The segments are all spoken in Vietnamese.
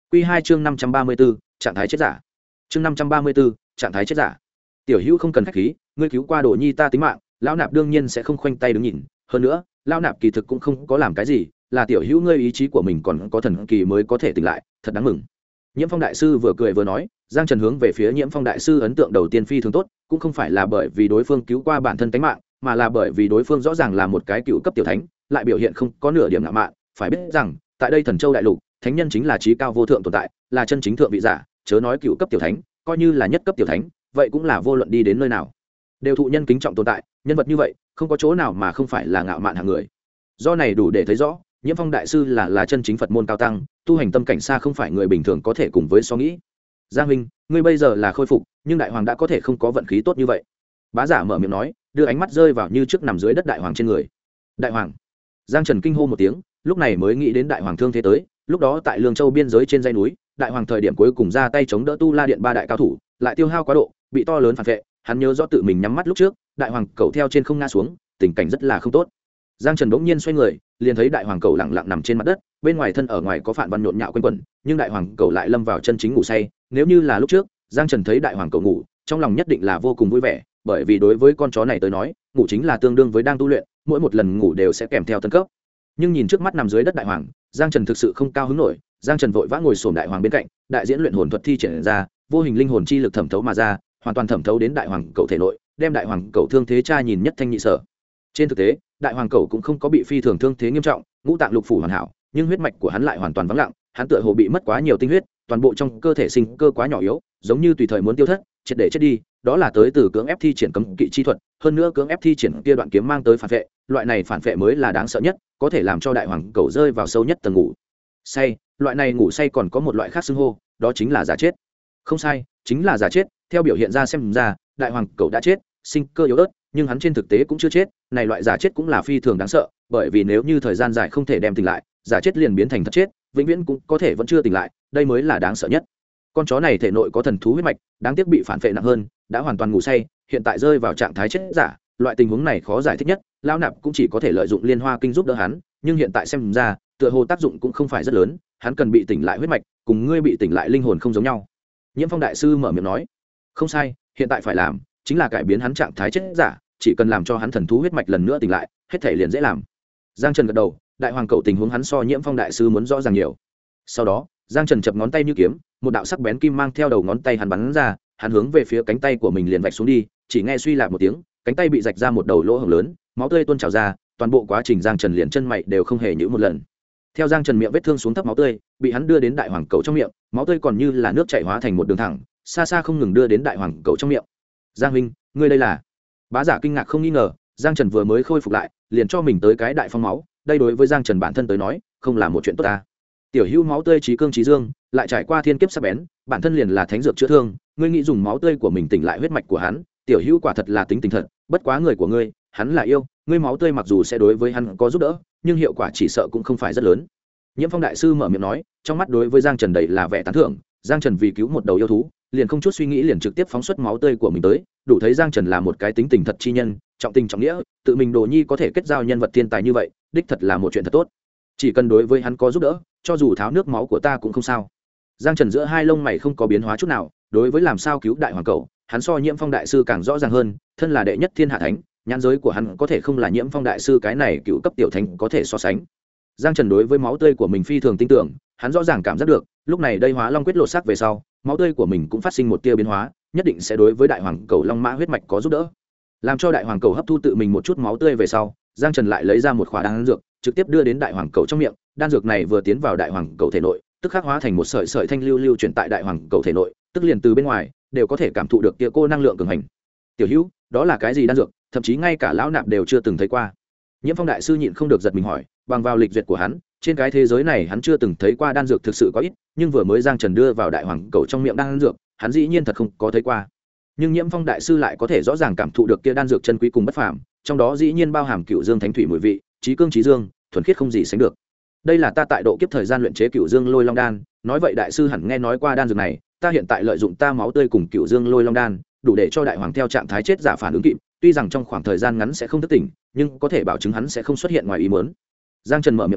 Quy 2 chương 534, trạng thái chết giả. Chương 534, trạng thái chết giả. Tiểu Hữu không cần khách khí, ngươi cứu qua Đồ Nhi ta tính mạng, lão nạp đương nhiên sẽ không khoanh tay đứng nhìn, hơn nữa, lão nạp kỳ thực cũng không có làm cái gì, là Tiểu Hữu ngươi ý chí của mình còn có thần kỳ mới có thể tỉnh lại, thật đáng mừng. Nhiễm Phong đại sư vừa cười vừa nói, Giang Trần hướng về phía Nhiễm Phong đại sư ấn tượng đầu tiên phi thường tốt, cũng không phải là bởi vì đối phương cứu qua bản thân tính mạng, mà là bởi vì đối phương rõ ràng là một cái cựu cấp tiểu thánh, lại biểu hiện không có nửa điểm ngạo mạn, phải biết rằng, tại đây Thần Châu đại lục, thánh nhân chính là trí cao vô thượng tồn tại, là chân chính thượng vị giả, chớ nói cựu cấp tiểu thánh, coi như là nhất cấp tiểu thánh, vậy cũng là vô luận đi đến nơi nào đều thụ nhân kính trọng tồn tại, nhân vật như vậy, không có chỗ nào mà không phải là ngạo mạn hạng người. Do này đủ để thấy rõ, Nhiễm Phong đại sư là chân chính Phật môn cao tăng, tu hành tâm cảnh xa không phải người bình thường có thể cùng với so nghĩ. Giang huynh, ngươi bây giờ là khôi phục, nhưng đại hoàng đã có thể không có vận khí tốt như vậy. Bá giả mở miệng nói, đưa ánh mắt rơi vào như trước nằm dưới đất đại hoàng trên người. Đại hoàng. Giang Trần kinh hô một tiếng, lúc này mới nghĩ đến đại hoàng thương thế tới, lúc đó tại Lương Châu biên giới trên dãy núi, đại hoàng thời điểm cuối cùng ra tay chống đỡ Tu La Điện ba đại cao thủ, lại tiêu hao quá độ, bị to lớn phản vệ, hắn nhớ rõ tự mình nhắm mắt lúc trước, đại hoàng cẩu theo trên không ngã xuống, tình cảnh rất là không tốt. Giang Trần bỗng nhiên xoay người, liền thấy đại hoàng cẩu lặng lặng nằm trên mặt đất, bên ngoài thân ở ngoài có phản văn nhộn nhạo quanh quẩn, nhưng đại hoàng cẩu lại lâm vào chân chính ngủ say. Nếu như là lúc trước, Giang Trần thấy đại hoàng cẩu ngủ, trong lòng nhất định là vô cùng vui vẻ, bởi vì đối với con chó này tới nói, ngủ chính là tương đương với đang tu luyện, mỗi một lần ngủ đều sẽ kèm theo tân cấp. Nhưng nhìn trước mắt nằm dưới đất đại hoàng, Giang Trần thực sự không cao hứng nổi. Giang Trần vội vã ngồi xổm đại hoàng bên cạnh, đại diễn luyện hồn thuật thi triển ra, vô hình linh hồn chi lực thẩm thấu mà ra, hoàn toàn thẩm thấu đến đại hoàng cẩu thể nội, đem đại hoàng cẩu thương thế tra nhìn nhất thanh nhị sở. Trên thực tế, đại hoàng cẩu cũng không có bị phi thường thương thế nghiêm trọng, ngũ tạng lục phủ hoàn hảo, nhưng huyết mạch của hắn lại hoàn toàn vắng lặng, hắn tựa hồ bị mất quá nhiều tinh huyết, toàn bộ trong cơ thể sinh cơ quá nhỏ yếu, giống như tùy thời muốn tiêu thất, triệt để chết đi. Đó là tới từ cưỡng ép thi triển cấm kỵ chi thuật, hơn nữa cưỡng ép thi triển kia đoạn kiếm mang tới phản vệ, loại này phản vệ mới là đáng sợ nhất, có thể làm cho đại hoàng cẩu rơi vào sâu nhất tầng ngủ say. Loại này ngủ say còn có một loại khác xưng hô, đó chính là giả chết. Không sai, chính là giả chết. Theo biểu hiện ra xem ra, đại hoàng cẩu đã chết, sinh cơ yếu ớt, nhưng hắn trên thực tế cũng chưa chết. Này loại giả chết cũng là phi thường đáng sợ, bởi vì nếu như thời gian dài không thể đem tỉnh lại, giả chết liền biến thành thật chết, vĩnh viễn cũng có thể vẫn chưa tỉnh lại, đây mới là đáng sợ nhất. Con chó này thể nội có thần thú huyết mạch, đáng tiếc bị phản vệ nặng hơn, đã hoàn toàn ngủ say, hiện tại rơi vào trạng thái chết giả. Loại tình huống này khó giải thích nhất, lão nạp cũng chỉ có thể lợi dụng liên hoa kinh giúp đỡ hắn, nhưng hiện tại xem ra, tựa hồ tác dụng cũng không phải rất lớn, hắn cần bị tỉnh lại huyết mạch, cùng ngươi bị tỉnh lại linh hồn không giống nhau. Nhiễm Phong đại sư mở miệng nói, không sai, hiện tại phải làm chính là cải biến hắn trạng thái chết giả, chỉ cần làm cho hắn thần thú huyết mạch lần nữa tỉnh lại, hết thể liền dễ làm. Giang Trần gật đầu, đại hoàng cẩu tình huống hắn so Nhiễm Phong đại sư muốn rõ ràng nhiều. Sau đó, Giang Trần chập ngón tay như kiếm, một đạo sắc bén kim mang theo đầu ngón tay hắn bắn ra, hắn hướng về phía cánh tay của mình liền vạch xuống đi, chỉ nghe suy lạc một tiếng, cánh tay bị rạch ra một đầu lỗ hổng lớn, máu tươi tuôn trào ra, toàn bộ quá trình Giang Trần liền chân mày đều không hề nhíu một lần. Theo Giang Trần miệng vết thương xuống thấp máu tươi, bị hắn đưa đến đại hoàng cẩu trong miệng, máu tươi còn như là nước chảy hóa thành một đường thẳng, xa xa không ngừng đưa đến đại hoàng cẩu trong miệng. Giang huynh, ngươi đây là? Bá giả kinh ngạc không nghi ngờ, Giang Trần vừa mới khôi phục lại, liền cho mình tới cái đại phong máu, đây đối với Giang Trần bản thân tới nói, không là một chuyện tốt ta. Tiểu Hữu máu tươi trí cương trí dương, lại trải qua thiên kiếp sắc bén, bản thân liền là thánh dược chữa thương, ngươi nghĩ dùng máu tươi của mình tỉnh lại huyết mạch của hắn, Tiểu Hữu quả thật là tính tình thật, bất quá người của ngươi, hắn là yêu, ngươi máu tươi mặc dù sẽ đối với hắn có giúp đỡ, nhưng hiệu quả chỉ sợ cũng không phải rất lớn. Nhiễm Phong đại sư mở miệng nói, trong mắt đối với Giang Trần đầy là vẻ tán thưởng. Giang Trần vì cứu một đầu yêu thú, liền không chút suy nghĩ liền trực tiếp phóng xuất máu tươi của mình tới, đủ thấy Giang Trần là một cái tính tình thật chi nhân, trọng tình trọng nghĩa, tự mình Đồ Nhi có thể kết giao nhân vật thiên tài như vậy, đích thật là một chuyện thật tốt. Chỉ cần đối với hắn có giúp đỡ, cho dù tháo nước máu của ta cũng không sao. Giang Trần giữa hai lông mày không có biến hóa chút nào, đối với làm sao cứu đại hoàng cẩu, hắn so Nhiễm Phong đại sư càng rõ ràng hơn, thân là đệ nhất thiên hạ thánh, nhãn giới của hắn có thể không là Nhiễm Phong đại sư cái này cựu cấp tiểu thánh có thể so sánh. Giang Trần đối với máu tươi của mình phi thường tin tưởng, hắn rõ ràng cảm giác được, lúc này đây Hóa Long quyết lột xác về sau, máu tươi của mình cũng phát sinh một tia biến hóa, nhất định sẽ đối với đại hoàng cẩu long mã huyết mạch có giúp đỡ. Làm cho đại hoàng cẩu hấp thu tự mình một chút máu tươi về sau, Giang Trần lại lấy ra một khỏa đan dược, trực tiếp đưa đến đại hoàng cẩu trong miệng, đan dược này vừa tiến vào đại hoàng cẩu thể nội, tức khắc hóa thành một sợi sợi thanh lưu lưu chuyển tại đại hoàng cẩu thể nội, tức liền từ bên ngoài đều có thể cảm thụ được tia cô năng lượng cường hành. Tiểu Hữu, đó là cái gì đan dược, thậm chí ngay cả lão nạp đều chưa từng thấy qua. Nhiễm Phong đại sư nhịn không được giật mình hỏi, bằng vào lịch duyệt của hắn, trên cái thế giới này hắn chưa từng thấy qua đan dược thực sự có ít, nhưng vừa mới Giang Trần đưa vào đại hoàng cẩu trong miệng đan dược, hắn dĩ nhiên thật không có thấy qua. Nhưng Nhiễm Phong đại sư lại có thể rõ ràng cảm thụ được kia đan dược chân quý cùng bất phàm, trong đó dĩ nhiên bao hàm Cửu Dương Thánh Thủy mùi vị, trí cương trí dương, thuần khiết không gì sánh được. Đây là ta tại độ kiếp thời gian luyện chế Cửu Dương Lôi Long đan, nói vậy đại sư hẳn nghe nói qua đan dược này, ta hiện tại lợi dụng ta máu tươi cùng Cửu Dương Lôi Long đan, đủ để cho đại hoàng theo trạng thái chết giả phản ứng kịp, tuy rằng trong khoảng thời gian ngắn sẽ không thức tỉnh, nhưng có thể bảo chứng hắn sẽ không xuất hiện ngoài ý muốn. Giang Trần mở miệng nói,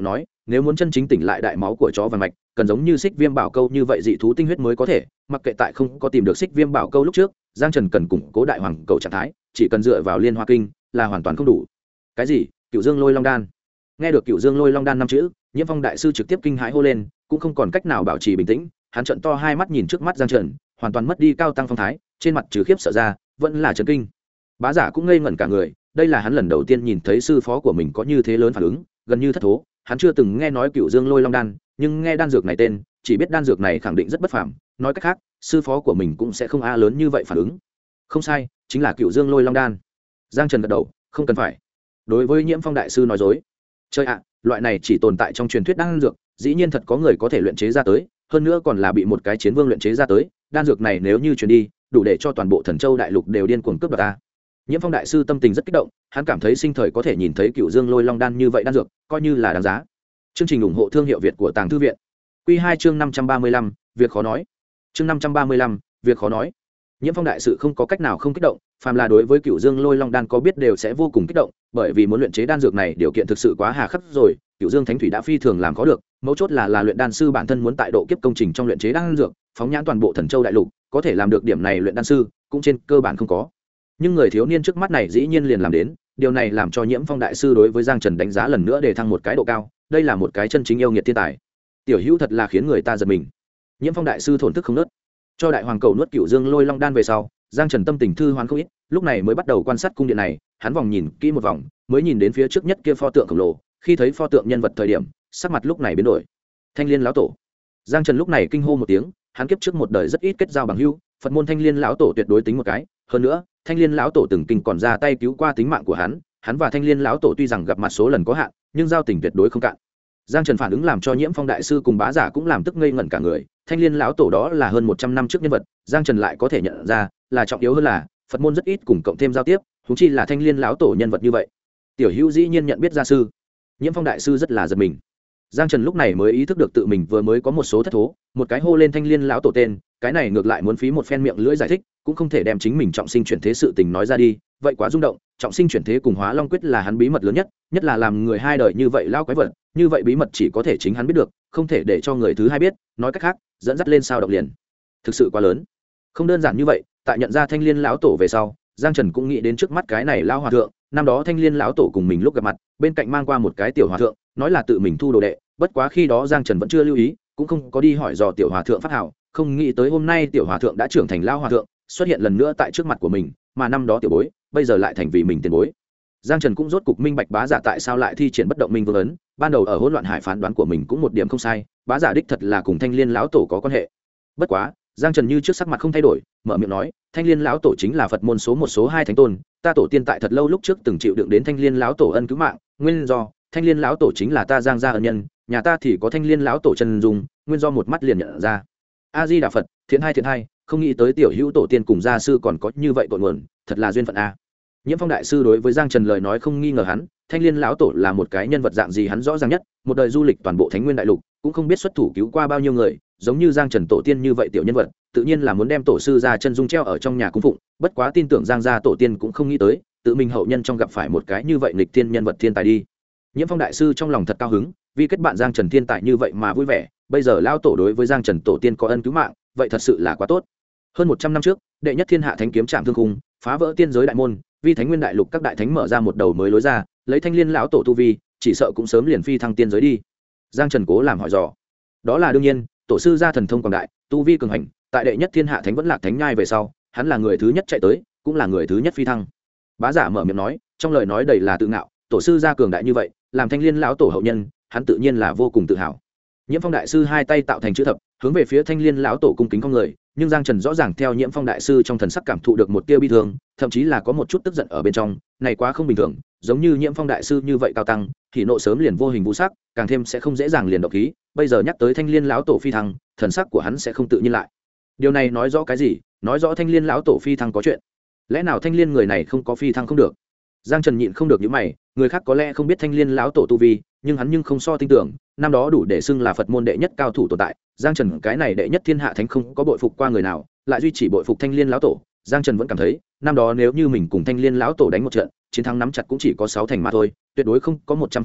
nếu muốn chân chính tỉnh lại đại máu của chó và mạch cần giống như xích viêm bảo câu như vậy dị thú tinh huyết mới có thể. Mặc kệ tại không có tìm được xích viêm bảo câu lúc trước, Giang Trần cần củng cố đại hoàng cầu trạng thái, chỉ cần dựa vào liên hoa kinh là hoàn toàn không đủ. Cái gì? Cựu Dương Lôi Long đan? Nghe được Cựu Dương Lôi Long đan năm chữ, Nhiễm Phong đại sư trực tiếp kinh hãi hô lên, cũng không còn cách nào bảo trì bình tĩnh, hắn trợn to hai mắt nhìn trước mắt Giang Trần, hoàn toàn mất đi cao tăng phong thái, trên mặt trừ khiếp sợ ra vẫn là chấn kinh. Bá giả cũng ngây ngẩn cả người, đây là hắn lần đầu tiên nhìn thấy sư phó của mình có như thế lớn phản ứng, gần như thất thố. Hắn chưa từng nghe nói Cựu Dương Lôi Long đan, nhưng nghe đan dược này tên, chỉ biết đan dược này khẳng định rất bất phàm, nói cách khác sư phó của mình cũng sẽ không lớn như vậy phản ứng. Không sai, chính là Cựu Dương Lôi Long đan. Giang Trần gật đầu, không cần phải đối với Nhiễm Phong đại sư nói dối. Chơi ạ, loại này chỉ tồn tại trong truyền thuyết đan dược, dĩ nhiên thật có người có thể luyện chế ra tới, hơn nữa còn là bị một cái chiến vương luyện chế ra tới. Đan dược này nếu như truyền đi, đủ để cho toàn bộ Thần Châu đại lục đều điên cuồng cướp đoạt ta. Nhiễm Phong đại sư tâm tình rất kích động, hắn cảm thấy sinh thời có thể nhìn thấy Cựu Dương Lôi Long đan như vậy đan dược, coi như là đáng giá. Chương trình ủng hộ thương hiệu Việt của Tàng Thư viện. Quy 2 chương 535, việc khó nói. Chương 535, việc khó nói. Nhiễm Phong đại sư không có cách nào không kích động, phàm là đối với Cựu Dương Lôi Long đan có biết đều sẽ vô cùng kích động, bởi vì muốn luyện chế đan dược này điều kiện thực sự quá hà khắc rồi, Cựu Dương Thánh Thủy đã phi thường làm có được, mấu chốt là luyện đan sư bản thân muốn tại độ kiếp công trình trong luyện chế đan dược, phóng nhãn toàn bộ Thần Châu đại lục, có thể làm được điểm này luyện đan sư cũng trên cơ bản không có. Nhưng người thiếu niên trước mắt này dĩ nhiên liền làm đến, điều này làm cho Nhiễm Phong đại sư đối với Giang Trần đánh giá lần nữa để thăng một cái độ cao, đây là một cái chân chính yêu nghiệt thiên tài. Tiểu Hữu thật là khiến người ta giật mình. Nhiễm Phong đại sư thổn thức không nớt. Cho đại hoàng cầu nuốt Cựu Dương Lôi Long đan về sau, Giang Trần tâm tình thư hoán không ít, lúc này mới bắt đầu quan sát cung điện này, hắn vòng nhìn kỹ một vòng, mới nhìn đến phía trước nhất kia pho tượng khổng lồ, khi thấy pho tượng nhân vật thời điểm, sắc mặt lúc này biến đổi. Thanh Liên lão tổ. Giang Trần lúc này kinh hô một tiếng, hắn kiếp trước một đời rất ít kết giao bằng hữu, Phật môn Thanh Liên lão tổ tuyệt đối tính một cái, hơn nữa, Thanh Liên lão tổ từng kinh còn ra tay cứu qua tính mạng của hắn và Thanh Liên lão tổ tuy rằng gặp mặt số lần có hạn, nhưng giao tình tuyệt đối không cạn. Giang Trần phản ứng làm cho Nhiễm Phong đại sư cùng bá giả cũng làm tức ngây ngẩn cả người, Thanh Liên lão tổ đó là hơn 100 năm trước nhân vật, Giang Trần lại có thể nhận ra, là trọng yếu hơn là Phật môn rất ít cùng cộng thêm giao tiếp, huống chi là Thanh Liên lão tổ nhân vật như vậy. Tiểu Hữu dĩ nhiên nhận biết gia sư. Nhiễm Phong đại sư rất là giật mình. Giang Trần lúc này mới ý thức được tự mình vừa mới có một số thất thố, một cái hô lên Thanh Liên lão tổ tên, cái này ngược lại muốn phí một phen miệng lưỡi giải thích, cũng không thể đem chính mình trọng sinh chuyển thế sự tình nói ra đi, vậy quá rung động. Trọng sinh chuyển thế cùng Hóa Long quyết là hắn bí mật lớn nhất, nhất là làm người hai đời như vậy lao quái vật, như vậy bí mật chỉ có thể chính hắn biết được, không thể để cho người thứ hai biết, nói cách khác, dẫn dắt lên sao động liền. Thực sự quá lớn. Không đơn giản như vậy, tại nhận ra Thanh Liên lão tổ về sau, Giang Trần cũng nghĩ đến trước mắt cái này lão hòa thượng, năm đó Thanh Liên lão tổ cùng mình lúc gặp mặt, bên cạnh mang qua một cái tiểu hòa thượng, nói là tự mình thu đồ đệ, bất quá khi đó Giang Trần vẫn chưa lưu ý, cũng không có đi hỏi dò tiểu hòa thượng pháp hảo, không nghĩ tới hôm nay tiểu hòa thượng đã trưởng thành lão hòa thượng, xuất hiện lần nữa tại trước mặt của mình, mà năm đó tiểu bối, bây giờ lại thành vì mình tiền bối. Giang Trần cũng rốt cục minh bạch bá giả tại sao lại thi triển bất động minh vương ấn, ban đầu ở hỗn loạn hải phán đoán của mình cũng một điểm không sai, bá giả đích thật là cùng Thanh Liên lão tổ có quan hệ. Bất quá, Giang Trần như trước sắc mặt không thay đổi, mở miệng nói, Thanh Liên lão tổ chính là Phật môn số 1 số 2 thánh tôn, ta tổ tiên tại thật lâu lúc trước từng chịu đựng đến Thanh Liên lão tổ ân cứu mạng, nguyên do, Thanh Liên lão tổ chính là ta Giang gia ân nhân, nhà ta thì có Thanh Liên lão tổ chân dung, nguyên do một mắt liền nhận ra. A Di Đà Phật, thiện hai, không nghĩ tới tiểu hữu tổ tiên cùng gia sư còn có như vậy tội nguồn, thật là duyên phận a. Nhiễm Phong đại sư đối với Giang Trần lời nói không nghi ngờ hắn, Thanh Liên lão tổ là một cái nhân vật dạng gì hắn rõ ràng nhất, một đời du lịch toàn bộ Thánh Nguyên đại lục, cũng không biết xuất thủ cứu qua bao nhiêu người, giống như Giang Trần tổ tiên như vậy tiểu nhân vật, tự nhiên là muốn đem tổ sư gia chân dung treo ở trong nhà cung phụng, bất quá tin tưởng Giang gia tổ tiên cũng không nghĩ tới, tự mình hậu nhân trong gặp phải một cái như vậy nghịch thiên nhân vật thiên tài đi. Nhiễm Phong đại sư trong lòng thật cao hứng, vì kết bạn Giang Trần thiên tài như vậy mà vui vẻ, bây giờ lão tổ đối với Giang Trần tổ tiên có ân cứu mạng, vậy thật sự là quá tốt. Hơn 100 năm trước, đệ nhất thiên hạ thánh kiếm trạm thương khung, phá vỡ tiên giới đại môn, vì Thánh Nguyên đại lục các đại thánh mở ra một đầu mới lối ra, lấy Thanh Liên lão tổ tu vi, chỉ sợ cũng sớm liền phi thăng tiên giới đi. Giang Trần cố làm hỏi dò. Đó là đương nhiên, tổ sư gia thần thông quảng đại, tu vi cường hành, tại đệ nhất thiên hạ thánh vẫn lạc thánh nhai về sau, hắn là người thứ nhất chạy tới, cũng là người thứ nhất phi thăng. Bá giả mở miệng nói, trong lời nói đầy là tự ngạo, tổ sư gia cường đại như vậy, làm Thanh Liên lão tổ hậu nhân, hắn tự nhiên là vô cùng tự hào. Nhiễm Phong đại sư hai tay tạo thành chữ thập, hướng về phía Thanh Liên lão tổ cung kính không người, nhưng Giang Trần rõ ràng theo Nhiễm Phong đại sư trong thần sắc cảm thụ được một tia bi thương, thậm chí là có một chút tức giận ở bên trong, này quá không bình thường, giống như Nhiễm Phong đại sư như vậy cao tăng, thì nộ sớm liền vô hình vũ sắc, càng thêm sẽ không dễ dàng liền động khí, bây giờ nhắc tới Thanh Liên lão tổ phi thăng, thần sắc của hắn sẽ không tự nhiên lại. Điều này nói rõ cái gì? Nói rõ Thanh Liên lão tổ phi thăng có chuyện. Lẽ nào Thanh Liên người này không có phi thăng không được? Giang Trần nhịn không được những mày, người khác có lẽ không biết Thanh Liên lão tổ tu vi, nhưng hắn không so tin tưởng, năm đó đủ để xưng là Phật môn đệ nhất cao thủ tồn tại, Giang Trần cái này đệ nhất thiên hạ thánh không có bội phục qua người nào, lại duy trì bội phục Thanh Liên lão tổ, Giang Trần vẫn cảm thấy, năm đó nếu như mình cùng Thanh Liên lão tổ đánh một trận, chiến thắng nắm chặt cũng chỉ có 6 thành mà thôi, tuyệt đối không có 100%,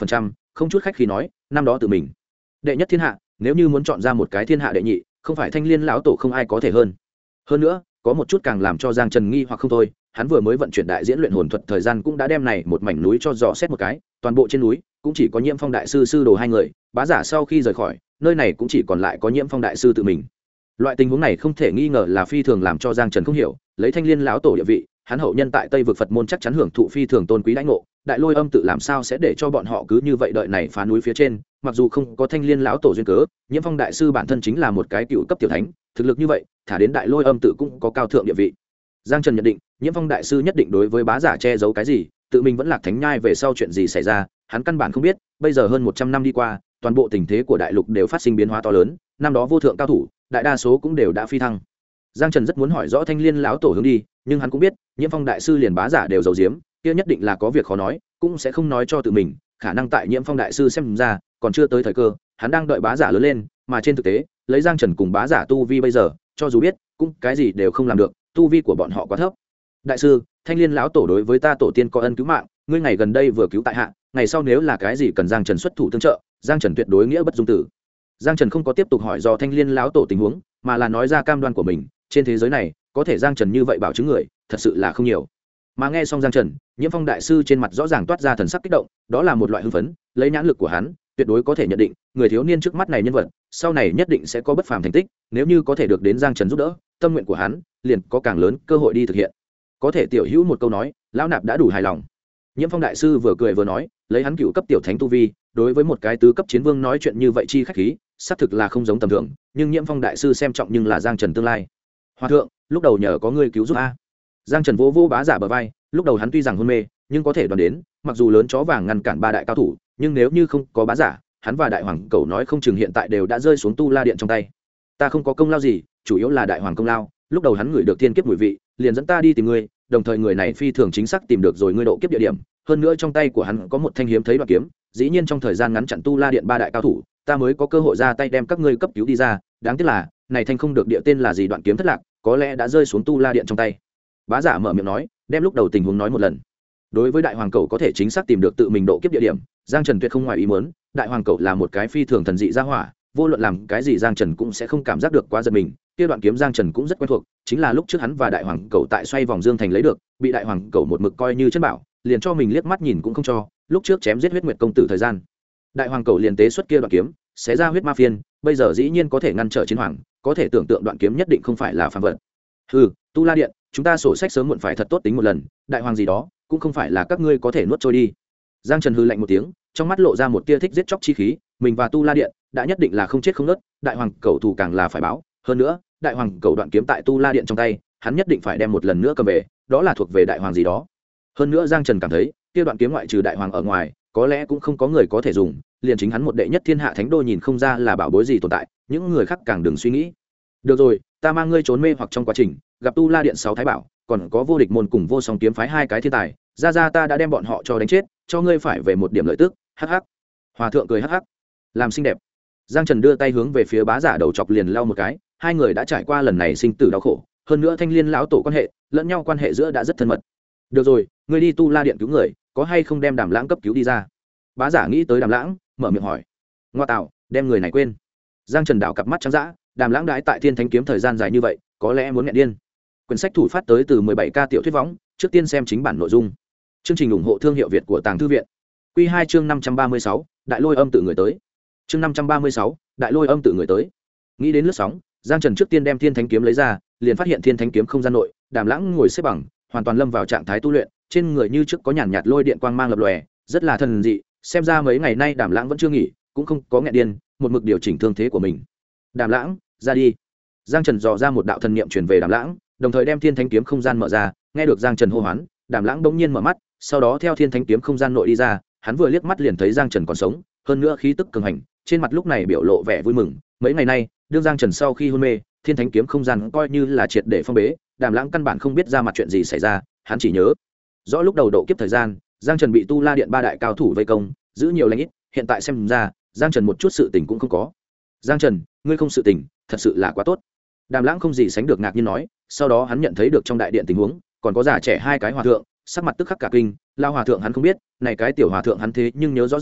không chút khách khi nói năm đó tự mình đệ nhất thiên hạ, nếu như muốn chọn ra một cái thiên hạ đệ nhị, không phải Thanh Liên lão tổ không ai có thể hơn nữa có một chút càng làm cho Giang Trần nghi hoặc không thôi, hắn vừa mới vận chuyển đại diễn luyện hồn thuật thời gian cũng đã đem này một mảnh núi cho dò xét một cái, toàn bộ trên núi cũng chỉ có Nhiễm Phong đại sư sư đồ hai người, bá giả sau khi rời khỏi nơi này cũng chỉ còn lại có Nhiễm Phong đại sư tự mình. Loại tình huống này không thể nghi ngờ là phi thường làm cho Giang Trần không hiểu, lấy Thanh Liên lão tổ địa vị, hắn hậu nhân tại Tây vực Phật môn chắc chắn hưởng thụ phi thường tôn quý đãi ngộ, Đại Lôi Âm tự làm sao sẽ để cho bọn họ cứ như vậy đợi này phá núi phía trên, mặc dù không có Thanh Liên lão tổ duyên cớ, Nhiễm Phong đại sư bản thân chính là một cái cựu cấp tiểu thánh, thực lực như vậy, thả đến Đại Lôi Âm tự cũng có cao thượng địa vị. Giang Trần nhận định, Nhiễm Phong đại sư nhất định đối với bá giả che giấu cái gì, tự mình vẫn lạc thánh nhai về sau chuyện gì xảy ra, hắn căn bản không biết, bây giờ hơn 100 năm đi qua, toàn bộ tình thế của đại lục đều phát sinh biến hóa to lớn, năm đó vô thượng cao thủ, đại đa số cũng đều đã phi thăng. Giang Trần rất muốn hỏi rõ Thanh Liên lão tổ hướng đi, nhưng hắn cũng biết, Nhiễm Phong đại sư liền bá giả đều giấu giếm, kia nhất định là có việc khó nói, cũng sẽ không nói cho tự mình, khả năng tại Nhiễm Phong đại sư xem ra, còn chưa tới thời cơ, hắn đang đợi bá giả lớn lên, mà trên thực tế, lấy Giang Trần cùng bá giả tu vi bây giờ, cho dù biết, cũng cái gì đều không làm được, tu vi của bọn họ quá thấp. Đại sư, Thanh Liên lão tổ đối với ta tổ tiên có ân cứu mạng, ngươi ngày gần đây vừa cứu tại hạ, ngày sau nếu là cái gì cần Giang Trần xuất thủ tương trợ, Giang Trần tuyệt đối nghĩa bất dung tử. Giang Trần không có tiếp tục hỏi do Thanh Liên lão tổ tình huống, mà là nói ra cam đoan của mình, trên thế giới này, có thể Giang Trần như vậy bảo chứng người, thật sự là không nhiều. Mà nghe xong Giang Trần, Nhiễm Phong đại sư trên mặt rõ ràng toát ra thần sắc kích động, đó là một loại hưng phấn, lấy nhãn lực của hắn, tuyệt đối có thể nhận định, người thiếu niên trước mắt này nhân vật, sau này nhất định sẽ có bất phàm thành tích, nếu như có thể được đến Giang Trần giúp đỡ, tâm nguyện của hắn liền có càng lớn cơ hội đi thực hiện. Có thể tiểu hữu một câu nói, lão nạp đã đủ hài lòng. Nhiễm Phong đại sư vừa cười vừa nói, lấy hắn cựu cấp tiểu thánh tu vi, đối với một cái tứ cấp chiến vương nói chuyện như vậy chi khách khí, xác thực là không giống tầm thường, nhưng Nhiễm Phong đại sư xem trọng nhưng là Giang Trần tương lai. Hòa thượng, lúc đầu nhờ có ngươi cứu giúp a. Giang Trần vô bá giả bờ vai, lúc đầu hắn tuy rằng hôn mê, nhưng có thể đoán đến, mặc dù lớn chó vàng ngăn cản ba đại cao thủ, nhưng nếu như không có bá giả, hắn và đại hoàng cẩu nói không chừng hiện tại đều đã rơi xuống tu la điện trong tay. Ta không có công lao gì, chủ yếu là đại hoàng công lao, lúc đầu hắn ngửi được thiên kiếp mùi vị, liền dẫn ta đi tìm ngươi, đồng thời người này phi thường chính xác tìm được rồi ngươi độ kiếp địa điểm, hơn nữa trong tay của hắn có một thanh hiếm thấy đoạn kiếm, dĩ nhiên trong thời gian ngắn chặn tu la điện ba đại cao thủ, ta mới có cơ hội ra tay đem các ngươi cấp cứu đi ra, đáng tiếc là này thanh không được địa tên là gì đoạn kiếm thất lạc, có lẽ đã rơi xuống tu la điện trong tay. Bá giả mở miệng nói, đem lúc đầu tình huống nói một lần. Đối với đại hoàng cẩu có thể chính xác tìm được tự mình độ kiếp địa điểm, Giang Trần tuyệt không ngoài ý muốn, đại hoàng cẩu là một cái phi thường thần dị gia hỏa, vô luận làm cái gì Giang Trần cũng sẽ không cảm giác được quá giật mình. Kia đoạn kiếm Giang Trần cũng rất quen thuộc, chính là lúc trước hắn và đại hoàng cẩu tại xoay vòng Dương Thành lấy được, bị đại hoàng cẩu một mực coi như chân bảo, liền cho mình liếc mắt nhìn cũng không cho, lúc trước chém giết huyết nguyệt công tử thời gian. Đại hoàng cẩu liền tế xuất kia đoạn kiếm, xé ra huyết ma phiên, bây giờ dĩ nhiên có thể ngăn trở chiến hoàng, có thể tưởng tượng đoạn kiếm nhất định không phải là phàm vật. Hừ, tu la điện, chúng ta sổ sách sớm muộn phải thật tốt tính một lần, đại hoàng gì đó, cũng không phải là các ngươi có thể nuốt trôi đi. Giang Trần hừ lạnh một tiếng, trong mắt lộ ra một tia thích giết chóc chi khí, mình và tu la điện đã nhất định là không chết không nứt, đại hoàng cẩu thủ càng là phải báo, hơn nữa, đại hoàng cẩu đoạn kiếm tại tu la điện trong tay, hắn nhất định phải đem một lần nữa cầm về, đó là thuộc về đại hoàng gì đó. Hơn nữa Giang Trần cảm thấy, kia đoạn kiếm ngoại trừ đại hoàng ở ngoài, có lẽ cũng không có người có thể dùng, liền chính hắn một đệ nhất thiên hạ thánh đô nhìn không ra là bảo bối gì tồn tại, những người khác càng đừng suy nghĩ. Được rồi, ta mang ngươi trốn mê hoặc trong quá trình, gặp tu la điện 6 thái bảo, còn có vô địch môn cùng vô song kiếm phái 2 cái thiên tài, ra ta đã đem bọn họ cho đánh chết, cho ngươi phải về một điểm lợi tức. Hắc hắc. Hòa thượng cười hắc hắc, làm xinh đẹp. Giang Trần đưa tay hướng về phía bá giả đầu chọc liền lau một cái, hai người đã trải qua lần này sinh tử đau khổ, hơn nữa Thanh Liên lão tổ quan hệ, lẫn nhau quan hệ giữa đã rất thân mật. Được rồi, ngươi đi tu la điện cứu người, có hay không đem Đàm Lãng cấp cứu đi ra? Bá giả nghĩ tới Đàm Lãng, mở miệng hỏi. Ngoa tạo, đem người này quên. Giang Trần đảo cặp mắt trắng dã, Đàm Lãng đãi tại Thiên Thánh kiếm thời gian dài như vậy, có lẽ muốn nghẹn điên. Quyển sách thủ phát tới từ 17K tiểu thuyết võng, trước tiên xem chính bản nội dung. Chương trình ủng hộ thương hiệu Việt của Tàng Thư viện. Quy 2 chương 536, Đại Lôi Âm tự người tới. Chương 536, Đại Lôi Âm tự người tới. Nghĩ đến lướt sóng, Giang Trần trước tiên đem Thiên Thánh kiếm lấy ra, liền phát hiện Thiên Thánh kiếm không gian nội, Đàm Lãng ngồi xếp bằng, hoàn toàn lâm vào trạng thái tu luyện, trên người như trước có nhàn nhạt lôi điện quang mang lập lòe, rất là thần dị, xem ra mấy ngày nay Đàm Lãng vẫn chưa nghỉ, cũng không có nghẹn điên, một mực điều chỉnh thương thế của mình. Đàm Lãng, ra đi. Giang Trần dò ra một đạo thần niệm truyền về Đàm Lãng, đồng thời đem Thiên Thánh kiếm không gian mở ra, nghe được Giang Trần hô hoán, Đàm Lãng bỗng nhiên mở mắt, sau đó theo Thiên Thánh kiếm không gian nội đi ra, hắn vừa liếc mắt liền thấy Giang Trần còn sống, hơn nữa khí tức cường hành, trên mặt lúc này biểu lộ vẻ vui mừng. Mấy ngày nay, đương Giang Trần sau khi hôn mê, Thiên Thánh kiếm không gian coi như là triệt để phong bế, Đàm Lãng căn bản không biết ra mặt chuyện gì xảy ra, hắn chỉ nhớ rõ lúc đầu độ kiếp thời gian, Giang Trần bị tu la điện 3 đại cao thủ vây công, giữ nhiều lãnh ít, hiện tại xem ra, Giang Trần một chút sự tình cũng không có. Giang Trần, ngươi không sự tình, thật sự là quá tốt. Đàm Lãng không gì sánh được ngạc nhiên nói, sau đó hắn nhận thấy được trong đại điện tình huống, còn có già trẻ 2 cái hòa thượng, sắc mặt tức khắc cả kinh, lao hòa thượng hắn không biết, này cái tiểu hòa thượng hắn thế nhưng nhớ rõ ràng,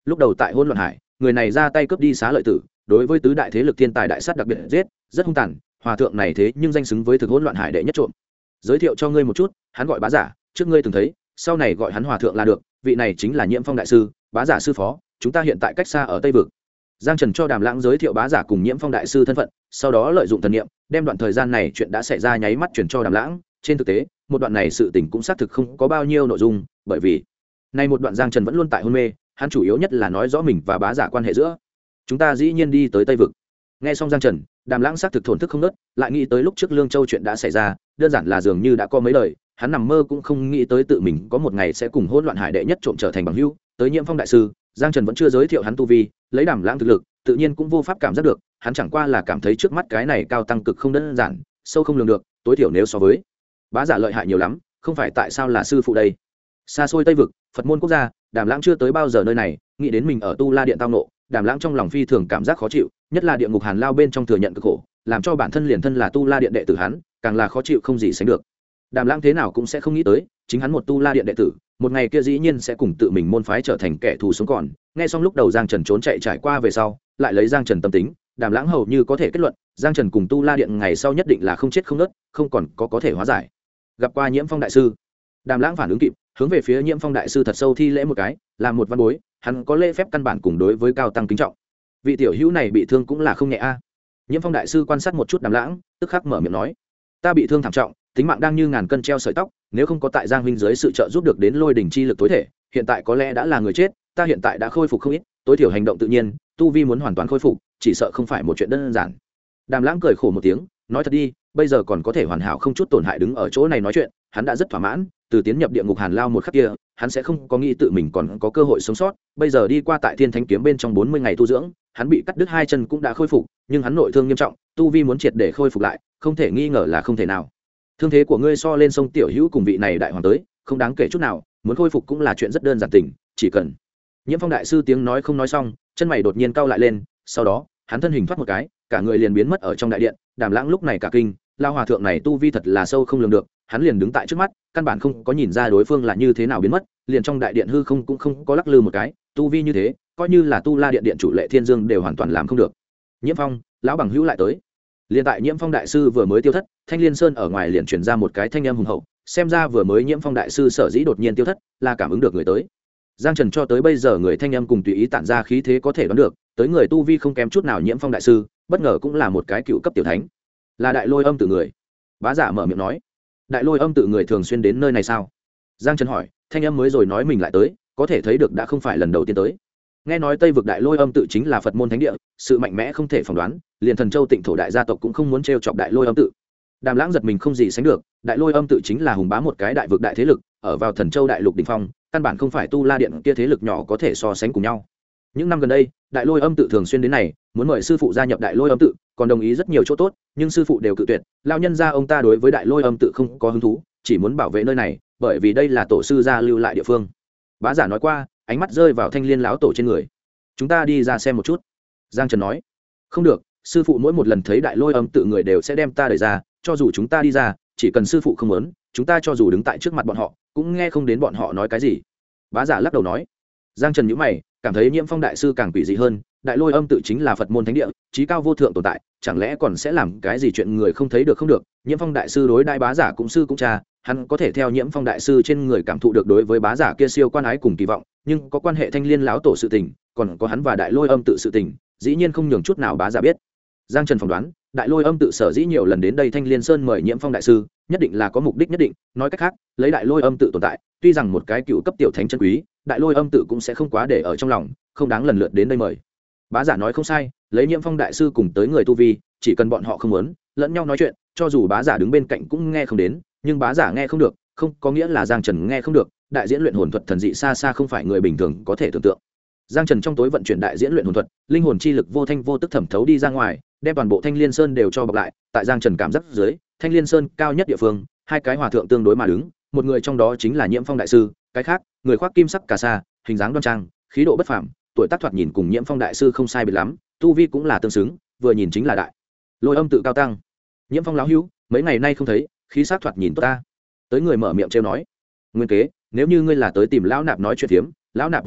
lúc đầu tại hôn loạn hải người này ra tay cướp đi xá lợi tử, đối với tứ đại thế lực thiên tài đại sát đặc biệt giết rất hung tàn. Hòa thượng này thế nhưng danh xứng với thực hôn loạn hải đệ nhất trộm. Giới thiệu cho ngươi một chút, hắn gọi Bá Giả, trước ngươi từng thấy, sau này gọi hắn hòa thượng là được. Vị này chính là Nhiễm Phong đại sư, Bá Giả sư phó, chúng ta hiện tại cách xa ở Tây vực. Giang Trần cho Đàm Lãng giới thiệu Bá Giả cùng Nhiễm Phong đại sư thân phận, sau đó lợi dụng thần niệm đem đoạn thời gian này chuyện đã xảy ra nháy mắt chuyển cho Đàm Lãng. Trên thực tế một đoạn này sự tình cũng xác thực không có bao nhiêu nội dung, bởi vì nay một đoạn Giang Trần vẫn luôn tại hôn mê, hắn chủ yếu nhất là nói rõ mình và Bá Giả quan hệ giữa. Chúng ta dĩ nhiên đi tới Tây vực. Nghe xong Giang Trần, Đàm Lãng xác thực thổn thức không ngớt, lại nghĩ tới lúc trước Lương Châu chuyện đã xảy ra, đơn giản là dường như đã có mấy lời, hắn nằm mơ cũng không nghĩ tới tự mình có một ngày sẽ cùng hỗn loạn hải đệ nhất trộm trở thành bằng hữu. Tới Nhiễm Phong đại sư, Giang Trần vẫn chưa giới thiệu hắn tu vi, lấy Đàm Lãng thực lực, tự nhiên cũng vô pháp cảm giác được, hắn chẳng qua là cảm thấy trước mắt cái này cao tăng cực không đơn giản, sâu không lường được, tối thiểu nếu so với Bá Giả lợi hại nhiều lắm, không phải tại sao là sư phụ đây. Xa xôi Tây vực, Phật môn quốc gia, Đàm Lãng chưa tới bao giờ nơi này, nghĩ đến mình ở Tu La Điện tao nộ, Đàm Lãng trong lòng phi thường cảm giác khó chịu, nhất là địa ngục hàn lao bên trong thừa nhận cực khổ, làm cho bản thân liền thân là Tu La Điện đệ tử hắn, càng là khó chịu không gì sánh được. Đàm Lãng thế nào cũng sẽ không nghĩ tới, chính hắn một Tu La Điện đệ tử, một ngày kia dĩ nhiên sẽ cùng tự mình môn phái trở thành kẻ thù sống còn. Nghe xong lúc đầu Giang Trần trốn chạy trải qua về sau, lại lấy Giang Trần tâm tính, Đàm Lãng hầu như có thể kết luận, Giang Trần cùng Tu La Điện ngày sau nhất định là không chết không nứt, không còn có thể hóa giải. Gặp qua Nhiễm Phong đại sư, Đàm Lãng phản ứng kịp, hướng về phía Nhiễm Phong đại sư thật sâu thi lễ một cái, làm một văn bối, hắn có lễ phép căn bản cùng đối với cao tăng kính trọng. Vị tiểu hữu này bị thương cũng là không nhẹ a. Nhiễm Phong đại sư quan sát một chút Đàm Lãng, tức khắc mở miệng nói: "Ta bị thương thảm trọng, tính mạng đang như ngàn cân treo sợi tóc, nếu không có tại Giang huynh dưới sự trợ giúp được đến lôi đỉnh chi lực tối thể, hiện tại có lẽ đã là người chết, ta hiện tại đã khôi phục không ít, tối thiểu hành động tự nhiên, tu vi muốn hoàn toàn khôi phục, chỉ sợ không phải một chuyện đơn giản." Đàm Lãng cười khổ một tiếng, nói thật đi, bây giờ còn có thể hoàn hảo không chút tổn hại đứng ở chỗ này nói chuyện, hắn đã rất thỏa mãn, từ tiến nhập địa ngục hàn lao một khắc kia, hắn sẽ không có nghĩ tự mình còn có cơ hội sống sót, bây giờ đi qua tại Thiên Thánh kiếm bên trong 40 ngày tu dưỡng, hắn bị cắt đứt hai chân cũng đã khôi phục, nhưng hắn nội thương nghiêm trọng, tu vi muốn triệt để khôi phục lại, không thể nghi ngờ là không thể nào. Thương thế của ngươi so lên sông tiểu hữu cùng vị này đại hoàng tới, không đáng kể chút nào, muốn khôi phục cũng là chuyện rất đơn giản tình, chỉ cần. Nhiễm Phong đại sư tiếng nói không nói xong, chân mày đột nhiên cau lại lên, sau đó, hắn thân hình thoát một cái, cả người liền biến mất ở trong đại điện. Đàm Lãng lúc này cả kinh, lao hòa thượng này tu vi thật là sâu không lường được, hắn liền đứng tại trước mắt, căn bản không có nhìn ra đối phương là như thế nào biến mất, liền trong đại điện hư không cũng không có lắc lư một cái, tu vi như thế, coi như là Tu La Điện điện chủ Lệ Thiên Dương đều hoàn toàn làm không được. Nhiễm Phong, lão bằng hữu lại tới. Liền tại Nhiễm Phong đại sư vừa mới tiêu thất, Thanh Liên Sơn ở ngoài liền truyền ra một cái thanh âm hùng hậu, xem ra vừa mới Nhiễm Phong đại sư sở dĩ đột nhiên tiêu thất, là cảm ứng được người tới. Giang Trần cho tới bây giờ người thanh âm cùng tùy ý tản ra khí thế có thể đoán được, tới người tu vi không kém chút nào Nhiễm Phong đại sư, bất ngờ cũng là một cái cựu cấp tiểu thánh, là Đại Lôi Âm tự người. Bá Giả mở miệng nói: "Đại Lôi Âm tự người thường xuyên đến nơi này sao?" Giang Trần hỏi, thanh âm mới rồi nói mình lại tới, có thể thấy được đã không phải lần đầu tiên tới. Nghe nói Tây vực Đại Lôi Âm tự chính là Phật môn thánh địa, sự mạnh mẽ không thể phỏng đoán, liền Thần Châu Tịnh thổ đại gia tộc cũng không muốn trêu chọc Đại Lôi Âm tự. Đàm Lãng giật mình không gì sánh được, Đại Lôi Âm tự chính là hùng bá một cái đại vực đại thế lực, ở vào Thần Châu đại lục đỉnh phong, căn bản không phải Tu La Điện kia thế lực nhỏ có thể so sánh cùng nhau. Những năm gần đây, Đại Lôi Âm tự thường xuyên đến này, muốn mời sư phụ gia nhập Đại Lôi Âm tự, còn đồng ý rất nhiều chỗ tốt, nhưng sư phụ đều cự tuyệt. Lão nhân gia ông ta đối với Đại Lôi Âm tự không có hứng thú, chỉ muốn bảo vệ nơi này, bởi vì đây là tổ sư gia lưu lại địa phương. Bá Giả nói qua, ánh mắt rơi vào Thanh Liên lão tổ trên người. "Chúng ta đi ra xem một chút." Giang Trần nói. "Không được, sư phụ mỗi một lần thấy Đại Lôi Âm tự người đều sẽ đem ta đẩy ra, cho dù chúng ta đi ra, chỉ cần sư phụ không muốn, chúng ta cho dù đứng tại trước mặt bọn họ, cũng nghe không đến bọn họ nói cái gì." Bá Giả lắc đầu nói. Giang Trần nhíu mày, cảm thấy Nhiễm Phong đại sư càng quỷ dị hơn, Đại Lôi Âm tự chính là Phật môn thánh địa, chí cao vô thượng tồn tại, chẳng lẽ còn sẽ làm cái gì chuyện người không thấy được không được? Nhiễm Phong đại sư đối đại Bá Giả cũng sư cũng cha, hắn có thể theo Nhiễm Phong đại sư trên người cảm thụ được đối với Bá Giả kia siêu quan ái cùng kỳ vọng, nhưng có quan hệ Thanh Liên lão tổ sự tình, còn có hắn và Đại Lôi Âm tự sự tình, dĩ nhiên không nhường chút nào Bá Giả biết. Giang Trần phỏng đoán, Đại Lôi Âm tự sở dĩ nhiều lần đến đây Thanh Liên Sơn mời Nhiễm Phong đại sư, nhất định là có mục đích nhất định, nói cách khác, lấy Đại Lôi Âm tự tồn tại, tuy rằng một cái cựu cấp tiểu thánh chân quý, Đại Lôi Âm tự cũng sẽ không quá để ở trong lòng, không đáng lần lượt đến đây mời. Bá Giả nói không sai, lấy Nhiễm Phong đại sư cùng tới người tu vi, chỉ cần bọn họ không muốn lẫn nhau nói chuyện, cho dù Bá Giả đứng bên cạnh cũng nghe không đến, nhưng Bá Giả nghe không được, không có nghĩa là Giang Trần nghe không được, đại diễn luyện hồn thuật thần dị xa xa không phải người bình thường có thể tưởng tượng. Giang Trần trong tối vận chuyển đại diễn luyện hồn thuật, linh hồn chi lực vô thanh vô tức thẩm thấu đi ra ngoài, đem toàn bộ Thanh Liên Sơn đều cho bọc lại, tại Giang Trần cảm giác dưới, Thanh Liên Sơn cao nhất địa phương, hai cái hòa thượng tương đối mà đứng, một người trong đó chính là Nhiễm Phong đại sư, cái khác, người khoác kim sắc cà sa, hình dáng đoan trang, khí độ bất phàm, tuổi tác thoạt nhìn cùng Nhiễm Phong đại sư không sai biệt lắm, tu vi cũng là tương xứng, vừa nhìn chính là Đại Lôi Âm tự cao tăng. Nhiễm Phong lão hữu, mấy ngày nay không thấy, khí sắc thoạt nhìn tốt ta. Tới người mở miệng trêu nói, "Nguyên kế, nếu như ngươi là tới tìm lão nạp nói chuyện phiếm, lão nạp hoan nghênh,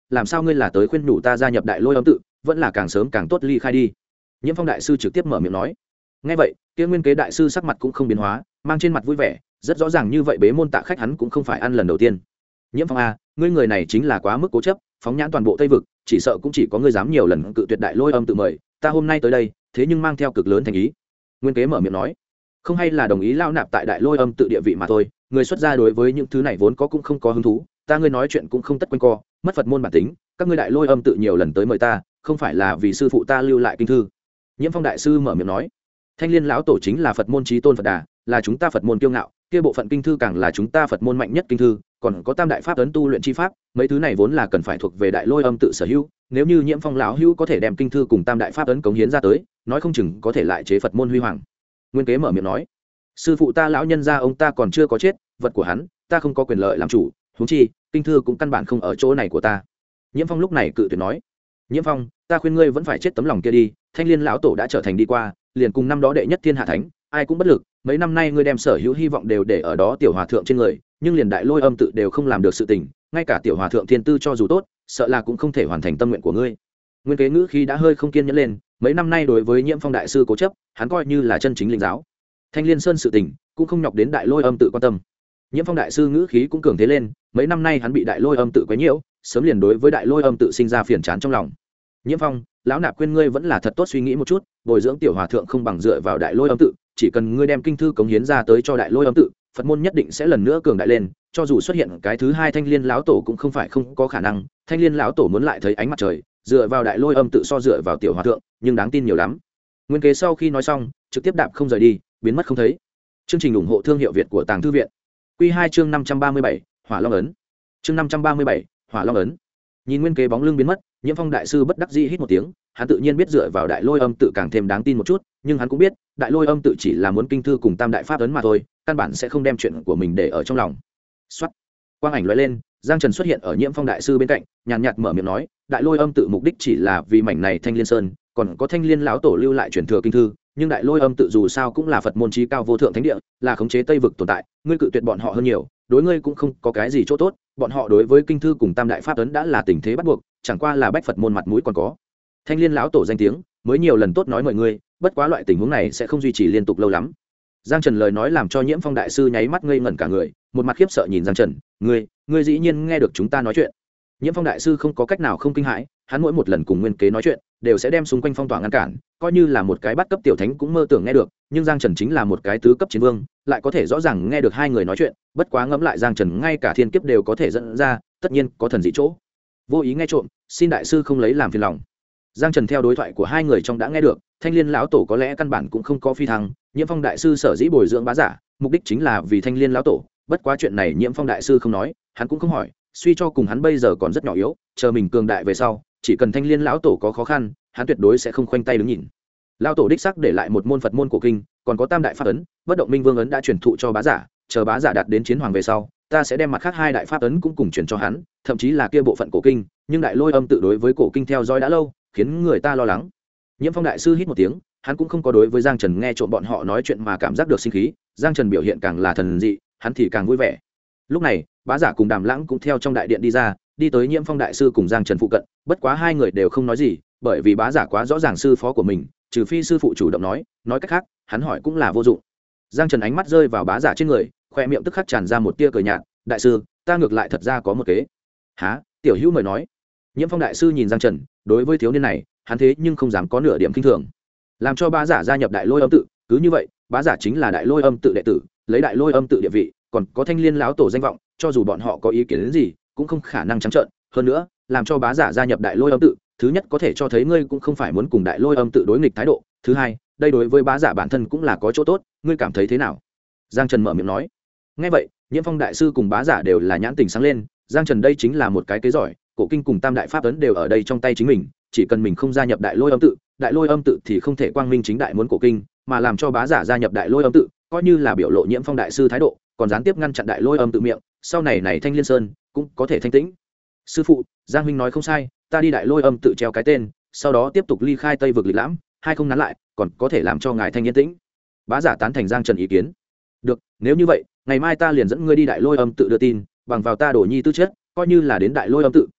làm sao ngươi là tới khuyên nhủ ta gia nhập đại lôi âm tự, vẫn là càng sớm càng tốt ly khai đi. Nhiễm Phong đại sư trực tiếp mở miệng nói. Nghe vậy, kia Nguyên Kế đại sư sắc mặt cũng không biến hóa, mang trên mặt vui vẻ, rất rõ ràng như vậy bế môn tạ khách hắn cũng không phải ăn lần đầu tiên. Nhiễm Phong a, ngươi người này chính là quá mức cố chấp, phóng nhãn toàn bộ Tây vực, chỉ sợ cũng chỉ có ngươi dám nhiều lần cự tuyệt đại lôi âm tự mời, ta hôm nay tới đây, thế nhưng mang theo cực lớn thành ý. Nguyên Kế mở miệng nói, không hay là đồng ý lao nạp tại đại lôi âm tự địa vị mà thôi, người xuất gia đối với những thứ này vốn có cũng không có hứng thú, ta ngươi nói chuyện cũng không tất quanh co, mất Phật môn bản tính, các ngươi đại lôi âm tự nhiều lần tới mời ta, không phải là vì sư phụ ta lưu lại kinh thư. Nhiễm Phong đại sư mở miệng nói, Thanh Liên lão tổ chính là Phật môn chí tôn Phật Đà, là chúng ta Phật môn kiêu ngạo, kia bộ phận kinh thư càng là chúng ta Phật môn mạnh nhất kinh thư, còn có tam đại pháp ấn tu luyện chi pháp, mấy thứ này vốn là cần phải thuộc về đại lôi âm tự sở hữu, nếu như Nhiễm Phong lão hữu có thể đem kinh thư cùng tam đại pháp ấn cống hiến ra tới, nói không chừng có thể lại chế Phật môn huy hoàng. Nguyên Kế mở miệng nói, sư phụ ta lão nhân gia ông ta còn chưa có chết, vật của hắn ta không có quyền lợi làm chủ, huống chi kinh thư cũng căn bản không ở chỗ này của ta. Nhiễm Phong lúc này cự tuyệt nói, Nhiễm Phong, ta khuyên ngươi vẫn phải chết tấm lòng kia đi, Thanh Liên lão tổ đã trở thành đi qua, liền cùng năm đó đệ nhất thiên hạ thánh, ai cũng bất lực, mấy năm nay ngươi đem sở hữu hy vọng đều để ở đó tiểu hòa thượng trên người, nhưng liền đại lôi âm tự đều không làm được sự tình, ngay cả tiểu hòa thượng thiên tư cho dù tốt, sợ là cũng không thể hoàn thành tâm nguyện của ngươi. Nguyên Kế ngữ khí đã hơi không kiên nhẫn lên, mấy năm nay đối với Nhiễm Phong đại sư cố chấp, hắn coi như là chân chính linh giáo. Thanh Liên sơn sự tình cũng không nhọc đến đại lôi âm tự quan tâm. Nhiễm Phong đại sư ngữ khí cũng cường thế lên, mấy năm nay hắn bị đại lôi âm tự quấy nhiễu, sớm liền đối với đại lôi âm tự sinh ra phiền chán trong lòng. Nhiễm Phong, lão nạp khuyên ngươi vẫn là thật tốt suy nghĩ một chút, bồi dưỡng tiểu hòa thượng không bằng dựa vào đại lôi âm tự, chỉ cần ngươi đem kinh thư cống hiến ra tới cho đại lôi âm tự, Phật môn nhất định sẽ lần nữa cường đại lên, cho dù xuất hiện cái thứ hai Thanh Liên lão tổ cũng không phải không có khả năng, Thanh Liên lão tổ muốn lại thấy ánh mặt trời, dựa vào đại lôi âm tự so dựa vào tiểu hòa thượng, nhưng đáng tin nhiều lắm. Nguyên Kế sau khi nói xong, trực tiếp đạp không rời đi, biến mất không thấy. Chương trình ủng hộ thương hiệu Việt của Tàng Thư viện. Quy 2 chương 537, Hỏa Long ấn. Chương 537, Hỏa Long ấn. Nhìn Nguyên Kế bóng lưng biến mất, Nhiễm Phong đại sư bất đắc dĩ hít một tiếng, hắn tự nhiên biết dựa vào đại lôi âm tự càng thêm đáng tin một chút, nhưng hắn cũng biết, đại lôi âm tự chỉ là muốn kinh thư cùng tam đại pháp ấn mà thôi, căn bản sẽ không đem chuyện của mình để ở trong lòng. Soát. Quang ảnh lóe lên, Giang Trần xuất hiện ở Nhiễm Phong đại sư bên cạnh, nhàn nhạt mở miệng nói, đại lôi âm tự mục đích chỉ là vì mảnh này Thanh Liên Sơn, còn có Thanh Liên lão tổ lưu lại truyền thừa kinh thư, nhưng đại lôi âm tự dù sao cũng là Phật môn chí cao vô thượng thánh địa, là khống chế Tây vực tồn tại, ngươi cự tuyệt bọn họ hơn nhiều, đối ngươi cũng không có cái gì chỗ tốt, bọn họ đối với kinh thư cùng tam đại pháp ấn đã là tình thế bắt buộc, chẳng qua là bách Phật môn mặt mũi còn có. Thanh Liên lão tổ danh tiếng, mới nhiều lần tốt nói mời ngươi, bất quá loại tình huống này sẽ không duy trì liên tục lâu lắm. Giang Trần lời nói làm cho Nhiễm Phong đại sư nháy mắt ngây ngẩn cả người, một mặt khiếp sợ nhìn Giang Trần, ngươi dĩ nhiên nghe được chúng ta nói chuyện. Nhiễm Phong đại sư không có cách nào không kinh hãi, hắn mỗi một lần cùng Nguyên Kế nói chuyện, đều sẽ đem xung quanh phong tỏa ngăn cản, coi như là một cái bắt cấp tiểu thánh cũng mơ tưởng nghe được, nhưng Giang Trần chính là một cái tứ cấp chiến vương, lại có thể rõ ràng nghe được hai người nói chuyện, bất quá ngẫm lại Giang Trần ngay cả thiên kiếp đều có thể dẫn ra, tất nhiên có thần dị chỗ. Vô ý nghe trộm, xin đại sư không lấy làm phiền lòng. Giang Trần theo đối thoại của hai người trong đã nghe được, Thanh Liên lão tổ có lẽ căn bản cũng không có phi thăng, Nhiễm Phong đại sư sở dĩ bồi dưỡng bá giả, mục đích chính là vì Thanh Liên lão tổ, bất quá chuyện này Nhiễm Phong đại sư không nói, hắn cũng không hỏi, suy cho cùng hắn bây giờ còn rất nhỏ yếu, chờ mình cường đại về sau, chỉ cần Thanh Liên lão tổ có khó khăn, hắn tuyệt đối sẽ không khoanh tay đứng nhìn. Lão tổ đích xác để lại một môn Phật môn cổ kinh, còn có tam đại pháp ấn, bất động minh vương ấn đã truyền thụ cho bá giả, chờ bá giả đạt đến chiến hoàng về sau, ta sẽ đem mặt khác hai đại pháp ấn cũng cùng truyền cho hắn, thậm chí là kia bộ phận cổ kinh, nhưng đại lôi âm tự đối với cổ kinh theo dõi đã lâu, khiến người ta lo lắng. Nhiễm Phong đại sư hít một tiếng, hắn cũng không có đối với Giang Trần nghe trộm bọn họ nói chuyện mà cảm giác được sinh khí, Giang Trần biểu hiện càng là thần dị, hắn thì càng vui vẻ. Lúc này, bá giả cùng Đàm Lãng cũng theo trong đại điện đi ra, đi tới Nhiễm Phong đại sư cùng Giang Trần phụ cận, bất quá hai người đều không nói gì, bởi vì bá giả quá rõ ràng sư phó của mình, trừ phi sư phụ chủ động nói cách khác, hắn hỏi cũng là vô dụng. Giang Trần ánh mắt rơi vào bá giả trên người, khoe miệng tức khắc tràn ra một tia cười nhạt, đại sư, ta ngược lại thật ra có một kế. Hả? Tiểu Hữu mời nói. Nhiễm Phong đại sư nhìn Giang Trần, đối với thiếu niên này, hắn thế nhưng không dám có nửa điểm kinh thường. Làm cho bá giả gia nhập đại lôi âm tự, cứ như vậy, bá giả chính là đại lôi âm tự đệ tử, lấy đại lôi âm tự địa vị, còn có Thanh Liên lão tổ danh vọng, cho dù bọn họ có ý kiến đến gì, cũng không khả năng trắng trợn. Hơn nữa, làm cho bá giả gia nhập đại lôi âm tự, thứ nhất có thể cho thấy ngươi cũng không phải muốn cùng đại lôi âm tự đối nghịch thái độ, thứ hai, đây đối với bá giả bản thân cũng là có chỗ tốt, ngươi cảm thấy thế nào? Giang Trần mở miệng nói. Nghe vậy, Nhiễm Phong đại sư cùng bá giả đều là nhãn tình sáng lên, Giang Trần đây chính là một cái kế giỏi, cổ kinh cùng tam đại pháp ấn đều ở đây trong tay chính mình, chỉ cần mình không gia nhập đại lôi âm tự thì không thể quang minh chính đại muốn cổ kinh, mà làm cho bá giả gia nhập đại lôi âm tự, coi như là biểu lộ Nhiễm Phong đại sư thái độ, còn gián tiếp ngăn chặn đại lôi âm tự miệng, sau này Thanh Liên Sơn cũng có thể thanh tĩnh. Sư phụ, Giang huynh nói không sai, ta đi đại lôi âm tự treo cái tên, sau đó tiếp tục ly khai Tây vực lịch lãm, hai không nán lại, còn có thể làm cho ngài thanh yên tĩnh. Bá giả tán thành Giang Trần ý kiến. Được, nếu như vậy, ngày mai ta liền dẫn ngươi đi đại lôi âm tự đưa tin, bằng vào ta Đồ Nhi tư chất, coi như là đến đại lôi âm tự,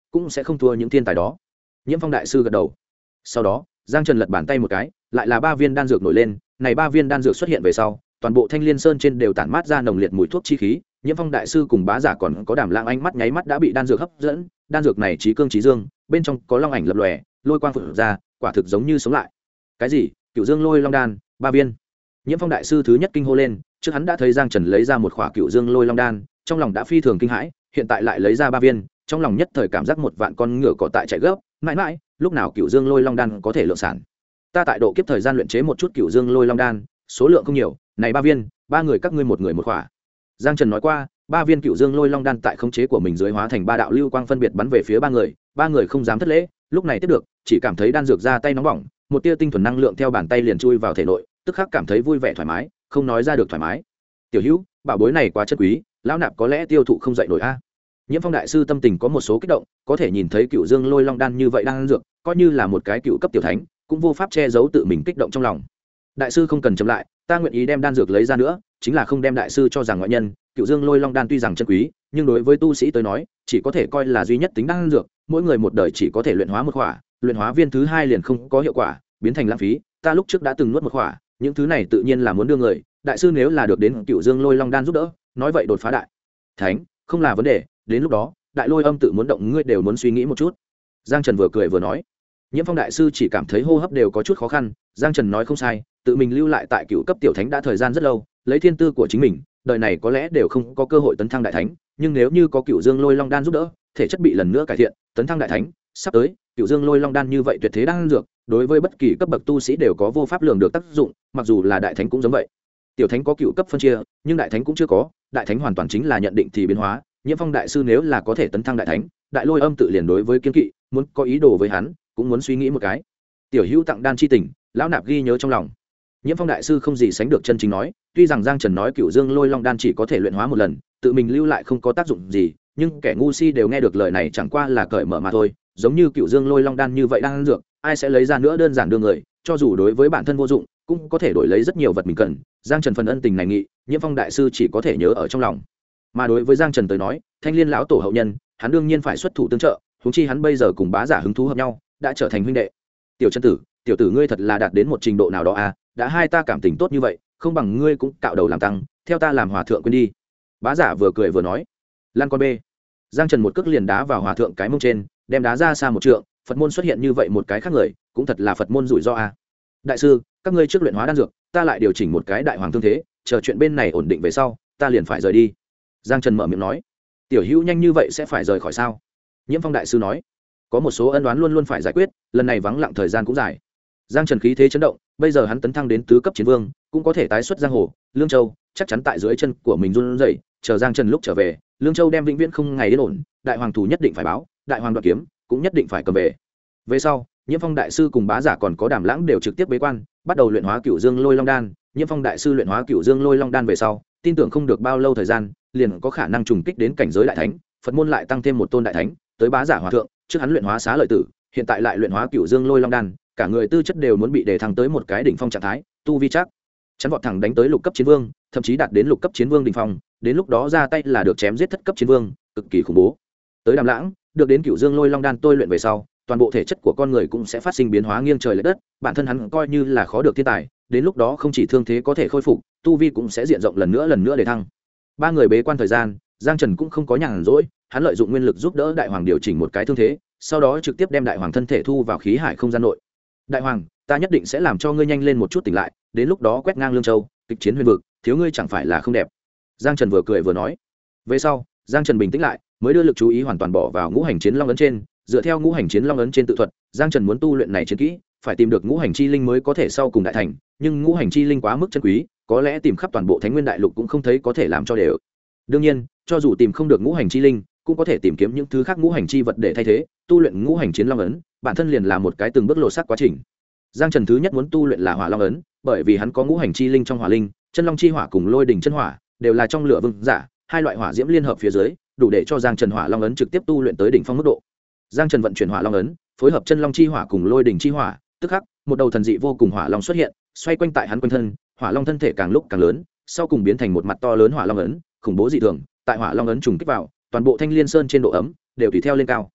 cũng sẽ không thua những thiên tài đó. Nhiễm Phong đại sư gật đầu. Sau đó Giang Trần lật bàn tay một cái, lại là 3 viên đan dược nổi lên. Này 3 viên đan dược xuất hiện về sau, toàn bộ Thanh Liên Sơn trên đều tản mát ra nồng liệt mùi thuốc chi khí. Nhiễm Phong đại sư cùng Bá Giả còn có Đàm Lãng ánh mắt nháy mắt đã bị đan dược hấp dẫn. Đan dược này chí cương chí dương, bên trong có long ảnh lập lòe, lôi quang phượng ra, quả thực giống như sống lại. Cái gì? Cửu Dương Lôi Long đan, 3 viên. Nhiễm Phong đại sư thứ nhất kinh hô lên, trước hắn đã thấy Giang Trần lấy ra một khỏa Cửu Dương Lôi Long đan, trong lòng đã phi thường kinh hãi, hiện tại lại lấy ra 3 viên, trong lòng nhất thời cảm giác một vạn con ngựa cỏ tại chạy gấp, mãi mãi, lúc nào Cửu Dương Lôi Long đan có thể lượng sản. Ta tại độ kiếp thời gian luyện chế một chút Cửu Dương Lôi Long đan, số lượng không nhiều, này 3 viên, 3 người các ngươi một người một khỏa. Giang Trần nói qua, 3 viên Cửu Dương Lôi Long đan tại khống chế của mình dưới hóa thành 3 đạo lưu quang phân biệt bắn về phía 3 người không dám thất lễ, lúc này tiếp được, chỉ cảm thấy đan dược ra tay nóng bỏng, một tia tinh thuần năng lượng theo bàn tay liền chui vào thể nội, tức khắc cảm thấy vui vẻ thoải mái, không nói ra được thoải mái. Tiểu Hữu, bảo bối này quá chất quý, lão nạp có lẽ tiêu thụ không dậy nổi a. Nhiễm Phong đại sư tâm tình có một số kích động, có thể nhìn thấy Cửu Dương Lôi Long đan như vậy đang dược, coi như là một cái cựu cấp tiểu thánh, cũng vô pháp che giấu tự mình kích động trong lòng. Đại sư không cần chậm lại, ta nguyện ý đem đan dược lấy ra nữa, chính là không đem đại sư cho rằng ngoại nhân. Cửu Dương Lôi Long đan tuy rằng chân quý, nhưng đối với tu sĩ tới nói, chỉ có thể coi là duy nhất tính đan dược, mỗi người một đời chỉ có thể luyện hóa một khỏa, luyện hóa viên thứ 2 liền không có hiệu quả, biến thành lãng phí. Ta lúc trước đã từng nuốt một khỏa, những thứ này tự nhiên là muốn đưa người. Đại sư nếu là được đến Cửu Dương Lôi Long đan giúp đỡ, nói vậy đột phá đại thánh không là vấn đề, đến lúc đó Đại Lôi Âm tự muốn động ngươi đều muốn suy nghĩ một chút. Giang Trần vừa cười vừa nói. Nhiễm Phong đại sư chỉ cảm thấy hô hấp đều có chút khó khăn. Giang Trần nói không sai, tự mình lưu lại tại cựu cấp tiểu thánh đã thời gian rất lâu, lấy thiên tư của chính mình, đời này có lẽ đều không có cơ hội tấn thăng đại thánh, nhưng nếu như có Cửu Dương Lôi Long đan giúp đỡ, thể chất bị lần nữa cải thiện, tấn thăng đại thánh sắp tới. Cửu Dương Lôi Long đan như vậy tuyệt thế đan dược, đối với bất kỳ cấp bậc tu sĩ đều có vô pháp lường được tác dụng, mặc dù là đại thánh cũng giống vậy. Tiểu thánh có cựu cấp phân chia, nhưng đại thánh cũng chưa có, đại thánh hoàn toàn chính là nhận định thì biến hóa. Nhiễm Phong đại sư nếu là có thể tấn thăng đại thánh, Đại Lôi Âm tự liền đối với kiên kỵ, muốn có ý đồ với hắn, cũng muốn suy nghĩ một cái. Tiểu Hữu tặng đan chi tình, lão nạp ghi nhớ trong lòng. Nhiễm Phong đại sư không gì sánh được chân chính nói, tuy rằng Giang Trần nói Cửu Dương Lôi Long đan chỉ có thể luyện hóa một lần, tự mình lưu lại không có tác dụng gì, nhưng kẻ ngu si đều nghe được lời này chẳng qua là cởi mở mà thôi, giống như Cửu Dương Lôi Long đan như vậy đang dược, ai sẽ lấy ra nữa, đơn giản đưa người, cho dù đối với bản thân vô dụng, cũng có thể đổi lấy rất nhiều vật mình cần. Giang Trần phần ân tình này nghị, Nhiễm Phong đại sư chỉ có thể nhớ ở trong lòng. Mà đối với Giang Trần tới nói, Thanh Liên lão tổ hậu nhân, hắn đương nhiên phải xuất thủ tương trợ, huống chi hắn bây giờ cùng Bá Giả hứng thú hợp nhau, đã trở thành huynh đệ. Tiểu Chân tử, tiểu tử ngươi thật là đạt đến một trình độ nào đó à, đã hai ta cảm tình tốt như vậy, không bằng ngươi cũng cạo đầu làm tăng, theo ta làm hòa thượng quên đi. Bá Giả vừa cười vừa nói. Lan con bê. Giang Trần một cước liền đá vào hòa thượng cái mông trên, đem đá ra xa một trượng. Phật môn xuất hiện như vậy một cái khác người, cũng thật là Phật môn rủi ro à. Đại sư, các ngươi trước luyện hóa đan dược, ta lại điều chỉnh một cái đại hoàng thương thế, chờ chuyện bên này ổn định về sau, ta liền phải rời đi. Giang Trần mở miệng nói. Tiểu Hữu nhanh như vậy sẽ phải rời khỏi sao? Nhiễm Phong đại sư nói. Có một số ân oán luôn luôn phải giải quyết, lần này vắng lặng thời gian cũng dài. Giang Trần khí thế chấn động, bây giờ hắn tấn thăng đến tứ cấp chiến vương, cũng có thể tái xuất giang hồ. Lương Châu chắc chắn tại dưới chân của mình run rẩy, chờ Giang Trần lúc trở về, Lương Châu đem vĩnh viễn không ngày yên ổn, đại hoàng thủ nhất định phải báo, đại hoàng đoạt kiếm cũng nhất định phải cầm về. Về sau, Nhiễm Phong đại sư cùng Bá Giả còn có Đàm Lãng đều trực tiếp bế quan, bắt đầu luyện hóa Cửu Dương Lôi Long đan. Nhiễm Phong đại sư luyện hóa Cửu Dương Lôi Long đan về sau, tin tưởng không được bao lâu thời gian, liền có khả năng trùng kích đến cảnh giới đại thánh. Phật môn lại tăng thêm một tôn đại thánh, tới Bá Giả hòa thượng, trước hắn luyện hóa Xá Lợi Tử, hiện tại lại luyện hóa Cửu Dương Lôi Long đan, cả người tư chất đều muốn bị đề thăng tới một cái đỉnh phong trạng thái, tu vi chắc chắn vọt thẳng đánh tới lục cấp chiến vương, thậm chí đạt đến lục cấp chiến vương đỉnh phong, đến lúc đó ra tay là được chém giết thất cấp chiến vương, cực kỳ khủng bố. Tới Đàm Lãng, được đến Cửu Dương Lôi Long đan tôi luyện về sau, toàn bộ thể chất của con người cũng sẽ phát sinh biến hóa nghiêng trời lệch đất, bản thân hắn coi như là khó được thiên tài, đến lúc đó không chỉ thương thế có thể khôi phục, tu vi cũng sẽ diện rộng lần nữa để thăng. Ba người bế quan thời gian, Giang Trần cũng không có nhàn rỗi, hắn lợi dụng nguyên lực giúp đỡ đại hoàng điều chỉnh một cái thương thế, sau đó trực tiếp đem đại hoàng thân thể thu vào khí hải không gian nội. Đại hoàng, ta nhất định sẽ làm cho ngươi nhanh lên một chút tỉnh lại, đến lúc đó quét ngang Lương Châu, kịch chiến huyền vực, thiếu ngươi chẳng phải là không đẹp. Giang Trần vừa cười vừa nói. Về sau, Giang Trần bình tĩnh lại, mới đưa lực chú ý hoàn toàn bỏ vào ngũ hành chiến long ấn trên, dựa theo ngũ hành chiến long ấn trên tự thuật, Giang Trần muốn tu luyện này chiến kỹ, phải tìm được ngũ hành chi linh mới có thể sau cùng đại thành, nhưng ngũ hành chi linh quá mức chân quý, có lẽ tìm khắp toàn bộ Thánh Nguyên Đại Lục cũng không thấy có thể làm cho đều. Đương nhiên, cho dù tìm không được ngũ hành chi linh, cũng có thể tìm kiếm những thứ khác ngũ hành chi vật để thay thế, tu luyện ngũ hành chiến long ấn, bản thân liền là một cái từng bước lộ sắc quá trình. Giang Trần thứ nhất muốn tu luyện là Hỏa Long ấn, bởi vì hắn có ngũ hành chi linh trong hỏa linh, chân long chi hỏa cùng lôi đỉnh chân hỏa, đều là trong lửa vương giả, hai loại hỏa diễm liên hợp phía dưới, đủ để cho Giang Trần Hỏa Long ấn trực tiếp tu luyện tới đỉnh phong mức độ. Giang Trần vận chuyển Hỏa Long ấn, phối hợp chân long chi hỏa cùng lôi đỉnh chi hỏa, tức khắc, một đầu thần dị vô cùng hỏa long xuất hiện, xoay quanh tại hắn quanh thân, hỏa long thân thể càng lúc càng lớn, sau cùng biến thành một mặt to lớn hỏa long ấn, khủng bố dị thường, tại hỏa long ấn trùng kích vào, toàn bộ Thanh Liên Sơn trên độ ấm đều tùy theo lên cao.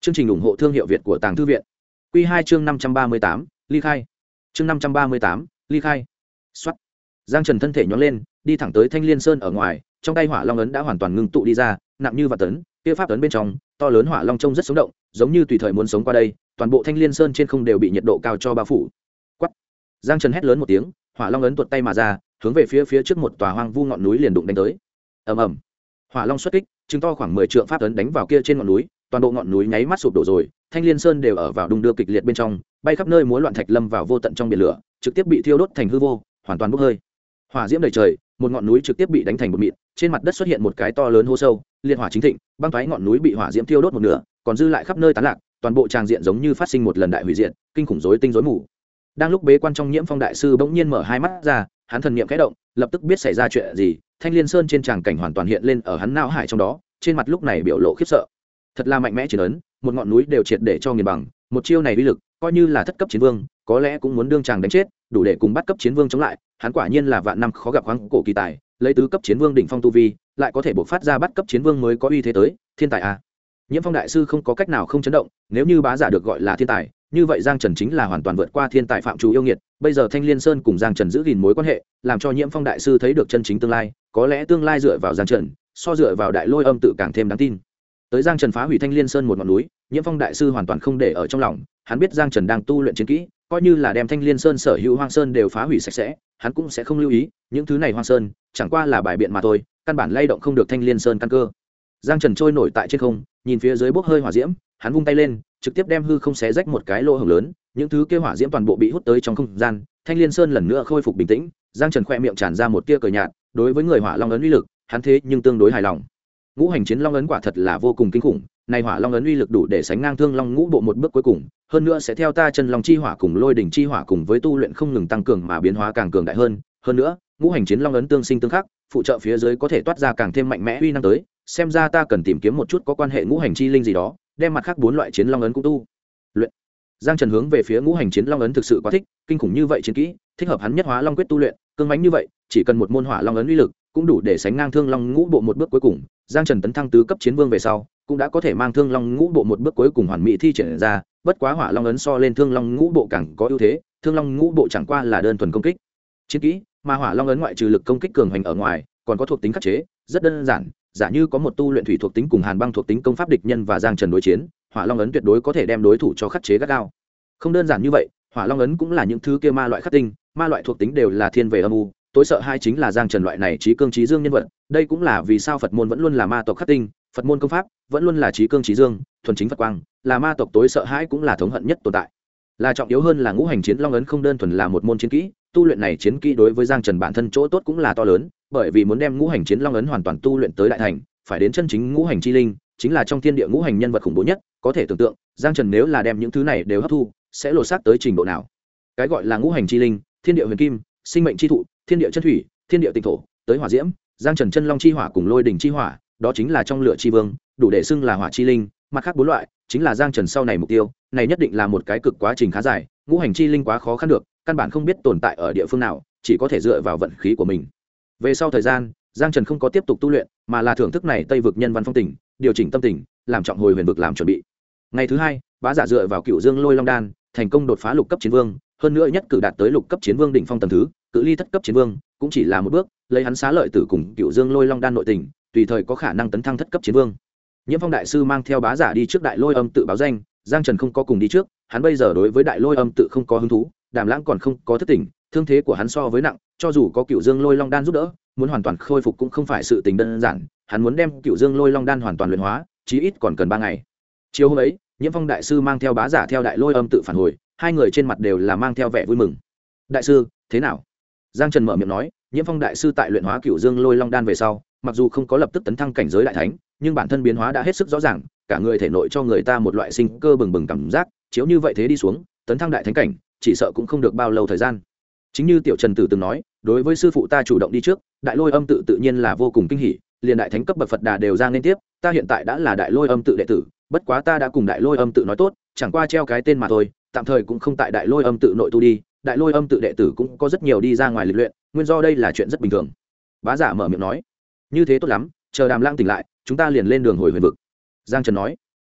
Chương trình ủng hộ thương hiệu Việt của Tàng Thư viện. Quy 2 chương 538, ly khai. Chương 538, ly khai. Soát. Giang Trần thân thể nhón lên, đi thẳng tới Thanh Liên Sơn ở ngoài, trong tay Hỏa Long ấn đã hoàn toàn ngưng tụ đi ra, nặng như vạn tấn, kia pháp ấn bên trong, to lớn Hỏa Long trông rất sống động, giống như tùy thời muốn sống qua đây, toàn bộ Thanh Liên Sơn trên không đều bị nhiệt độ cao cho bao phủ. Quắc. Giang Trần hét lớn một tiếng, Hỏa Long ấn tuột tay mà ra, hướng về phía trước một tòa hoang vu ngọn núi liền đụng đánh tới. Ầm ầm. Hỏa Long xuất kích, chứng to khoảng 10 trượng pháp ấn đánh vào kia trên ngọn núi, toàn bộ ngọn núi nháy mắt sụp đổ rồi, Thanh Liên Sơn đều ở vào đung đưa kịch liệt bên trong, bay khắp nơi múa loạn thạch lâm vào vô tận trong biển lửa, trực tiếp bị thiêu đốt thành hư vô, hoàn toàn bốc hơi. Hỏa diễm đầy trời, một ngọn núi trực tiếp bị đánh thành một mịn, trên mặt đất xuất hiện một cái to lớn hố sâu, liệt hỏa chính thịnh, băng toái ngọn núi bị hỏa diễm thiêu đốt một nửa, còn dư lại khắp nơi tán lạc, toàn bộ tràng diện giống như phát sinh một lần đại hủy diệt, kinh khủng rối tinh rối mù. Đang lúc bế quan trong Nhiễm Phong đại sư bỗng nhiên mở hai mắt ra, hắn thần niệm khẽ động, lập tức biết xảy ra chuyện gì, Thanh Liên Sơn trên tràng cảnh hoàn toàn hiện lên ở hắn não hải trong đó, trên mặt lúc này biểu lộ khiếp sợ. Thật là mạnh mẽ chiến ấn, một ngọn núi đều triệt để cho nghiền bằng, một chiêu này uy lực, coi như là thất cấp chiến vương, có lẽ cũng muốn đương chàng đánh chết, đủ để cùng bắt cấp chiến vương chống lại, hắn quả nhiên là vạn năm khó gặp khoáng cổ kỳ tài, lấy tứ cấp chiến vương đỉnh phong tu vi, lại có thể bộc phát ra bắt cấp chiến vương mới có uy thế tới, thiên tài a. Nhiễm Phong đại sư không có cách nào không chấn động, nếu như bá giả được gọi là thiên tài, như vậy Giang Trần chính là hoàn toàn vượt qua thiên tài phạm chủ yêu nghiệt, bây giờ Thanh Liên Sơn cùng Giang Trần giữ gìn mối quan hệ, làm cho Nhiễm Phong đại sư thấy được chân chính tương lai, có lẽ tương lai dựa vào Giang Trần, so dựa vào Đại Lôi Âm tự càng thêm đáng tin. Tới Giang Trần phá hủy Thanh Liên Sơn một ngọn núi, Nhiễm Phong đại sư hoàn toàn không để ở trong lòng, hắn biết Giang Trần đang tu luyện chiến kỹ, coi như là đem Thanh Liên Sơn sở hữu hoang sơn đều phá hủy sạch sẽ, hắn cũng sẽ không lưu ý, những thứ này hoang sơn chẳng qua là bài biện mà thôi, căn bản lay động không được Thanh Liên Sơn căn cơ. Giang Trần trôi nổi tại trên không, nhìn phía dưới bốc hơi hỏa diễm, hắn vung tay lên, trực tiếp đem hư không xé rách một cái lỗ hổng lớn, những thứ kia hỏa diễm toàn bộ bị hút tới trong không gian, Thanh Liên Sơn lần nữa khôi phục bình tĩnh. Giang Trần khẽ miệng tràn ra một tia cười nhạt, đối với người Hỏa Long ấn uy lực, hắn thế nhưng tương đối hài lòng. Ngũ hành chiến long ấn quả thật là vô cùng kinh khủng, này Hỏa Long ấn uy lực đủ để sánh ngang Thương Long ngũ bộ một bước cuối cùng, hơn nữa sẽ theo ta chân long chi hỏa cùng lôi đỉnh chi hỏa cùng với tu luyện không ngừng tăng cường mà biến hóa càng cường đại hơn nữa, ngũ hành chiến long ấn tương sinh tương khắc, phụ trợ phía dưới có thể toát ra càng thêm mạnh mẽ uy năng tới, xem ra ta cần tìm kiếm một chút có quan hệ ngũ hành chi linh gì đó, đem mặt khác bốn loại chiến long ấn cũng tu luyện. Giang Trần hướng về phía ngũ hành chiến long ấn thực sự quá thích, kinh khủng như vậy chiến kỹ, thích hợp hắn nhất Hóa Long quyết tu luyện, cương mãnh như vậy, chỉ cần một môn Hỏa Long ấn uy lực, cũng đủ để sánh ngang Thương Long ngũ bộ một bước cuối cùng. Giang Trần tấn thăng tứ cấp chiến vương về sau, cũng đã có thể mang Thương Long ngũ bộ một bước cuối cùng hoàn mỹ thi triển ra, bất quá Hỏa Long ấn so lên Thương Long ngũ bộ càng có ưu thế, Thương Long ngũ bộ chẳng qua là đơn thuần công kích chiến kỹ, mà Hỏa Long ấn ngoại trừ lực công kích cường hành ở ngoài, còn có thuộc tính khắc chế, rất đơn giản, giả như có một tu luyện thủy thuộc tính cùng hàn băng thuộc tính công pháp địch nhân và Giang Trần đối chiến, Hỏa Long ấn tuyệt đối có thể đem đối thủ cho khắc chế gắt gao. Không đơn giản như vậy, Hỏa Long ấn cũng là những thứ kia ma loại khắc tinh, ma loại thuộc tính đều là thiên về âm u, tối sợ hai chính là Giang Trần loại này trí cương trí dương nhân vật, đây cũng là vì sao Phật môn vẫn luôn là ma tộc khắc tinh, Phật môn công pháp vẫn luôn là trí cương trí dương, thuần chính Phật quang, là ma tộc tối sợ hãi cũng là thống hận nhất tồn tại. Là trọng yếu hơn là ngũ hành chiến long ấn không đơn thuần là một môn chiến kỹ, tu luyện này chiến kỹ đối với Giang Trần bản thân chỗ tốt cũng là to lớn, bởi vì muốn đem ngũ hành chiến long ấn hoàn toàn tu luyện tới đại thành, phải đến chân chính ngũ hành chi linh, chính là trong thiên địa ngũ hành nhân vật khủng bố nhất, có thể tưởng tượng, Giang Trần nếu là đem những thứ này đều hấp thu, sẽ lột xác tới trình độ nào. Cái gọi là ngũ hành chi linh, thiên địa huyền kim, sinh mệnh chi thụ, thiên địa chân thủy, thiên địa tinh thổ, tới hỏa diễm, Giang Trần chân long chi hỏa cùng lôi đỉnh chi hỏa, đó chính là trong lửa chi vương, đủ để xưng là hỏa chi linh, mặt khác bốn loại chính là Giang Trần sau này mục tiêu, này nhất định là một cái cực quá trình khá dài, ngũ hành chi linh quá khó khăn được, căn bản không biết tồn tại ở địa phương nào, chỉ có thể dựa vào vận khí của mình. Về sau thời gian, Giang Trần không có tiếp tục tu luyện, mà là thưởng thức này Tây vực nhân văn phong tình, điều chỉnh tâm tình, làm trọng hồi huyền vực làm chuẩn bị. Ngày thứ hai, bá giả dựa vào Cựu Dương Lôi Long đan, thành công đột phá lục cấp chiến vương, hơn nữa nhất cử đạt tới lục cấp chiến vương đỉnh phong tầng thứ, cự ly thất cấp chiến vương cũng chỉ là một bước, lấy hắn xá lợi tử cùng Cựu Dương Lôi Long đan nội tình, tùy thời có khả năng tấn thăng thất cấp chiến vương. Nhiễm Phong đại sư mang theo bá giả đi trước Đại Lôi Âm tự báo danh, Giang Trần không có cùng đi trước, hắn bây giờ đối với Đại Lôi Âm tự không có hứng thú, Đàm Lãng còn không có thức tỉnh, thương thế của hắn so với nặng, cho dù có Cựu Dương Lôi Long đan giúp đỡ, muốn hoàn toàn khôi phục cũng không phải sự tình đơn giản, hắn muốn đem Cựu Dương Lôi Long đan hoàn toàn luyện hóa, chí ít còn cần 3 ngày. Chiều hôm ấy, Nhiễm Phong đại sư mang theo bá giả theo Đại Lôi Âm tự phản hồi, hai người trên mặt đều là mang theo vẻ vui mừng. Đại sư, thế nào? Giang Trần mở miệng nói, Nhiễm Phong đại sư tại luyện hóa Cựu Dương Lôi Long đan về sau, mặc dù không có lập tức tấn thăng cảnh giới đại thánh, nhưng bản thân biến hóa đã hết sức rõ ràng, cả người thể nội cho người ta một loại sinh cơ bừng bừng cảm giác, chiếu như vậy thế đi xuống, tấn thăng đại thánh cảnh, chỉ sợ cũng không được bao lâu thời gian. Chính như Tiểu Trần Tử từng nói, đối với sư phụ ta chủ động đi trước, Đại Lôi Âm tự tự nhiên là vô cùng kinh hỉ, liền đại thánh cấp bậc Phật Đà đều ra nên tiếp, ta hiện tại đã là Đại Lôi Âm tự đệ tử, bất quá ta đã cùng Đại Lôi Âm tự nói tốt, chẳng qua treo cái tên mà thôi, tạm thời cũng không tại Đại Lôi Âm tự nội tu đi, Đại Lôi Âm tự đệ tử cũng có rất nhiều đi ra ngoài lịch luyện, nguyên do đây là chuyện rất bình thường. Bá giả mở miệng nói, như thế tốt lắm, chờ Đàm Lãng tỉnh lại, chúng ta liền lên đường hồi huyền vực. Giang Trần nói,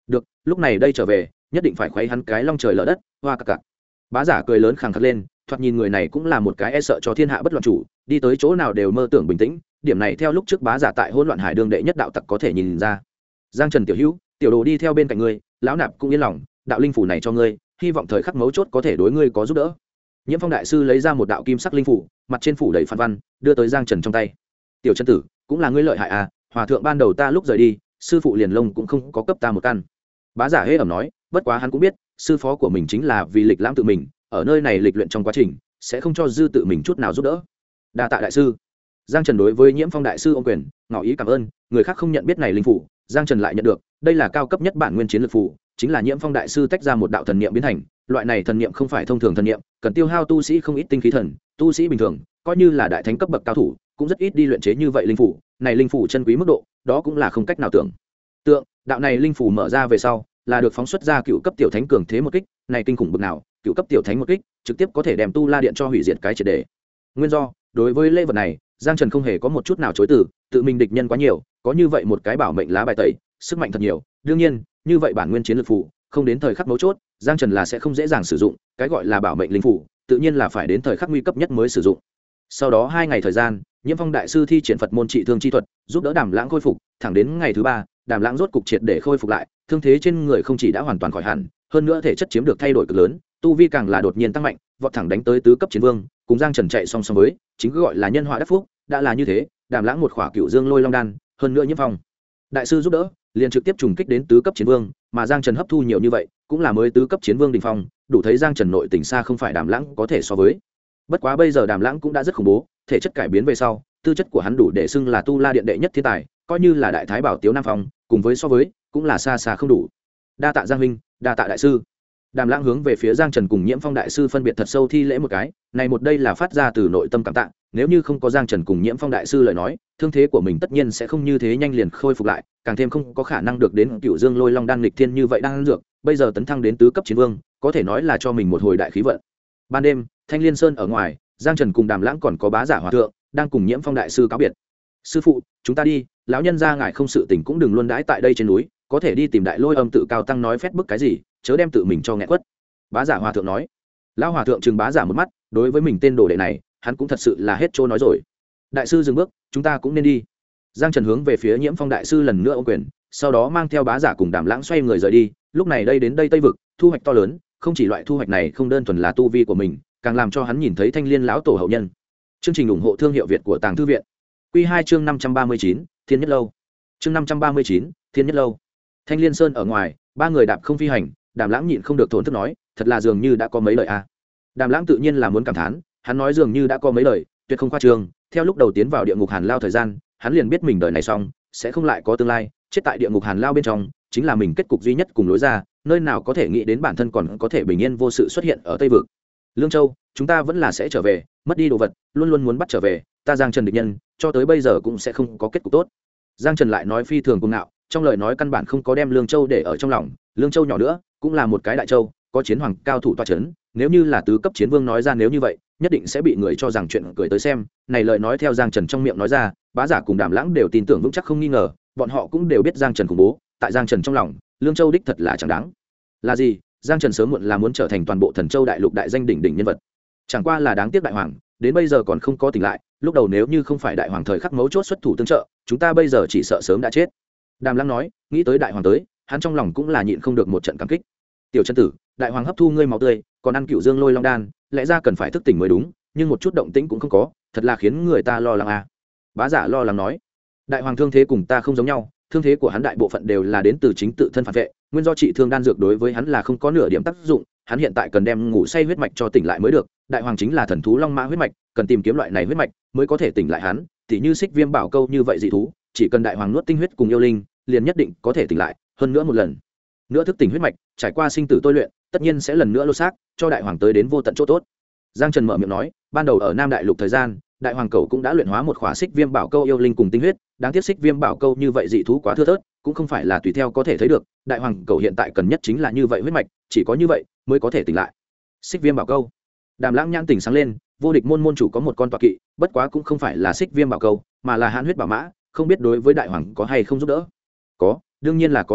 được, lúc này đây trở về nhất định phải khuấy hắn cái long trời lở đất, hoa cặc cặc. Bá giả cười lớn khẳng khắc lên, thoạt nhìn người này cũng là một cái e sợ cho thiên hạ bất loạn chủ, đi tới chỗ nào đều mơ tưởng bình tĩnh, điểm này theo lúc trước bá giả tại hỗn loạn hải đương đệ nhất đạo tặc có thể nhìn ra. Giang Trần tiểu hữu, tiểu đồ đi theo bên cạnh ngươi, lão nạp cũng yên lòng, đạo linh phủ này cho ngươi, hy vọng thời khắc mấu chốt có thể đối ngươi có giúp đỡ. Nhiễm Phong đại sư lấy ra một đạo kim sắc linh phủ, mặt trên phủ đầy phản văn, đưa tới Giang Trần trong tay. Tiểu chân tử, cũng là ngươi lợi hại à, hòa thượng ban đầu ta lúc rời đi, sư phụ liền lông cũng không có cấp ta một căn. Bá giả hễ ẩm nói, bất quá hắn cũng biết, sư phó của mình chính là vì lịch lãm tự mình, ở nơi này lịch luyện trong quá trình, sẽ không cho dư tự mình chút nào giúp đỡ. Đa tạ đại sư. Giang Trần đối với Nhiễm Phong đại sư ôm quyền, ngỏ ý cảm ơn, người khác không nhận biết này linh phủ, Giang Trần lại nhận được, đây là cao cấp nhất bản nguyên chiến lược phủ, chính là Nhiễm Phong đại sư tách ra một đạo thần niệm biến thành, loại này thần niệm không phải thông thường thần niệm, cần tiêu hao tu sĩ không ít tinh khí thần, tu sĩ bình thường, coi như là đại thánh cấp bậc cao thủ, cũng rất ít đi luyện chế như vậy linh phủ, này linh phủ chân quý mức độ, đó cũng là không cách nào tưởng tượng. Đạo này linh phủ mở ra về sau, là được phóng xuất ra cựu cấp tiểu thánh cường thế một kích, này kinh khủng bực nào, cựu cấp tiểu thánh một kích, trực tiếp có thể đem tu la điện cho hủy diệt cái triệt để. Nguyên do, đối với lễ vật này, Giang Trần không hề có một chút nào chối từ, tự mình địch nhân quá nhiều, có như vậy một cái bảo mệnh lá bài tẩy, sức mạnh thật nhiều, đương nhiên, như vậy bản nguyên chiến lược phủ, không đến thời khắc mấu chốt, Giang Trần là sẽ không dễ dàng sử dụng, cái gọi là bảo mệnh linh phủ, tự nhiên là phải đến thời khắc nguy cấp nhất mới sử dụng. Sau đó 2 ngày thời gian, Nhiễm Phong đại sư thi triển Phật môn trị thương chi thuật, giúp đỡ Đàm Lãng khôi phục, thẳng đến ngày thứ 3, Đàm Lãng rốt cục triệt để khôi phục lại, thương thế trên người không chỉ đã hoàn toàn khỏi hẳn, hơn nữa thể chất chiếm được thay đổi cực lớn, tu vi càng là đột nhiên tăng mạnh, vọt thẳng đánh tới tứ cấp chiến vương, cùng Giang Trần chạy song song với, chính cứ gọi là nhân họa đắc phúc, đã là như thế, Đàm Lãng một khỏa Cựu Dương Lôi Long đan, hơn nữa Nhiễm Phong đại sư giúp đỡ, liền trực tiếp trùng kích đến tứ cấp chiến vương, mà Giang Trần hấp thu nhiều như vậy, cũng là mới tứ cấp chiến vương đỉnh phong, đủ thấy Giang Trần nội tình xa không phải Đàm Lãng có thể so với. Bất quá bây giờ Đàm Lãng cũng đã rất khủng bố, thể chất cải biến về sau, tư chất của hắn đủ để xưng là tu la điện đệ nhất thiên tài, coi như là đại thái bảo Tiếu Nam Phong, cùng với so với, cũng là xa xa không đủ. Đa tạ Giang huynh, đa tạ đại sư. Đàm Lãng hướng về phía Giang Trần cùng Nhiễm Phong đại sư phân biệt thật sâu thi lễ một cái, này một đây là phát ra từ nội tâm cảm tạ, nếu như không có Giang Trần cùng Nhiễm Phong đại sư lời nói, thương thế của mình tất nhiên sẽ không như thế nhanh liền khôi phục lại, càng thêm không có khả năng được đến Cựu Dương Lôi Long đan nghịch thiên như vậy đang dược, bây giờ tấn thăng đến tứ cấp chiến vương, có thể nói là cho mình một hồi đại khí vận. Ban đêm, Thanh Liên Sơn ở ngoài, Giang Trần cùng Đàm Lãng còn có Bá giả hòa thượng, đang cùng Nhiễm Phong đại sư cáo biệt. Sư phụ, chúng ta đi, lão nhân gia ngài không sự tình cũng đừng luôn đãi tại đây trên núi, có thể đi tìm Đại Lôi Âm tự cao tăng nói phét bức cái gì, chớ đem tự mình cho nghẹn quất. Bá giả hòa thượng nói. Lão hòa thượng trừng Bá giả một mắt, đối với mình tên đồ đệ này, hắn cũng thật sự là hết trôi nói rồi. Đại sư dừng bước, chúng ta cũng nên đi. Giang Trần hướng về phía Nhiễm Phong đại sư lần nữa ôm quyền, sau đó mang theo Bá giả cùng Đàm Lãng xoay người rời đi. Lúc này đây đến đây Tây vực, thu hoạch to lớn, không chỉ loại thu hoạch này không đơn thuần là tu vi của mình, càng làm cho hắn nhìn thấy Thanh Liên lão tổ hậu nhân. Chương trình ủng hộ thương hiệu Việt của Tàng Thư viện. Quy 2 chương 539, Thiên Nhất Lâu. Chương 539, Thiên Nhất Lâu. Thanh Liên Sơn ở ngoài, 3 người đạp không phi hành, Đàm Lãng nhịn không được thổn thức nói, thật là dường như đã có mấy lời a. Đàm Lãng tự nhiên là muốn cảm thán, hắn nói dường như đã có mấy lời, tuyệt không khoa trương, theo lúc đầu tiến vào địa ngục Hàn Lao thời gian, hắn liền biết mình đời này xong, sẽ không lại có tương lai, chết tại địa ngục Hàn Lao bên trong, chính là mình kết cục duy nhất cùng lối ra, nơi nào có thể nghĩ đến bản thân còn có thể bình yên vô sự xuất hiện ở Tây vực. Lương Châu, chúng ta vẫn là sẽ trở về, mất đi đồ vật, luôn luôn muốn bắt trở về, ta Giang Trần địch nhân, cho tới bây giờ cũng sẽ không có kết cục tốt. Giang Trần lại nói phi thường cuồng ngạo, trong lời nói căn bản không có đem Lương Châu để ở trong lòng, Lương Châu nhỏ nữa, cũng là một cái đại châu, có chiến hoàng cao thủ tọa chấn, nếu như là tứ cấp chiến vương nói ra nếu như vậy, nhất định sẽ bị người cho rằng chuyện cười tới xem, này lời nói theo Giang Trần trong miệng nói ra, Bá giả cùng Đàm Lãng đều tin tưởng vững chắc không nghi ngờ, bọn họ cũng đều biết Giang Trần khủng bố, tại Giang Trần trong lòng, Lương Châu đích thật là chẳng đáng. Là gì? Giang Trần sớm muộn là muốn trở thành toàn bộ Thần Châu đại lục đại danh đỉnh đỉnh nhân vật. Chẳng qua là đáng tiếc đại hoàng, đến bây giờ còn không có tỉnh lại, lúc đầu nếu như không phải đại hoàng thời khắc mấu chốt xuất thủ tương trợ, chúng ta bây giờ chỉ sợ sớm đã chết. Đàm Lãng nói, nghĩ tới đại hoàng tới, hắn trong lòng cũng là nhịn không được một trận cảm kích. Tiểu chân tử, đại hoàng hấp thu ngươi máu tươi, còn ăn Cựu Dương Lôi Long đan, lẽ ra cần phải thức tỉnh mới đúng, nhưng một chút động tĩnh cũng không có, thật là khiến người ta lo lắng a. Bá giả lo lắng nói, đại hoàng thương thế cùng ta không giống nhau, thương thế của hắn đại bộ phận đều là đến từ chính tự thân phản vệ, nguyên do trị thương đan dược đối với hắn là không có nửa điểm tác dụng, hắn hiện tại cần đem ngủ say huyết mạch cho tỉnh lại mới được. Đại hoàng chính là thần thú long mã huyết mạch, cần tìm kiếm loại này huyết mạch mới có thể tỉnh lại hắn, tỉ như Xích Viêm Bảo Câu như vậy dị thú, chỉ cần đại hoàng nuốt tinh huyết cùng yêu linh, liền nhất định có thể tỉnh lại, hơn nữa một lần nữa thức tỉnh huyết mạch, trải qua sinh tử tôi luyện, tất nhiên sẽ lần nữa lột xác, cho đại hoàng tới đến vô tận chỗ tốt. Giang Trần mở miệng nói, ban đầu ở Nam Đại Lục thời gian, đại hoàng cầu cũng đã luyện hóa một khỏa Xích Viêm Bảo Câu yêu linh cùng tinh huyết, đáng tiếc Xích Viêm Bảo Câu như vậy dị thú quá thưa thớt, cũng không phải là tùy theo có thể thấy được, đại hoàng cầu hiện tại cần nhất chính là như vậy huyết mạch, chỉ có như vậy mới có thể tỉnh lại. Xích Viêm Bảo Câu. Đàm Lãng nhãn tỉnh sáng lên, vô địch môn môn chủ có một con tọa kỵ, bất quá cũng không phải là Xích Viêm Bảo Câu, mà là Hãn Huyết Bảo Mã, không biết đối với đại hoàng có hay không giúp đỡ. Có, đương nhiên là có tác dụng,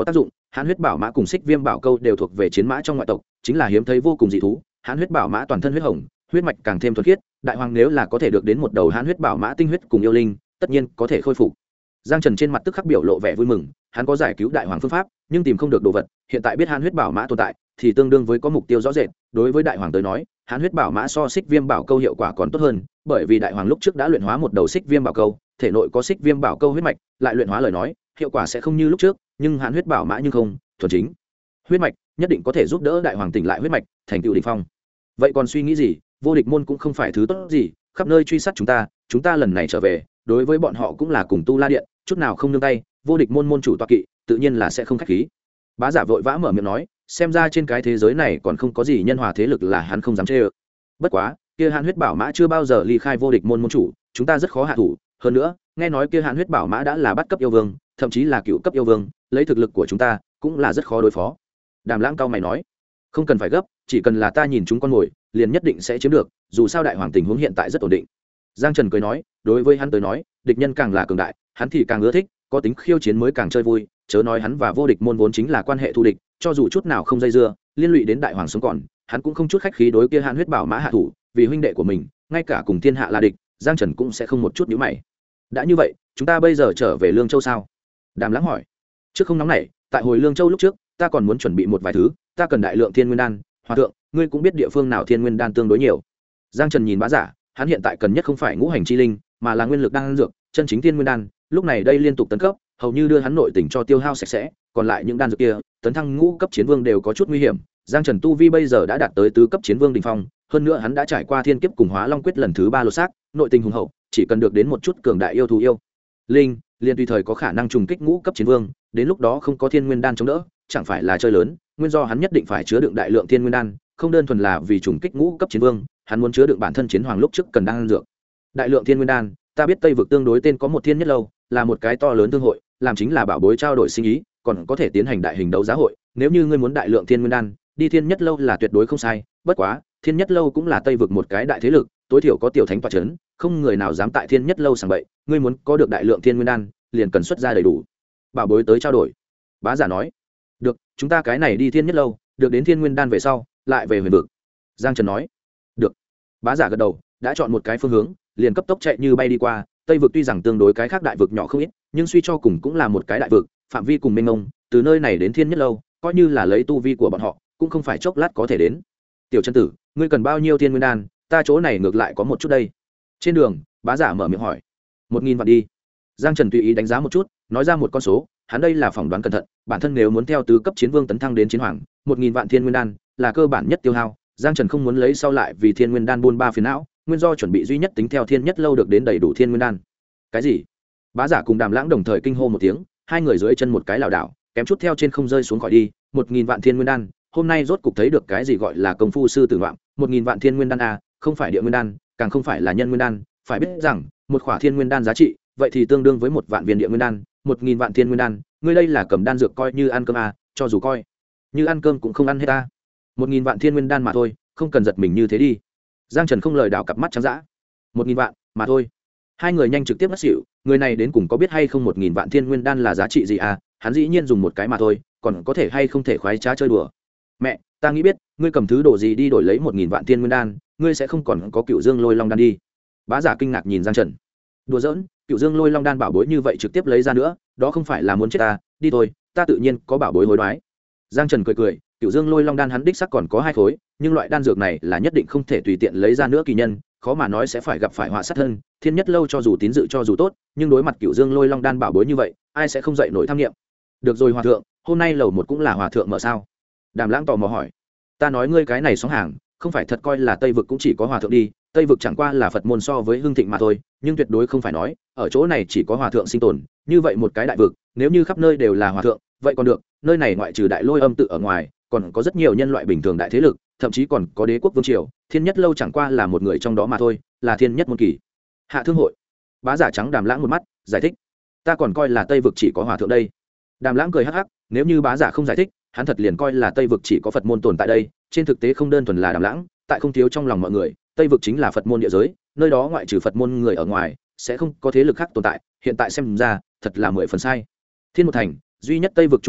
hãn huyết bảo mã cùng xích viêm bảo câu đều thuộc về chiến mã trong ngoại tộc, chính là hiếm thấy vô cùng dị thú. Hãn huyết bảo mã toàn thân huyết hồng, huyết mạch càng thêm thuần khiết, đại hoàng nếu là có thể được đến một đầu hãn huyết bảo mã tinh huyết cùng yêu linh, tất nhiên có thể khôi phục. Giang Trần trên mặt tức khắc biểu lộ vẻ vui mừng, hắn có giải cứu đại hoàng phương pháp, nhưng tìm không được đồ vật, hiện tại biết hãn huyết bảo mã tồn tại, thì tương đương với có mục tiêu rõ rệt. Đối với đại hoàng tới nói, hãn huyết bảo mã so xích viêm bảo câu hiệu quả còn tốt hơn, bởi vì đại hoàng lúc trước đã luyện hóa một đầu xích viêm bảo câu, thể nội có xích viêm bảo câu huyết mạch, lại luyện hóa lời nói, hiệu quả sẽ không như lúc trước, nhưng hãn huyết bảo mã nhưng không, thuần chính huyết mạch, nhất định có thể giúp đỡ đại hoàng tỉnh lại huyết mạch, thành tựu đỉnh phong. Vậy còn suy nghĩ gì? Vô địch môn cũng không phải thứ tốt gì, khắp nơi truy sát chúng ta lần này trở về, đối với bọn họ cũng là cùng tu la điện, chút nào không nương tay, vô địch môn môn chủ tọa kỵ, tự nhiên là sẽ không khách khí. Bá giả vội vã mở miệng nói, xem ra trên cái thế giới này còn không có gì nhân hòa thế lực là hắn không dám chê ơ. Bất quá, kia hãn huyết bảo mã chưa bao giờ ly khai vô địch môn môn chủ, chúng ta rất khó hạ thủ, hơn nữa, nghe nói kia hãn huyết bảo mã đã là bắt cấp yêu vương, thậm chí là cựu cấp yêu vương, lấy thực lực của chúng ta, cũng là rất khó đối phó. Đàm Lãng cao mày nói, không cần phải gấp, chỉ cần là ta nhìn chúng con mồi, liền nhất định sẽ chiếm được, dù sao đại hoàng tình huống hiện tại rất ổn định. Giang Trần cười nói, đối với hắn tới nói, địch nhân càng là cường đại, hắn thì càng ưa thích, có tính khiêu chiến mới càng chơi vui, chớ nói hắn và vô địch môn vốn chính là quan hệ thù địch, cho dù chút nào không dây dưa, liên lụy đến đại hoàng sống còn, hắn cũng không chút khách khí đối kia hãn huyết bảo mã hạ thủ, vì huynh đệ của mình, ngay cả cùng thiên hạ là địch, Giang Trần cũng sẽ không một chút nhíu mày. Đã như vậy, chúng ta bây giờ trở về Lương Châu sao? Đàm Lãng hỏi. Trước không nóng nảy, tại hồi Lương Châu lúc trước, ta còn muốn chuẩn bị một vài thứ, ta cần đại lượng thiên nguyên đan, hòa thượng, ngươi cũng biết địa phương nào thiên nguyên đan tương đối nhiều. Giang Trần nhìn Bá giả, hắn hiện tại cần nhất không phải ngũ hành chi linh, mà là nguyên lực đan dược, chân chính thiên nguyên đan, lúc này đây liên tục tấn cấp, hầu như đưa hắn nội tình cho tiêu hao sạch sẽ, còn lại những đan dược kia, tấn thăng ngũ cấp chiến vương đều có chút nguy hiểm. Giang Trần tu vi bây giờ đã đạt tới tứ cấp chiến vương đỉnh phong, hơn nữa hắn đã trải qua thiên kiếp cùng Hóa Long quyết lần thứ 3 lột xác, nội tình hùng hậu, chỉ cần được đến một chút cường đại yêu thú yêu linh, liền tùy thời có khả năng trùng kích ngũ cấp chiến vương, đến lúc đó không có thiên nguyên đan chống đỡ, chẳng phải là chơi lớn, nguyên do hắn nhất định phải chứa đựng đại lượng thiên nguyên đan, không đơn thuần là vì trùng kích ngũ cấp chiến vương, hắn muốn chứa đựng bản thân chiến hoàng lúc trước cần đan dược. Đại lượng thiên nguyên đan, ta biết Tây vực tương đối tên có một thiên nhất lâu, là một cái to lớn thương hội, làm chính là bảo bối trao đổi sinh ý, còn có thể tiến hành đại hình đấu giá hội, nếu như ngươi muốn đại lượng thiên nguyên đan, đi thiên nhất lâu là tuyệt đối không sai, bất quá, thiên nhất lâu cũng là Tây vực một cái đại thế lực, tối thiểu có tiểu thánh tọa chấn, không người nào dám tại thiên nhất lâu sảng bậy, ngươi muốn có được đại lượng thiên nguyên đan, liền cần xuất ra đầy đủ bảo bối tới trao đổi. Bá giả nói, được, chúng ta cái này đi thiên nhất lâu, được đến thiên nguyên đan về sau, lại về huyền vực. Giang Trần nói, được. Bá giả gật đầu, đã chọn một cái phương hướng, liền cấp tốc chạy như bay đi qua. Tây vực tuy rằng tương đối cái khác đại vực nhỏ không ít, nhưng suy cho cùng cũng là một cái đại vực, phạm vi cùng mênh mông, từ nơi này đến thiên nhất lâu, coi như là lấy tu vi của bọn họ, cũng không phải chốc lát có thể đến. Tiểu chân tử, ngươi cần bao nhiêu thiên nguyên đan? Ta chỗ này ngược lại có một chút đây. Trên đường, Bá giả mở miệng hỏi. 1000 vạn đi. Giang Trần tùy ý đánh giá một chút, nói ra một con số, hắn đây là phỏng đoán cẩn thận, bản thân nếu muốn theo tứ cấp chiến vương tấn thăng đến chiến hoàng, 1000 vạn thiên nguyên đan là cơ bản nhất tiêu hao. Giang Trần không muốn lấy sau lại vì thiên nguyên đan buôn ba phiền não, nguyên do chuẩn bị duy nhất tính theo thiên nhất lâu được đến đầy đủ thiên nguyên đan. Cái gì? Bá giả cùng Đàm Lãng đồng thời kinh hô một tiếng, hai người dưới chân một cái lảo đảo, kém chút theo trên không rơi xuống khỏi đi. 1000 vạn thiên nguyên đan, hôm nay rốt cục thấy được cái gì gọi là công phu sư tử ngoạm. 1000 vạn thiên nguyên đan a, không phải địa nguyên đan, càng không phải là nhân nguyên đan, phải biết rằng, một khỏa thiên nguyên đan giá trị, vậy thì tương đương với một vạn viên địa nguyên đan. 1000 vạn thiên nguyên đan, ngươi đây là cầm đan dược coi như ăn cơm a, cho dù coi như ăn cơm cũng không ăn hết ta. 1000 vạn thiên nguyên đan mà thôi, không cần giật mình như thế đi. Giang Trần không lời đảo cặp mắt trắng dã. 1000 vạn mà thôi. Hai người nhanh trực tiếp ngất xỉu, người này đến cùng có biết hay không 1000 vạn thiên nguyên đan là giá trị gì à, hắn dĩ nhiên dùng một cái mà thôi, còn có thể hay không thể khoái trá chơi đùa. Mẹ, ta nghĩ biết, ngươi cầm thứ đồ gì đi đổi lấy 1000 vạn thiên nguyên đan, ngươi sẽ không còn có Cựu Dương Lôi Long đan đi. Bá giả kinh ngạc nhìn Giang Trần. Đùa giỡn, Cựu Dương Lôi Long đan bảo bối như vậy trực tiếp lấy ra nữa, đó không phải là muốn chết ta, đi thôi, ta tự nhiên có bảo bối hối đoái. Giang Trần cười cười, Cựu Dương Lôi Long đan hắn đích xác còn có 2 khối, nhưng loại đan dược này là nhất định không thể tùy tiện lấy ra nữa kỳ nhân, khó mà nói sẽ phải gặp phải họa sát thân. Thiên nhất lâu cho dù tín dự cho dù tốt, nhưng đối mặt Cựu Dương Lôi Long đan bảo bối như vậy, ai sẽ không dậy nổi tham nghiệm. Được rồi hòa thượng, hôm nay lầu 1 cũng là hòa thượng mở sao? Đàm Lãng tò mò hỏi. Ta nói ngươi cái này sóng hàng, không phải thật coi là Tây vực cũng chỉ có hòa thượng đi, Tây vực chẳng qua là Phật môn so với hưng thịnh mà thôi, nhưng tuyệt đối không phải nói ở chỗ này chỉ có hòa thượng sinh tồn, như vậy một cái đại vực, nếu như khắp nơi đều là hòa thượng, vậy còn được, nơi này ngoại trừ Đại Lôi Âm tự ở ngoài, còn có rất nhiều nhân loại bình thường đại thế lực, thậm chí còn có đế quốc vương triều, Thiên Nhất lâu chẳng qua là một người trong đó mà thôi, là Thiên Nhất môn kỳ hạ thương hội. Bá giả trắng Đàm Lãng một mắt, giải thích. Ta còn coi là Tây vực chỉ có hòa thượng đây. Đàm Lãng cười hắc hắc, nếu như bá giả không giải thích, hắn thật liền coi là Tây vực chỉ có Phật môn tồn tại đây, trên thực tế không đơn thuần là Đàm Lãng, tại không thiếu trong lòng mọi người, Tây vực chính là Phật môn địa giới, nơi đó ngoại trừ Phật môn người ở ngoài, sẽ không có thế lực khác tồn tại, hiện tại xem ra, thật là 10 phần sai. Thiên một thành, duy nhất Tây vực trung tâm,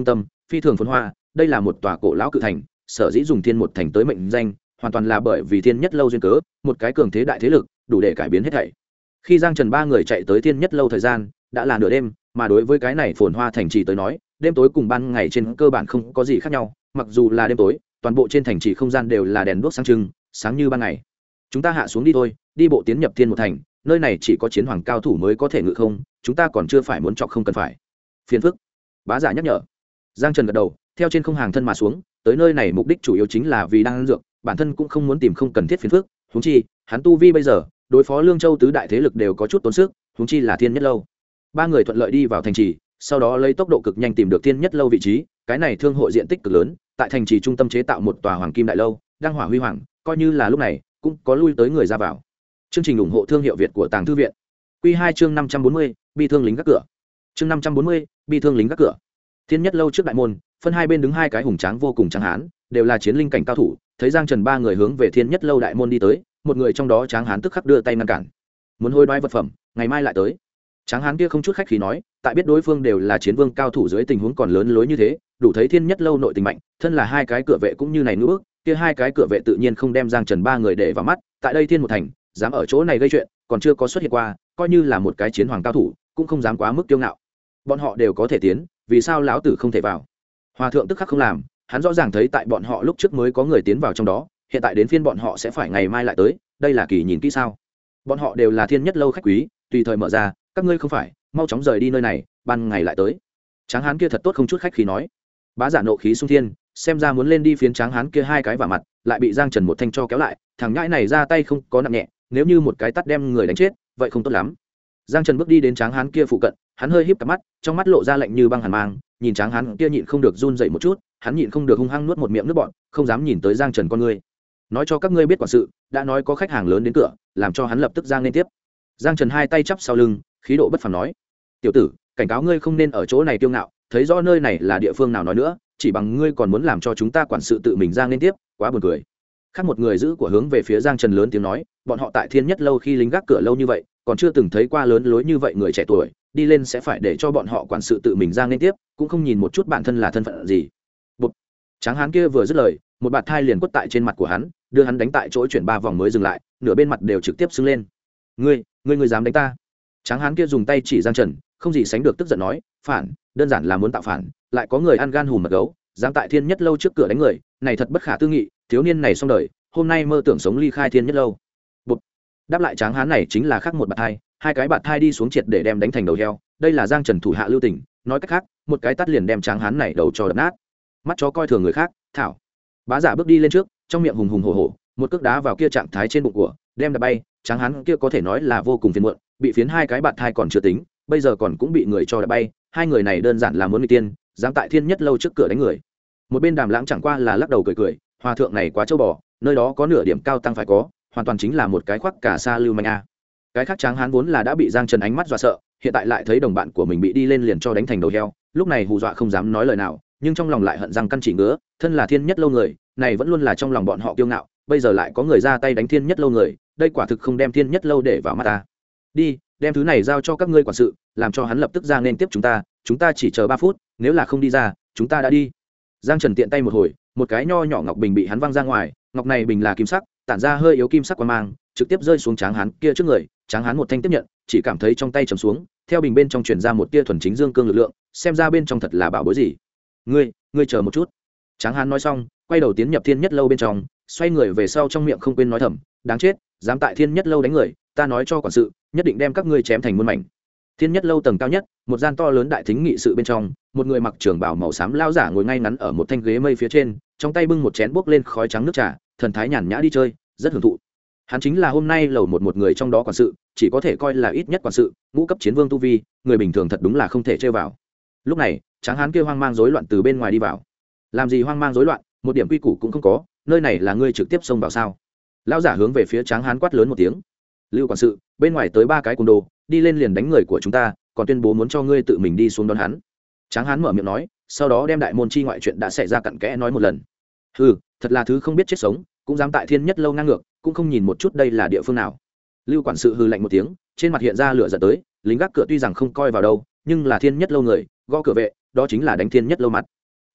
phi thường phồn hoa. Đây là một tòa cổ lão cự thành, sở dĩ dùng thiên một thành tới mệnh danh hoàn toàn là bởi vì thiên nhất lâu duyên cớ, một cái cường thế đại thế lực đủ để cải biến hết thảy. Khi Giang Trần ba người chạy tới thiên nhất lâu thời gian đã là nửa đêm, mà đối với cái này phồn hoa thành trì tới nói, đêm tối cùng ban ngày trên cơ bản không có gì khác nhau. Mặc dù là đêm tối, toàn bộ trên thành trì không gian đều là đèn đuốc sáng trưng, sáng như ban ngày. Chúng ta hạ xuống đi thôi, đi bộ tiến nhập thiên một thành, nơi này chỉ có chiến hoàng cao thủ mới có thể ngự không, chúng ta còn chưa phải muốn chọc không cần phải phiền phức. Bá giả nhắc nhở. Giang Trần gật đầu, theo trên không hàng thân mà xuống, tới nơi này mục đích chủ yếu chính là vì đang ăn dược, bản thân cũng không muốn tìm không cần thiết phiền phức, huống chi hắn tu vi bây giờ đối phó Lương Châu tứ đại thế lực đều có chút tốn sức, huống chi là thiên nhất lâu. Ba người thuận lợi đi vào thành trì, sau đó lấy tốc độ cực nhanh tìm được thiên nhất lâu vị trí. Cái này thương hội diện tích cực lớn, tại thành trì trung tâm chế tạo một tòa hoàng kim đại lâu, đang hỏa huy hoàng, coi như là lúc này cũng có lui tới người ra vào. Chương trình ủng hộ thương hiệu Việt của Tàng Thư viện. Quy 2 chương 540, bi thương lính gác cửa. Chương 540, bi thương lính gác cửa. Thiên nhất lâu trước đại môn, phân hai bên đứng hai cái hùng tráng vô cùng tráng hán, đều là chiến linh cảnh cao thủ. Thấy Giang Trần ba người hướng về thiên nhất lâu đại môn đi tới, một người trong đó tráng hán tức khắc đưa tay ngăn cản. Muốn hối đoái vật phẩm, ngày mai lại tới. Tráng hán kia không chút khách khí nói, tại biết đối phương đều là chiến vương cao thủ dưới tình huống còn lớn lối như thế, đủ thấy thiên nhất lâu nội tình mạnh, thân là hai cái cửa vệ cũng như này nữa, kia hai cái cửa vệ tự nhiên không đem Giang Trần ba người để vào mắt. Tại đây thiên một thành, dám ở chỗ này gây chuyện, còn chưa có xuất hiện qua, coi như là một cái chiến hoàng cao thủ, cũng không dám quá mức kiêu ngạo. Bọn họ đều có thể tiến, vì sao lão tử không thể vào? Hòa thượng tức khắc không làm, hắn rõ ràng thấy tại bọn họ lúc trước mới có người tiến vào trong đó, hiện tại đến phiên bọn họ sẽ phải ngày mai lại tới, đây là kỳ nhìn kỹ sao? Bọn họ đều là thiên nhất lâu khách quý, tùy thời mở ra, các ngươi không phải, mau chóng rời đi nơi này, ban ngày lại tới. Tráng hán kia thật tốt không chút khách khí nói. Bá giả nộ khí xung thiên, xem ra muốn lên đi phiến tráng hán kia hai cái vả mặt, lại bị Giang Trần một thanh cho kéo lại, thằng nhãi này ra tay không có nặng nhẹ, nếu như một cái tát đem người đánh chết, vậy không tốt lắm. Giang Trần bước đi đến tráng hán kia phụ cận, hắn hơi híp cặp mắt, trong mắt lộ ra lạnh như băng hàn mang, nhìn tráng hán kia nhịn không được run dậy một chút, hắn nhịn không được hung hăng nuốt một miệng nước bọt, không dám nhìn tới Giang Trần con ngươi. Nói cho các ngươi biết quản sự, đã nói có khách hàng lớn đến cửa, làm cho hắn lập tức ra nên tiếp. Giang Trần hai tay chắp sau lưng, khí độ bất phàm nói: "Tiểu tử, cảnh cáo ngươi không nên ở chỗ này kiêu ngạo, thấy rõ nơi này là địa phương nào nói nữa, chỉ bằng ngươi còn muốn làm cho chúng ta quản sự tự mình ra nên tiếp, quá buồn cười." Khác một người giữ của hướng về phía Giang Trần lớn tiếng nói, bọn họ tại thiên nhất lâu khi lính gác cửa lâu như vậy, còn chưa từng thấy qua lớn lối như vậy người trẻ tuổi, đi lên sẽ phải để cho bọn họ quản sự tự mình ra nên tiếp, cũng không nhìn một chút bản thân là thân phận gì. Bụp. Tráng hán kia vừa dứt lời, một bạt thai liền quất tại trên mặt của hắn, đưa hắn đánh tại chỗ chuyển 3 vòng mới dừng lại, nửa bên mặt đều trực tiếp sưng lên. Ngươi dám đánh ta? Tráng hán kia dùng tay chỉ Giang Trần, không gì sánh được tức giận nói, phản, đơn giản là muốn tạo phản, lại có người ăn gan hùm mật gấu, dám tại thiên nhất lâu trước cửa đánh người, này thật bất khả tư nghị, thiếu niên này xong đời, hôm nay mơ tưởng sống ly khai thiên nhất lâu. Bụp. Đáp lại tráng hán này chính là khác một bạt thai, hai cái bạt thai đi xuống triệt để đem đánh thành đầu heo, đây là Giang Trần thủ hạ lưu tình, nói cách khác, một cái tát liền đem tráng hán này đầu cho đập nát. Mắt chó coi thường người khác, thảo. Bá giả bước đi lên trước, trong miệng hùng hùng hổ hổ, một cước đá vào kia trạng thái trên bụng của, đem đập bay, tráng hán kia có thể nói là vô cùng phiền muộn, bị phiến hai cái bạt thai còn chưa tính, bây giờ còn cũng bị người cho đập bay, hai người này đơn giản là muốn người tiên, dám tại thiên nhất lâu trước cửa đánh người. Một bên Đàm Lãng chẳng qua là lắc đầu cười cười, hòa thượng này quá trâu bò, nơi đó có nửa điểm cao tăng phải có, hoàn toàn chính là một cái khoác cả xa lưu manh a. Cái khác tráng hán vốn là đã bị Giang Trần ánh mắt dọa sợ, hiện tại lại thấy đồng bạn của mình bị đi lên liền cho đánh thành đầu heo, lúc này hù dọa không dám nói lời nào, nhưng trong lòng lại hận răng căn chỉ ngứa, thân là thiên nhất lâu người, này vẫn luôn là trong lòng bọn họ kiêu ngạo, bây giờ lại có người ra tay đánh thiên nhất lâu người, đây quả thực không đem thiên nhất lâu để vào mắt ta. Đi, đem thứ này giao cho các ngươi quản sự, làm cho hắn lập tức ra nên tiếp chúng ta chỉ chờ 3 phút, nếu là không đi ra, chúng ta đã đi. Giang Trần tiện tay một hồi, một cái nho nhỏ ngọc bình bị hắn văng ra ngoài, ngọc này bình là kim sắc, tản ra hơi yếu kim sắc quang mang, trực tiếp rơi xuống tráng hán kia trước người, tráng hán một thanh tiếp nhận, chỉ cảm thấy trong tay trầm xuống, theo bình bên trong truyền ra một tia thuần chính dương cương lực lượng, xem ra bên trong thật là bảo bối gì. Ngươi chờ một chút. Tráng hán nói xong, quay đầu tiến nhập thiên nhất lâu bên trong, xoay người về sau trong miệng không quên nói thầm, đáng chết, dám tại thiên nhất lâu đánh người, ta nói cho quản sự, nhất định đem các ngươi chém thành muôn mảnh. Thiên nhất lâu tầng cao nhất, một gian to lớn đại thính nghị sự bên trong, một người mặc trường bào màu xám lao giả ngồi ngay ngắn ở một thanh ghế mây phía trên, trong tay bưng một chén bốc lên khói trắng nước trà, thần thái nhàn nhã đi chơi, rất hưởng thụ. Hắn chính là hôm nay lầu một người trong đó quản sự, chỉ có thể coi là ít nhất quản sự, ngũ cấp chiến vương tu vi, người bình thường thật đúng là không thể chơi vào. Lúc này, tráng hán kia hoang mang rối loạn từ bên ngoài đi vào. Làm gì hoang mang rối loạn, một điểm quy củ cũng không có, nơi này là ngươi trực tiếp xông vào sao? Lão giả hướng về phía tráng hán quát lớn một tiếng. Lưu quản sự, bên ngoài tới 3 cái côn đồ, đi lên liền đánh người của chúng ta, còn tuyên bố muốn cho ngươi tự mình đi xuống đón hắn. Tráng hán mở miệng nói, sau đó đem đại môn chi ngoại chuyện đã xảy ra cặn kẽ nói một lần. Hừ, thật là thứ không biết chết sống, cũng dám tại thiên nhất lâu ngang ngược, cũng không nhìn một chút đây là địa phương nào. Lưu quản sự hừ lạnh một tiếng, trên mặt hiện ra lửa giận tới, lính gác cửa tuy rằng không coi vào đâu, nhưng là thiên nhất lâu người, gõ cửa vệ, đó chính là đánh thiên nhất lâu mặt.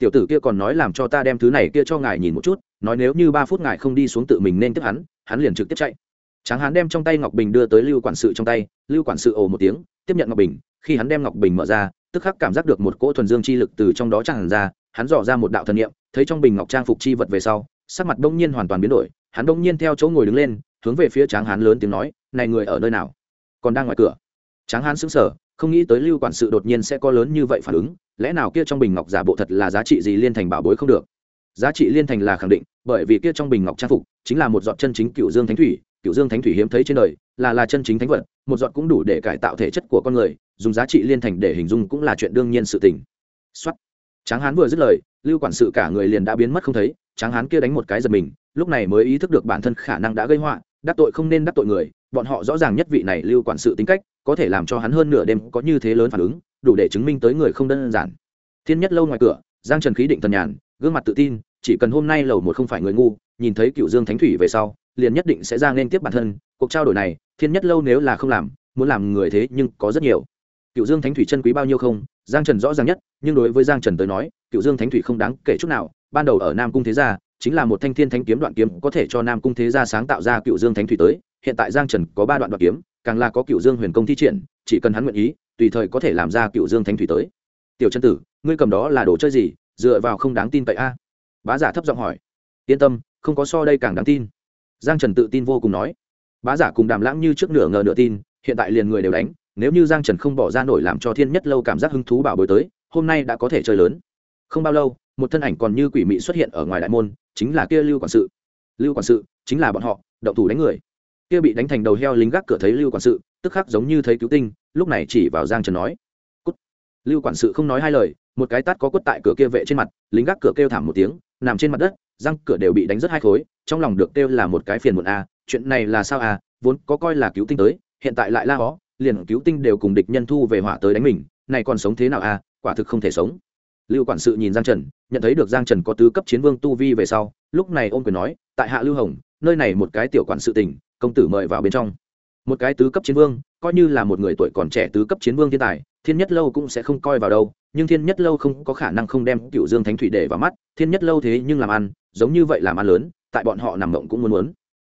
tiểu tử kia còn nói làm cho ta đem thứ này kia cho ngài nhìn một chút, nói nếu như 3 phút ngài không đi xuống tự mình nên tiếp hắn liền trực tiếp chạy. Tráng hán đem trong tay ngọc bình đưa tới Lưu quản sự trong tay, Lưu quản sự ồ một tiếng tiếp nhận ngọc bình. Khi hắn đem ngọc bình mở ra, tức khắc cảm giác được một cỗ thuần dương chi lực từ trong đó tràn ra. Hắn dò ra một đạo thần niệm, thấy trong bình ngọc trang phục chi vật về sau, sắc mặt đông nhiên hoàn toàn biến đổi. Hắn đông nhiên theo chỗ ngồi đứng lên, hướng về phía Tráng hán lớn tiếng nói, này người ở nơi nào? Còn đang ngoài cửa. Tráng hán sững sờ, không nghĩ tới Lưu quản sự đột nhiên sẽ có lớn như vậy phản ứng, lẽ nào kia trong bình ngọc giả bộ thật là giá trị gì liên thành bảo bối không được? Giá trị liên thành là khẳng định, bởi vì kia trong bình ngọc trang phục chính là một giọt chân chính Cựu Dương Thánh Thủy, Cựu Dương Thánh Thủy hiếm thấy trên đời, là chân chính thánh vật, một giọt cũng đủ để cải tạo thể chất của con người, dùng giá trị liên thành để hình dung cũng là chuyện đương nhiên sự tình. Soát. Tráng hán vừa dứt lời, Lưu quản sự cả người liền đã biến mất không thấy. Tráng hán kia đánh một cái giật mình, lúc này mới ý thức được bản thân khả năng đã gây họa, đắc tội không nên đắc tội người, bọn họ rõ ràng nhất vị này Lưu quản sự tính cách, có thể làm cho hắn hơn nửa đêm có như thế lớn phản ứng, đủ để chứng minh tới người không đơn giản. Thiên Nhất lâu ngoài cửa, Giang Trần khí định thần nhàn, gương mặt tự tin, chỉ cần hôm nay lầu một không phải người ngu, nhìn thấy Cựu Dương Thánh Thủy về sau, liền nhất định sẽ ra nên tiếp bản thân. Cuộc trao đổi này, Thiên Nhất lâu nếu là không làm, muốn làm người thế nhưng có rất nhiều. Cựu Dương Thánh Thủy chân quý bao nhiêu không, Giang Trần rõ ràng nhất, nhưng đối với Giang Trần tới nói, Cựu Dương Thánh Thủy không đáng kể chút nào. Ban đầu ở Nam Cung thế gia, chính là một thanh thiên thánh kiếm đoạn kiếm có thể cho Nam Cung thế gia sáng tạo ra Cựu Dương Thánh Thủy tới. Hiện tại Giang Trần có 3 đoạn đoạn kiếm, càng là có Cựu Dương Huyền Công thi triển, chỉ cần hắn nguyện ý, tùy thời có thể làm ra Cựu Dương Thánh Thủy tới. Tiểu chân tử, ngươi cầm đó là đồ chơi gì, dựa vào không đáng tin cậy a? Bá giả thấp giọng hỏi. Yên tâm, không có so đây càng đáng tin. Giang Trần tự tin vô cùng nói. Bá giả cùng Đàm Lãng như trước nửa ngờ nửa tin, hiện tại liền người đều đánh, nếu như Giang Trần không bỏ ra nổi làm cho Thiên Nhất lâu cảm giác hứng thú bảo bối tới, hôm nay đã có thể chơi lớn. Không bao lâu, một thân ảnh còn như quỷ mị xuất hiện ở ngoài đại môn, chính là kia Lưu quản sự. Lưu quản sự chính là bọn họ, động thủ đánh người. Kia bị đánh thành đầu heo lính gác cửa thấy Lưu quản sự, tức khắc giống như thấy cứu tinh, lúc này chỉ vào Giang Trần nói: "Cút." Lưu quản sự không nói hai lời, một cái tát có quất tại cửa kia vệ trên mặt, lính gác cửa kêu thảm một tiếng, nằm trên mặt đất, răng cửa đều bị đánh rất hai khối, trong lòng được kêu là một cái phiền muộn a, chuyện này là sao a, vốn có coi là cứu tinh tới, hiện tại lại la hó, liền cứu tinh đều cùng địch nhân thu về hỏa tới đánh mình, này còn sống thế nào a, quả thực không thể sống. Lưu quản sự nhìn Giang Trần, nhận thấy được Giang Trần có tứ cấp chiến vương tu vi về sau, lúc này ôm quyền nói: "Tại hạ Lưu Hồng, nơi này một cái tiểu quản sự tình, công tử mời vào bên trong." Một cái tứ cấp chiến vương, coi như là một người tuổi còn trẻ tứ cấp chiến vương thiên tài, Thiên Nhất lâu cũng sẽ không coi vào đâu, nhưng Thiên Nhất lâu không có khả năng không đem Cựu Dương Thánh Thủy để vào mắt, Thiên Nhất lâu thế nhưng làm ăn, giống như vậy làm ăn lớn, tại bọn họ nằm mộng cũng muốn.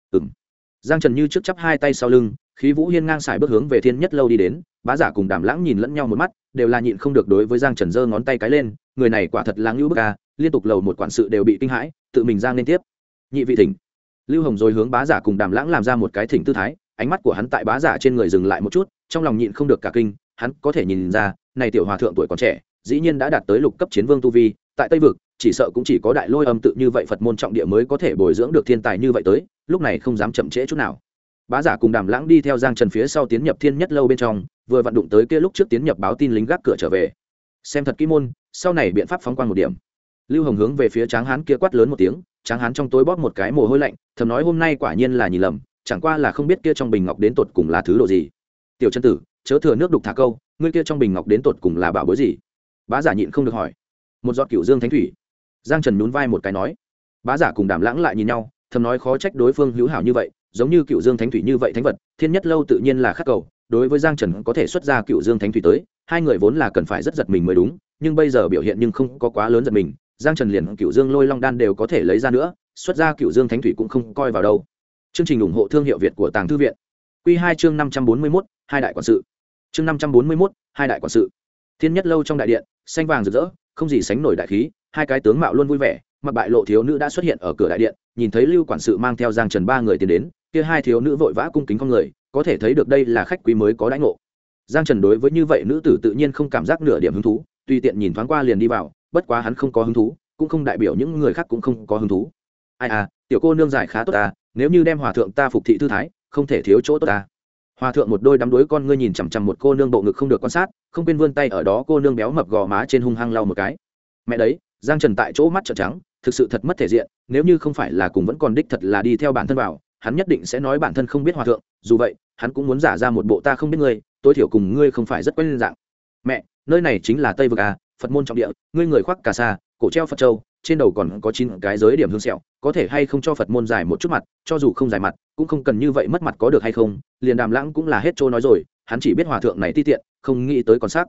Giang Trần như trước chắp hai tay sau lưng, khí vũ hiên ngang xài bước hướng về Thiên Nhất lâu đi đến. Bá giả cùng Đàm Lãng nhìn lẫn nhau một mắt, đều là nhịn không được đối với Giang Trần giơ ngón tay cái lên, người này quả thật là ngưu bức a, liên tục lầu một quản sự đều bị kinh hãi, tự mình giang lên tiếp. Nhị vị thỉnh. Lưu Hồng rồi hướng Bá giả cùng Đàm Lãng làm ra một cái thỉnh tư thái, ánh mắt của hắn tại Bá giả trên người dừng lại một chút, trong lòng nhịn không được cả kinh, hắn có thể nhìn ra, này tiểu hòa thượng tuổi còn trẻ, dĩ nhiên đã đạt tới lục cấp chiến vương tu vi, tại Tây vực, chỉ sợ cũng chỉ có Đại Lôi Âm tự như vậy Phật môn trọng địa mới có thể bồi dưỡng được thiên tài như vậy tới, lúc này không dám chậm trễ chút nào. Bá giả cùng Đàm Lãng đi theo Giang Trần phía sau tiến nhập Thiên Nhất lâu bên trong, vừa vặn đụng tới kia lúc trước tiến nhập báo tin lính gác cửa trở về. Xem thật kỹ môn, sau này biện pháp phóng quang một điểm. Lưu Hồng hướng về phía Tráng hán kia quát lớn một tiếng, Tráng hán trong tối bóp một cái mồ hôi lạnh, thầm nói hôm nay quả nhiên là nhìn lầm, chẳng qua là không biết kia trong bình ngọc đến tột cùng là thứ đồ gì. Tiểu chân tử, chớ thừa nước đục thả câu, ngươi kia trong bình ngọc đến tột cùng là bảo bối gì? Bá giả nhịn không được hỏi. Một giọt Cựu Dương Thánh Thủy. Giang Trần nhún vai một cái nói. Bá giả cùng Đàm Lãng lại nhìn nhau, thầm nói khó trách đối phương hữu hảo như vậy, giống như Cựu Dương Thánh Thủy như vậy thánh vật, Thiên Nhất lâu tự nhiên là khắc cầu, đối với Giang Trần có thể xuất ra Cựu Dương Thánh Thủy tới, hai người vốn là cần phải rất giật mình mới đúng, nhưng bây giờ biểu hiện nhưng không có quá lớn giật mình, Giang Trần liền Cựu Dương Lôi Long đan đều có thể lấy ra nữa, xuất ra Cựu Dương Thánh Thủy cũng không coi vào đâu. Chương trình ủng hộ thương hiệu Việt của Tàng Thư viện. Quy 2 chương 541, hai đại quản sự. Chương 541, hai đại quản sự. Thiên Nhất lâu trong đại điện, xanh vàng rực rỡ, không gì sánh nổi đại khí, hai cái tướng mạo luôn vui vẻ, mặc bại lộ thiếu nữ đã xuất hiện ở cửa đại điện, nhìn thấy Lưu quản sự mang theo Giang Trần ba người tiến đến, kia hai thiếu nữ vội vã cung kính con người, có thể thấy được đây là khách quý mới có đãi ngộ. Giang Trần đối với như vậy nữ tử tự nhiên không cảm giác nửa điểm hứng thú, tùy tiện nhìn thoáng qua liền đi vào, bất quá hắn không có hứng thú, cũng không đại biểu những người khác cũng không có hứng thú. Ai à, tiểu cô nương giải khá tốt à, nếu như đem hòa thượng ta phục thị thư thái, không thể thiếu chỗ tốt ta. Hòa thượng một đôi đắm đuối con ngươi nhìn chằm chằm một cô nương bộ ngực không được quan sát, không quên vươn tay ở đó cô nương béo mập gò má trên hung hăng lau một cái. Mẹ đấy, Giang Trần tại chỗ mắt trợn trắng, thực sự thật mất thể diện, nếu như không phải là cùng vẫn còn đích thật là đi theo bản thân vào, hắn nhất định sẽ nói bản thân không biết hòa thượng, dù vậy, hắn cũng muốn giả ra một bộ ta không biết ngươi, tối thiểu cùng ngươi không phải rất quen dạng. Mẹ, nơi này chính là Tây vực à, Phật môn trọng địa, ngươi người khoác cà sa, cổ treo Phật châu, trên đầu còn có 9 cái giới điểm hương sẹo, có thể hay không cho Phật môn dài một chút mặt, cho dù không dài mặt, cũng không cần như vậy mất mặt có được hay không? Liền Đàm Lãng cũng là hết trôi nói rồi, hắn chỉ biết hòa thượng này ti tiện, không nghĩ tới còn sắc.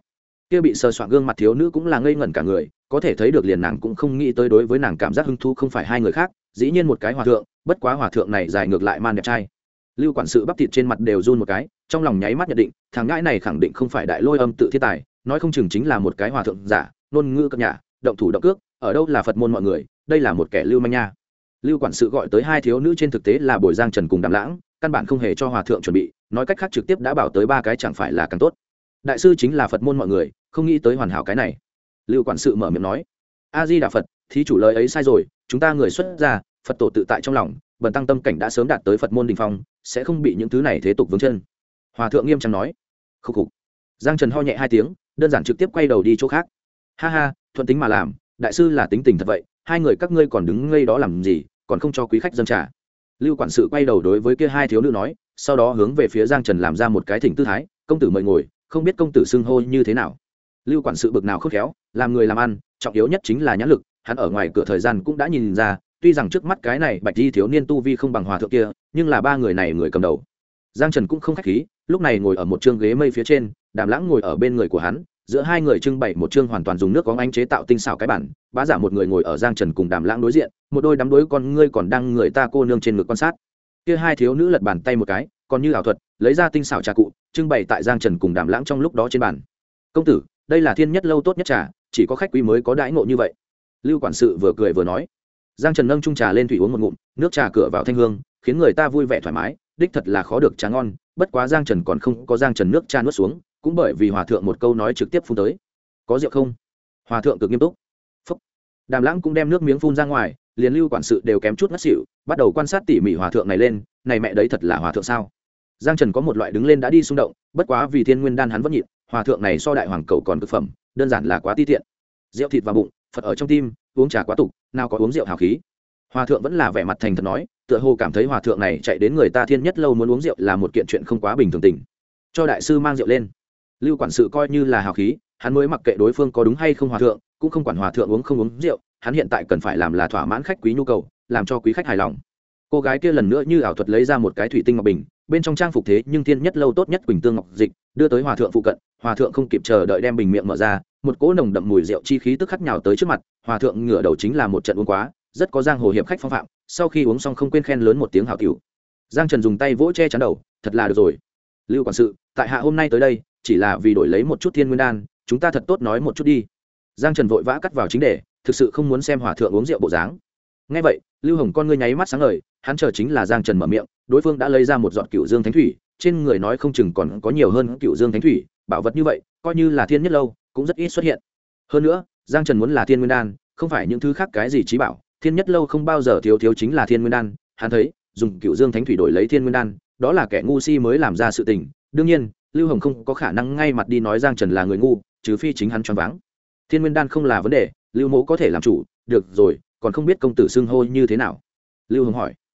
kia bị sờ soạn gương mặt thiếu nữ cũng là ngây ngẩn cả người, có thể thấy được liền nàng cũng không nghĩ tới đối với nàng cảm giác hứng thú không phải hai người khác, dĩ nhiên một cái hòa thượng, bất quá hòa thượng này dài ngược lại man đẹp trai. Lưu quản sự bắp thịt trên mặt đều run một cái, trong lòng nháy mắt nhận định thằng ngãi này khẳng định không phải đại lôi âm tự thiên tài, nói không chừng chính là một cái hòa thượng giả, ngôn ngữ cập nhã, động thủ động cước, ở đâu là Phật môn mọi người, đây là một kẻ lưu manh nha. Lưu quản sự gọi tới hai thiếu nữ trên thực tế là Bồi Giang Trần cùng Đàm Lãng, căn bản không hề cho hòa thượng chuẩn bị, nói cách khác trực tiếp đã bảo tới ba cái chẳng phải là càng tốt. Đại sư chính là Phật môn mọi người, không nghĩ tới hoàn hảo cái này. Lưu quản sự mở miệng nói: A Di Đà Phật, thí chủ lời ấy sai rồi, chúng ta người xuất gia, Phật tổ tự tại trong lòng, bần tăng tâm cảnh đã sớm đạt tới Phật môn đỉnh phong, sẽ không bị những thứ này thế tục vướng chân. Hòa thượng nghiêm trang nói. Khục khục. Giang Trần ho nhẹ hai tiếng, đơn giản trực tiếp quay đầu đi chỗ khác. Ha ha, thuận tính mà làm, đại sư là tính tình thật vậy, hai người các ngươi còn đứng ngây đó làm gì, còn không cho quý khách dâng trà. Lưu quản sự quay đầu đối với kia hai thiếu nữ nói, sau đó hướng về phía Giang Trần làm ra một cái thỉnh tư thái, công tử mời ngồi, không biết công tử xưng hô như thế nào. Lưu quản sự bực nào khôn khéo, làm người làm ăn trọng yếu nhất chính là nhãn lực, hắn ở ngoài cửa thời gian cũng đã nhìn ra, tuy rằng trước mắt cái này bạch y thiếu niên tu vi không bằng hòa thượng kia, nhưng là ba người này người cầm đầu. Giang Trần cũng không khách khí, lúc này ngồi ở một trương ghế mây phía trên, Đàm Lãng ngồi ở bên người của hắn, giữa hai người trưng bày một trương hoàn toàn dùng nước có ánh chế tạo tinh xảo cái bản, bá giả một người ngồi ở Giang Trần cùng Đàm Lãng đối diện, một đôi đắm đuối con ngươi còn đang người ta cô nương trên ngực quan sát. Kia hai thiếu nữ lật bàn tay một cái, còn như ảo thuật, lấy ra tinh xảo trà cụ, trưng bày tại Giang Trần cùng Đàm Lãng trong lúc đó trên bàn. Công tử, đây là Thiên Nhất lâu tốt nhất trà, chỉ có khách quý mới có đãi ngộ như vậy. Lưu quản sự vừa cười vừa nói. Giang Trần nâng chung trà lên thủy uống một ngụm, nước trà cửa vào thanh hương, khiến người ta vui vẻ thoải mái, đích thật là khó được trà ngon, bất quá Giang Trần còn không có Giang Trần nước trà nuốt xuống, cũng bởi vì hòa thượng một câu nói trực tiếp phun tới. Có rượu không? Hòa thượng cực nghiêm túc. Phúc. Đàm Lãng cũng đem nước miếng phun ra ngoài, liền Lưu quản sự đều kém chút ngất xỉu, bắt đầu quan sát tỉ mỉ hòa thượng này lên, này mẹ đấy thật là hòa thượng sao? Giang Trần có một loại đứng lên đã đi xung động, bất quá vì Thiên Nguyên đan hắn vẫn nhịn, hòa thượng này so đại hoàng cầu còn cực phẩm, đơn giản là quá ti tiện. Rượu thịt vào bụng, Phật ở trong tim, uống trà quá tục, nào có uống rượu hào khí. Hòa thượng vẫn là vẻ mặt thành thật nói, tựa hồ cảm thấy hòa thượng này chạy đến người ta Thiên Nhất lâu muốn uống rượu là một kiện chuyện không quá bình thường tình. Cho đại sư mang rượu lên. Lưu quản sự coi như là hào khí, hắn mới mặc kệ đối phương có đúng hay không hòa thượng, cũng không quản hòa thượng uống không uống rượu, hắn hiện tại cần phải làm là thỏa mãn khách quý nhu cầu, làm cho quý khách hài lòng. Cô gái kia lần nữa như ảo thuật lấy ra một cái thủy tinh ngọc bình, bên trong trang phục thế nhưng Thiên Nhất lâu tốt nhất quỳnh tương ngọc dịch, đưa tới hòa thượng phụ cận. Hòa thượng không kịp chờ đợi đem bình miệng mở ra, một cỗ nồng đậm mùi rượu chi khí tức khắc nhào tới trước mặt. Hòa thượng ngửa đầu chính là một trận uống quá, rất có giang hồ hiệp khách phong phạm, sau khi uống xong không quên khen lớn một tiếng hảo tiểu. Giang Trần dùng tay vỗ che chắn đầu, thật là được rồi. Lưu quản sự, tại hạ hôm nay tới đây chỉ là vì đổi lấy một chút Thiên Nguyên đan, chúng ta thật tốt nói một chút đi. Giang Trần vội vã cắt vào chính đề, thực sự không muốn xem hòa thượng uống rượu bộ dáng. Nghe vậy, Lưu Hồng con ngươi nháy mắt sáng ngời, hắn chờ chính là Giang Trần mở miệng, đối phương đã lấy ra một giọt Cửu Dương Thánh Thủy, trên người nói không chừng còn có nhiều hơn Cửu Dương Thánh Thủy, bảo vật như vậy, coi như là Thiên Nhất lâu cũng rất ít xuất hiện. Hơn nữa, Giang Trần muốn là Thiên Nguyên đan, không phải những thứ khác cái gì trí bảo, Thiên Nhất lâu không bao giờ thiếu chính là Thiên Nguyên đan, hắn thấy, dùng Cửu Dương Thánh Thủy đổi lấy Thiên Nguyên đan, đó là kẻ ngu si mới làm ra sự tình. Đương nhiên, Lưu Hồng không có khả năng ngay mặt đi nói Giang Trần là người ngu, trừ phi chính hắn choáng váng. Thiên Nguyên đan không là vấn đề, Lưu mỗ có thể làm chủ, được rồi, còn không biết công tử xưng hô như thế nào. Lưu Hồng hỏi.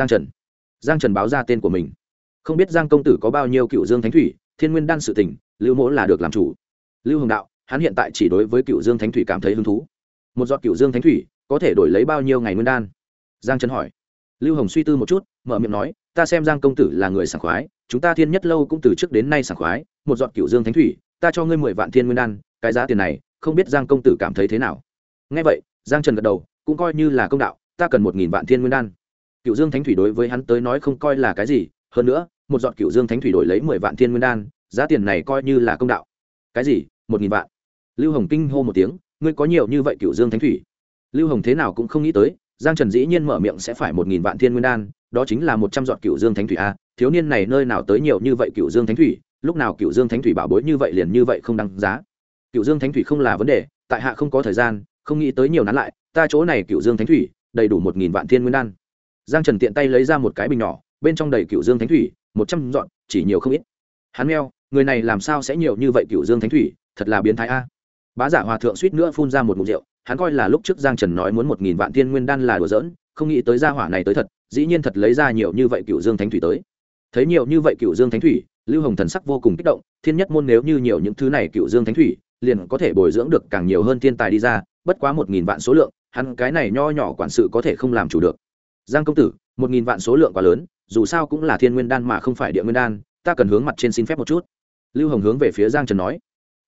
Giang Trần báo ra tên của mình. Không biết Giang công tử có bao nhiêu Cửu Dương Thánh Thủy, Thiên Nguyên đan sự tình, Lưu mỗ là được làm chủ. Lưu Hồng đạo, hắn hiện tại chỉ đối với Cửu Dương Thánh Thủy cảm thấy hứng thú. Một giọt Cửu Dương Thánh Thủy có thể đổi lấy bao nhiêu ngày nguyên đan? Giang Trần hỏi. Lưu Hồng suy tư một chút, mở miệng nói, ta xem Giang công tử là người sảng khoái, chúng ta Thiên Nhất lâu cũng từ trước đến nay sảng khoái, một giọt Cửu Dương Thánh Thủy, ta cho ngươi 10 vạn Thiên Nguyên đan, cái giá tiền này, không biết Giang công tử cảm thấy thế nào? Nghe vậy, Giang Trần gật đầu, cũng coi như là công đạo, ta cần 1000 vạn Thiên Nguyên đan. Cửu Dương Thánh Thủy đối với hắn tới nói không coi là cái gì, hơn nữa, một giọt Cửu Dương Thánh Thủy đổi lấy 10 vạn Thiên Nguyên đan, giá tiền này coi như là công đạo. Cái gì? 1000 vạn? Lưu Hồng kinh hô một tiếng, ngươi có nhiều như vậy Cửu Dương Thánh Thủy? Lưu Hồng thế nào cũng không nghĩ tới, Giang Trần dĩ nhiên mở miệng sẽ phải 1000 vạn Thiên Nguyên đan, đó chính là 100 giọt Cửu Dương Thánh Thủy a, thiếu niên này nơi nào tới nhiều như vậy Cửu Dương Thánh Thủy, lúc nào Cửu Dương Thánh Thủy bảo bối như vậy liền như vậy không đăng giá. Cửu Dương Thánh Thủy không là vấn đề, tại hạ không có thời gian, không nghĩ tới nhiều nán lại, ta chỗ này Cửu Dương Thánh Thủy, đầy đủ 1000 vạn Thiên Nguyên đan. Giang Trần tiện tay lấy ra một cái bình nhỏ, bên trong đầy Cửu Dương Thánh Thủy, 100 giọt, chỉ nhiều không ít. Hắn meo, người này làm sao sẽ nhiều như vậy Cửu Dương Thánh Thủy, thật là biến thái a. Bá giả hòa thượng suýt nữa phun ra một ngụm rượu, hắn coi là lúc trước Giang Trần nói muốn 1000 vạn Thiên Nguyên đan là đùa giỡn, không nghĩ tới gia hỏa này tới thật, dĩ nhiên thật lấy ra nhiều như vậy Cửu Dương Thánh Thủy tới. Thấy nhiều như vậy Cửu Dương Thánh Thủy, Lưu Hồng thần sắc vô cùng kích động, Thiên Nhất môn nếu như nhiều những thứ này Cửu Dương Thánh Thủy, liền có thể bồi dưỡng được càng nhiều hơn thiên tài đi ra, bất quá 1000 vạn số lượng, hắn cái này nho nhỏ quản sự có thể không làm chủ được. Giang công tử, 1000 vạn số lượng quá lớn, dù sao cũng là Thiên Nguyên đan mà không phải Địa Nguyên đan, ta cần hướng mặt trên xin phép một chút. Lưu Hồng hướng về phía Giang Trần nói.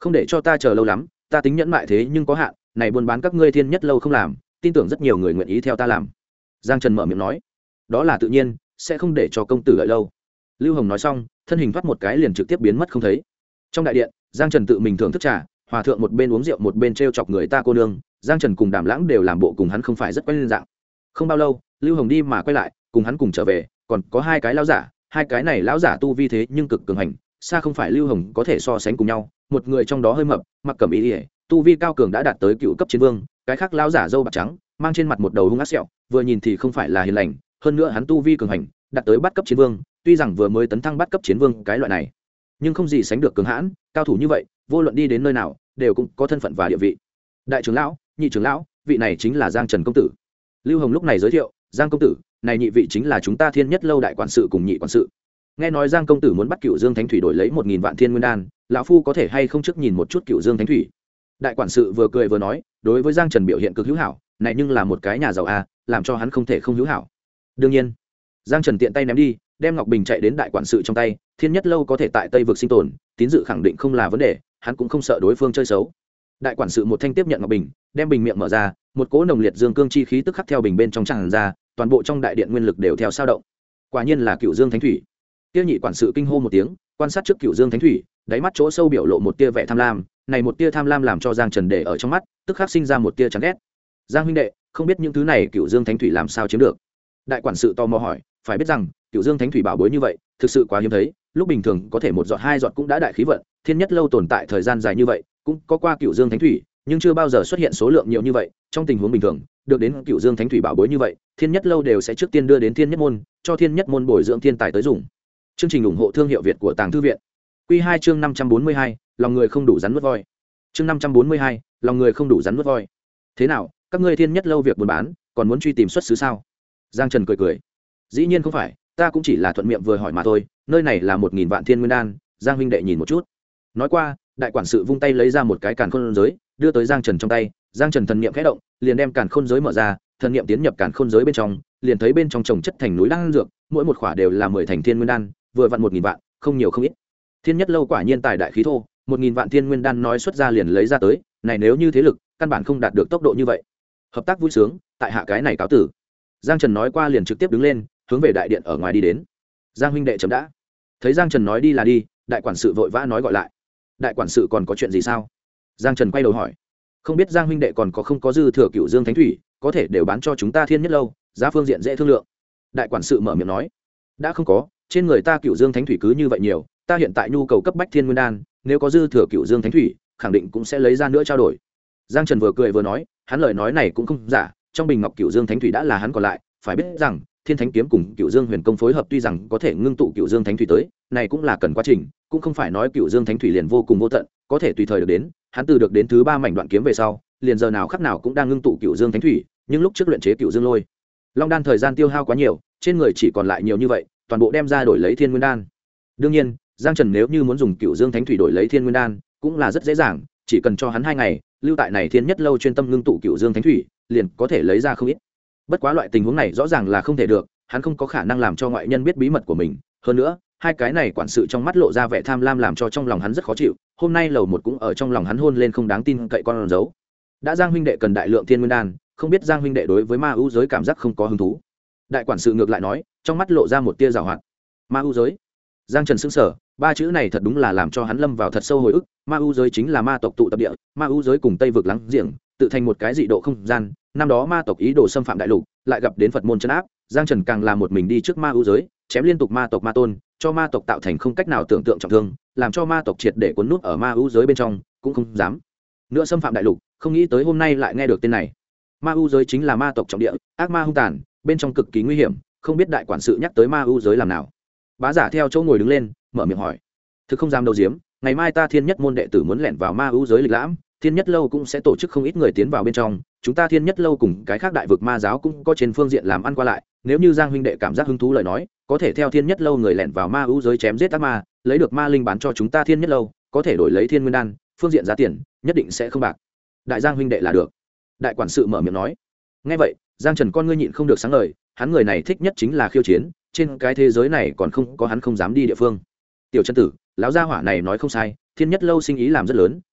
không để cho ta chờ lâu lắm, ta tính nhẫn mại thế nhưng có hạn, này buôn bán các ngươi Thiên Nhất lâu không làm, tin tưởng rất nhiều người nguyện ý theo ta làm. Giang Trần mở miệng nói. Đó là tự nhiên, sẽ không để cho công tử đợi lâu. Lưu Hồng nói xong, thân hình thoát một cái liền trực tiếp biến mất không thấy. Trong đại điện, Giang Trần tự mình thưởng thức trà, hòa thượng một bên uống rượu một bên trêu chọc người ta cô nương. Giang Trần cùng Đàm Lãng đều làm bộ cùng hắn không phải rất quen dạng. Không bao lâu, Lưu Hồng đi mà quay lại, cùng hắn cùng trở về, còn có hai cái lão giả, hai cái này lão giả tu vi thế nhưng cực cường hành, xa không phải Lưu Hồng có thể so sánh cùng nhau. Một người trong đó hơi mập, mặc cẩm y, tu vi cao cường đã đạt tới cựu cấp chiến vương, cái khác lão giả râu bạc trắng, mang trên mặt một đầu hung ác sẹo, vừa nhìn thì không phải là hiền lành, hơn nữa hắn tu vi cường hành, đạt tới bát cấp chiến vương, tuy rằng vừa mới tấn thăng bát cấp chiến vương cái loại này, nhưng không gì sánh được cường hãn, cao thủ như vậy, vô luận đi đến nơi nào, đều cũng có thân phận và địa vị. Đại trưởng lão, nhị trưởng lão, vị này chính là Giang Trần công tử. Lưu Hồng lúc này giới thiệu, Giang công tử, này nhị vị chính là chúng ta Thiên Nhất lâu đại quản sự cùng nhị quản sự. Nghe nói Giang công tử muốn bắt Cựu Dương Thánh Thủy đổi lấy 1000 vạn thiên nguyên đan, lão phu có thể hay không trước nhìn một chút Cựu Dương Thánh Thủy. Đại quản sự vừa cười vừa nói, đối với Giang Trần biểu hiện cực hữu hảo, này nhưng là một cái nhà giàu a, làm cho hắn không thể không hữu hảo. Đương nhiên, Giang Trần tiện tay ném đi, đem ngọc bình chạy đến đại quản sự trong tay. Thiên Nhất lâu có thể tại Tây vực sinh tồn, tín dự khẳng định không là vấn đề, hắn cũng không sợ đối phương chơi xấu. Đại quản sự một thanh tiếp nhận ngọc bình, đem bình miệng mở ra, một cỗ nồng liệt dương cương chi khí tức khắc theo bình bên trong tràn ra, toàn bộ trong đại điện nguyên lực đều theo sao động. Quả nhiên là Cựu Dương Thánh Thủy. Tiêu nhị quản sự kinh hô một tiếng, quan sát trước Cựu Dương Thánh Thủy, đáy mắt chỗ sâu biểu lộ một tia vẻ tham lam, này một tia tham lam làm cho Giang Trần để ở trong mắt, tức khắc sinh ra một tia chán ghét. Giang huynh đệ, không biết những thứ này Cựu Dương Thánh Thủy làm sao chiếm được? Đại quản sự tò mò hỏi, phải biết rằng Cựu Dương Thánh Thủy bảo bối như vậy, thực sự quá hiếm thấy, lúc bình thường có thể một giọt hai giọt cũng đã đại khí vận, Thiên Nhất lâu tồn tại thời gian dài như vậy, cũng có qua Cựu Dương Thánh Thủy, nhưng chưa bao giờ xuất hiện số lượng nhiều như vậy. Trong tình huống bình thường, được đến Cựu Dương Thánh Thủy bảo bối như vậy, Thiên Nhất lâu đều sẽ trước tiên đưa đến Thiên Nhất môn, cho Thiên Nhất môn bồi dưỡng thiên tài tới dùng. Chương trình ủng hộ thương hiệu Việt của Tàng Thư viện. Quy 2 chương 542, lòng người không đủ rắn nuốt voi. Chương 542, lòng người không đủ rắn nuốt voi. Thế nào, các ngươi Thiên Nhất lâu việc buôn bán, còn muốn truy tìm xuất xứ sao? Giang Trần cười cười. Dĩ nhiên không phải, ta cũng chỉ là thuận miệng vừa hỏi mà thôi, nơi này là 1000 vạn thiên nguyên đan, Giang huynh đệ nhìn một chút. Nói qua, đại quản sự vung tay lấy ra một cái càn khôn giới, đưa tới Giang Trần trong tay. Giang Trần thần niệm khẽ động, liền đem càn khôn giới mở ra, thần niệm tiến nhập càn khôn giới bên trong, liền thấy bên trong trồng chất thành núi đan dược, mỗi một khỏa đều là 10 thành thiên nguyên đan, vừa vặn 1000 vạn, không nhiều không ít. Thiên Nhất lâu quả nhiên tài đại khí thô, 1000 vạn thiên nguyên đan nói xuất ra liền lấy ra tới, này nếu như thế lực, căn bản không đạt được tốc độ như vậy. Hợp tác vui sướng, tại hạ cái này cáo tử. Giang Trần nói qua liền trực tiếp đứng lên, hướng về đại điện ở ngoài đi đến. Giang huynh đệ chấm đã. Thấy Giang Trần nói đi là đi, đại quản sự vội vã nói gọi lại. Đại quản sự còn có chuyện gì sao? Giang Trần quay đầu hỏi. Không biết Giang huynh đệ còn có không có dư thừa Cựu Dương Thánh Thủy, có thể đều bán cho chúng ta Thiên Nhất lâu, giá phương diện dễ thương lượng. Đại quản sự mở miệng nói. Đã không có, trên người ta Cựu Dương Thánh Thủy cứ như vậy nhiều, ta hiện tại nhu cầu cấp bách thiên nguyên đan, nếu có dư thừa Cựu Dương Thánh Thủy, khẳng định cũng sẽ lấy ra nữa trao đổi. Giang Trần vừa cười vừa nói, hắn lời nói này cũng không giả, trong bình ngọc Cựu Dương Thánh Thủy đã là hắn còn lại, phải biết rằng Thiên Thánh kiếm cùng Cựu Dương Huyền công phối hợp tuy rằng có thể ngưng tụ Cựu Dương Thánh Thủy tới, này cũng là cần quá trình, cũng không phải nói Cựu Dương Thánh Thủy liền vô cùng vô tận, có thể tùy thời được đến. Hắn từ được đến thứ 3 mảnh đoạn kiếm về sau, liền giờ nào khắc nào cũng đang ngưng tụ Cựu Dương Thánh Thủy, nhưng lúc trước luyện chế Cựu Dương Lôi Long đan thời gian tiêu hao quá nhiều, trên người chỉ còn lại nhiều như vậy, toàn bộ đem ra đổi lấy Thiên Nguyên đan. Đương nhiên, Giang Trần nếu như muốn dùng Cựu Dương Thánh Thủy đổi lấy Thiên Nguyên đan, cũng là rất dễ dàng, chỉ cần cho hắn 2 ngày, lưu tại này Thiên Nhất lâu chuyên tâm ngưng tụ Cựu Dương Thánh Thủy, liền có thể lấy ra không ít. Bất quá loại tình huống này rõ ràng là không thể được, hắn không có khả năng làm cho ngoại nhân biết bí mật của mình. Hơn nữa, hai cái này quản sự trong mắt lộ ra vẻ tham lam làm cho trong lòng hắn rất khó chịu. Hôm nay lầu một cũng ở trong lòng hắn hôn lên không đáng tin cậy con dấu. Đã Giang huynh đệ cần đại lượng thiên nguyên đan, không biết Giang huynh đệ đối với ma ưu giới cảm giác không có hứng thú. Đại quản sự ngược lại nói, trong mắt lộ ra một tia giảo hoạt. Ma ưu giới. Giang Trần sững sờ, 3 chữ này thật đúng là làm cho hắn lâm vào thật sâu hồi ức. Ma ưu giới chính là ma tộc tụ tập địa, ma ưu giới cùng Tây vực láng giềng, tự thành một cái dị độ không gian. Năm đó ma tộc ý đồ xâm phạm đại lục, lại gặp đến Phật môn trấn áp, Giang Trần càng là một mình đi trước ma ưu giới, chém liên tục ma tộc ma tôn, cho ma tộc tạo thành không cách nào tưởng tượng trọng thương, làm cho ma tộc triệt để cuốn nút ở ma ưu giới bên trong, cũng không dám nữa xâm phạm đại lục. Không nghĩ tới hôm nay lại nghe được tên này. Ma ưu giới chính là ma tộc trọng địa, ác ma hung tàn, bên trong cực kỳ nguy hiểm, không biết đại quản sự nhắc tới ma ưu giới làm nào. Bá giả theo chỗ ngồi đứng lên, mở miệng hỏi. Thực không dám đầu diếm, ngày mai ta Thiên Nhất môn đệ tử muốn lẻn vào ma ưu giới lịch lãm, Thiên Nhất lâu cũng sẽ tổ chức không ít người tiến vào bên trong, chúng ta Thiên Nhất lâu cùng cái khác đại vực ma giáo cũng có trên phương diện làm ăn qua lại, nếu như Giang huynh đệ cảm giác hứng thú lời nói, có thể theo Thiên Nhất lâu người lẻn vào ma ưu giới chém giết ác ma, lấy được ma linh bán cho chúng ta Thiên Nhất lâu, có thể đổi lấy thiên nguyên đan, phương diện giá tiền nhất định sẽ không bạc. Đại Giang huynh đệ là được. Đại quản sự mở miệng nói. Nghe vậy, Giang Trần con ngươi nhịn không được sáng ngời, hắn người này thích nhất chính là khiêu chiến, trên cái thế giới này còn không có hắn không dám đi địa phương. Tiểu chân tử, lão gia hỏa này nói không sai, Thiên Nhất lâu sinh ý làm rất lớn,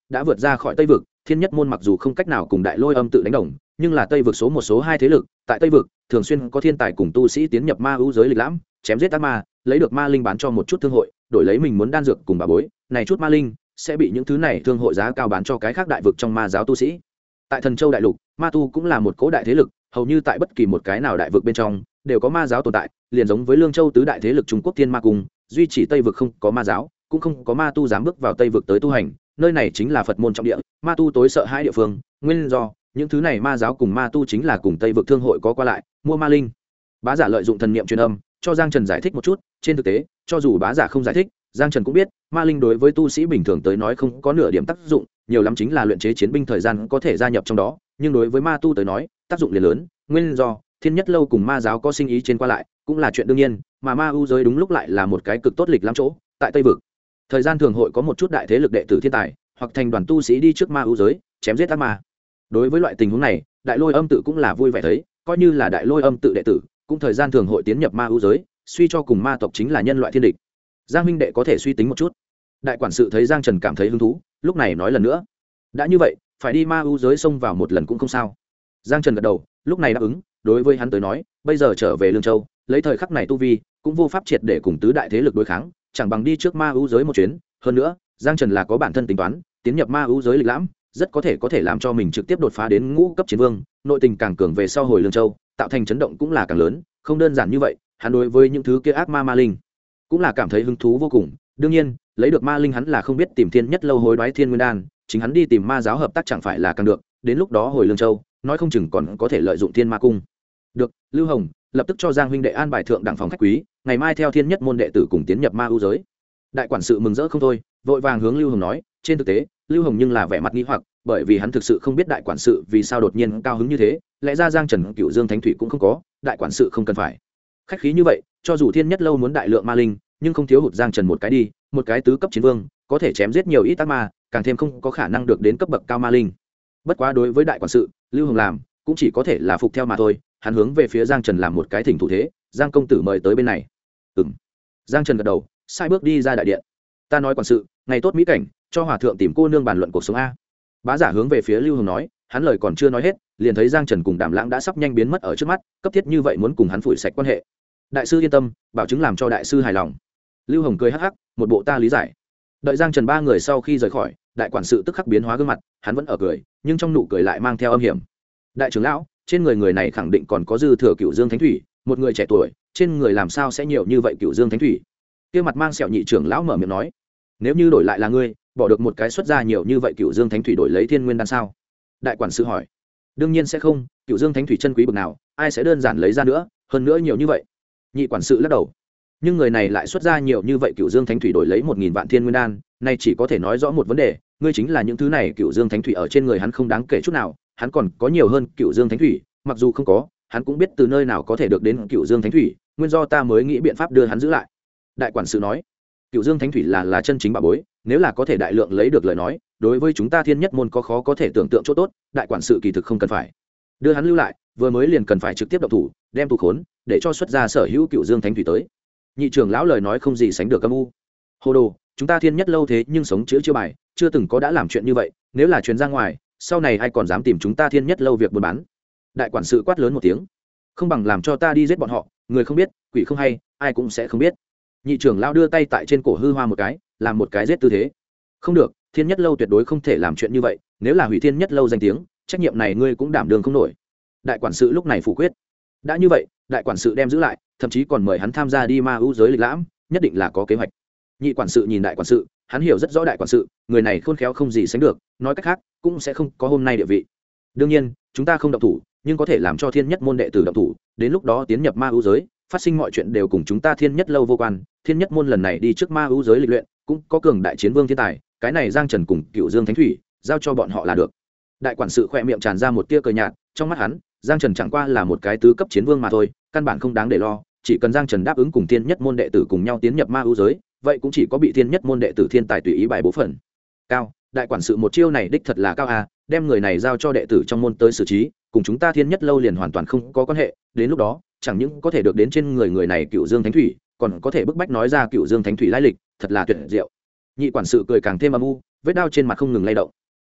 đã vượt ra khỏi Tây vực. Thiên Nhất môn mặc dù không cách nào cùng Đại Lôi Âm tự đánh đồng, nhưng là Tây vực số một số hai thế lực, tại Tây vực thường xuyên có thiên tài cùng tu sĩ tiến nhập ma ưu giới lịch lãm, chém giết ác ma, lấy được ma linh bán cho một chút thương hội, đổi lấy mình muốn đan dược cùng bà bối, này chút ma linh sẽ bị những thứ này thương hội giá cao bán cho cái khác đại vực trong ma giáo tu sĩ. Tại Thần Châu đại lục, ma tu cũng là một cố đại thế lực, hầu như tại bất kỳ một cái nào đại vực bên trong đều có ma giáo tồn tại, liền giống với Lương Châu tứ đại thế lực Trung Quốc Thiên Ma Cung, duy chỉ Tây vực không có ma giáo, cũng không có ma tu dám bước vào Tây vực tới tu hành, nơi này chính là Phật môn trọng địa, ma tu tối sợ hai địa phương, nguyên do những thứ này ma giáo cùng ma tu chính là cùng Tây vực thương hội có qua lại, mua ma linh. Bá giả lợi dụng thần niệm truyền âm, cho Giang Trần giải thích một chút, trên thực tế, cho dù bá giả không giải thích, Giang Trần cũng biết, ma linh đối với tu sĩ bình thường tới nói không có nửa điểm tác dụng, nhiều lắm chính là luyện chế chiến binh thời gian có thể gia nhập trong đó, nhưng đối với ma tu tới nói, tác dụng liền lớn, nguyên do Thiên Nhất lâu cùng ma giáo có sinh ý trên qua lại, cũng là chuyện đương nhiên, mà ma u giới đúng lúc lại là một cái cực tốt lịch lắm chỗ, tại Tây vực. Thời gian thường hội có một chút đại thế lực đệ tử thiên tài, hoặc thành đoàn tu sĩ đi trước ma u giới, chém giết ác ma. Đối với loại tình huống này, Đại Lôi Âm tự cũng là vui vẻ thấy, coi như là Đại Lôi Âm tự đệ tử, cũng thời gian thường hội tiến nhập ma u giới, suy cho cùng ma tộc chính là nhân loại thiên địch. Giang huynh đệ có thể suy tính một chút. Đại quản sự thấy Giang Trần cảm thấy hứng thú, lúc này nói lần nữa, đã như vậy, phải đi ma u giới xông vào một lần cũng không sao. Giang Trần gật đầu, lúc này đáp ứng, đối với hắn tới nói, bây giờ trở về Lương Châu, lấy thời khắc này tu vi, cũng vô pháp triệt để cùng tứ đại thế lực đối kháng, chẳng bằng đi trước ma u giới một chuyến, hơn nữa, Giang Trần là có bản thân tính toán, tiến nhập ma u giới lịch lãm, rất có thể làm cho mình trực tiếp đột phá đến ngũ cấp chiến vương, nội tình càng cường về sau hồi Lương Châu, tạo thành chấn động cũng là càng lớn, không đơn giản như vậy, hắn đối với những thứ kia ác ma ma linh, cũng là cảm thấy hứng thú vô cùng. Đương nhiên, lấy được ma linh hắn là không biết tìm Thiên Nhất lâu hối đoái Thiên Nguyên đan, chính hắn đi tìm ma giáo hợp tác chẳng phải là càng được, đến lúc đó hồi Lương Châu, nói không chừng còn có thể lợi dụng Thiên Ma cung. Được, Lưu Hồng, lập tức cho Giang huynh đệ an bài thượng đẳng phòng khách quý, ngày mai theo Thiên Nhất môn đệ tử cùng tiến nhập ma u giới. Đại quản sự mừng rỡ không thôi, vội vàng hướng Lưu Hồng nói, trên thực tế, Lưu Hồng nhưng là vẻ mặt nghi hoặc, bởi vì hắn thực sự không biết đại quản sự vì sao đột nhiên cao hứng như thế, lẽ ra Giang Trần Cửu Dương Thánh Thủy cũng không có, đại quản sự không cần phải khách khí như vậy, cho dù Thiên Nhất lâu muốn đại lượng ma linh, nhưng không thiếu hụt Giang Trần một cái đi, một cái tứ cấp chiến vương, có thể chém giết nhiều ít ác ma, càng thêm không có khả năng được đến cấp bậc cao ma linh. Bất quá đối với đại quản sự, Lưu Hồng làm cũng chỉ có thể là phục theo mà thôi, hắn hướng về phía Giang Trần làm một cái thỉnh thủ thế, Giang công tử mời tới bên này. Giang Trần gật đầu, sai bước đi ra đại điện. Ta nói quản sự, ngày tốt mỹ cảnh, cho hòa thượng tìm cô nương bàn luận cuộc sống a. Bá giả hướng về phía Lưu Hồng nói, hắn lời còn chưa nói hết, liền thấy Giang Trần cùng Đàm Lãng đã sắp nhanh biến mất ở trước mắt, cấp thiết như vậy muốn cùng hắn phủi sạch quan hệ. Đại sư yên tâm, bảo chứng làm cho đại sư hài lòng. Lưu Hồng cười hắc hắc, một bộ ta lý giải. Đợi Giang Trần ba người sau khi rời khỏi, đại quản sự tức khắc biến hóa gương mặt, hắn vẫn ở cười, nhưng trong nụ cười lại mang theo âm hiểm. Đại trưởng lão, trên người này khẳng định còn có dư thừa Cửu Dương Thánh Thủy, một người trẻ tuổi, trên người làm sao sẽ nhiều như vậy Cửu Dương Thánh Thủy? Kia mặt mang sẹo nhị trưởng lão mở miệng nói, nếu như đổi lại là ngươi, bỏ được một cái xuất ra nhiều như vậy Cửu Dương Thánh Thủy đổi lấy Thiên Nguyên đan sao? Đại quản sự hỏi. Đương nhiên sẽ không, Cửu Dương Thánh Thủy chân quý bậc nào, ai sẽ đơn giản lấy ra nữa, hơn nữa nhiều như vậy. Nhị quản sự lắc đầu. Nhưng người này lại xuất ra nhiều như vậy Cửu Dương Thánh Thủy đổi lấy 1000 vạn Thiên Nguyên đan, này chỉ có thể nói rõ một vấn đề, ngươi chính là những thứ này Cửu Dương Thánh Thủy ở trên người hắn không đáng kể chút nào, hắn còn có nhiều hơn Cửu Dương Thánh Thủy, mặc dù không có, hắn cũng biết từ nơi nào có thể được đến Cửu Dương Thánh Thủy, nguyên do ta mới nghĩ biện pháp đưa hắn giữ lại. Đại quản sự nói, Cửu Dương Thánh Thủy là chân chính bảo bối, nếu là có thể đại lượng lấy được lời nói, đối với chúng ta Thiên Nhất môn có khó có thể tưởng tượng chỗ tốt, đại quản sự kỳ thực không cần phải đưa hắn lưu lại, vừa mới liền cần phải trực tiếp động thủ, đem tù khốn, để cho xuất ra sở hữu Cửu Dương Thánh Thủy tới. Nhị trưởng lão lời nói không gì sánh được âm u. Hồ đồ, chúng ta Thiên Nhất lâu thế nhưng sống chữa chưa bài, chưa từng có đã làm chuyện như vậy, nếu là truyền ra ngoài, sau này ai còn dám tìm chúng ta Thiên Nhất lâu việc buôn bán. Đại quản sự quát lớn một tiếng, không bằng làm cho ta đi giết bọn họ, người không biết, quỷ không hay, ai cũng sẽ không biết. Nhị trưởng lão đưa tay tại trên cổ hư hoa một cái, làm một cái giết tư thế. Không được, Thiên Nhất lâu tuyệt đối không thể làm chuyện như vậy, nếu là hủy Thiên Nhất lâu danh tiếng, trách nhiệm này ngươi cũng đảm đương không nổi. Đại quản sự lúc này phủ quyết. Đã như vậy, đại quản sự đem giữ lại, thậm chí còn mời hắn tham gia đi ma ưu giới lịch lãm, nhất định là có kế hoạch. Nhị quản sự nhìn đại quản sự, hắn hiểu rất rõ đại quản sự, người này khôn khéo không gì sánh được, nói cách khác, cũng sẽ không có hôm nay địa vị. Đương nhiên, chúng ta không động thủ, nhưng có thể làm cho Thiên Nhất môn đệ tử động thủ, đến lúc đó tiến nhập ma ưu giới, phát sinh mọi chuyện đều cùng chúng ta Thiên Nhất lâu vô quan. Thiên Nhất môn lần này đi trước ma ưu giới lịch luyện, cũng có cường đại chiến vương thiên tài, cái này Giang Trần cùng Cửu Dương Thánh Thủy, giao cho bọn họ là được. Đại quản sự khỏe miệng tràn ra một tia cười nhạt, trong mắt hắn, Giang Trần chẳng qua là một cái tứ cấp chiến vương mà thôi, căn bản không đáng để lo, chỉ cần Giang Trần đáp ứng cùng Thiên Nhất môn đệ tử cùng nhau tiến nhập ma ưu giới, vậy cũng chỉ có bị Thiên Nhất môn đệ tử thiên tài tùy ý bài bố phần. Cao, đại quản sự một chiêu này đích thật là cao a, đem người này giao cho đệ tử trong môn tới xử trí, cùng chúng ta Thiên Nhất lâu liền hoàn toàn không có quan hệ, đến lúc đó, chẳng những có thể được đến trên người này Cửu Dương Thánh Thủy, còn có thể bức bách nói ra Cửu Dương Thánh Thủy lai lịch, thật là tuyệt diệu. Nhị quản sự cười càng thêm âm u, vết đao trên mặt không ngừng lay động.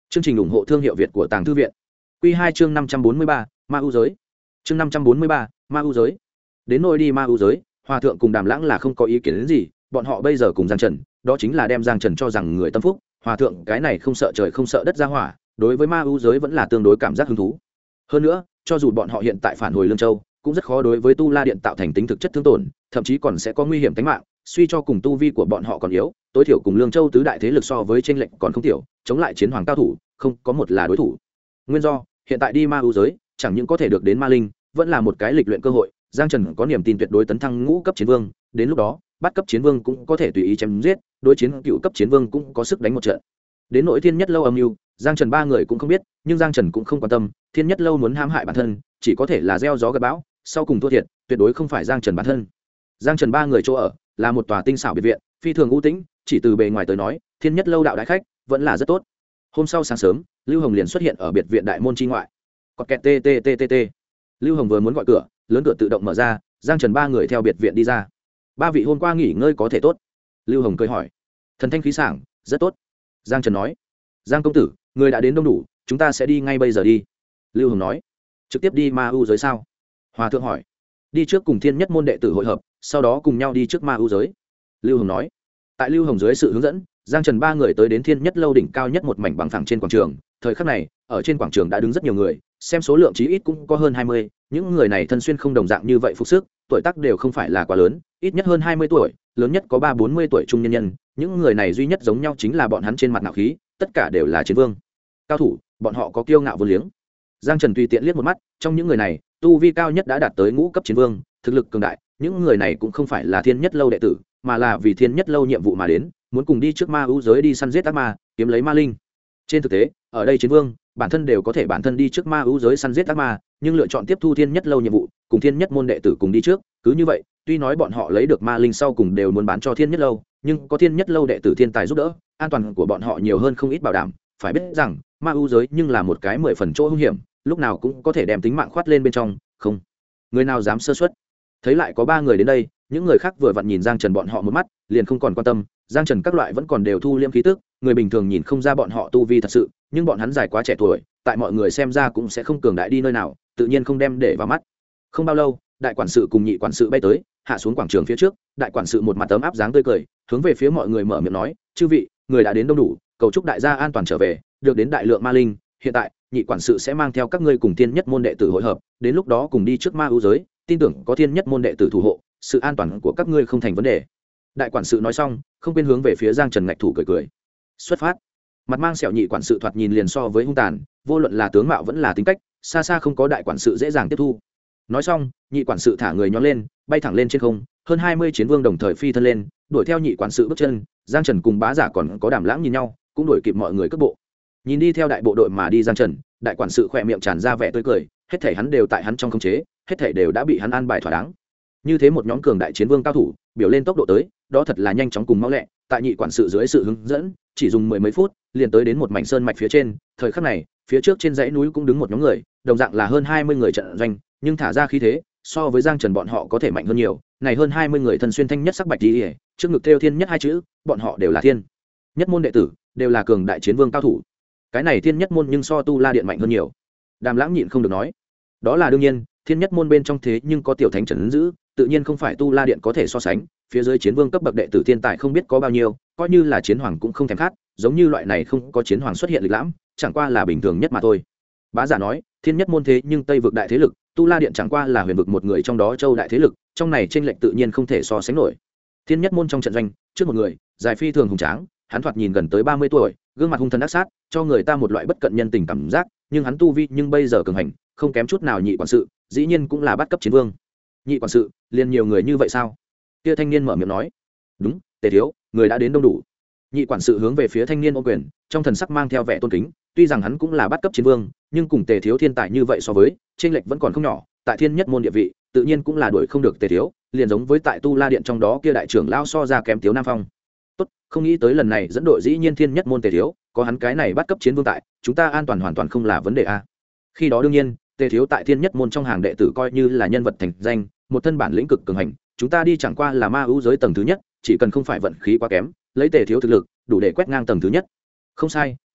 Chương trình ủng hộ thương hiệu Việt của Tàng Thư viện. Quy 2 chương 543, Ma U giới. Chương 543, Ma U giới. Đến nơi đi Ma U giới, Hòa thượng cùng Đàm Lãng là không có ý kiến đến gì, bọn họ bây giờ cùng Giang Trần, đó chính là đem Giang Trần cho rằng người tâm phúc, Hòa thượng cái này không sợ trời không sợ đất ra hỏa, đối với Ma U giới vẫn là tương đối cảm giác hứng thú. Hơn nữa, cho dù bọn họ hiện tại phản hồi Lương Châu, cũng rất khó đối với Tu La Điện tạo thành tính thực chất thương tổn, thậm chí còn sẽ có nguy hiểm tính mạng, suy cho cùng tu vi của bọn họ còn yếu, tối thiểu cùng Lương Châu tứ đại thế lực so với chênh lệch còn không tiểu, chống lại chiến hoàng cao thủ, không có một là đối thủ. Nguyên do, hiện tại đi Ma U giới, chẳng những có thể được đến ma linh, vẫn là một cái lịch luyện cơ hội. Giang Trần có niềm tin tuyệt đối tấn thăng ngũ cấp chiến vương, đến lúc đó, bắt cấp chiến vương cũng có thể tùy ý chém giết, đối chiến cựu cấp chiến vương cũng có sức đánh một trận. Đến nội Thiên Nhất Lâu âm mưu, Giang Trần ba người cũng không biết, nhưng Giang Trần cũng không quan tâm, Thiên Nhất Lâu muốn hãm hại bản thân, chỉ có thể là gieo gió gặt bão, sau cùng thua thiệt, tuyệt đối không phải Giang Trần bản thân. Giang Trần ba người chỗ ở là một tòa tinh xảo biệt viện, phi thường u tĩnh, chỉ từ bề ngoài tới nói, Thiên Nhất Lâu đạo đại khách vẫn là rất tốt. Hôm sau sáng sớm, Lưu Hồng liền xuất hiện ở biệt viện đại môn chi ngoại. Cọt kẹt ttt. Lưu Hồng vừa muốn gọi cửa, lớn cửa tự động mở ra, Giang Trần ba người theo biệt viện đi ra. Ba vị hôm qua nghỉ ngơi có thể tốt? Lưu Hồng cười hỏi. Thần thanh khí sảng, rất tốt. Giang Trần nói. Giang công tử, người đã đến đông đủ, chúng ta sẽ đi ngay bây giờ đi. Lưu Hồng nói. Trực tiếp đi Ma U giới sao? Hòa thượng hỏi. Đi trước cùng Thiên Nhất môn đệ tử hội hợp, sau đó cùng nhau đi trước Ma U giới. Lưu Hồng nói. Tại Lưu Hồng dưới sự hướng dẫn, Giang Trần ba người tới đến Thiên Nhất lâu đỉnh cao nhất một mảnh bằng phẳng trên quảng trường. Thời khắc này, ở trên quảng trường đã đứng rất nhiều người, xem số lượng chí ít cũng có hơn 20. Những người này thân xuyên không đồng dạng như vậy phục sức, tuổi tác đều không phải là quá lớn, ít nhất hơn 20 tuổi, lớn nhất có 3-40 tuổi trung nhân nhân. Những người này duy nhất giống nhau chính là bọn hắn trên mặt ngạo khí, tất cả đều là chiến vương cao thủ, bọn họ có kiêu ngạo vô liếng. Giang Trần tùy tiện liếc một mắt, trong những người này, tu vi cao nhất đã đạt tới ngũ cấp chiến vương, thực lực cường đại. Những người này cũng không phải là Thiên Nhất lâu đệ tử, mà là vì Thiên Nhất lâu nhiệm vụ mà đến, muốn cùng đi trước Ma U giới đi săn giết ác ma, kiếm lấy ma linh. Trên thực tế, ở đây chiến vương bản thân đều có thể bản thân đi trước Ma U giới săn giết ác ma, nhưng lựa chọn tiếp thu Thiên Nhất lâu nhiệm vụ, cùng Thiên Nhất môn đệ tử cùng đi trước. Cứ như vậy, tuy nói bọn họ lấy được ma linh sau cùng đều muốn bán cho Thiên Nhất lâu, nhưng có Thiên Nhất lâu đệ tử thiên tài giúp đỡ, an toàn của bọn họ nhiều hơn không ít bảo đảm. Phải biết rằng, Ma U giới nhưng là một cái 10 phần chỗ hung hiểm, lúc nào cũng có thể đem tính mạng khoát lên bên trong, không người nào dám sơ suất. Thấy lại có 3 người đến đây, những người khác vừa vặn nhìn Giang Trần bọn họ một mắt, liền không còn quan tâm. Giang Trần các loại vẫn còn đều thu liễm khí tức, người bình thường nhìn không ra bọn họ tu vi thật sự, nhưng bọn hắn dài quá trẻ tuổi, tại mọi người xem ra cũng sẽ không cường đại đi nơi nào, tự nhiên không đem để vào mắt. Không bao lâu, đại quản sự cùng nhị quản sự bay tới, hạ xuống quảng trường phía trước. Đại quản sự một mặt ấm áp dáng tươi cười, hướng về phía mọi người mở miệng nói: "Chư vị, người đã đến đông đủ, cầu chúc đại gia an toàn trở về, được đến đại lượng ma linh. Hiện tại, nhị quản sự sẽ mang theo các ngươi cùng Thiên Nhất môn đệ tử hội hợp, đến lúc đó cùng đi trước Ma U giới, tin tưởng có Thiên Nhất môn đệ tử thủ hộ, sự an toàn của các ngươi không thành vấn đề." Đại quản sự nói xong, không quên hướng về phía Giang Trần ngạch thủ cười cười. Xuất phát. Mặt mang sẹo nhị quản sự thoạt nhìn liền so với hung tàn, vô luận là tướng mạo vẫn là tính cách, xa xa không có đại quản sự dễ dàng tiếp thu. Nói xong, nhị quản sự thả người nhón lên, bay thẳng lên trên không, hơn 20 chiến vương đồng thời phi thân lên, đuổi theo nhị quản sự bước chân. Giang Trần cùng Bá Giả còn có Đàm Lãng nhìn nhau, cũng đuổi kịp mọi người cất bộ. Nhìn đi theo đại bộ đội mà đi Giang Trần, đại quản sự khỏe miệng tràn ra vẻ tươi cười, hết thảy hắn đều tại hắn trong khống chế, hết thảy đều đã bị hắn an bài thỏa đáng. Như thế một nhóm cường đại chiến vương cao thủ, biểu lên tốc độ tới, đó thật là nhanh chóng cùng mau lẹ. Tại nhị quản sự dưới sự hướng dẫn, chỉ dùng 10 mấy phút, liền tới đến một mảnh sơn mạch phía trên. Thời khắc này, phía trước trên dãy núi cũng đứng một nhóm người, đồng dạng là hơn 20 người trận doanh, nhưng thả ra khí thế, so với Giang Trần bọn họ có thể mạnh hơn nhiều. Này hơn 20 người thân xuyên thanh nhất sắc bạch y, trước ngực thêu Thiên Nhất hai chữ, bọn họ đều là Thiên Nhất môn đệ tử, đều là cường đại chiến vương cao thủ. Cái này Thiên Nhất môn nhưng so Tu La điện mạnh hơn nhiều. Đàm Lãng nhịn không được nói. Đó là đương nhiên, Thiên Nhất môn bên trong thế nhưng có tiểu thánh trấn giữ, tự nhiên không phải Tu La điện có thể so sánh. Phía dưới chiến vương cấp bậc đệ tử thiên tài không biết có bao nhiêu, coi như là chiến hoàng cũng không thèm khát, giống như loại này không có chiến hoàng xuất hiện lịch lãm, chẳng qua là bình thường nhất mà thôi. Bá Giả nói, Thiên Nhất môn thế nhưng Tây vực đại thế lực, Tu La điện chẳng qua là huyền vực một người trong đó châu đại thế lực, trong này chênh lệch tự nhiên không thể so sánh nổi. Thiên Nhất môn trong trận doanh, trước một người, dài phi thường hùng tráng, hắn thoạt nhìn gần tới 30 tuổi, gương mặt hung thần ác sát, cho người ta một loại bất cận nhân tình cảm giác, nhưng hắn tu vi nhưng bây giờ cường hành, không kém chút nào nhị quản sự, dĩ nhiên cũng là bắt cấp chiến vương. Nhị quản sự, liền nhiều người như vậy sao? Kia thanh niên mở miệng nói. Đúng, Tề thiếu, người đã đến đông đủ. Nhị quản sự hướng về phía thanh niên ôm quyền, trong thần sắc mang theo vẻ tôn kính, tuy rằng hắn cũng là bắt cấp chiến vương, nhưng cùng Tề thiếu thiên tài như vậy so với, chênh lệch vẫn còn không nhỏ, tại Thiên Nhất môn địa vị, tự nhiên cũng là đuổi không được Tề thiếu, liền giống với tại Tu La điện trong đó kia đại trưởng lão so ra kém Tiếu Nam Phong. Tốt, không nghĩ tới lần này dẫn đội dĩ nhiên Thiên Nhất môn Tề thiếu, có hắn cái này bắt cấp chiến vương tại, chúng ta an toàn hoàn toàn không là vấn đề a. Khi đó đương nhiên, Tề thiếu tại Thiên Nhất môn trong hàng đệ tử coi như là nhân vật thành danh, một thân bản lĩnh cực cường hành, chúng ta đi chẳng qua là Ma U giới tầng thứ nhất, chỉ cần không phải vận khí quá kém, lấy Tề thiếu thực lực, đủ để quét ngang tầng thứ nhất. Không sai,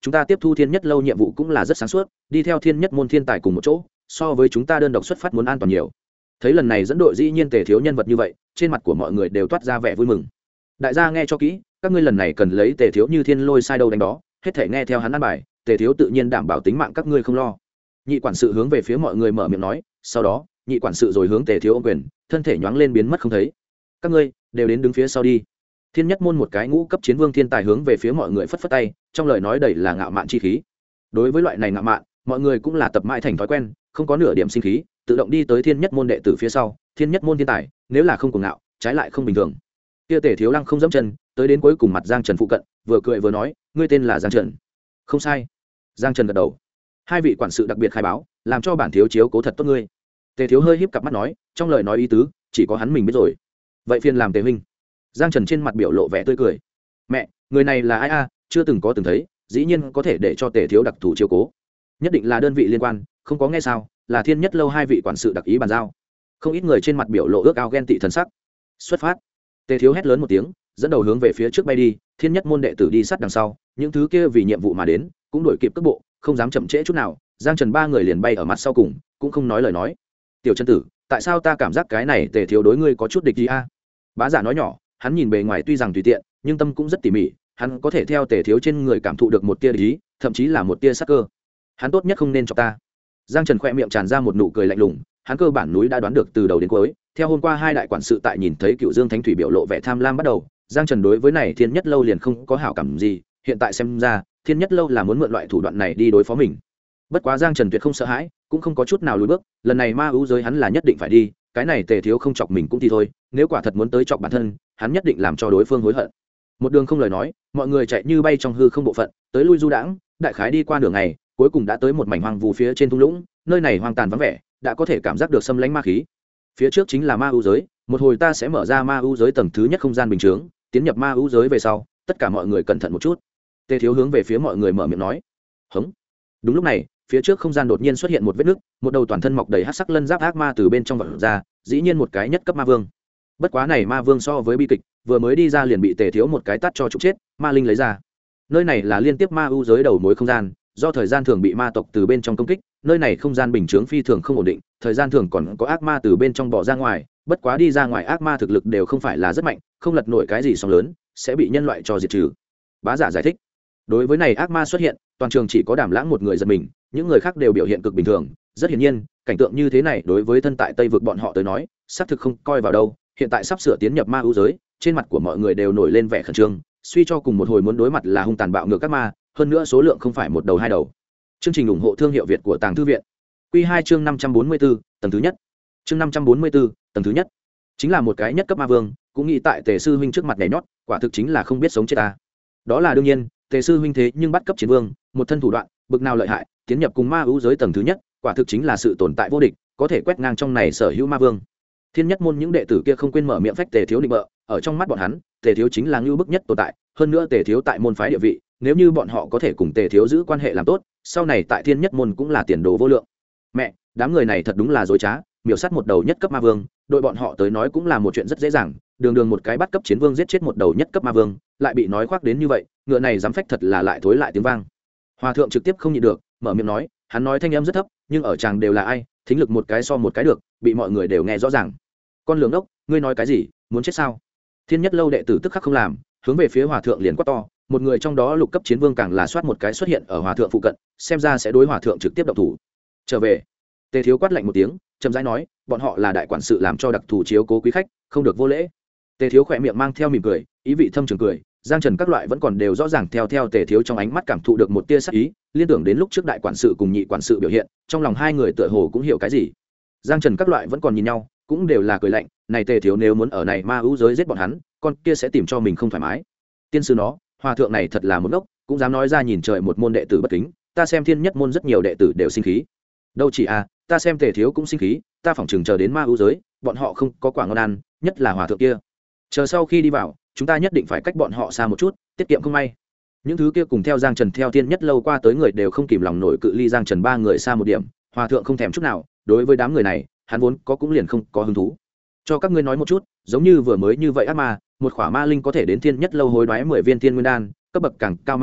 chúng ta tiếp thu thiên nhất lâu nhiệm vụ cũng là rất sáng suốt, đi theo thiên nhất môn thiên tài cùng một chỗ, so với chúng ta đơn độc xuất phát muốn an toàn nhiều. Thấy lần này dẫn đội dĩ nhiên Tề Thiếu nhân vật như vậy, trên mặt của mọi người đều toát ra vẻ vui mừng. Đại gia nghe cho kỹ, các ngươi lần này cần lấy Tề Thiếu như thiên lôi sai đâu đánh đó, hết thể nghe theo hắn an bài, Tề Thiếu tự nhiên đảm bảo tính mạng các ngươi không lo. Nhị quản sự hướng về phía mọi người mở miệng nói, sau đó nhị quản sự rồi hướng Tề Thiếu ôm quyền, thân thể nhoáng lên biến mất không thấy. Các ngươi đều đến đứng phía sau đi. Thiên nhất môn một cái ngũ cấp chiến vương thiên tài hướng về phía mọi người phất phất tay, trong lời nói đầy là ngạo mạn chi khí. Đối với loại này ngạo mạn, mọi người cũng là tập mãi thành thói quen, không có nửa điểm sinh khí, tự động đi tới thiên nhất môn đệ tử phía sau. Thiên nhất môn thiên tài nếu là không cuồng ngạo, trái lại không bình thường. Kia Tề Thiếu lăng không dẫm chân, tới đến cuối cùng mặt Giang Trần phụ cận, vừa cười vừa nói, ngươi tên là Giang Trần. Không sai. Giang Trần gật đầu. Hai vị quản sự đặc biệt khai báo, làm cho bản thiếu chiếu cố thật tốt ngươi. Tề Thiếu hơi híp cặp mắt nói, trong lời nói ý tứ chỉ có hắn mình biết rồi. Vậy phiền làm Tề huynh. Giang Trần trên mặt biểu lộ vẻ tươi cười. Mẹ, người này là ai a? Chưa từng có từng thấy, dĩ nhiên có thể để cho Tề Thiếu đặc thù chiếu cố. Nhất định là đơn vị liên quan, không có nghe sao? Là thiên nhất lâu hai vị quản sự đặc ý bàn giao. Không ít người trên mặt biểu lộ ước ao ghen tị thần sắc. Xuất phát. Tề Thiếu hét lớn một tiếng, dẫn đầu hướng về phía trước bay đi. Thiên nhất môn đệ tử đi sát đằng sau, những thứ kia vì nhiệm vụ mà đến, cũng đuổi kịp cước bộ, không dám chậm trễ chút nào. Giang Trần ba người liền bay ở mặt sau cùng, cũng không nói lời nói. Tiểu Chân tử, tại sao ta cảm giác cái này Tề Thiếu đối ngươi có chút địch gì a? Bá giả nói nhỏ, hắn nhìn bề ngoài tuy rằng tùy tiện, nhưng tâm cũng rất tỉ mỉ, hắn có thể theo Tề Thiếu trên người cảm thụ được một tia ý, thậm chí là một tia sắc cơ. Hắn tốt nhất không nên cho ta. Giang Trần khẽ miệng tràn ra một nụ cười lạnh lùng, hắn cơ bản núi đã đoán được từ đầu đến cuối. Theo hôm qua hai đại quản sự tại nhìn thấy Cựu Dương Thánh Thủy biểu lộ vẻ tham lam bắt đầu, Giang Trần đối với này Thiên Nhất lâu liền không có hảo cảm gì, hiện tại xem ra, Thiên Nhất lâu là muốn mượn loại thủ đoạn này đi đối phó mình. Bất quá Giang Trần tuyệt không sợ hãi, cũng không có chút nào lùi bước, lần này ma ưu giới hắn là nhất định phải đi, cái này Tề Thiếu không chọc mình cũng thì thôi, nếu quả thật muốn tới chọc bản thân, hắn nhất định làm cho đối phương hối hận. Một đường không lời nói, mọi người chạy như bay trong hư không bộ phận, tới lui du đãng, đại khái đi qua nửa ngày, cuối cùng đã tới một mảnh hoang vu phía trên thung lũng, nơi này hoang tàn vắng vẻ, đã có thể cảm giác được xâm lãnh ma khí. Phía trước chính là ma ưu giới, một hồi ta sẽ mở ra ma ưu giới tầng thứ nhất không gian bình chướng, tiến nhập ma ưu giới về sau, tất cả mọi người cẩn thận một chút. Tề Thiếu hướng về phía mọi người mở miệng nói. Hững. Đúng lúc này, phía trước không gian đột nhiên xuất hiện một vết nứt, một đầu toàn thân mọc đầy hắc sắc lân giáp ác ma từ bên trong vọt ra, dĩ nhiên một cái nhất cấp ma vương. Bất quá này ma vương so với bi kịch, vừa mới đi ra liền bị Tề Thiếu một cái tát cho trục chết, ma linh lấy ra. Nơi này là liên tiếp ma ưu giới đầu mối không gian, do thời gian thường bị ma tộc từ bên trong công kích, nơi này không gian bình chướng phi thường không ổn định, thời gian thường còn có ác ma từ bên trong bỏ ra ngoài, bất quá đi ra ngoài ác ma thực lực đều không phải là rất mạnh, không lật nổi cái gì sóng lớn, sẽ bị nhân loại cho diệt trừ. Bá giả giải thích. Đối với này ác ma xuất hiện, toàn trường chỉ có Đàm Lãng một người giật mình, những người khác đều biểu hiện cực bình thường, rất hiển nhiên, cảnh tượng như thế này đối với thân tại Tây vực bọn họ tới nói, xác thực không coi vào đâu, hiện tại sắp sửa tiến nhập ma ưu giới, trên mặt của mọi người đều nổi lên vẻ khẩn trương, suy cho cùng một hồi muốn đối mặt là hung tàn bạo ngược các ma, hơn nữa số lượng không phải một đầu hai đầu. Chương trình ủng hộ thương hiệu Việt của Tàng Thư viện. Quy 2 chương 544, tầng thứ nhất. Chương 544, tầng thứ nhất. Chính là một cái nhất cấp ma vương, cũng nghĩ tại Tề sư huynh trước mặt nhảy nhót, quả thực chính là không biết sống chết ta. Đó là đương nhiên, Tề sư huynh thế nhưng bắt cấp chiến vương, một thân thủ đoạn, bực nào lợi hại, tiến nhập cùng ma ưu giới tầng thứ nhất, quả thực chính là sự tồn tại vô địch, có thể quét ngang trong này sở hữu ma vương. Thiên nhất môn những đệ tử kia không quên mở miệng phách Tề Thiếu định bợ, ở trong mắt bọn hắn, Tề Thiếu chính là ngưu bức nhất tồn tại, hơn nữa Tề Thiếu tại môn phái địa vị, nếu như bọn họ có thể cùng Tề Thiếu giữ quan hệ làm tốt, sau này tại Thiên nhất môn cũng là tiền đồ vô lượng. Mẹ, đám người này thật đúng là dối trá, miểu sát một đầu nhất cấp ma vương, đội bọn họ tới nói cũng là một chuyện rất dễ dàng, đường đường một cái bắt cấp chiến vương giết chết một đầu nhất cấp ma vương, lại bị nói khoác đến như vậy, ngựa này dám phách thật là lại thối lại tiếng vang. Hòa thượng trực tiếp không nhịn được, mở miệng nói, hắn nói thanh âm rất thấp, nhưng ở chàng đều là ai, thính lực một cái so một cái được, bị mọi người đều nghe rõ ràng. Con lường đốc, ngươi nói cái gì, muốn chết sao? Thiên nhất lâu đệ tử tức khắc không làm, hướng về phía hòa thượng liền quát to, một người trong đó lục cấp chiến vương càng là soát một cái xuất hiện ở hòa thượng phụ cận, xem ra sẽ đối hòa thượng trực tiếp động thủ. Trở về. Tề Thiếu quát lạnh một tiếng, chậm rãi nói, bọn họ là đại quản sự làm cho đặc thù chiếu cố quý khách, không được vô lễ. Tề Thiếu khỏe miệng mang theo mỉm cười, ý vị thâm trường cười, Giang Trần các loại vẫn còn đều rõ ràng theo Tề Thiếu trong ánh mắt cảm thụ được một tia sắc ý, liên tưởng đến lúc trước đại quản sự cùng nhị quản sự biểu hiện, trong lòng hai người tựa hồ cũng hiểu cái gì. Giang Trần các loại vẫn còn nhìn nhau, cũng đều là cười lạnh, này Tề Thiếu nếu muốn ở này ma ưu giới giết bọn hắn, con kia sẽ tìm cho mình không thoải mái. Tiên sư nó, hòa thượng này thật là một ngốc, cũng dám nói ra nhìn trời một môn đệ tử bất kính, ta xem Thiên nhất môn rất nhiều đệ tử đều sinh khí. Đâu chỉ ta xem Tề Thiếu cũng sinh khí, ta phỏng chừng chờ đến ma ưu giới, bọn họ không có quả ngon ăn, nhất là hòa thượng kia. Chờ sau khi đi vào, chúng ta nhất định phải cách bọn họ xa một chút, tiết kiệm không may. Những thứ kia cùng theo Giang Trần theo Thiên nhất lâu qua tới người đều không kìm lòng nổi cự ly Giang Trần ba người xa một điểm, hòa thượng không thèm chút nào, đối với đám người này, hắn vốn có cũng liền không có hứng thú. Cho các ngươi nói một chút, giống như vừa mới như vậy ác ma, một khỏa ma linh có thể đến Thiên nhất lâu hối đoái 10 viên thiên nguyên đan, cấp bậc càng cao ma linh,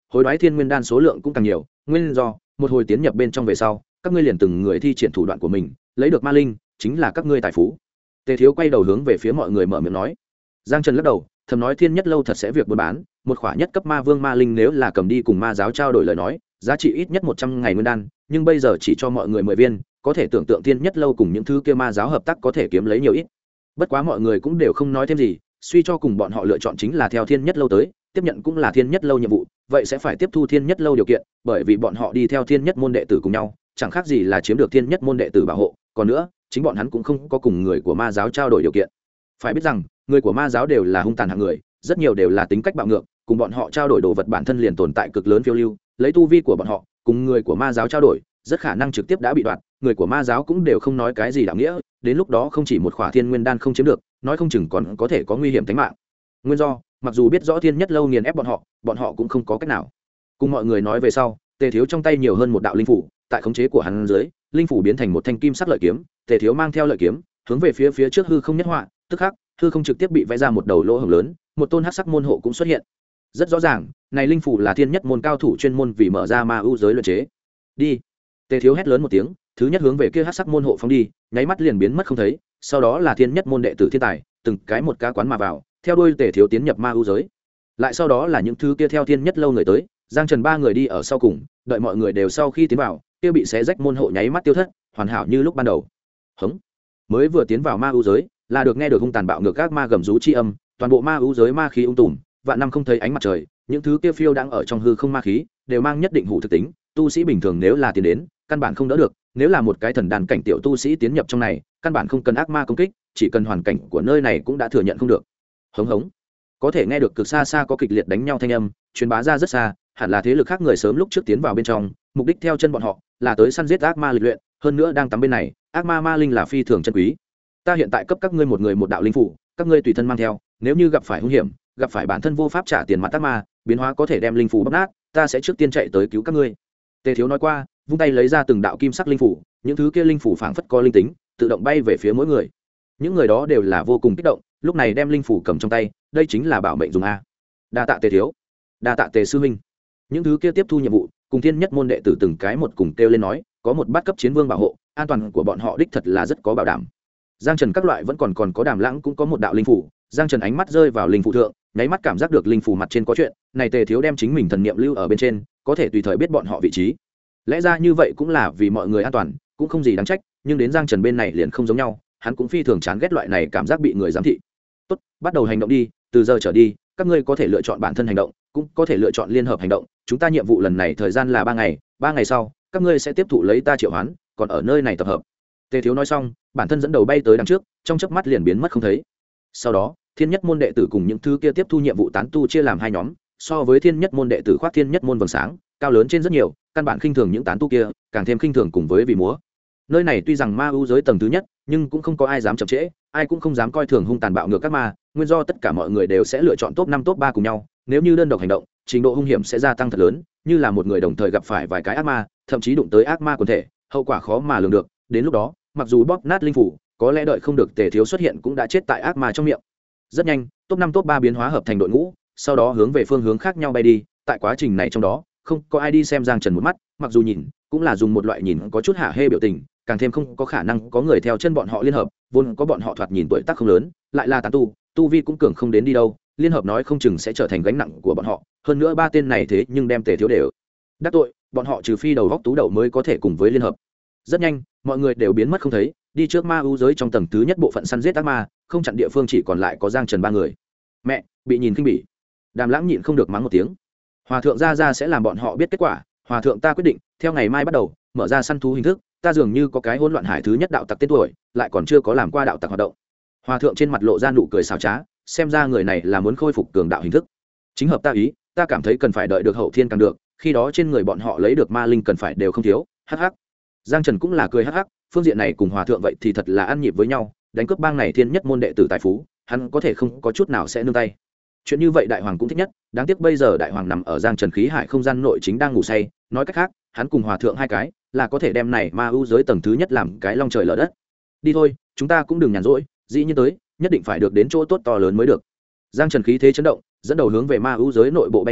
hối đoái thiên nguyên đan số lượng cũng càng nhiều. Nguyên do một hồi tiến nhập bên trong về sau, các ngươi liền từng người thi triển thủ đoạn của mình, lấy được ma linh chính là các ngươi tài phú. Tề Thiếu quay đầu hướng về phía mọi người mở miệng nói. Giang Trần lắc đầu thầm nói thiên nhất lâu thật sẽ việc buôn bán, một khỏa nhất cấp ma vương ma linh nếu là cầm đi cùng ma giáo trao đổi lời nói, giá trị ít nhất 100 ngày nguyên đan, nhưng bây giờ chỉ cho mọi người 10 viên, có thể tưởng tượng thiên nhất lâu cùng những thứ kia ma giáo hợp tác có thể kiếm lấy nhiều ít. Bất quá mọi người cũng đều không nói thêm gì, suy cho cùng bọn họ lựa chọn chính là theo thiên nhất lâu tới, tiếp nhận cũng là thiên nhất lâu nhiệm vụ, vậy sẽ phải tiếp thu thiên nhất lâu điều kiện, bởi vì bọn họ đi theo thiên nhất môn đệ tử cùng nhau, chẳng khác gì là chiếm được thiên nhất môn đệ tử bảo hộ. Còn nữa, chính bọn hắn cũng không có cùng người của ma giáo trao đổi điều kiện. Phải biết rằng người của ma giáo đều là hung tàn hạng người, rất nhiều đều là tính cách bạo ngược, cùng bọn họ trao đổi đồ vật bản thân liền tồn tại cực lớn phiêu lưu, lấy tu vi của bọn họ cùng người của ma giáo trao đổi rất khả năng trực tiếp đã bị đoạt. Người của ma giáo cũng đều không nói cái gì đạo nghĩa, đến lúc đó không chỉ một khỏa thiên nguyên đan không chiếm được, nói không chừng còn có thể có nguy hiểm tính mạng. Nguyên do mặc dù biết rõ thiên nhất lâu nghiền ép bọn họ cũng không có cách nào. Cùng mọi người nói về sau, Tề Thiếu trong tay nhiều hơn một đạo linh phủ, tại khống chế của hắn dưới, linh phủ biến thành một thanh kim sắc lợi kiếm. Tề Thiếu mang theo lợi kiếm hướng về phía trước hư không nhất họa, tức khắc hư không trực tiếp bị vẽ ra một đầu lỗ hổng lớn, một tôn hắc sắc môn hộ cũng xuất hiện. Rất rõ ràng này linh phủ là thiên nhất môn cao thủ chuyên môn vì mở ra ma ưu giới luyện chế. Đi. Tề Thiếu hét lớn một tiếng, thứ nhất hướng về kia hắc sắc môn hộ phóng đi, nháy mắt liền biến mất không thấy. Sau đó là thiên nhất môn đệ tử thiên tài, từng cái một cá quán mà vào, theo đuôi Tề Thiếu tiến nhập ma ưu giới. Lại sau đó là những thứ kia theo thiên nhất lâu người tới, Giang Trần ba người đi ở sau cùng, đợi mọi người đều sau khi tiến vào, kia bị xé rách môn hộ nháy mắt tiêu thất, hoàn hảo như lúc ban đầu. Hững. Mới vừa tiến vào ma ưu giới, là được nghe được hung tàn bạo ngược các ma gầm rú chi âm, toàn bộ ma ưu giới ma khí tùm, vạn năm không thấy ánh mặt trời, những thứ kia phiêu đang ở trong hư không ma khí, đều mang nhất định hủ thực tính, tu sĩ bình thường nếu là tiến đến, căn bản không đỡ được, nếu là một cái thần đàn cảnh tiểu tu sĩ tiến nhập trong này, căn bản không cần ác ma công kích, chỉ cần hoàn cảnh của nơi này cũng đã thừa nhận không được. Hống hống. Có thể nghe được cực xa xa có kịch liệt đánh nhau thanh âm, truyền bá ra rất xa, hẳn là thế lực khác người sớm lúc trước tiến vào bên trong, mục đích theo chân bọn họ là tới săn giết ác ma lịch luyện, hơn nữa đang tắm bên này, ác ma ma linh là phi thường chân quý. Ta hiện tại cấp các ngươi một người một đạo linh phủ, các ngươi tùy thân mang theo, nếu như gặp phải hung hiểm, gặp phải bản thân vô pháp trả tiền mặt ác ma, biến hóa có thể đem linh phủ bóc nát, ta sẽ trước tiên chạy tới cứu các ngươi. Tề Thiếu nói qua, vung tay lấy ra từng đạo kim sắc linh phủ, những thứ kia linh phủ phảng phất có linh tính, tự động bay về phía mỗi người. Những người đó đều là vô cùng kích động, lúc này đem linh phủ cầm trong tay, đây chính là bảo mệnh dùng a. Đa tạ Tề Thiếu, đa tạ Tề sư huynh. Những thứ kia tiếp thu nhiệm vụ, cùng thiên nhất môn đệ tử từng cái một cùng kêu lên nói, có một bát cấp chiến vương bảo hộ, an toàn của bọn họ đích thật là rất có bảo đảm. Giang Trần các loại vẫn còn có Đàm Lãng cũng có một đạo linh phủ, Giang Trần ánh mắt rơi vào linh phủ thượng, nháy mắt cảm giác được linh phủ mặt trên có chuyện, này Tề Thiếu đem chính mình thần niệm lưu ở bên trên, có thể tùy thời biết bọn họ vị trí. Lẽ ra như vậy cũng là vì mọi người an toàn, cũng không gì đáng trách, nhưng đến Giang Trần bên này liền không giống nhau, hắn cũng phi thường chán ghét loại này cảm giác bị người giám thị. Tốt, bắt đầu hành động đi, từ giờ trở đi, các ngươi có thể lựa chọn bản thân hành động, cũng có thể lựa chọn liên hợp hành động, chúng ta nhiệm vụ lần này thời gian là 3 ngày, 3 ngày sau, các ngươi sẽ tiếp thụ lấy ta triệu hoán, còn ở nơi này tập hợp. Tề Thiếu nói xong, bản thân dẫn đầu bay tới đằng trước, trong chớp mắt liền biến mất không thấy. Sau đó, thiên nhất môn đệ tử cùng những thứ kia tiếp thu nhiệm vụ tán tu chia làm hai nhóm, so với thiên nhất môn đệ tử khoác thiên nhất môn vầng sáng, cao lớn trên rất nhiều, căn bản khinh thường những tán tu kia, càng thêm khinh thường cùng với vì múa. Nơi này tuy rằng ma ưu giới tầng thứ nhất, nhưng cũng không có ai dám chậm trễ, ai cũng không dám coi thường hung tàn bạo ngược các ma, nguyên do tất cả mọi người đều sẽ lựa chọn top 5 top 3 cùng nhau, nếu như đơn độc hành động, trình độ hung hiểm sẽ gia tăng thật lớn, như là một người đồng thời gặp phải vài cái ác ma, thậm chí đụng tới ác ma quần thể, hậu quả khó mà lường được, đến lúc đó, mặc dù bóp nát linh phủ, có lẽ đợi không được Tề Thiếu xuất hiện cũng đã chết tại ác ma trong miệng. Rất nhanh, top 5 top 3 biến hóa hợp thành đội ngũ, sau đó hướng về phương hướng khác nhau bay đi, tại quá trình này trong đó, không có ai đi xem Giang Trần một mắt, mặc dù nhìn, cũng là dùng một loại nhìn có chút hả hê biểu tình, càng thêm không có khả năng có người theo chân bọn họ liên hợp, vốn có bọn họ thoạt nhìn tuổi tác không lớn, lại là tán tu vi cũng cường không đến đi đâu, liên hợp nói không chừng sẽ trở thành gánh nặng của bọn họ, hơn nữa ba tên này thế nhưng đem Tề Thiếu đều đắc tội, bọn họ trừ phi đầu góc tú đậu mới có thể cùng với liên hợp. Rất nhanh, mọi người đều biến mất không thấy, đi trước ma ưu giới trong tầng thứ nhất bộ phận săn giết ác ma, không chặn địa phương chỉ còn lại có Giang Trần ba người. Mẹ, bị nhìn kinh bỉ. Đàm Lãng nhịn không được mắng một tiếng. Hòa thượng ra sẽ làm bọn họ biết kết quả, hòa thượng ta quyết định, theo ngày mai bắt đầu, mở ra săn thú hình thức, ta dường như có cái hỗn loạn hải thứ nhất đạo tặc tên tuổi, lại còn chưa có làm qua đạo tặc hoạt động. Hòa thượng trên mặt lộ ra nụ cười xảo trá, xem ra người này là muốn khôi phục cường đạo hình thức. Chính hợp ta ý, ta cảm thấy cần phải đợi được hậu thiên càng được, khi đó trên người bọn họ lấy được ma linh cần phải đều không thiếu. Hắc hắc. Giang Trần cũng là cười hắc hắc, phương diện này cùng hòa thượng vậy thì thật là ăn nhịp với nhau, đánh cướp bang này thiên nhất môn đệ tử tài phú, hắn có thể không có chút nào sẽ nương tay. Chuyện như vậy đại hoàng cũng thích nhất, đáng tiếc bây giờ đại hoàng nằm ở Giang Trần khí hải không gian nội chính đang ngủ say, nói cách khác, hắn cùng hòa thượng hai cái là có thể đem này ma ưu giới tầng thứ nhất làm cái long trời lở đất. Đi thôi, chúng ta cũng đừng nhàn rỗi, dĩ nhiên tới, nhất định phải được đến chỗ tốt to lớn mới được. Giang Trần khí thế chấn động, dẫn đầu hướng về ma ưu giới nội bộ bay đi,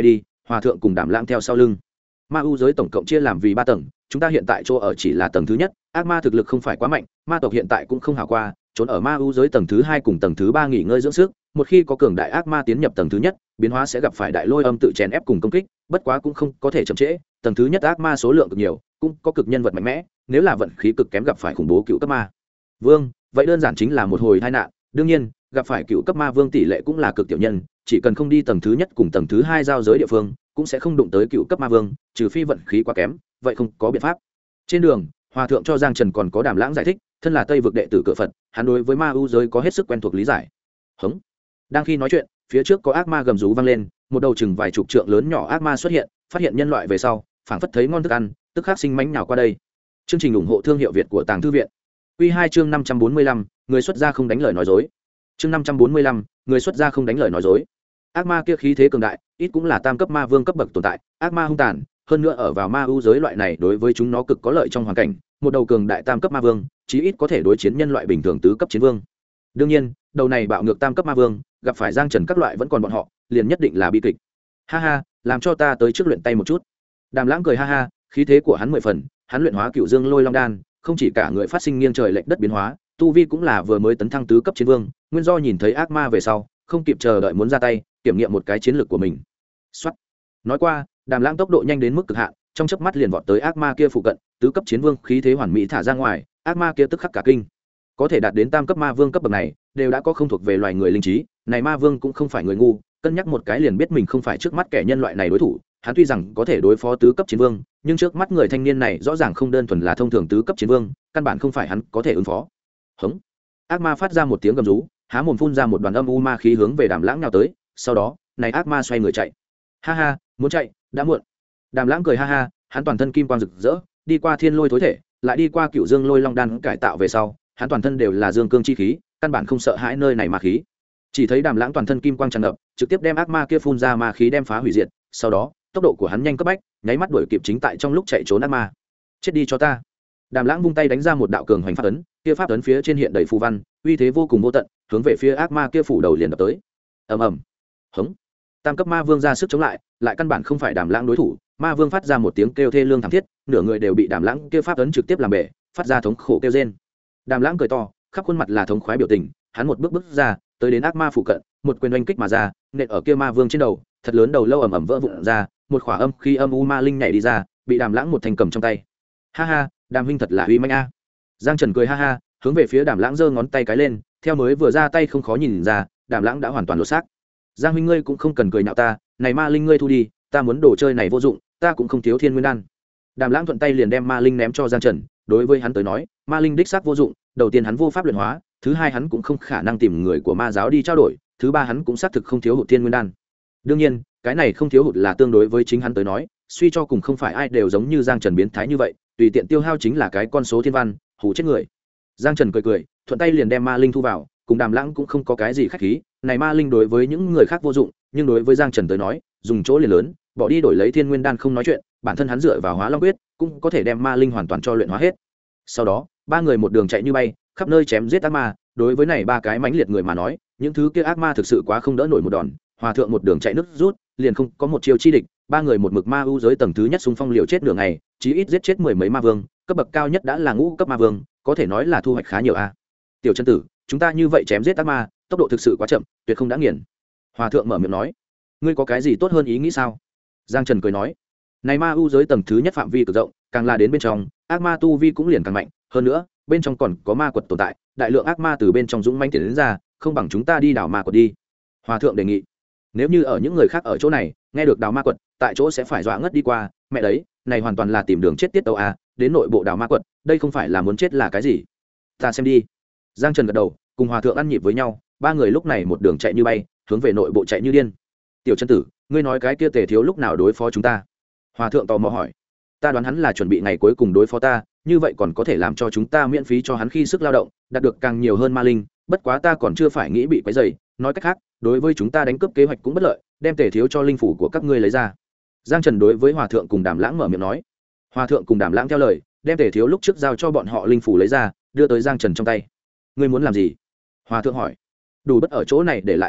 hòa thượng cùng Đàm Lãng theo sau lưng. Ma u giới tổng cộng chia làm vì 3 tầng, chúng ta hiện tại chỗ ở chỉ là tầng thứ nhất, ác ma thực lực không phải quá mạnh, ma tộc hiện tại cũng không hảo qua, trốn ở ma u giới tầng thứ 2 cùng tầng thứ 3 nghỉ ngơi dưỡng sức, một khi có cường đại ác ma tiến nhập tầng thứ nhất, biến hóa sẽ gặp phải đại lôi âm tự chèn ép cùng công kích, bất quá cũng không có thể chậm trễ, tầng thứ nhất ác ma số lượng cực nhiều, cũng có cực nhân vật mạnh mẽ, nếu là vận khí cực kém gặp phải khủng bố cựu cấp ma vương, vậy đơn giản chính là một hồi tai nạn, đương nhiên, gặp phải cựu cấp ma vương tỷ lệ cũng là cực tiểu nhân, chỉ cần không đi tầng thứ nhất cùng tầng thứ 2 giao giới địa phương, cũng sẽ không đụng tới cựu cấp ma vương, trừ phi vận khí quá kém, vậy không có biện pháp. Trên đường, hòa thượng cho Giang Trần còn có Đàm Lãng giải thích, thân là Tây vực đệ tử cửa Phật, hắn đối với ma u giới có hết sức quen thuộc lý giải. Hống. Đang khi nói chuyện, phía trước có ác ma gầm rú vang lên, một đầu chừng vài chục trượng lớn nhỏ ác ma xuất hiện, phát hiện nhân loại về sau, phảng phất thấy ngon thức ăn, tức khắc sinh mãnh nhào qua đây. Chương trình ủng hộ thương hiệu Việt của Tàng Thư viện. Quy 2 chương 545, người xuất gia không đánh lời nói dối. Chương 545, người xuất gia không đánh lời nói dối. Ác ma kia khí thế cường đại, ít cũng là tam cấp ma vương cấp bậc tồn tại, ác ma hung tàn, hơn nữa ở vào ma u giới loại này đối với chúng nó cực có lợi trong hoàn cảnh, một đầu cường đại tam cấp ma vương, chí ít có thể đối chiến nhân loại bình thường tứ cấp chiến vương. Đương nhiên, đầu này bạo ngược tam cấp ma vương, gặp phải Giang Trần các loại vẫn còn bọn họ, liền nhất định là bi kịch. Ha ha, làm cho ta tới trước luyện tay một chút. Đàm Lãng cười ha ha, khí thế của hắn 10 phần, hắn luyện hóa Cựu Dương Lôi Long Đan, không chỉ cả người phát sinh nghiêng trời lệch đất biến hóa, tu vi cũng là vừa mới tấn thăng tứ cấp chiến vương, nguyên do nhìn thấy ác ma về sau, không kịp chờ đợi muốn ra tay, kiểm nghiệm một cái chiến lược của mình. Soát. Nói qua, Đàm Lãng tốc độ nhanh đến mức cực hạn, trong chớp mắt liền vọt tới ác ma kia phụ cận, tứ cấp chiến vương khí thế hoàn mỹ thả ra ngoài, ác ma kia tức khắc cả kinh. Có thể đạt đến tam cấp ma vương cấp bậc này, đều đã có không thuộc về loài người linh trí, này ma vương cũng không phải người ngu, cân nhắc một cái liền biết mình không phải trước mắt kẻ nhân loại này đối thủ, hắn tuy rằng có thể đối phó tứ cấp chiến vương, nhưng trước mắt người thanh niên này rõ ràng không đơn thuần là thông thường tứ cấp chiến vương, căn bản không phải hắn có thể ứng phó. Hống. Ác ma phát ra một tiếng gầm rú, há mồm phun ra một đoàn âm u ma khí hướng về Đàm Lãng nhào tới, sau đó, này ác ma xoay người chạy. Ha ha, muốn chạy, đã muộn. Đàm Lãng cười ha ha, hắn toàn thân kim quang rực rỡ, đi qua thiên lôi thối thể, lại đi qua Cựu Dương Lôi Long Đan cải tạo về sau, hắn toàn thân đều là dương cương chi khí, căn bản không sợ hãi nơi này ma khí. Chỉ thấy Đàm Lãng toàn thân kim quang tràn ngập, trực tiếp đem ác ma kia phun ra ma khí đem phá hủy diệt, sau đó, tốc độ của hắn nhanh cấp bách, nháy mắt đuổi kịp chính tại trong lúc chạy trốn ác ma. Chết đi cho ta. Đàm Lãng vung tay đánh ra một đạo cường hoành pháp ấn, kia pháp ấn phía trên hiện đầy phù văn, uy thế vô cùng vô tận, hướng về phía ác ma kia phủ đầu liền đập tới. Ầm ầm. Hống. Tam cấp ma vương ra sức chống lại, lại căn bản không phải Đàm Lãng đối thủ, ma vương phát ra một tiếng kêu thê lương thảm thiết, nửa người đều bị Đàm Lãng kia pháp ấn trực tiếp làm bể, phát ra thống khổ kêu rên. Đàm Lãng cười to, khắp khuôn mặt là thống khoái biểu tình, hắn một bước bước ra, tới đến ác ma phụ cận, một quyền oanh kích mà ra, nện ở kia ma vương trên đầu, thật lớn đầu lâu ầm ầm vỡ vụn ra, một khỏa âm khi âm u ma linh nhảy đi ra, bị Đàm Lãng một thành cầm trong tay. Ha ha, Đàm huynh thật là uy manh a. Giang Trần cười ha ha, hướng về phía Đàm Lãng giơ ngón tay cái lên, theo mới vừa ra tay không khó nhìn ra, Đàm Lãng đã hoàn toàn lột xác. Giang huynh ngươi cũng không cần cười nhạo ta, này ma linh ngươi thu đi, ta muốn đồ chơi này vô dụng, ta cũng không thiếu thiên nguyên đan. Đàm Lãng thuận tay liền đem ma linh ném cho Giang Trần, đối với hắn tới nói, ma linh đích xác vô dụng, đầu tiên hắn vô pháp luyện hóa, thứ hai hắn cũng không khả năng tìm người của ma giáo đi trao đổi, thứ ba hắn cũng xác thực không thiếu hụt thiên nguyên đan. Đương nhiên, cái này không thiếu hụt là tương đối với chính hắn tới nói, suy cho cùng không phải ai đều giống như Giang Trần biến thái như vậy, tùy tiện tiêu hao chính là cái con số thiên văn, hù chết người. Giang Trần cười cười, thuận tay liền đem ma linh thu vào, cùng Đàm Lãng cũng không có cái gì khách khí, này ma linh đối với những người khác vô dụng, nhưng đối với Giang Trần tới nói, dùng chỗ liền lớn, bỏ đi đổi lấy thiên nguyên đan không nói chuyện, bản thân hắn dựa vào hóa long quyết, cũng có thể đem ma linh hoàn toàn cho luyện hóa hết. Sau đó, ba người một đường chạy như bay, khắp nơi chém giết ác ma, đối với này ba cái mãnh liệt người mà nói, những thứ kia ác ma thực sự quá không đỡ nổi một đòn, hòa thượng một đường chạy nước rút, liền không có một chiêu chi địch, ba người một mực ma u giới tầng thứ nhất xung phong liều chết nửa ngày, chí ít giết chết mười mấy ma vương, cấp bậc cao nhất đã là ngũ cấp ma vương, có thể nói là thu hoạch khá nhiều a. Tiểu chân tử, chúng ta như vậy chém giết ác ma, tốc độ thực sự quá chậm, tuyệt không đã nghiền. Hòa thượng mở miệng nói, ngươi có cái gì tốt hơn ý nghĩ sao? Giang Trần cười nói, này ma u giới tầng thứ nhất phạm vi cực rộng, càng là đến bên trong, ác ma tu vi cũng liền càng mạnh, hơn nữa, bên trong còn có ma quật tồn tại, đại lượng ác ma từ bên trong dũng mãnh tiến đến ra, không bằng chúng ta đi đào ma quật đi. Hòa thượng đề nghị, nếu như ở những người khác ở chỗ này nghe được đào ma quật, tại chỗ sẽ phải dọa ngất đi qua, mẹ đấy, này hoàn toàn là tìm đường chết tiết tấu à, đến nội bộ đào ma quật, đây không phải là muốn chết là cái gì? Ta xem đi. Giang Trần gật đầu, cùng hòa thượng ăn nhịp với nhau, ba người lúc này một đường chạy như bay, hướng về nội bộ chạy như điên. Tiểu chân tử, ngươi nói cái kia Tề thiếu lúc nào đối phó chúng ta? Hòa thượng tò mò hỏi. Ta đoán hắn là chuẩn bị ngày cuối cùng đối phó ta, như vậy còn có thể làm cho chúng ta miễn phí cho hắn khi sức lao động, đạt được càng nhiều hơn ma linh, bất quá ta còn chưa phải nghĩ bị quấy rầy, nói cách khác, đối với chúng ta đánh cướp kế hoạch cũng bất lợi, đem Tề thiếu cho linh phủ của các ngươi lấy ra. Giang Trần đối với hòa thượng cùng Đàm Lãng mở miệng nói. Hòa thượng cùng Đàm Lãng theo lời, đem Tề thiếu lúc trước giao cho bọn họ linh phủ lấy ra, đưa tới Giang Trần trong tay. Ngươi muốn làm gì? Hòa thượng hỏi. Đủ bất ở chỗ này để lại thân niệm,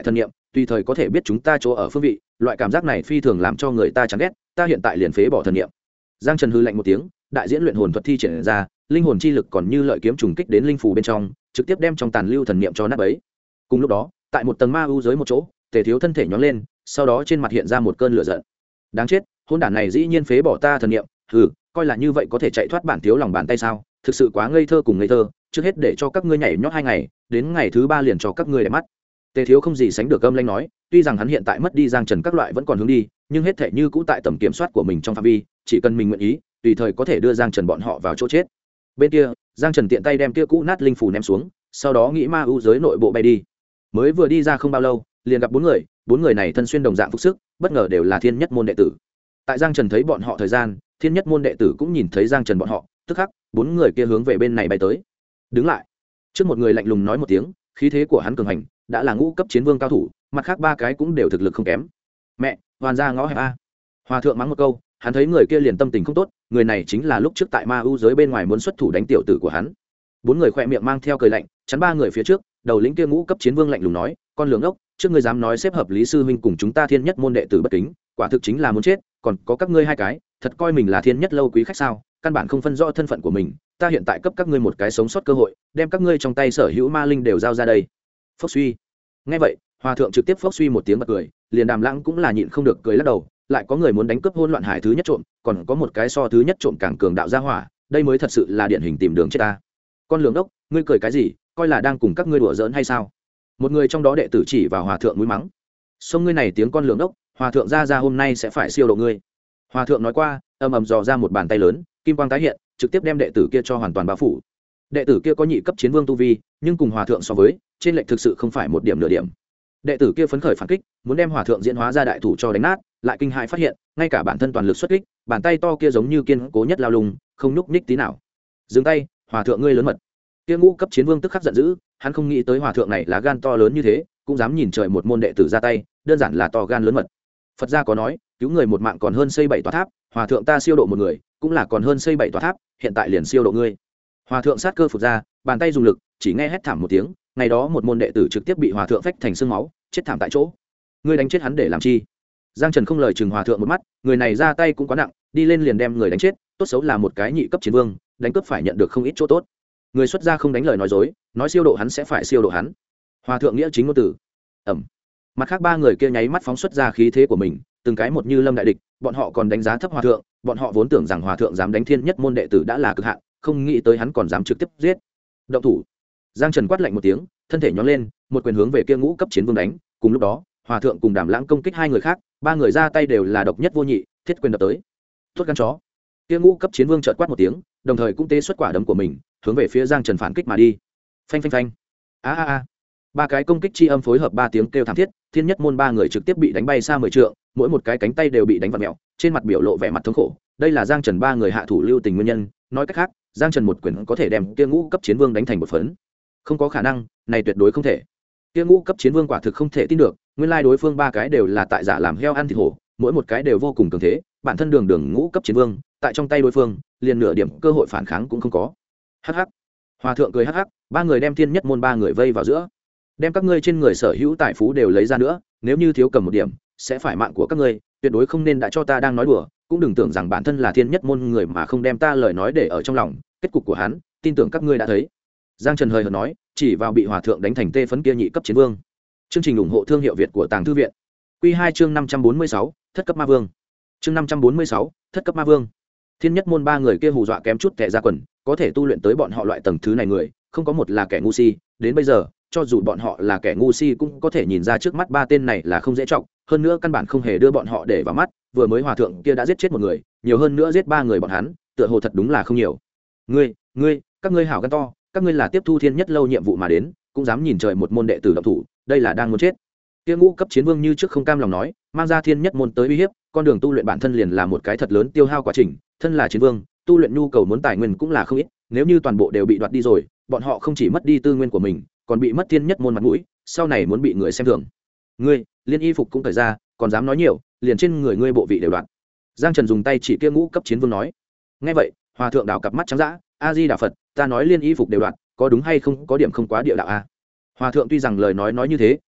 tùy thời có thể biết chúng ta chỗ ở phương vị, loại cảm giác này phi thường làm cho người ta chán ghét, ta hiện tại liền phế bỏ thần niệm. Giang Trần hư lạnh một tiếng, đại diễn luyện hồn thuật thi triển ra, linh hồn chi lực còn như lợi kiếm trùng kích đến linh phù bên trong, trực tiếp đem trong tàn lưu thần niệm cho nát bấy. Cùng lúc đó, tại một tầng ma u giới một chỗ, Tề Thiếu thân thể nhón lên, sau đó trên mặt hiện ra một cơn lửa giận. Đáng chết, hôn đản này dĩ nhiên phế bỏ ta thần niệm, coi là như vậy có thể chạy thoát bản thiếu lòng bàn tay sao? Thực sự quá ngây thơ cùng ngây thơ, trước hết để cho các ngươi nhảy nhót 2 ngày, đến ngày thứ 3 liền cho các ngươi để mắt. Tề Thiếu không gì sánh được âm lãnh nói, tuy rằng hắn hiện tại mất đi Giang Trần các loại vẫn còn hướng đi, nhưng hết thảy như cũ tại tầm kiểm soát của mình trong phạm vi, chỉ cần mình nguyện ý, tùy thời có thể đưa Giang Trần bọn họ vào chỗ chết. Bên kia, Giang Trần tiện tay đem kia cũ nát linh phù ném xuống, sau đó nghĩ ma u giới nội bộ bay đi. Mới vừa đi ra không bao lâu, liền gặp 4 người này thân xuyên đồng dạng phục sức, bất ngờ đều là Thiên Nhất môn đệ tử. Tại Giang Trần thấy bọn họ thời gian, Thiên Nhất môn đệ tử cũng nhìn thấy Giang Trần bọn họ, tức khắc 4 người kia hướng về bên này bay tới. Đứng lại. Trước một người lạnh lùng nói một tiếng, khí thế của hắn cường hành, đã là ngũ cấp chiến vương cao thủ, mặt khác 3 cái cũng đều thực lực không kém. Mẹ, hoàn ra ngõ hẹp a. Hòa thượng mắng một câu, hắn thấy người kia liền tâm tình không tốt, người này chính là lúc trước tại ma u giới bên ngoài muốn xuất thủ đánh tiểu tử của hắn. 4 người khỏe miệng mang theo cười lạnh, chắn 3 người phía trước, đầu lĩnh kia ngũ cấp chiến vương lạnh lùng nói, con lường ốc, trước ngươi dám nói xếp hợp lý sư huynh cùng chúng ta Thiên Nhất môn đệ tử bất kính, quả thực chính là muốn chết, còn có các ngươi 2 cái, thật coi mình là Thiên Nhất lâu quý khách sao? Căn bản không phân rõ thân phận của mình, ta hiện tại cấp các ngươi một cái sống sót cơ hội, đem các ngươi trong tay sở hữu ma linh đều giao ra đây. Phốc suy. Nghe vậy, hòa thượng trực tiếp phốc suy một tiếng bật cười, liền Đàm Lãng cũng là nhịn không được cười lắc đầu, lại có người muốn đánh cướp hôn loạn hải thứ nhất trộm, còn có một cái so thứ nhất trộm càng cường đạo gia hỏa, đây mới thật sự là điển hình tìm đường chết ta. Con lường đốc, ngươi cười cái gì, coi là đang cùng các ngươi đùa giỡn hay sao? Một người trong đó đệ tử chỉ vào hòa thượng mũi mắng. Xông ngươi này tiếng con lường đốc, hòa thượng ra hôm nay sẽ phải siêu độ ngươi. Hòa thượng nói qua, ầm ầm dò ra một bàn tay lớn, kim quang tái hiện, trực tiếp đem đệ tử kia cho hoàn toàn bao phủ. Đệ tử kia có nhị cấp chiến vương tu vi, nhưng cùng hòa thượng so với, trên lệch thực sự không phải một điểm nửa điểm. Đệ tử kia phấn khởi phản kích, muốn đem hòa thượng diễn hóa ra đại thủ cho đánh nát, lại kinh hãi phát hiện, ngay cả bản thân toàn lực xuất kích, bàn tay to kia giống như kiên cố nhất lao lung, không nhúc nhích tí nào. Dừng tay, hòa thượng ngươi lớn mật. Kia ngũ cấp chiến vương tức khắc giận dữ, hắn không nghĩ tới hòa thượng này lá gan to lớn như thế, cũng dám nhìn trời một môn đệ tử ra tay, đơn giản là to gan lớn mật. Phật gia có nói, cứu người một mạng còn hơn xây 7 tòa tháp, hòa thượng ta siêu độ một người, cũng là còn hơn xây 7 tòa tháp, hiện tại liền siêu độ ngươi. Hòa thượng sát cơ phụt ra, bàn tay dùng lực, chỉ nghe hét thảm một tiếng, ngày đó một môn đệ tử trực tiếp bị hòa thượng phách thành xương máu, chết thảm tại chỗ. Ngươi đánh chết hắn để làm chi? Giang Trần không lời chừng hòa thượng một mắt, người này ra tay cũng quá nặng, đi lên liền đem người đánh chết, tốt xấu là một cái nhị cấp chiến vương, đánh cướp phải nhận được không ít chỗ tốt. Người xuất gia không đánh lời nói dối, nói siêu độ hắn sẽ phải siêu độ hắn. Hòa thượng nghĩa chính ngôn từ. Ẩm. Mặt khác 3 người kia nháy mắt phóng xuất ra khí thế của mình, từng cái một như lâm đại địch, bọn họ còn đánh giá thấp hòa thượng, bọn họ vốn tưởng rằng hòa thượng dám đánh Thiên Nhất môn đệ tử đã là cực hạn, không nghĩ tới hắn còn dám trực tiếp giết. Động thủ. Giang Trần quát lạnh một tiếng, thân thể nhón lên, một quyền hướng về kia ngũ cấp chiến vương đánh, cùng lúc đó, hòa thượng cùng Đàm Lãng công kích 2 người khác, 3 người ra tay đều là độc nhất vô nhị, thiết quyền đập tới. Tốt gan chó. Kia ngũ cấp chiến vương chợt quát một tiếng, đồng thời cũng tế xuất quả đấm của mình, hướng về phía Giang Trần phản kích mà đi. Phanh phanh phanh. A a a. 3 cái công kích chi âm phối hợp 3 tiếng kêu thảm thiết, Thiên Nhất môn 3 người trực tiếp bị đánh bay xa 10 trượng, mỗi một cái cánh tay đều bị đánh vặn mèo, trên mặt biểu lộ vẻ mặt thống khổ. Đây là Giang Trần 3 người hạ thủ lưu tình nguyên nhân, nói cách khác, Giang Trần một quyền có thể đem kia ngũ cấp chiến vương đánh thành một phấn. Không có khả năng, này tuyệt đối không thể. Kia ngũ cấp chiến vương quả thực không thể tin được, nguyên lai đối phương 3 cái đều là tại giả làm heo ăn thịt hổ, mỗi một cái đều vô cùng cường thế, bản thân đường ngũ cấp chiến vương, tại trong tay đối phương, liền nửa điểm cơ hội phản kháng cũng không có. Hắc hắc. Hòa thượng cười hắc hắc, 3 người đem Thiên Nhất môn 3 người vây vào giữa. Đem các ngươi trên người sở hữu tài phú đều lấy ra nữa, nếu như thiếu cầm một điểm, sẽ phải mạng của các ngươi, tuyệt đối không nên đã cho ta đang nói đùa, cũng đừng tưởng rằng bản thân là Thiên Nhất môn người mà không đem ta lời nói để ở trong lòng, kết cục của hắn, tin tưởng các ngươi đã thấy. Giang Trần hời hợt nói, chỉ vào bị hòa thượng đánh thành tê phấn kia nhị cấp chiến vương. Chương trình ủng hộ thương hiệu Việt của Tàng Thư viện. Quy 2 chương 546, thất cấp ma vương. Chương 546, thất cấp ma vương. Thiên Nhất môn 3 người kia hù dọa kém chút tè ra quần, có thể tu luyện tới bọn họ loại tầng thứ này người, không có một là kẻ ngu si, đến bây giờ, cho dù bọn họ là kẻ ngu si cũng có thể nhìn ra trước mắt 3 tên này là không dễ trọng, hơn nữa căn bản không hề đưa bọn họ để vào mắt, vừa mới hòa thượng kia đã giết chết một người, nhiều hơn nữa giết 3 người bọn hắn, tựa hồ thật đúng là không nhiều. Ngươi, các ngươi hảo gan to, các ngươi là tiếp thu Thiên Nhất lâu nhiệm vụ mà đến, cũng dám nhìn trời một môn đệ tử động thủ, đây là đang muốn chết. Kia ngũ cấp chiến vương như trước không cam lòng nói, mang ra Thiên Nhất môn tới uy hiếp, con đường tu luyện bản thân liền là một cái thật lớn tiêu hao quá trình, thân là chiến vương, tu luyện nhu cầu muốn tài nguyên cũng là không ít, nếu như toàn bộ đều bị đoạt đi rồi, bọn họ không chỉ mất đi tư nguyên của mình, còn bị mất Thiên Nhất môn mặt mũi, sau này muốn bị người xem thường. Ngươi, liên y phục cũng cởi ra, còn dám nói nhiều, liền trên người ngươi bộ vị đều đoạt. Giang Trần dùng tay chỉ kia ngũ cấp chiến vương nói. Nghe vậy, hòa thượng đảo cặp mắt trắng dã, a di đà Phật, ta nói liên y phục đều đoạt, có đúng hay không, có điểm không quá địa đạo a. Hòa thượng tuy rằng lời nói như thế,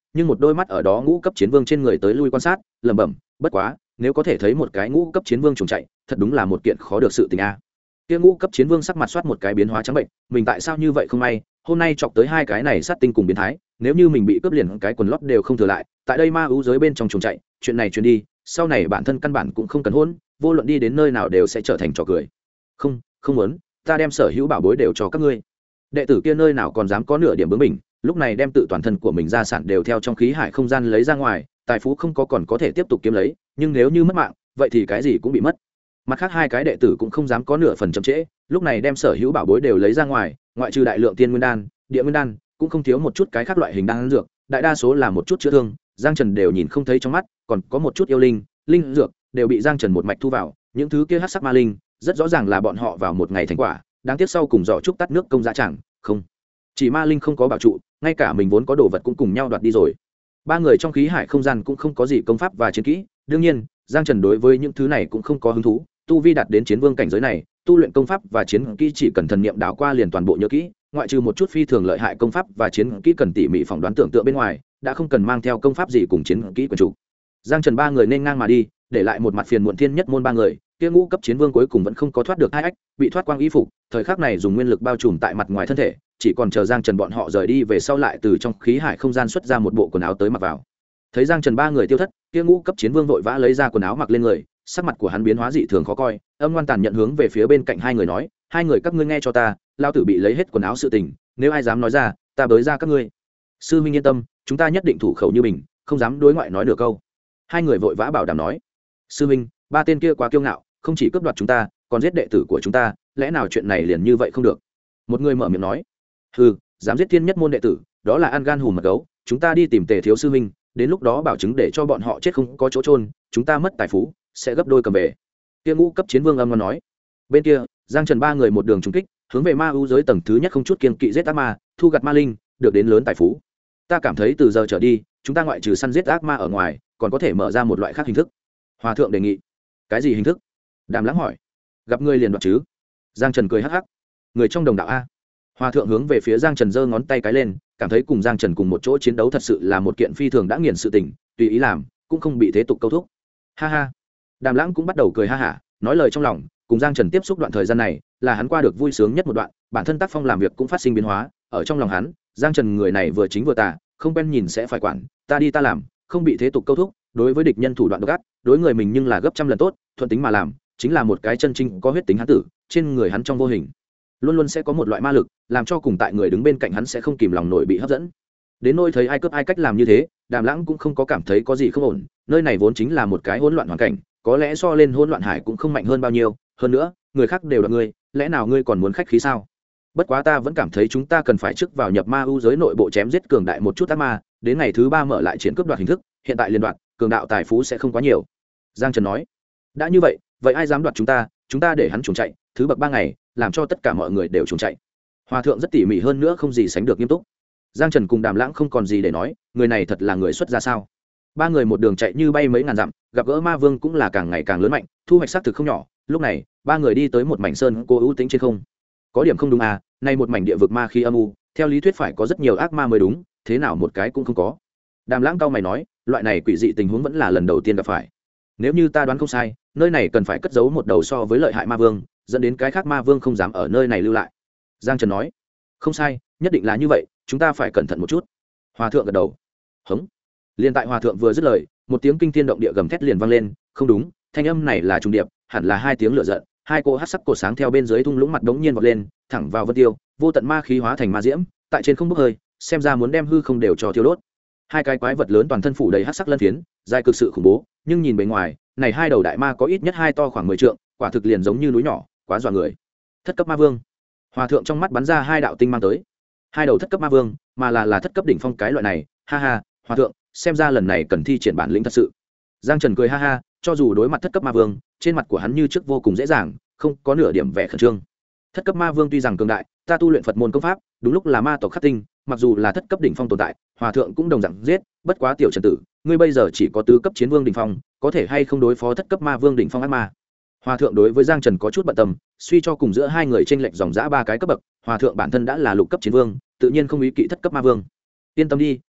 nhưng một đôi mắt ở đó ngũ cấp chiến vương trên người tới lui quan sát, lẩm bẩm, bất quá nếu có thể thấy một cái ngũ cấp chiến vương trùng chạy, thật đúng là một kiện khó được sự tình a. Kia ngũ cấp chiến vương sắc mặt soát một cái biến hóa trắng bệnh, mình tại sao như vậy không may, hôm nay chọc tới hai cái này sát tinh cùng biến thái, nếu như mình bị cướp liền cái quần lót đều không thừa lại, tại đây ma ưu giới bên trong trùng chạy, chuyện này truyền đi, sau này bản thân căn bản cũng không cần hôn, vô luận đi đến nơi nào đều sẽ trở thành trò cười. Không, không muốn, ta đem sở hữu bảo bối đều cho các ngươi. Đệ tử kia nơi nào còn dám có nửa điểm bướng bỉnh, lúc này đem tự toàn thân của mình gia sản đều theo trong khí hải không gian lấy ra ngoài, tài phú không có còn có thể tiếp tục kiếm lấy, nhưng nếu như mất mạng, vậy thì cái gì cũng bị mất. Mặt khác hai cái đệ tử cũng không dám có nửa phần chậm trễ, lúc này đem sở hữu bảo bối đều lấy ra ngoài, ngoại trừ đại lượng tiên nguyên đan, địa nguyên đan, cũng không thiếu một chút cái khác loại hình đan dược, đại đa số là một chút chữa thương, Giang Trần đều nhìn không thấy trong mắt, còn có một chút yêu linh, linh dược, đều bị Giang Trần một mạch thu vào, những thứ kia hắc sắc ma linh, rất rõ ràng là bọn họ vào một ngày thành quả, đáng tiếc sau cùng giỏ trúc tắt nước công giá chẳng, không. Chỉ ma linh không có bảo trụ, ngay cả mình vốn có đồ vật cũng cùng nhau đoạt đi rồi. Ba người trong khí hải không gian cũng không có gì công pháp và chiến kỹ, đương nhiên, Giang Trần đối với những thứ này cũng không có hứng thú, tu vi đạt đến chiến vương cảnh giới này, tu luyện công pháp và chiến kỹ chỉ cần thần niệm đảo qua liền toàn bộ nhớ kỹ, ngoại trừ một chút phi thường lợi hại công pháp và chiến kỹ cần tỉ mỉ phỏng đoán tưởng tượng bên ngoài, đã không cần mang theo công pháp gì cùng chiến kỹ quyền chủ. Giang Trần ba người nên ngang mà đi, để lại một mặt phiền muộn thiên nhất môn ba người, kia ngũ cấp chiến vương cuối cùng vẫn không có thoát được hai ách, bị thoát quang y phục, thời khắc này dùng nguyên lực bao trùm tại mặt ngoài thân thể, chỉ còn chờ Giang Trần bọn họ rời đi về sau lại từ trong khí hải không gian xuất ra một bộ quần áo tới mặc vào. Thấy Giang Trần ba người tiêu thất, kia ngũ cấp chiến vương vội vã lấy ra quần áo mặc lên người, sắc mặt của hắn biến hóa dị thường khó coi, âm ngoan tàn nhận hướng về phía bên cạnh hai người nói, hai người các ngươi nghe cho ta, lao tử bị lấy hết quần áo sự tình, nếu ai dám nói ra, ta bới ra các ngươi. Sư huynh yên tâm, chúng ta nhất định thủ khẩu như mình, không dám đối ngoại nói nửa câu. Hai người vội vã bảo đảm nói, sư huynh, ba tên kia quá kiêu ngạo, không chỉ cướp đoạt chúng ta, còn giết đệ tử của chúng ta, lẽ nào chuyện này liền như vậy không được? Một người mở miệng nói, hừ, dám giết thiên nhất môn đệ tử, đó là ăn gan hùm mật gấu, chúng ta đi tìm Tề thiếu sư huynh, đến lúc đó bảo chứng để cho bọn họ chết không có chỗ trôn, chúng ta mất tài phú sẽ gấp đôi cầm về. Kia ngũ cấp chiến vương âm ngon nói. Bên kia, Giang Trần ba người một đường trùng kích, hướng về ma ưu giới tầng thứ nhất không chút kiêng kỵ giết ác ma, thu gặt ma linh, được đến lớn tài phú. Ta cảm thấy từ giờ trở đi, chúng ta ngoại trừ săn giết ác ma ở ngoài, còn có thể mở ra một loại khác hình thức. Hòa thượng đề nghị. Cái gì hình thức? Đàm Lãng hỏi. Gặp ngươi liền đoạt chứ? Giang Trần cười hắc hắc. Người trong đồng đạo a. Hòa thượng hướng về phía Giang Trần giơ ngón tay cái lên, cảm thấy cùng Giang Trần cùng một chỗ chiến đấu thật sự là một kiện phi thường đã nghiền sự tình, tùy ý làm, cũng không bị thế tục câu thúc. Ha ha. Đàm Lãng cũng bắt đầu cười ha hả, nói lời trong lòng, cùng Giang Trần tiếp xúc đoạn thời gian này, là hắn qua được vui sướng nhất một đoạn, bản thân tác phong làm việc cũng phát sinh biến hóa, ở trong lòng hắn, Giang Trần người này vừa chính vừa tà, không quen nhìn sẽ phải quản, ta đi ta làm, không bị thế tục câu thúc, đối với địch nhân thủ đoạn độc ác, đối người mình nhưng là gấp trăm lần tốt, thuận tính mà làm, chính là một cái chân chính có huyết tính hắn tử, trên người hắn trong vô hình luôn luôn sẽ có một loại ma lực, làm cho cùng tại người đứng bên cạnh hắn sẽ không kìm lòng nổi bị hấp dẫn. Đến nỗi thấy ai cướp ai cách làm như thế, Đàm Lãng cũng không có cảm thấy có gì không ổn, nơi này vốn chính là một cái hỗn loạn hoàn cảnh, có lẽ so lên hỗn loạn hải cũng không mạnh hơn bao nhiêu, hơn nữa, người khác đều là ngươi, lẽ nào ngươi còn muốn khách khí sao? Bất quá ta vẫn cảm thấy chúng ta cần phải trước vào nhập ma ưu giới nội bộ chém giết cường đại một chút ác ma, đến ngày thứ 3 mở lại chiến cướp đoạt hình thức, hiện tại liên đoạn, cường đạo tài phú sẽ không quá nhiều. Giang Trần nói. Đã như vậy, vậy ai dám đoạt chúng ta để hắn chuồn chạy, thứ bậc 3 ngày, làm cho tất cả mọi người đều chuồn chạy. Hòa thượng rất tỉ mỉ hơn nữa không gì sánh được nghiêm túc. Giang Trần cùng Đàm Lãng không còn gì để nói, người này thật là người xuất gia sao? Ba người một đường chạy như bay mấy ngàn dặm, gặp gỡ ma vương cũng là càng ngày càng lớn mạnh, thu hoạch xác thực không nhỏ. Lúc này, ba người đi tới một mảnh sơn cô ưu tĩnh trên không. Có điểm không đúng à, nay một mảnh địa vực ma khí âm u, theo lý thuyết phải có rất nhiều ác ma mới đúng, thế nào một cái cũng không có. Đàm Lãng cao mày nói, loại này quỷ dị tình huống vẫn là lần đầu tiên gặp phải. Nếu như ta đoán không sai, nơi này cần phải cất giấu một đầu so với lợi hại ma vương, dẫn đến cái khác ma vương không dám ở nơi này lưu lại. Giang Trần nói, không sai, nhất định là như vậy, chúng ta phải cẩn thận một chút. Hòa thượng gật đầu. Hống. Liên tại Hòa thượng vừa dứt lời, một tiếng kinh thiên động địa gầm thét liền vang lên, không đúng, thanh âm này là trùng điệp, hẳn là hai tiếng lửa giận, hai cô hắc sắc cột sáng theo bên dưới thung lũng mặt đống nhiên vọt lên, thẳng vào Vân Tiêu, vô tận ma khí hóa thành ma diễm, tại trên không bốc hơi, xem ra muốn đem hư không đều cho thiêu đốt. Hai cái quái vật lớn toàn thân phủ đầy hắc sắc lân phiến, dài cực sự khủng bố, nhưng nhìn bề ngoài, này hai đầu đại ma có ít nhất hai to khoảng 10 trượng, quả thực liền giống như núi nhỏ, quá dọa người. Thất cấp ma vương. Hòa thượng trong mắt bắn ra hai đạo tinh mang tới. Hai đầu thất cấp ma vương, mà là thất cấp đỉnh phong cái loại này, ha ha, Hòa thượng, xem ra lần này cần thi triển bản lĩnh thật sự. Giang Trần cười ha ha, cho dù đối mặt thất cấp ma vương, trên mặt của hắn như trước vô cùng dễ dàng, không có nửa điểm vẻ khẩn trương. Thất cấp ma vương tuy rằng cường đại, ta tu luyện Phật môn công pháp, đúng lúc là ma tộc khắc tinh, mặc dù là thất cấp đỉnh phong tồn tại, Hòa thượng cũng đồng dạng giết, bất quá tiểu Trần tử, ngươi bây giờ chỉ có tứ cấp chiến vương đỉnh phong, có thể hay không đối phó thất cấp ma vương đỉnh phong ác ma? Hòa thượng đối với Giang Trần có chút bận tâm, suy cho cùng giữa hai người chênh lệch dòng dã 3 cái cấp bậc, Hòa thượng bản thân đã là lục cấp chiến vương, tự nhiên không ý kỵ thất cấp ma vương. Yên tâm đi,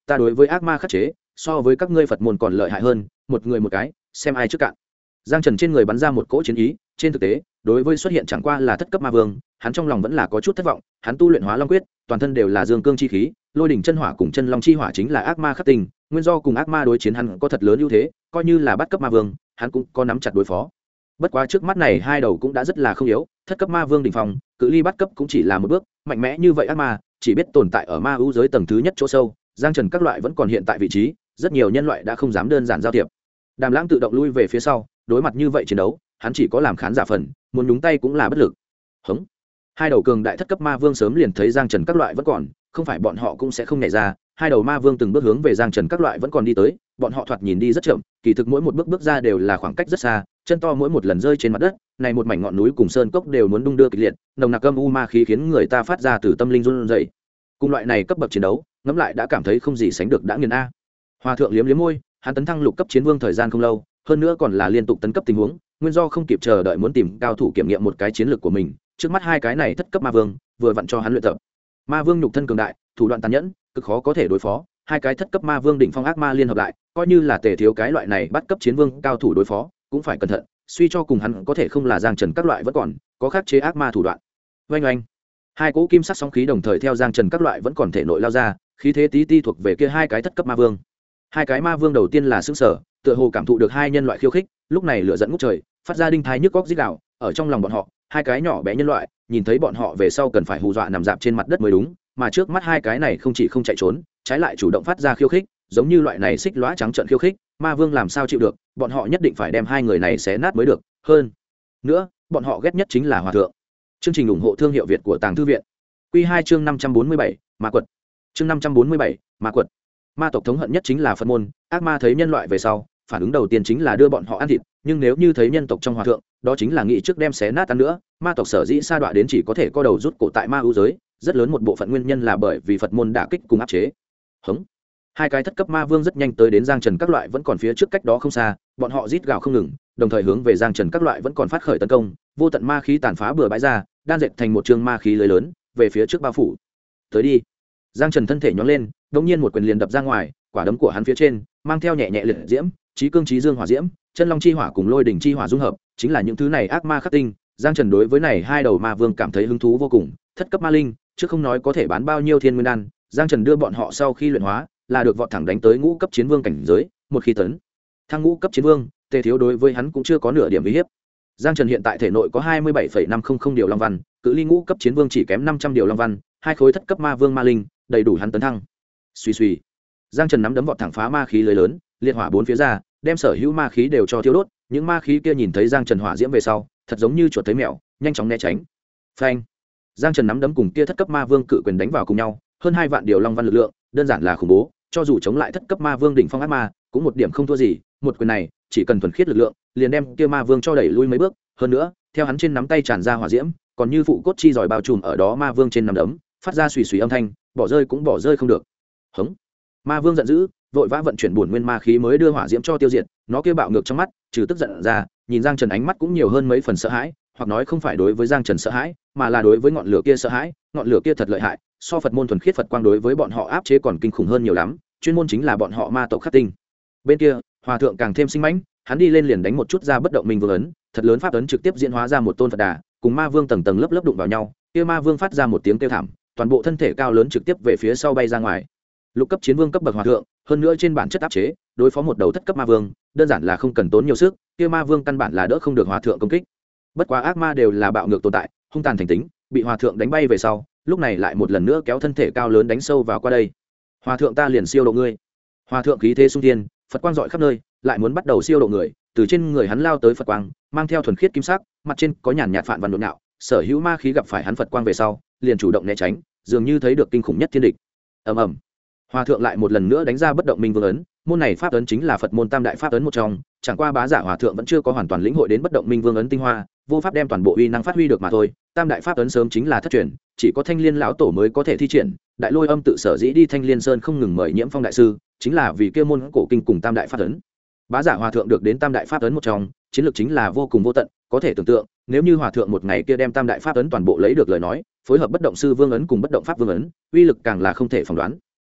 ta đối với ác ma khắc chế so với các ngươi Phật môn còn lợi hại hơn, một người một cái, xem ai trước cạn. Giang Trần trên người bắn ra một cỗ chiến ý, trên thực tế, đối với xuất hiện chẳng qua là thất cấp ma vương, hắn trong lòng vẫn là có chút thất vọng, hắn tu luyện Hóa Long quyết, toàn thân đều là dương cương chi khí, lôi đỉnh chân hỏa cùng chân long chi hỏa chính là ác ma khắc tinh, nguyên do cùng ác ma đối chiến hắn có thật lớn ưu thế, coi như là bắt cấp ma vương, hắn cũng có nắm chặt đối phó. Bất quá trước mắt này hai đầu cũng đã rất là không yếu, thất cấp ma vương đỉnh phong, cự ly bắt cấp cũng chỉ là một bước, mạnh mẽ như vậy ác ma, chỉ biết tồn tại ở ma ưu giới tầng thứ nhất chỗ sâu, Giang Trần các loại vẫn còn hiện tại vị trí, rất nhiều nhân loại đã không dám đơn giản giao thiệp. Đàm Lãng tự động lui về phía sau, đối mặt như vậy chiến đấu, hắn chỉ có làm khán giả phần, muốn nhúng tay cũng là bất lực. Hống. Hai đầu cường đại thất cấp ma vương sớm liền thấy Giang Trần các loại vẫn còn, không phải bọn họ cũng sẽ không nhảy ra, hai đầu ma vương từng bước hướng về Giang Trần các loại vẫn còn đi tới, bọn họ thoạt nhìn đi rất chậm, kỳ thực mỗi một bước bước ra đều là khoảng cách rất xa, chân to mỗi một lần rơi trên mặt đất, này một mảnh ngọn núi cùng sơn cốc đều muốn đung đưa kịch liệt, nồng nặc âm u ma khí khiến người ta phát ra từ tâm linh run rẩy. Cùng loại này cấp bậc chiến đấu, ngẫm lại đã cảm thấy không gì sánh được đã nghiền a. Hòa thượng liếm liếm môi, hắn tấn thăng lục cấp chiến vương thời gian không lâu, hơn nữa còn là liên tục tấn cấp tình huống, nguyên do không kịp chờ đợi muốn tìm cao thủ kiểm nghiệm một cái chiến lược của mình, trước mắt hai cái này thất cấp ma vương, vừa vặn cho hắn luyện tập. Ma vương nhục thân cường đại, thủ đoạn tàn nhẫn, cực khó có thể đối phó, hai cái thất cấp ma vương đỉnh phong ác ma liên hợp lại, coi như là tề thiếu cái loại này bắt cấp chiến vương cao thủ đối phó, cũng phải cẩn thận, suy cho cùng hắn có thể không là Giang Trần các loại vẫn còn, có khắc chế ác ma thủ đoạn. Oanh oanh. Hai cỗ kim sắc sóng khí đồng thời theo Giang Trần các loại vẫn còn thể nội lao ra, khí thế tí ti thuộc về kia hai cái thất cấp ma vương. Hai cái ma vương đầu tiên là sững sờ, tựa hồ cảm thụ được hai nhân loại khiêu khích, lúc này lửa giận ngút trời, phát ra đinh thái nhức góc rít gào, ở trong lòng bọn họ, hai cái nhỏ bé nhân loại, nhìn thấy bọn họ về sau cần phải hù dọa nằm dạp trên mặt đất mới đúng, mà trước mắt hai cái này không chỉ không chạy trốn, trái lại chủ động phát ra khiêu khích, giống như loại này xích lóa trắng trợn khiêu khích, ma vương làm sao chịu được, bọn họ nhất định phải đem hai người này xé nát mới được, hơn nữa, bọn họ ghét nhất chính là hòa thượng. Chương trình ủng hộ thương hiệu Việt của Tàng Thư viện. Quy 2 chương 547, Ma quật. Chương 547, Ma quật. Ma tộc thống hận nhất chính là Phật môn, ác ma thấy nhân loại về sau, phản ứng đầu tiên chính là đưa bọn họ ăn thịt, nhưng nếu như thấy nhân tộc trong hòa thượng, đó chính là nghĩ trước đem xé nát ăn nữa. Ma tộc sở dĩ sa đọa đến chỉ có thể co đầu rút cổ tại ma ưu giới, rất lớn một bộ phận nguyên nhân là bởi vì Phật môn đả kích cùng áp chế. Hống. Hai cái thất cấp ma vương rất nhanh tới đến Giang Trần các loại vẫn còn phía trước cách đó không xa, bọn họ rít gào không ngừng, đồng thời hướng về Giang Trần các loại vẫn còn phát khởi tấn công, vô tận ma khí tàn phá bừa bãi ra, đan dệt thành một trường ma khí lưới lớn, về phía trước bao phủ. Tới đi. Giang Trần thân thể nhón lên, đột nhiên một quyền liền đập ra ngoài, quả đấm của hắn phía trên mang theo nhẹ nhẹ liệt diễm, chí cương chí dương hỏa diễm, chân long chi hỏa cùng lôi đỉnh chi hỏa dung hợp, chính là những thứ này ác ma khắc tinh. Giang Trần đối với này hai đầu ma vương cảm thấy hứng thú vô cùng, thất cấp ma linh, chứ không nói có thể bán bao nhiêu thiên nguyên đan, Giang Trần đưa bọn họ sau khi luyện hóa, là được vọt thẳng đánh tới ngũ cấp chiến vương cảnh giới, một khi tấn thăng ngũ cấp chiến vương, Tề Thiếu đối với hắn cũng chưa có nửa điểm uy hiếp. Giang Trần hiện tại thể nội có 27,500 điều long văn, cự ly ngũ cấp chiến vương chỉ kém 500 điều long văn, hai khối thất cấp ma vương ma linh, đầy đủ hắn tấn thăng. Suy suy. Giang Trần nắm đấm vọt thẳng phá ma khí lưới lớn, liệt hỏa bốn phía ra, đem sở hữu ma khí đều cho thiêu đốt, những ma khí kia nhìn thấy Giang Trần hỏa diễm về sau, thật giống như chuột thấy mèo, nhanh chóng né tránh. Phanh. Giang Trần nắm đấm cùng kia thất cấp ma vương cự quyền đánh vào cùng nhau, hơn 2 vạn điều long văn lực lượng, đơn giản là khủng bố, cho dù chống lại thất cấp ma vương đỉnh phong ác ma, cũng một điểm không thua gì, một quyền này, chỉ cần thuần khiết lực lượng, liền đem kia ma vương cho đẩy lui mấy bước, hơn nữa, theo hắn trên nắm tay tràn ra hỏa diễm, còn như phụ cốt chi giỏi bao trùm ở đó ma vương trên nắm đấm, phát ra xùy xùy âm thanh, bỏ rơi cũng bỏ rơi không được. Hống. Ma vương giận dữ, vội vã vận chuyển bổn nguyên ma khí mới đưa hỏa diễm cho tiêu diệt, nó kia bạo ngược trong mắt, trừ tức giận ra, nhìn Giang Trần ánh mắt cũng nhiều hơn mấy phần sợ hãi, hoặc nói không phải đối với Giang Trần sợ hãi, mà là đối với ngọn lửa kia sợ hãi, ngọn lửa kia thật lợi hại, so Phật môn thuần khiết Phật quang đối với bọn họ áp chế còn kinh khủng hơn nhiều lắm, chuyên môn chính là bọn họ ma tộc khắc tinh. Bên kia, hòa thượng càng thêm sinh mãnh, hắn đi lên liền đánh một chút ra bất động minh vương ấn, thật lớn pháp ấn trực tiếp diễn hóa ra một tôn Phật Đà, cùng ma vương tầng tầng lớp lớp đụng vào nhau, kia ma vương phát ra một tiếng kêu thảm, toàn bộ thân thể cao lớn trực tiếp về phía sau bay ra ngoài. Lục cấp chiến vương cấp bậc hòa thượng, hơn nữa trên bản chất áp chế, đối phó một đầu thất cấp ma vương, đơn giản là không cần tốn nhiều sức, kia ma vương căn bản là đỡ không được hòa thượng công kích. Bất quá ác ma đều là bạo ngược tồn tại, hung tàn thành tính, bị hòa thượng đánh bay về sau, lúc này lại một lần nữa kéo thân thể cao lớn đánh sâu vào qua đây. Hòa thượng ta liền siêu độ ngươi. Hòa thượng khí thế sung thiên, Phật quang rọi khắp nơi, lại muốn bắt đầu siêu độ người, từ trên người hắn lao tới Phật quang, mang theo thuần khiết kim sắc, mặt trên có nhàn nhạt phản văn đột nạo, sở hữu ma khí gặp phải hắn Phật quang về sau, liền chủ động né tránh, dường như thấy được kinh khủng nhất thiên địch. Ầm ầm. Hòa thượng lại một lần nữa đánh ra bất động minh vương ấn, môn này pháp ấn chính là Phật môn tam đại pháp ấn một trong, chẳng qua bá giả hòa thượng vẫn chưa có hoàn toàn lĩnh hội đến bất động minh vương ấn tinh hoa, vô pháp đem toàn bộ uy năng phát huy được mà thôi. Tam đại pháp ấn sớm chính là thất truyền, chỉ có Thanh Liên lão tổ mới có thể thi triển. Đại Lôi Âm tự sở dĩ đi Thanh Liên Sơn không ngừng mời Nhiễm Phong đại sư, chính là vì kia môn cổ kinh cùng tam đại pháp ấn. Bá giả hòa thượng được đến tam đại pháp ấn một trong, chiến lược chính là vô cùng vô tận, có thể tưởng tượng, nếu như hòa thượng một ngày kia đem tam đại pháp ấn toàn bộ lấy được lời nói, phối hợp bất động sư vương ấn cùng bất động pháp vương ấn, uy lực càng là không thể phỏng đoán.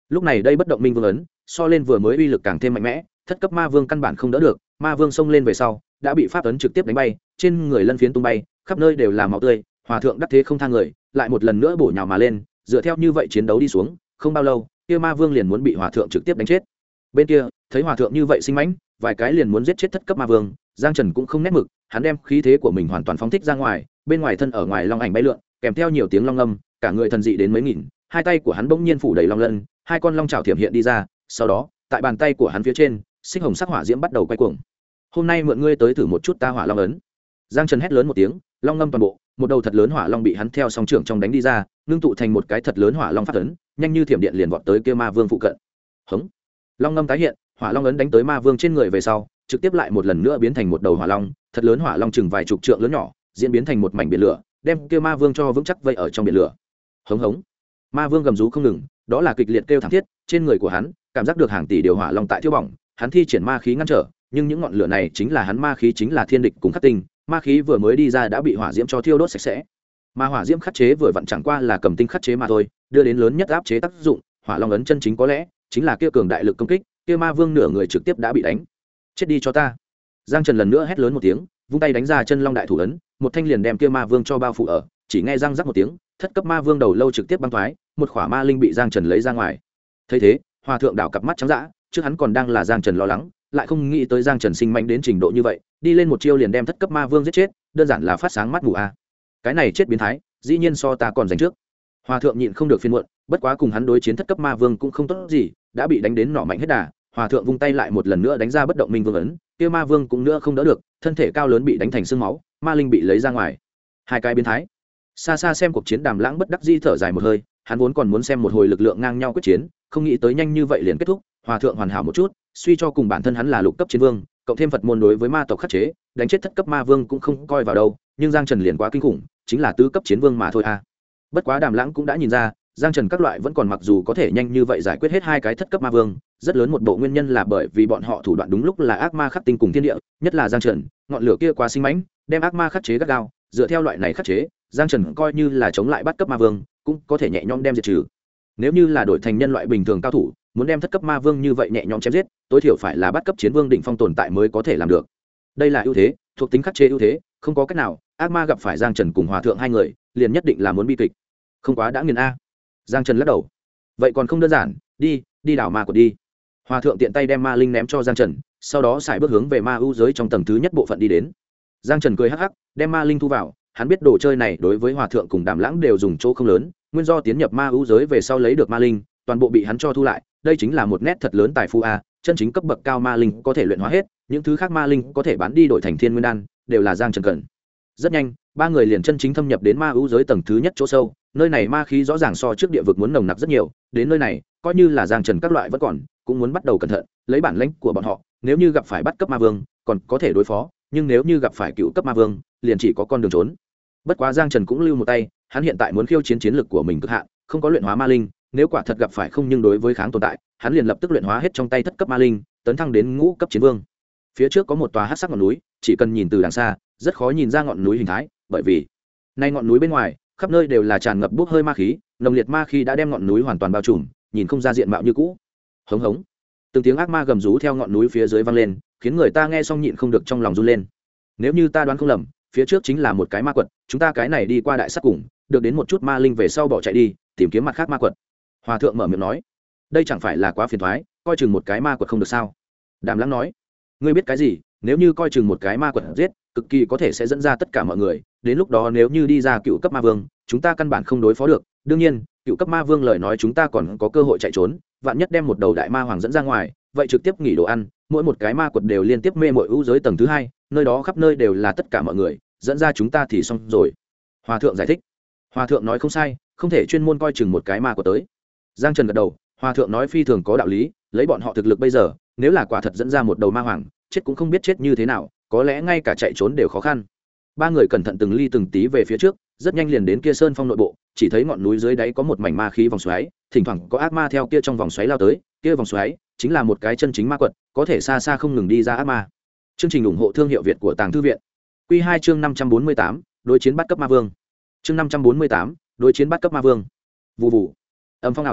lúc này đây bất động minh vương ấn so lên vừa mới uy lực càng thêm mạnh mẽ, thất cấp ma vương căn bản không đỡ được, ma vương xông lên về sau đã bị pháp ấn trực tiếp đánh bay, trên người lân phiến tung bay, khắp nơi đều là máu tươi. Hòa thượng đắc thế không thang người, lại một lần nữa bổ nhào mà lên, dựa theo như vậy chiến đấu đi xuống, không bao lâu kia ma vương liền muốn bị hòa thượng trực tiếp đánh chết. Bên kia thấy hòa thượng như vậy sinh mãnh, vài cái liền muốn giết chết thất cấp ma vương, Giang Trần cũng không nét mực, hắn đem khí thế của mình hoàn toàn phóng thích ra ngoài, bên ngoài thân ở ngoài long ảnh bay lượn, kèm theo nhiều tiếng long âm, cả người thần dị đến mấy nghìn, hai tay của hắn bỗng nhiên phủ đầy long lân, hai con long chảo thiểm hiện đi ra, sau đó tại bàn tay của hắn phía trên xích hồng sắc hỏa diễm bắt đầu quay cuồng. Hôm nay mượn ngươi tới thử một chút ta hỏa long ấn. Giang Trần hét lớn một tiếng, long ngâm toàn bộ, một đầu thật lớn hỏa long bị hắn theo song trưởng trong đánh đi ra, ngưng tụ thành một cái thật lớn hỏa long phát ấn, nhanh như thiểm điện liền vọt tới kia ma vương phụ cận. Hống! Long ngâm tái hiện, hỏa long ấn đánh tới ma vương trên người về sau, trực tiếp lại một lần nữa biến thành một đầu hỏa long, thật lớn hỏa long chừng vài chục trượng lớn nhỏ, diễn biến thành một mảnh biển lửa, đem kia ma vương cho vững chắc vây ở trong biển lửa. Hống hống! Ma vương gầm rú không ngừng, đó là kịch liệt kêu thảm thiết, trên người của hắn cảm giác được hàng tỷ điều hỏa long tại thiêu bỏng, hắn thi triển ma khí ngăn trở, nhưng những ngọn lửa này chính là hắn ma khí, chính là thiên địch cùng khắc tinh, ma khí vừa mới đi ra đã bị hỏa diễm cho thiêu đốt sạch sẽ. Mà hỏa diễm khắc chế vừa vặn chẳng qua là cầm tinh khắc chế mà thôi, đưa đến lớn nhất áp chế tác dụng, hỏa long ấn chân chính có lẽ chính là kia cường đại lực công kích, kia ma vương nửa người trực tiếp đã bị đánh. Chết đi cho ta. Giang Trần lần nữa hét lớn một tiếng, vung tay đánh ra chân long đại thủ ấn, một thanh liền đem kia ma vương cho bao phủ ở, chỉ nghe răng rắc một tiếng, thất cấp ma vương đầu lâu trực tiếp băng thoái, một khỏa ma linh bị Giang Trần lấy ra ngoài. Thấy thế, hòa thượng đảo cặp mắt trắng dã, trước hắn còn đang là Giang Trần lo lắng, lại không nghĩ tới Giang Trần sinh mạnh đến trình độ như vậy, đi lên một chiêu liền đem thất cấp ma vương giết chết, đơn giản là phát sáng mắt mù a. Cái này chết biến thái, dĩ nhiên so ta còn giành trước. Hòa thượng nhịn không được phiền muộn, bất quá cùng hắn đối chiến thất cấp ma vương cũng không tốt gì, đã bị đánh đến nỏ mạnh hết đà. Hòa thượng vung tay lại một lần nữa đánh ra bất động minh vương ấn, kia ma vương cũng nữa không đỡ được, thân thể cao lớn bị đánh thành xương máu, ma linh bị lấy ra ngoài. Hai cái biến thái. Xa xa xem cuộc chiến, Đàm Lãng bất đắc dĩ thở dài một hơi, hắn vốn còn muốn xem một hồi lực lượng ngang nhau quyết chiến, không nghĩ tới nhanh như vậy liền kết thúc. Hòa thượng hoàn hảo một chút, suy cho cùng bản thân hắn là lục cấp chiến vương, cộng thêm Phật môn đối với ma tộc khắc chế, đánh chết thất cấp ma vương cũng không coi vào đâu, nhưng Giang Trần liền quá kinh khủng, chính là tứ cấp chiến vương mà thôi a. Bất quá Đàm Lãng cũng đã nhìn ra, Giang Trần các loại vẫn còn, mặc dù có thể nhanh như vậy giải quyết hết hai cái thất cấp ma vương, rất lớn một bộ nguyên nhân là bởi vì bọn họ thủ đoạn đúng lúc là ác ma khắc tinh cùng thiên địa, nhất là Giang Trần, ngọn lửa kia quá sinh mãnh, đem ác ma khắc chế gắt gao, dựa theo loại này khắc chế, Giang Trần coi như là chống lại bắt cấp ma vương, cũng có thể nhẹ nhõm đem diệt trừ. Nếu như là đổi thành nhân loại bình thường cao thủ, muốn đem thất cấp ma vương như vậy nhẹ nhõm chém giết, tối thiểu phải là bắt cấp chiến vương đỉnh phong tồn tại mới có thể làm được. Đây là ưu thế, thuộc tính khắc chế ưu thế, không có cách nào, ác ma gặp phải Giang Trần cùng hòa thượng hai người, liền nhất định là muốn bi kịch. Không quá đã nghiền a. Giang Trần lắc đầu. Vậy còn không đơn giản, đi đảo ma quật đi. Hòa thượng tiện tay đem ma linh ném cho Giang Trần, sau đó xài bước hướng về ma ưu giới trong tầng thứ nhất bộ phận đi đến. Giang Trần cười hắc hắc, đem ma linh thu vào, hắn biết đồ chơi này đối với hòa thượng cùng Đàm Lãng đều dùng chỗ không lớn, nguyên do tiến nhập ma ưu giới về sau lấy được ma linh, toàn bộ bị hắn cho thu lại, đây chính là một nét thật lớn tài phú a, chân chính cấp bậc cao ma linh có thể luyện hóa hết, những thứ khác ma linh có thể bán đi đổi thành thiên nguyên đan, đều là Giang Trần cần. Rất nhanh, ba người liền chân chính thâm nhập đến ma ưu giới tầng thứ nhất chỗ sâu, nơi này ma khí rõ ràng so trước địa vực muốn nồng nặc rất nhiều, đến nơi này, coi như là Giang Trần các loại vẫn còn, cũng muốn bắt đầu cẩn thận, lấy bản lĩnh của bọn họ, nếu như gặp phải bắt cấp ma vương, còn có thể đối phó, nhưng nếu như gặp phải cựu cấp ma vương, liền chỉ có con đường trốn. Bất quá Giang Trần cũng lưu một tay, hắn hiện tại muốn khiêu chiến chiến lực của mình cực hạn, không có luyện hóa ma linh, nếu quả thật gặp phải không nhưng đối với kháng tồn tại, hắn liền lập tức luyện hóa hết trong tay thất cấp ma linh, tấn thăng đến ngũ cấp chiến vương. Phía trước có một tòa hắc sắc ngọn núi, chỉ cần nhìn từ đằng xa, rất khó nhìn ra ngọn núi hình thái, bởi vì nay ngọn núi bên ngoài, khắp nơi đều là tràn ngập bốc hơi ma khí, nồng liệt ma khí đã đem ngọn núi hoàn toàn bao trùm, nhìn không ra diện mạo như cũ. Hống hống. Từng tiếng ác ma gầm rú theo ngọn núi phía dưới vang lên, khiến người ta nghe xong nhịn không được trong lòng run lên. Nếu như ta đoán không lầm, phía trước chính là một cái ma quật, chúng ta cái này đi qua đại sát cùng, được đến một chút ma linh về sau bỏ chạy đi, tìm kiếm mặt khác ma quật. Hòa thượng mở miệng nói, đây chẳng phải là quá phiền toái, coi chừng một cái ma quật không được sao? Đàm Lãng nói, ngươi biết cái gì, nếu như coi chừng một cái ma quật giết, cực kỳ có thể sẽ dẫn ra tất cả mọi người, đến lúc đó nếu như đi ra cựu cấp ma vương, chúng ta căn bản không đối phó được, đương nhiên, cựu cấp ma vương lời nói chúng ta còn có cơ hội chạy trốn, vạn nhất đem một đầu đại ma hoàng dẫn ra ngoài, vậy trực tiếp nghỉ đồ ăn, mỗi một cái ma quật đều liên tiếp mê mội ưu giới tầng thứ hai, nơi đó khắp nơi đều là tất cả mọi người, dẫn ra chúng ta thì xong rồi. Hòa thượng giải thích. Hòa thượng nói không sai, không thể chuyên môn coi chừng một cái ma quật tới. Giang Trần gật đầu, hòa thượng nói phi thường có đạo lý, lấy bọn họ thực lực bây giờ, nếu là quả thật dẫn ra một đầu ma hoàng, chết cũng không biết chết như thế nào, có lẽ ngay cả chạy trốn đều khó khăn. Ba người cẩn thận từng ly từng tí về phía trước, rất nhanh liền đến kia sơn phong nội bộ, chỉ thấy ngọn núi dưới đáy có một mảnh ma khí vòng xoáy, thỉnh thoảng có ác ma theo kia trong vòng xoáy lao tới, kia vòng xoáy chính là một cái chân chính ma quật, có thể xa xa không ngừng đi ra ác ma. Chương trình ủng hộ thương hiệu Việt của Tàng Thư viện. Quy 2 chương 548, đối chiến bắt cấp ma vương. Chương 548, đối chiến bắt cấp ma vương. Vù vù. Âm phong ảo ảo,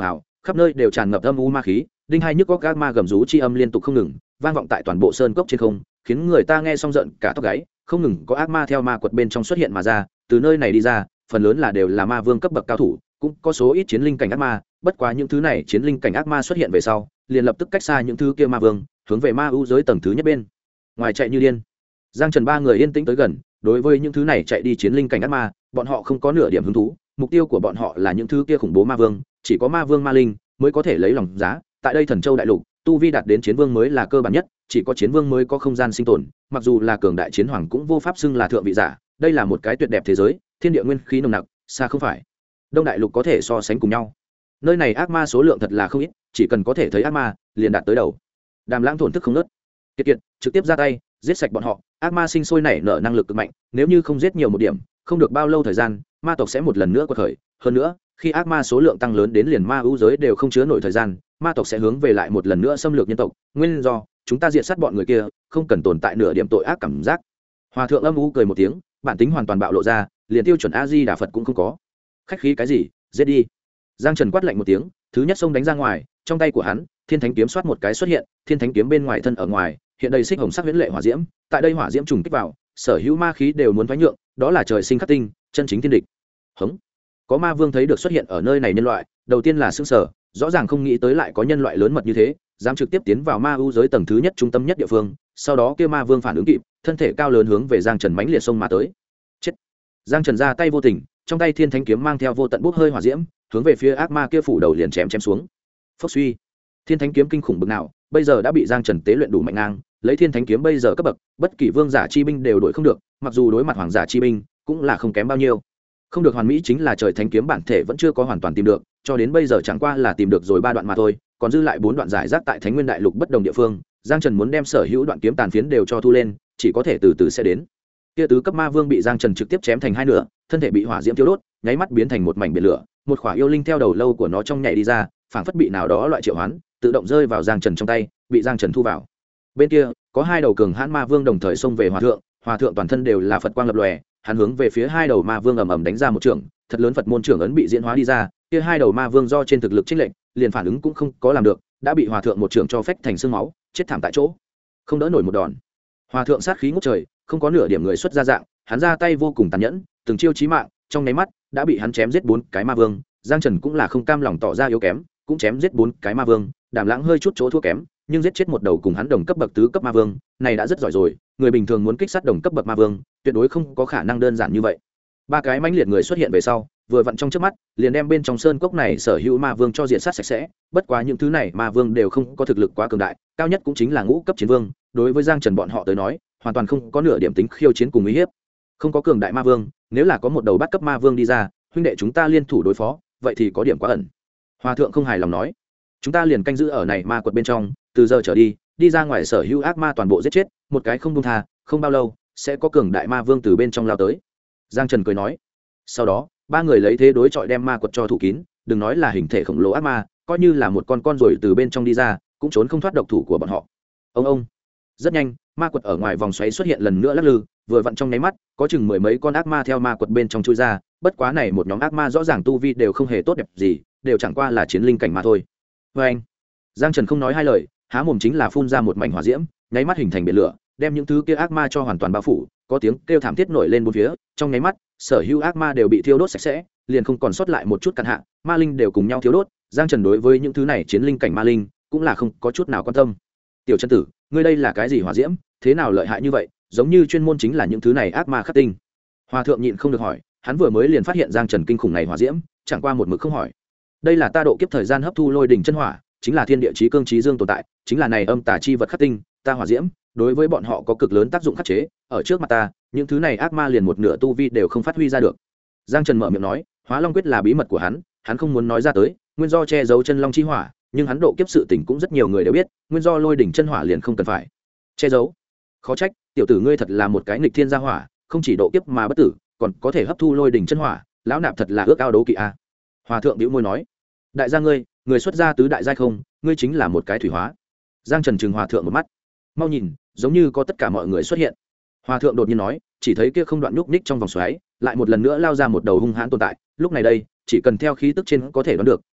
khắp nơi đều tràn ngập âm u ma khí, đinh hai nhức góc ác ma gầm rú chi âm liên tục không ngừng vang vọng tại toàn bộ sơn cốc trên không, khiến người ta nghe xong giận cả tóc gáy. Không ngừng có ác ma theo ma quật bên trong xuất hiện mà ra, từ nơi này đi ra phần lớn là đều là ma vương cấp bậc cao thủ, cũng có số ít chiến linh cảnh ác ma. Bất quá những thứ này chiến linh cảnh ác ma xuất hiện về sau liền lập tức cách xa những thứ kia ma vương, hướng về ma ưu giới tầng thứ nhất bên ngoài chạy như điên. Giang Trần ba người yên tĩnh tới gần, đối với những thứ này chạy đi chiến linh cảnh ác ma bọn họ không có nửa điểm hứng thú, mục tiêu của bọn họ là những thứ kia khủng bố ma vương, chỉ có ma vương ma linh mới có thể lấy lòng giá. Tại đây Thần Châu đại lục tu vi đạt đến chiến vương mới là cơ bản nhất, chỉ có chiến vương mới có không gian sinh tồn, mặc dù là cường đại chiến hoàng cũng vô pháp xưng là thượng vị giả. Đây là một cái tuyệt đẹp thế giới, thiên địa nguyên khí nồng nặc, xa không phải đông đại lục có thể so sánh cùng nhau. Nơi này ác ma số lượng thật là không ít, chỉ cần có thể thấy ác ma liền đạt tới đầu. Đàm Lãng thổn thức không nớt, kiệt kiệt trực tiếp ra tay giết sạch bọn họ. Ác ma sinh sôi nảy nở năng lực cực mạnh, nếu như không giết nhiều một điểm, không được bao lâu thời gian ma tộc sẽ một lần nữa quật khởi. Hơn nữa khi ác ma số lượng tăng lớn đến liền ma ưu giới đều không chứa nổi thời gian, ma tộc sẽ hướng về lại một lần nữa xâm lược nhân tộc. Nguyên do chúng ta diệt sát bọn người kia không cần tồn tại nửa điểm tội ác cảm giác. Hòa thượng âm u cười một tiếng, bản tính hoàn toàn bạo lộ ra, liền tiêu chuẩn A Di Đà Phật cũng không có. Khách khí cái gì, giết đi. Giang Trần quát lạnh một tiếng, thứ nhất xông đánh ra ngoài, trong tay của hắn thiên thánh kiếm xoát một cái xuất hiện, thiên thánh kiếm bên ngoài thân ở ngoài hiện đầy xích hồng sắc huyễn lệ hỏa diễm. Tại đây hỏa diễm trùng kích vào, sở hữu ma khí đều muốn thoái nhượng, đó là trời sinh khắc tinh, chân chính thiên địch. Hống. Có ma vương thấy được xuất hiện ở nơi này nhân loại, đầu tiên là sững sờ, rõ ràng không nghĩ tới lại có nhân loại lớn mật như thế, dám trực tiếp tiến vào ma ưu giới tầng thứ nhất trung tâm nhất địa phương. Sau đó kia ma vương phản ứng kịp, thân thể cao lớn hướng về Giang Trần mãnh liệt xông mà tới. Chết. Giang Trần ra tay vô tình, trong tay thiên thánh kiếm mang theo vô tận bốc hơi hỏa diễm, hướng về phía ác ma kia phủ đầu liền chém xuống. Phốc suy. Thiên thánh kiếm kinh khủng bực nào, bây giờ đã bị Giang Trần tế luyện đủ mạnh ngang, lấy thiên thánh kiếm bây giờ cấp bậc, bất kỳ vương giả chi binh đều đổi không được, mặc dù đối mặt hoàng giả chi binh cũng là không kém bao nhiêu. Không được hoàn mỹ chính là trời thánh kiếm bản thể vẫn chưa có hoàn toàn tìm được, cho đến bây giờ chẳng qua là tìm được rồi 3 đoạn mà thôi, còn dư lại 4 đoạn giải rác tại Thánh Nguyên đại lục bất đồng địa phương. Giang Trần muốn đem sở hữu đoạn kiếm tàn phiến đều cho thu lên, chỉ có thể từ từ sẽ đến. Kia tứ cấp ma vương bị Giang Trần trực tiếp chém thành hai nửa, thân thể bị hỏa diễm thiêu đốt, nháy mắt biến thành một mảnh biển lửa. Một khỏa yêu linh theo đầu lâu của nó trong nhảy đi ra, phảng phất bị nào đó loại triệu hoán, tự động rơi vào Giang Trần trong tay, bị Giang Trần thu vào. Bên kia, có 2 đầu cường hãn ma vương đồng thời xông về hòa thượng toàn thân đều là Phật quang lập lòe, hắn hướng về phía 2 đầu ma vương ầm ầm đánh ra một trường, thật lớn Phật môn trưởng ấn bị diễn hóa đi ra. Kia 2 đầu ma vương do trên thực lực chênh lệch, liền phản ứng cũng không có làm được, đã bị hòa thượng một trường cho phách thành xương máu, chết thảm tại chỗ, không đỡ nổi một đòn. Hòa thượng sát khí ngút trời, không có nửa điểm người xuất ra dạng, hắn ra tay vô cùng tàn nhẫn, từng chiêu chí mạng, trong nháy mắt đã bị hắn chém giết 4 cái ma vương. Giang Trần cũng là không cam lòng tỏ ra yếu kém, cũng chém giết 4 cái ma vương. Đàm Lãng hơi chút chỗ thua kém, nhưng giết chết một đầu cùng hắn đồng cấp bậc tứ cấp ma vương, này đã rất giỏi rồi. Người bình thường muốn kích sát đồng cấp bậc ma vương, tuyệt đối không có khả năng đơn giản như vậy. 3 cái mãnh liệt người xuất hiện về sau, vừa vặn trong trước mắt, liền đem bên trong sơn cốc này sở hữu ma vương cho diệt sát sạch sẽ. Bất quá những thứ này ma vương đều không có thực lực quá cường đại, cao nhất cũng chính là ngũ cấp chiến vương, đối với Giang Trần bọn họ tới nói, hoàn toàn không có nửa điểm tính khiêu chiến cùng uy hiếp. Không có cường đại ma vương, nếu là có một đầu bắt cấp ma vương đi ra, huynh đệ chúng ta liên thủ đối phó, vậy thì có điểm quá ẩn. Hòa thượng không hài lòng nói, chúng ta liền canh giữ ở này ma quật bên trong, từ giờ trở đi ra ngoài sở hữu ác ma toàn bộ giết chết, một cái không buông tha, không bao lâu sẽ có cường đại ma vương từ bên trong lao tới. Giang Trần cười nói. Sau đó 3 người lấy thế đối chọi đem ma quật cho thủ kín, đừng nói là hình thể khổng lồ ác ma, coi như là một con rồi từ bên trong đi ra cũng trốn không thoát độc thủ của bọn họ. Ông rất nhanh ma quật ở ngoài vòng xoáy xuất hiện lần nữa lắc lư, vừa vặn trong nháy mắt có chừng 10 mấy con ác ma theo ma quật bên trong chui ra. Bất quá này một nhóm ác ma rõ ràng tu vi đều không hề tốt đẹp gì, đều chẳng qua là chiến linh cảnh mà thôi. Với anh, Giang Trần không nói hai lời, há mồm chính là phun ra một mảnh hỏa diễm, nháy mắt hình thành biển lửa, đem những thứ kia ác ma cho hoàn toàn bao phủ. Có tiếng kêu thảm thiết nổi lên bốn phía, trong nháy mắt sở hữu ác ma đều bị thiêu đốt sạch sẽ, liền không còn sót lại một chút căn hạ, ma linh đều cùng nhau thiêu đốt. Giang Trần đối với những thứ này chiến linh cảnh ma linh cũng là không có chút nào quan tâm. Tiểu chân tử, ngươi đây là cái gì hỏa diễm, thế nào lợi hại như vậy, giống như chuyên môn chính là những thứ này ác ma khắc tinh. Hòa thượng nhịn không được hỏi, hắn vừa mới liền phát hiện Giang Trần kinh khủng này hỏa diễm, chẳng qua một mực không hỏi. Đây là ta độ kiếp thời gian hấp thu lôi đỉnh chân hỏa, chính là thiên địa chí cương chí dương tồn tại, chính là này âm tà chi vật khắc tinh, ta hỏa diễm đối với bọn họ có cực lớn tác dụng khắc chế, ở trước mặt ta những thứ này ác ma liền một nửa tu vi đều không phát huy ra được. Giang Trần mở miệng nói, Hóa Long quyết là bí mật của hắn không muốn nói ra tới, nguyên do che giấu chân long chi hỏa, nhưng hắn độ kiếp sự tình cũng rất nhiều người đều biết, nguyên do lôi đỉnh chân hỏa liền không cần phải che giấu. Khó trách tiểu tử ngươi thật là một cái nghịch thiên gia hỏa, không chỉ độ kiếp mà bất tử, còn có thể hấp thu lôi đỉnh chân hỏa, lão nạp thật là ước ao đấu kỵ a. Hòa thượng bĩu môi nói, đại gia ngươi, người xuất gia tứ đại giai không, ngươi chính là một cái thủy hóa. Giang Trần trừng hòa thượng một mắt, mau nhìn, giống như có tất cả mọi người xuất hiện. Hòa thượng đột nhiên nói, chỉ thấy kia không đoạn nhúc nhích trong vòng xoáy, lại một lần nữa lao ra một đầu hung hãn tồn tại. Lúc này đây, chỉ cần theo khí tức trên có thể đoán được,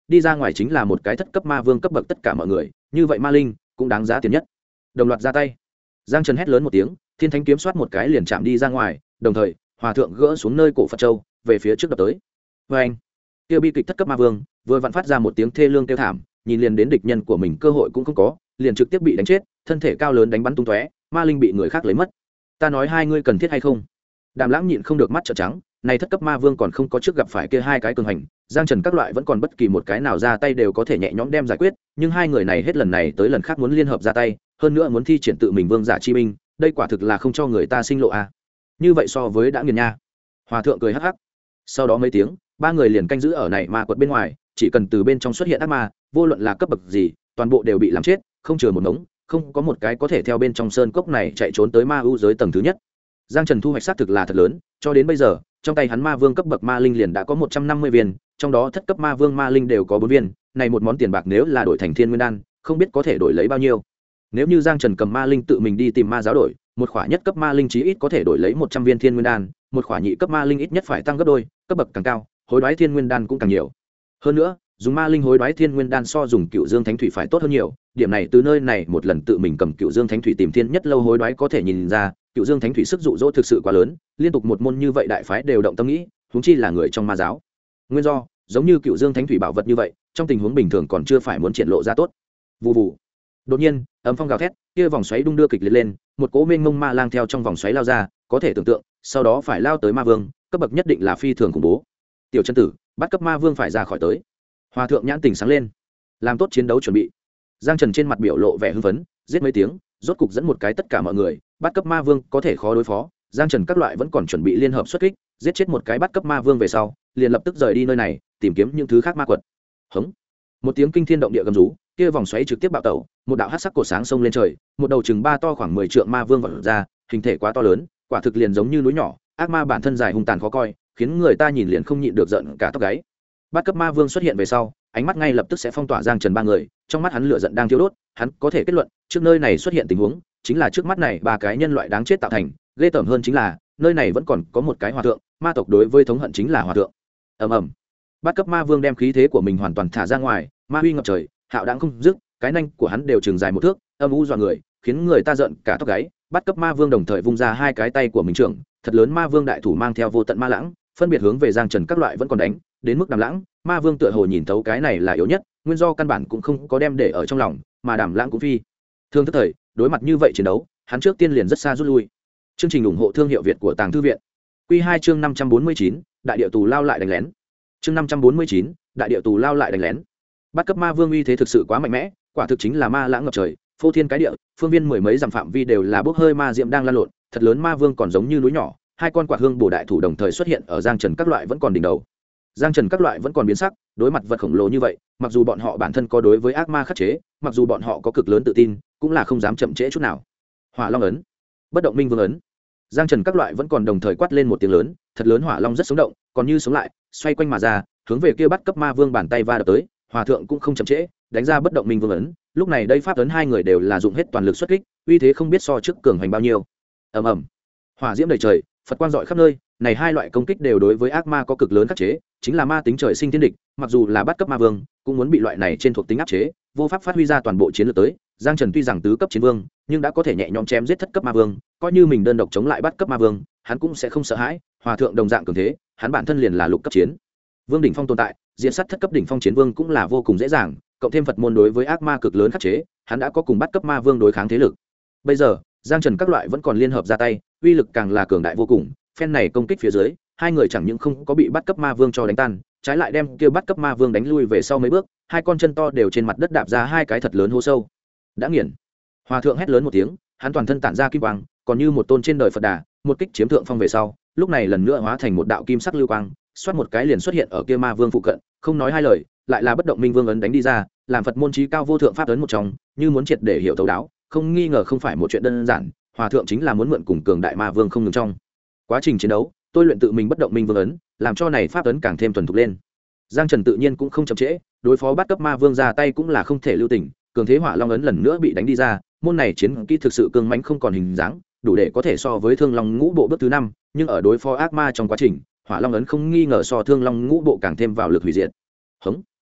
đi ra ngoài chính là một cái thất cấp ma vương cấp bậc tất cả mọi người, như vậy ma linh cũng đáng giá tiền nhất. Đồng loạt ra tay. Giang Trần hét lớn một tiếng, thiên thánh kiếm xoát một cái liền chạm đi ra ngoài, đồng thời hòa thượng gỡ xuống nơi cổ Phật châu, về phía trước đập tới. Và anh, kia bi kịch thất cấp ma vương vừa vặn phát ra một tiếng thê lương kêu thảm, nhìn liền đến địch nhân của mình cơ hội cũng không có, liền trực tiếp bị đánh chết, thân thể cao lớn đánh bắn tung tóe, ma linh bị người khác lấy mất. Ta nói hai ngươi cần thiết hay không? Đàm Lãng nhịn không được mắt trợn trắng, này thất cấp ma vương còn không có trước gặp phải kia hai cái cường hành, Giang Trần các loại vẫn còn bất kỳ một cái nào ra tay đều có thể nhẹ nhõm đem giải quyết, nhưng hai người này hết lần này tới lần khác muốn liên hợp ra tay, hơn nữa muốn thi triển tự mình vương giả chi minh, đây quả thực là không cho người ta sinh lộ a. Như vậy so với đã nghiền nha. Hòa thượng cười hắc hắc. Sau đó mấy tiếng, ba người liền canh giữ ở này ma quật bên ngoài, chỉ cần từ bên trong xuất hiện ác ma, vô luận là cấp bậc gì, toàn bộ đều bị làm chết, không chừa một ngống, không có một cái có thể theo bên trong sơn cốc này chạy trốn tới ma u giới tầng thứ nhất. Giang Trần thu hoạch xác thực là thật lớn, cho đến bây giờ, trong tay hắn ma vương cấp bậc ma linh liền đã có 150 viên, trong đó thất cấp ma vương ma linh đều có 4 viên, này một món tiền bạc nếu là đổi thành thiên nguyên đan, không biết có thể đổi lấy bao nhiêu. Nếu như Giang Trần cầm ma linh tự mình đi tìm ma giáo đổi, một khỏa nhất cấp ma linh chí ít có thể đổi lấy 100 viên thiên nguyên đan, một khỏa nhị cấp ma linh ít nhất phải tăng gấp đôi, cấp bậc càng cao, hối đoái thiên nguyên đan cũng càng nhiều. Hơn nữa, dùng ma linh hối đoái thiên nguyên đan so dùng Cựu Dương Thánh Thủy phải tốt hơn nhiều, điểm này từ nơi này một lần tự mình cầm Cựu Dương Thánh Thủy tìm thiên nhất lâu hối đoái có thể nhìn ra, Cựu Dương Thánh Thủy sức dụ dỗ thực sự quá lớn, liên tục một môn như vậy đại phái đều động tâm nghĩ, huống chi là người trong ma giáo. Nguyên do, giống như Cựu Dương Thánh Thủy bảo vật như vậy, trong tình huống bình thường còn chưa phải muốn triển lộ ra tốt. Vù vù. Đột nhiên, âm phong gào thét, kia vòng xoáy đung đưa kịch liệt lên, một cỗ mênh mông ma lang theo trong vòng xoáy lao ra, có thể tưởng tượng, sau đó phải lao tới ma vương, cấp bậc nhất định là phi thường khủng bố. Tiểu chân tử, bắt cấp ma vương phải ra khỏi tới. Hòa thượng nhãn tình sáng lên, làm tốt chiến đấu chuẩn bị. Giang Trần trên mặt biểu lộ vẻ hưng phấn, giết mấy tiếng, rốt cục dẫn một cái tất cả mọi người, bắt cấp ma vương có thể khó đối phó. Giang Trần các loại vẫn còn chuẩn bị liên hợp xuất kích, giết chết một cái bắt cấp ma vương về sau, liền lập tức rời đi nơi này, tìm kiếm những thứ khác ma quật. Hống! Một tiếng kinh thiên động địa gầm rú, kia vòng xoáy trực tiếp bạo tẩu, một đạo hắc sắc cổ sáng xông lên trời, một đầu chừng ba to khoảng 10 trượng ma vương vọt ra, hình thể quá to lớn, quả thực liền giống như núi nhỏ, ác ma bản thân dài hung tàn khó coi, khiến người ta nhìn liền không nhịn được giận cả tóc gáy. Bát cấp ma vương xuất hiện về sau, ánh mắt ngay lập tức sẽ phong tỏa Giang Trần ba người, trong mắt hắn lửa giận đang thiêu đốt, hắn có thể kết luận, trước nơi này xuất hiện tình huống, chính là trước mắt này ba cái nhân loại đáng chết tạo thành, ghê tởm hơn chính là, nơi này vẫn còn có một cái hòa thượng, ma tộc đối với thống hận chính là hòa thượng. Ầm ầm. Bát cấp ma vương đem khí thế của mình hoàn toàn thả ra ngoài, ma huy ngập trời, hạo đãng không dứt, cái nanh của hắn đều chừng dài một thước, âm u dọa người, khiến người ta giận cả tóc gáy. Bát cấp ma vương đồng thời vung ra hai cái tay của mình trưởng, thật lớn ma vương đại thủ mang theo vô tận ma lãng, phân biệt hướng về Giang Trần các loại vẫn còn đánh, đến mức Đàm Lãng, ma vương tựa hồ nhìn thấu cái này là yếu nhất, nguyên do căn bản cũng không có đem để ở trong lòng, mà Đàm Lãng cũng phi thương tức thời, đối mặt như vậy chiến đấu, hắn trước tiên liền rất xa rút lui. Chương trình ủng hộ thương hiệu Việt của Tàng Thư viện. Quy 2 chương 549, đại địa tù lao lại đánh lén. Chương 549, đại địa tù lao lại đánh lén. Bát cấp ma vương uy thế thực sự quá mạnh mẽ, quả thực chính là ma lãng ngập trời, phô thiên cái địa, phương viên mười mấy dặm phạm vi đều là bốc hơi ma diệm đang lan lộn, thật lớn ma vương còn giống như núi nhỏ, hai con quạt hương bổ đại thủ đồng thời xuất hiện ở Giang Trần các loại vẫn còn đỉnh đầu. Giang Trần các loại vẫn còn biến sắc, đối mặt vật khổng lồ như vậy, mặc dù bọn họ bản thân có đối với ác ma khắc chế, mặc dù bọn họ có cực lớn tự tin, cũng là không dám chậm trễ chút nào. Hỏa Long ấn, Bất động minh vương ấn. Giang Trần các loại vẫn còn đồng thời quát lên một tiếng lớn, thật lớn hỏa long rất sống động, còn như sống lại, xoay quanh mà ra, hướng về kia bắt cấp ma vương bàn tay va đập tới. Hòa thượng cũng không chậm trễ, đánh ra bất động minh vương ấn. Lúc này đây pháp ấn hai người đều là dụng hết toàn lực xuất kích, uy thế không biết so trước cường hành bao nhiêu. Ầm ầm, hỏa diễm đầy trời, Phật quang rọi khắp nơi. Này hai loại công kích đều đối với ác ma có cực lớn khắc chế, chính là ma tính trời sinh thiên địch, mặc dù là bắt cấp ma vương, cũng muốn bị loại này trên thuộc tính áp chế, vô pháp phát huy ra toàn bộ chiến lược tới. Giang Trần tuy rằng tứ cấp chiến vương, nhưng đã có thể nhẹ nhõm chém giết thất cấp ma vương, coi như mình đơn độc chống lại bắt cấp ma vương, hắn cũng sẽ không sợ hãi. Hòa thượng đồng dạng cường thế, hắn bản thân liền là lục cấp chiến vương đỉnh phong tồn tại, diện sát thất cấp đỉnh phong chiến vương cũng là vô cùng dễ dàng, cộng thêm Phật môn đối với ác ma cực lớn khắc chế, hắn đã có cùng bắt cấp ma vương đối kháng thế lực. Bây giờ, Giang Trần các loại vẫn còn liên hợp ra tay, uy lực càng là cường đại vô cùng. Phen này công kích phía dưới, hai người chẳng những không có bị bắt cấp ma vương cho đánh tan, trái lại đem kia bắt cấp ma vương đánh lui về sau mấy bước, hai con chân to đều trên mặt đất đạp ra hai cái thật lớn hố sâu. Đã nghiền. Hòa thượng hét lớn một tiếng, hắn toàn thân tản ra kim quang, còn như một tôn trên đời Phật Đà, một kích chiếm thượng phong về sau, lúc này lần nữa hóa thành một đạo kim sắc lưu quang, xoát một cái liền xuất hiện ở kia ma vương phụ cận, không nói hai lời, lại là bất động minh vương ấn đánh đi ra, làm Phật môn chí cao vô thượng pháp ấn một trong, như muốn triệt để hiểu thấu đáo, không nghi ngờ không phải một chuyện đơn giản. Hòa thượng chính là muốn mượn cùng cường đại ma vương không ngừng trong quá trình chiến đấu, tôi luyện tự mình bất động minh vương ấn, làm cho này pháp ấn càng thêm thuần thục lên. Giang Trần tự nhiên cũng không chậm trễ, đối phó bắt cấp ma vương ra tay cũng là không thể lưu tình, cường thế hỏa long ấn lần nữa bị đánh đi ra, môn này chiến kỹ thực sự cương mãnh không còn hình dáng, đủ để có thể so với Thương Long Ngũ Bộ bước thứ 5, nhưng ở đối phó ác ma trong quá trình, hỏa long ấn không nghi ngờ so Thương Long Ngũ Bộ càng thêm vào lực hủy diệt. Hống.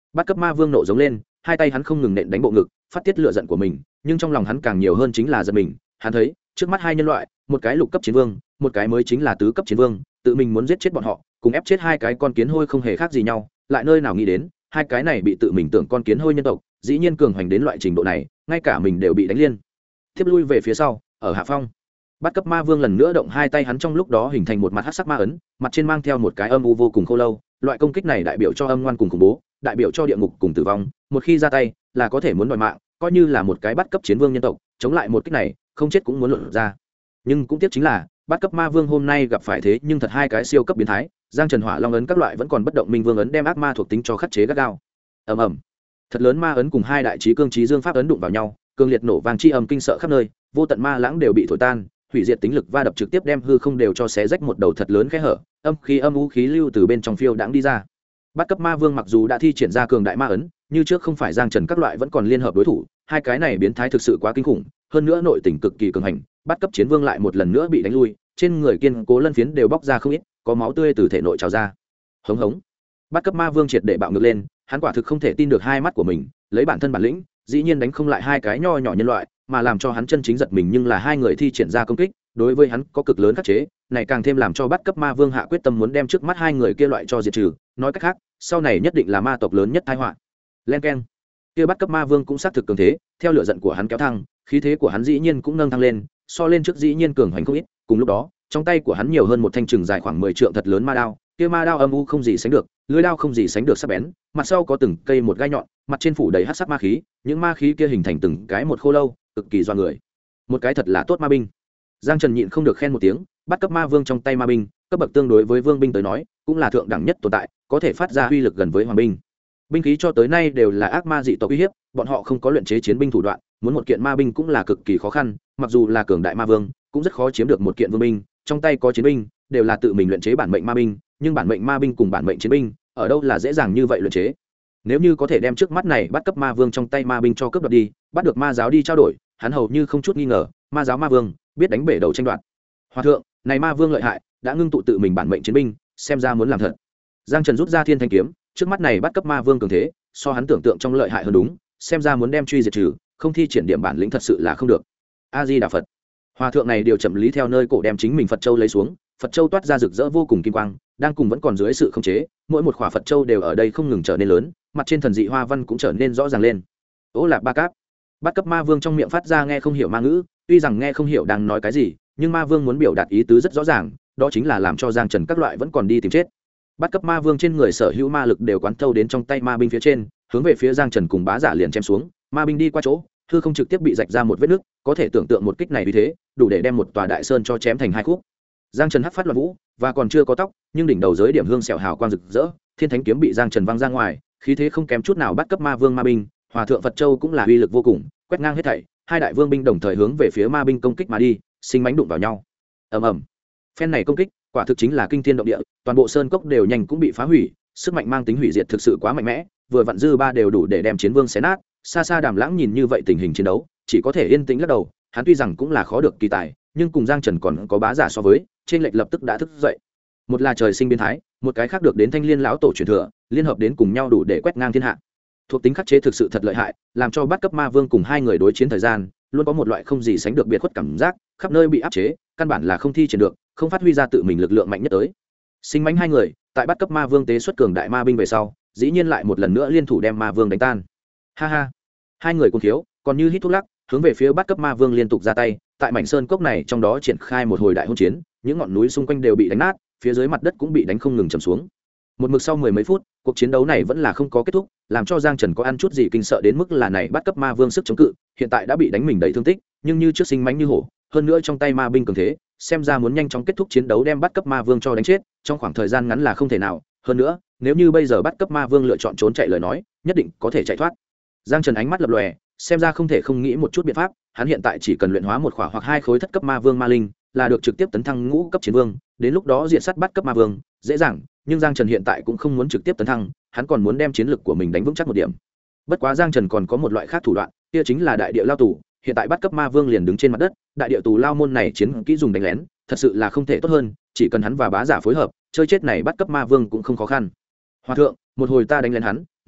Bắt cấp ma vương nộ giống lên, hai tay hắn không ngừng nện đánh bộ ngực, phát tiết lửa giận của mình, nhưng trong lòng hắn càng nhiều hơn chính là giận mình. Hắn thấy trước mắt hai nhân loại, một cái lục cấp chiến vương, một cái mới chính là tứ cấp chiến vương, tự mình muốn giết chết bọn họ, cùng ép chết hai cái con kiến hôi không hề khác gì nhau, lại nơi nào nghĩ đến hai cái này bị tự mình tưởng con kiến hôi nhân tộc dĩ nhiên cường hoành đến loại trình độ này, ngay cả mình đều bị đánh liên tiếp lui về phía sau. Ở hạ phong, bắt cấp ma vương lần nữa động hai tay hắn, trong lúc đó hình thành một mặt hắc sắc ma ấn, mặt trên mang theo một cái âm u vô cùng khô lâu. Loại công kích này đại biểu cho âm ngoan cùng khủng bố, đại biểu cho địa ngục cùng tử vong, một khi ra tay là có thể muốn đòi mạng, coi như là một cái bắt cấp chiến vương nhân tộc chống lại một kích này không chết cũng muốn luận ra. Nhưng cũng tiếc chính là bắt cấp ma vương hôm nay gặp phải thế nhưng thật hai cái siêu cấp biến thái, giang trần hỏa long ấn các loại vẫn còn bất động, minh vương ấn đem ác ma thuộc tính cho khắc chế gắt gao. ầm ầm, thật lớn ma ấn cùng hai đại trí cương trí dương pháp ấn đụng vào nhau, cương liệt nổ vang chi âm kinh sợ khắp nơi, vô tận ma lãng đều bị thổi tan, hủy diệt tính lực va đập trực tiếp đem hư không đều cho xé rách một đầu thật lớn khe hở, âm khí âm u khí lưu từ bên trong phiêu đãng đi ra. Bắt cấp ma vương mặc dù đã thi triển ra cường đại ma ấn, như trước không phải giang trần các loại vẫn còn liên hợp đối thủ, hai cái này biến thái thực sự quá kinh khủng, hơn nữa nội tình cực kỳ cường hành. Bắt cấp chiến vương lại một lần nữa bị đánh lui, trên người kiên cố lân phiến đều bóc ra không ít, có máu tươi từ thể nội trào ra. Hống hống, bắt cấp ma vương triệt để bạo ngược lên, hắn quả thực không thể tin được hai mắt của mình, lấy bản thân bản lĩnh dĩ nhiên đánh không lại hai cái nho nhỏ nhân loại, mà làm cho hắn chân chính giật mình nhưng là hai người thi triển ra công kích đối với hắn có cực lớn khắc chế, này càng thêm làm cho bắt cấp ma vương hạ quyết tâm muốn đem trước mắt hai người kia loại cho diệt trừ, nói cách khác sau này nhất định là ma tộc lớn nhất tai họa. Len keng, kia bắt cấp ma vương cũng xác thực cường thế, theo lửa giận của hắn kéo thăng, khí thế của hắn dĩ nhiên cũng nâng thăng lên, so lên trước dĩ nhiên cường hành không ít. Cùng lúc đó trong tay của hắn nhiều hơn một thanh trường dài khoảng 10 trượng thật lớn ma đao, kia ma đao âm u không gì sánh được, lưỡi đao không gì sánh được sắc bén, mặt sau có từng cây một gai nhọn, mặt trên phủ đầy hắc sắc ma khí, những ma khí kia hình thành từng cái một khô lâu, cực kỳ doa người. Một cái thật là tốt ma binh. Giang Trần nhịn không được khen một tiếng, bắt cấp ma vương trong tay ma binh, cấp bậc tương đối với vương binh tới nói, cũng là thượng đẳng nhất tồn tại, có thể phát ra uy lực gần với hoàng binh. Binh khí cho tới nay đều là ác ma dị tộc uy hiếp, bọn họ không có luyện chế chiến binh thủ đoạn, muốn một kiện ma binh cũng là cực kỳ khó khăn, mặc dù là cường đại ma vương, cũng rất khó chiếm được một kiện vương binh, trong tay có chiến binh, đều là tự mình luyện chế bản mệnh ma binh, nhưng bản mệnh ma binh cùng bản mệnh chiến binh, ở đâu là dễ dàng như vậy luyện chế. Nếu như có thể đem trước mắt này bắt cấp ma vương trong tay ma binh cho cướp đoạt đi, bắt được ma giáo đi trao đổi, hắn hầu như không chút nghi ngờ, ma giáo ma vương biết đánh bể đầu tranh đoạt. Hòa thượng, này ma vương lợi hại, đã ngưng tụ tự mình bản mệnh chiến binh, xem ra muốn làm thật. Giang Trần rút ra thiên thanh kiếm, trước mắt này bắt cấp ma vương cường thế, so hắn tưởng tượng trong lợi hại hơn đúng, xem ra muốn đem truy diệt trừ, không thi triển điểm bản lĩnh thật sự là không được. A Di Đà Phật. Hòa thượng này điều chậm lý theo nơi cổ đem chính mình Phật châu lấy xuống, Phật châu toát ra rực rỡ vô cùng kim quang, đang cùng vẫn còn dưới sự khống chế, mỗi một khỏa Phật châu đều ở đây không ngừng trở nên lớn, mặt trên thần dị hoa văn cũng trở nên rõ ràng lên. Ô Lạp Ba Cáp. Bắt cấp ma vương trong miệng phát ra nghe không hiểu ma ngữ, tuy rằng nghe không hiểu đang nói cái gì, nhưng ma vương muốn biểu đạt ý tứ rất rõ ràng, đó chính là làm cho Giang Trần các loại vẫn còn đi tìm chết. Bắt cấp ma vương trên người sở hữu ma lực đều quán thâu đến trong tay ma binh phía trên, hướng về phía Giang Trần cùng Bá Giả liền chém xuống, ma binh đi qua chỗ, hư không trực tiếp bị rạch ra một vết nứt, có thể tưởng tượng một kích này vì thế, đủ để đem một tòa đại sơn cho chém thành hai khúc. Giang Trần hắc phát loạn vũ, và còn chưa có tóc, nhưng đỉnh đầu giới điểm hương xẻo hào quang rực rỡ, thiên thánh kiếm bị Giang Trần văng ra ngoài, khí thế không kém chút nào bắt cấp ma vương ma binh, hòa thượng Phật châu cũng là uy lực vô cùng, quét ngang hết thảy, hai đại vương binh đồng thời hướng về phía ma binh công kích mà đi, sinh mãnh đụng vào nhau. Ầm ầm. Phen này công kích, quả thực chính là kinh thiên động địa, toàn bộ sơn cốc đều nhanh cũng bị phá hủy, sức mạnh mang tính hủy diệt thực sự quá mạnh mẽ, vừa vặn dư ba đều đủ để đem chiến vương xé nát. Xa xa Đàm Lãng nhìn như vậy tình hình chiến đấu, chỉ có thể yên tĩnh lắc đầu, hắn tuy rằng cũng là khó được kỳ tài, nhưng cùng Giang Trần còn có Bá Giả so với, trên lệch lập tức đã thức dậy. Một là trời sinh biến thái, một cái khác được đến Thanh Liên lão tổ truyền thừa, liên hợp đến cùng nhau đủ để quét ngang thiên hạ. Thuộc tính khắc chế thực sự thật lợi hại, làm cho bắt cấp ma vương cùng hai người đối chiến thời gian, luôn có một loại không gì sánh được biệt khuất cảm giác, khắp nơi bị áp chế, căn bản là không thi triển được, không phát huy ra tự mình lực lượng mạnh nhất tới. Sinh mãnh hai người, tại bắt cấp ma vương tế xuất cường đại ma binh về sau, dĩ nhiên lại một lần nữa liên thủ đem ma vương đánh tan. Ha ha. Hai người cùng thiếu, còn như hít thuốc lắc, hướng về phía bắt cấp ma vương liên tục ra tay, tại mảnh sơn cốc này trong đó triển khai một hồi đại hôn chiến, những ngọn núi xung quanh đều bị đánh nát, phía dưới mặt đất cũng bị đánh không ngừng trầm xuống. Một mực sau mười mấy phút, cuộc chiến đấu này vẫn là không có kết thúc, làm cho Giang Trần có ăn chút gì kinh sợ đến mức là này bắt cấp ma vương sức chống cự, hiện tại đã bị đánh mình đầy thương tích, nhưng như trước sinh mãnh như hổ, hơn nữa trong tay ma binh cường thế, xem ra muốn nhanh chóng kết thúc chiến đấu đem bắt cấp ma vương cho đánh chết, trong khoảng thời gian ngắn là không thể nào, hơn nữa, nếu như bây giờ bắt cấp ma vương lựa chọn trốn chạy lời nói, nhất định có thể chạy thoát. Giang Trần ánh mắt lập lòe, xem ra không thể không nghĩ một chút biện pháp, hắn hiện tại chỉ cần luyện hóa một khỏa hoặc hai khối thất cấp ma vương ma linh, là được trực tiếp tấn thăng ngũ cấp chiến vương, đến lúc đó diện sát bắt cấp ma vương, dễ dàng, nhưng Giang Trần hiện tại cũng không muốn trực tiếp tấn thăng, hắn còn muốn đem chiến lực của mình đánh vững chắc một điểm. Bất quá Giang Trần còn có một loại khác thủ đoạn, kia chính là đại địa lao tù, hiện tại bắt cấp ma vương liền đứng trên mặt đất, đại địa tù lao môn này chiến kỹ dùng đánh lén, thật sự là không thể tốt hơn, chỉ cần hắn và Bá Giả phối hợp, chơi chết này bắt cấp ma vương cũng không khó khăn. Hòa thượng, một hồi ta đánh lén hắn,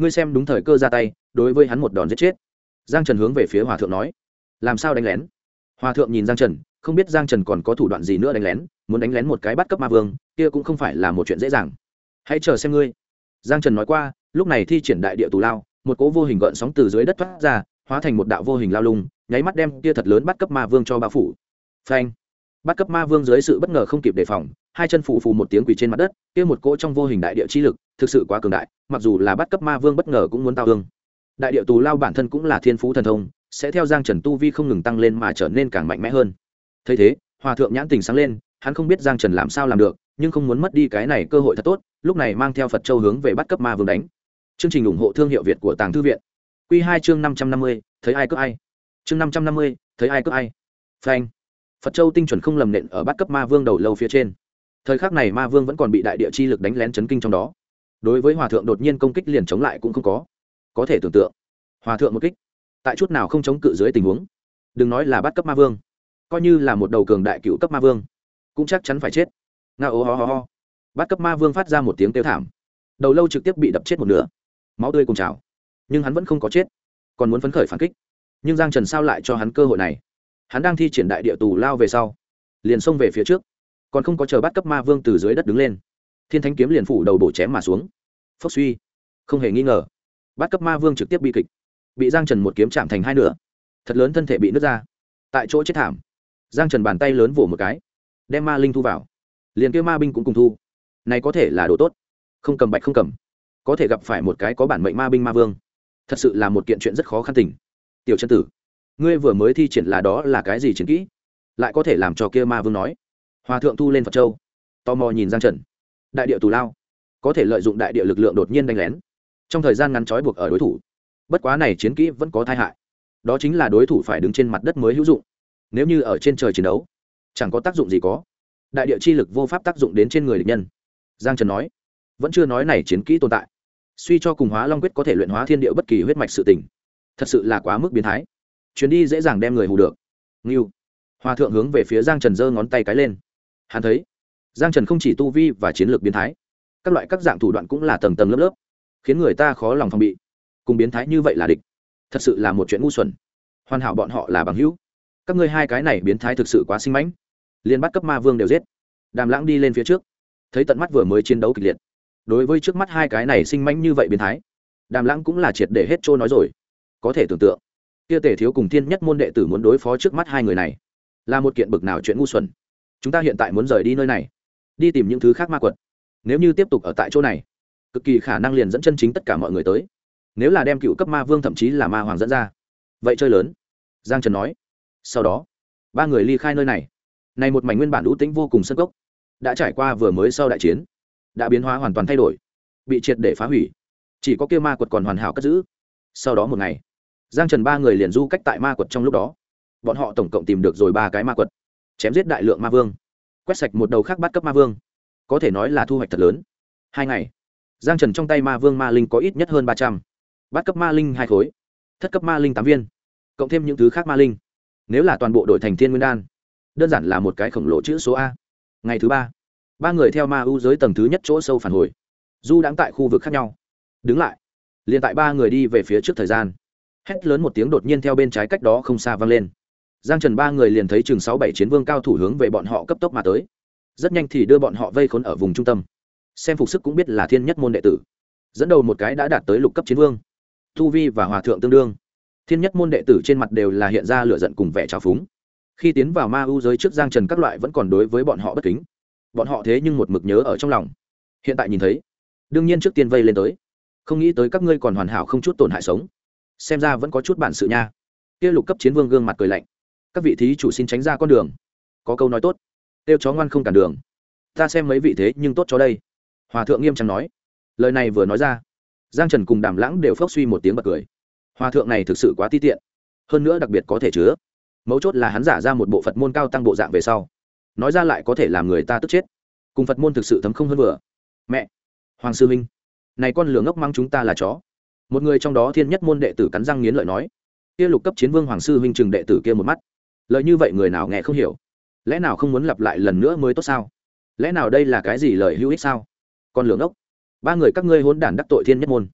ngươi xem đúng thời cơ ra tay, đối với hắn một đòn giết chết. Giang Trần hướng về phía hòa thượng nói. Làm sao đánh lén? Hòa thượng nhìn Giang Trần, không biết Giang Trần còn có thủ đoạn gì nữa đánh lén, muốn đánh lén một cái bắt cấp ma vương, kia cũng không phải là một chuyện dễ dàng. Hãy chờ xem ngươi. Giang Trần nói qua, lúc này thi triển đại địa tù lao, một cỗ vô hình gợn sóng từ dưới đất thoát ra, hóa thành một đạo vô hình lao lung, nháy mắt đem kia thật lớn bắt cấp ma vương cho bao phủ. Phanh! Bắt cấp ma vương dưới sự bất ngờ không kịp đề phòng, hai chân phù phù một tiếng quỳ trên mặt đất, kia một cỗ trong vô hình đại địa chi lực, thực sự quá cường đại, mặc dù là bắt cấp ma vương bất ngờ cũng muốn tao thương. Đại địa tù lao bản thân cũng là thiên phú thần thông, sẽ theo Giang Trần tu vi không ngừng tăng lên mà trở nên càng mạnh mẽ hơn. Thấy thế, hòa thượng nhãn tình sáng lên, hắn không biết Giang Trần làm sao làm được, nhưng không muốn mất đi cái này cơ hội thật tốt, lúc này mang theo Phật châu hướng về bắt cấp ma vương đánh. Chương trình ủng hộ thương hiệu Việt của Tàng Thư viện. Quy 2 chương 550, thấy ai cướp ai. Chương 550, thấy ai cướp ai. Phanh. Phật châu tinh chuẩn không lầm nện ở bắt cấp ma vương đầu lâu phía trên. Thời khắc này ma vương vẫn còn bị đại địa chi lực đánh lén chấn kinh trong đó. Đối với hòa thượng đột nhiên công kích liền chống lại cũng không có thể tưởng tượng. Hòa thượng một kích, tại chút nào không chống cự dưới tình huống, đừng nói là bắt cấp ma vương, coi như là một đầu cường đại cựu cấp ma vương cũng chắc chắn phải chết. Ngao ho ho ho. Bắt cấp ma vương phát ra một tiếng kêu thảm, đầu lâu trực tiếp bị đập chết một nửa, máu tươi cùng trào, nhưng hắn vẫn không có chết, còn muốn phấn khởi phản kích. Nhưng Giang Trần sao lại cho hắn cơ hội này? Hắn đang thi triển đại địa tù lao về sau, liền xông về phía trước, còn không có chờ bắt cấp ma vương từ dưới đất đứng lên, thiên thánh kiếm liền phủ đầu bổ chém mà xuống. Phốc suy. Không hề nghi ngờ, bắt cấp ma vương trực tiếp bi kịch, bị Giang Trần một kiếm chạm thành hai nửa, thật lớn thân thể bị nứt ra, tại chỗ chết thảm. Giang Trần bàn tay lớn vỗ một cái, đem ma linh thu vào, liền kia ma binh cũng cùng thu. Này có thể là đồ tốt, không cầm bạch không cầm, có thể gặp phải một cái có bản mệnh ma binh ma vương, thật sự là một kiện chuyện rất khó khăn tình. Tiểu chân tử, ngươi vừa mới thi triển là đó là cái gì chiến kỹ, lại có thể làm cho kia ma vương nói? Hòa thượng thu lên Phật châu, tò mò nhìn Giang Trần. Đại địa tù lao, có thể lợi dụng đại địa lực lượng đột nhiên đánh lén, trong thời gian ngắn trói buộc ở đối thủ. Bất quá này chiến kỹ vẫn có tai hại, đó chính là đối thủ phải đứng trên mặt đất mới hữu dụng, nếu như ở trên trời chiến đấu chẳng có tác dụng gì có. Đại địa chi lực vô pháp tác dụng đến trên người địch nhân. Giang Trần nói, vẫn chưa nói này chiến kỹ tồn tại, suy cho cùng Hóa Long quyết có thể luyện hóa thiên địa bất kỳ huyết mạch sự tình, thật sự là quá mức biến thái, chuyến đi dễ dàng đem người hù được. Ngưu. Hòa thượng hướng về phía Giang Trần giơ ngón tay cái lên, hắn thấy Giang Trần không chỉ tu vi và chiến lược biến thái, các loại các dạng thủ đoạn cũng là tầng tầng lớp lớp, khiến người ta khó lòng phòng bị. Cùng biến thái như vậy là địch, thật sự là một chuyện ngu xuẩn. Hoàn hảo bọn họ là bằng hữu, các ngươi hai cái này biến thái thực sự quá sinh mãnh, liền bắt cấp ma vương đều giết. Đàm Lãng đi lên phía trước, thấy tận mắt vừa mới chiến đấu kịch liệt, đối với trước mắt hai cái này sinh mãnh như vậy biến thái, Đàm Lãng cũng là triệt để hết trôi nói rồi. Có thể tưởng tượng, kia Tề Thiếu cùng Thiên Nhất môn đệ tử muốn đối phó trước mắt hai người này, là một kiện bực nào chuyện ngu xuẩn. Chúng ta hiện tại muốn rời đi nơi này, đi tìm những thứ khác ma quật. Nếu như tiếp tục ở tại chỗ này, cực kỳ khả năng liền dẫn chân chính tất cả mọi người tới. Nếu là đem cựu cấp ma vương thậm chí là ma hoàng dẫn ra, vậy chơi lớn. Giang Trần nói. Sau đó, ba người ly khai nơi này. Này một mảnh nguyên bản ưu tĩnh vô cùng sân cốc, đã trải qua vừa mới sau đại chiến, đã biến hóa hoàn toàn thay đổi, bị triệt để phá hủy. Chỉ có kia ma quật còn hoàn hảo cất giữ. Sau đó một ngày, Giang Trần ba người liền du cách tại ma quật. Trong lúc đó, bọn họ tổng cộng tìm được rồi 3 cái ma quật, chém giết đại lượng ma vương, quét sạch một đầu khác bắt cấp ma vương, có thể nói là thu hoạch thật lớn. 2 ngày, Giang Trần trong tay ma vương ma linh có ít nhất hơn 300, bắt cấp ma linh 2 khối, thất cấp ma linh 8 viên, cộng thêm những thứ khác ma linh, nếu là toàn bộ đổi thành thiên nguyên đan, đơn giản là một cái khổng lồ chữ số A. Ngày thứ 3, 3 người theo ma ưu giới tầng thứ nhất chỗ sâu phản hồi, du đãng tại khu vực khác nhau. Đứng lại, liền tại 3 người đi về phía trước thời gian, hét lớn một tiếng đột nhiên theo bên trái cách đó không xa vang lên. Giang Trần 3 người liền thấy chừng 6-7 chiến vương cao thủ hướng về bọn họ cấp tốc mà tới, rất nhanh thì đưa bọn họ vây khốn ở vùng trung tâm. Xem phục sức cũng biết là Thiên Nhất môn đệ tử, dẫn đầu một cái đã đạt tới lục cấp chiến vương, tu vi và hòa thượng tương đương. Thiên Nhất môn đệ tử trên mặt đều là hiện ra lửa giận cùng vẻ trào phúng. Khi tiến vào ma ưu giới trước, Giang Trần các loại vẫn còn đối với bọn họ bất kính, bọn họ thế nhưng một mực nhớ ở trong lòng. Hiện tại nhìn thấy, đương nhiên trước tiên vây lên tới. Không nghĩ tới các ngươi còn hoàn hảo không chút tổn hại sống, xem ra vẫn có chút bản sự nha. Kia lục cấp chiến vương gương mặt cười lạnh, các vị thí chủ xin tránh ra con đường, có câu nói tốt, tiêu chó ngoan không cản đường. Ta xem mấy vị thế nhưng tốt cho đây. Hòa thượng nghiêm trang nói. Lời này vừa nói ra, Giang Trần cùng Đàm Lãng đều phốc suy một tiếng bật cười. Hòa thượng này thực sự quá ti tiện, hơn nữa đặc biệt có thể chứa, mấu chốt là hắn giả ra một bộ Phật môn cao tăng bộ dạng về sau, nói ra lại có thể làm người ta tức chết, cùng Phật môn thực sự thấm không hơn vừa. Mẹ, Hoàng sư huynh, này con lừa ngốc mang chúng ta là chó. Một người trong đó Thiên Nhất môn đệ tử cắn răng nghiến lợi nói. Kia lục cấp chiến vương Hoàng sư huynh chừng đệ tử kia một mắt, lời như vậy người nào nghe không hiểu, lẽ nào không muốn lặp lại lần nữa mới tốt sao? Lẽ nào đây là cái gì lời hữu ích sao? Con lừa ngốc, 3 người các ngươi hỗn đản đắc tội Thiên Nhất môn,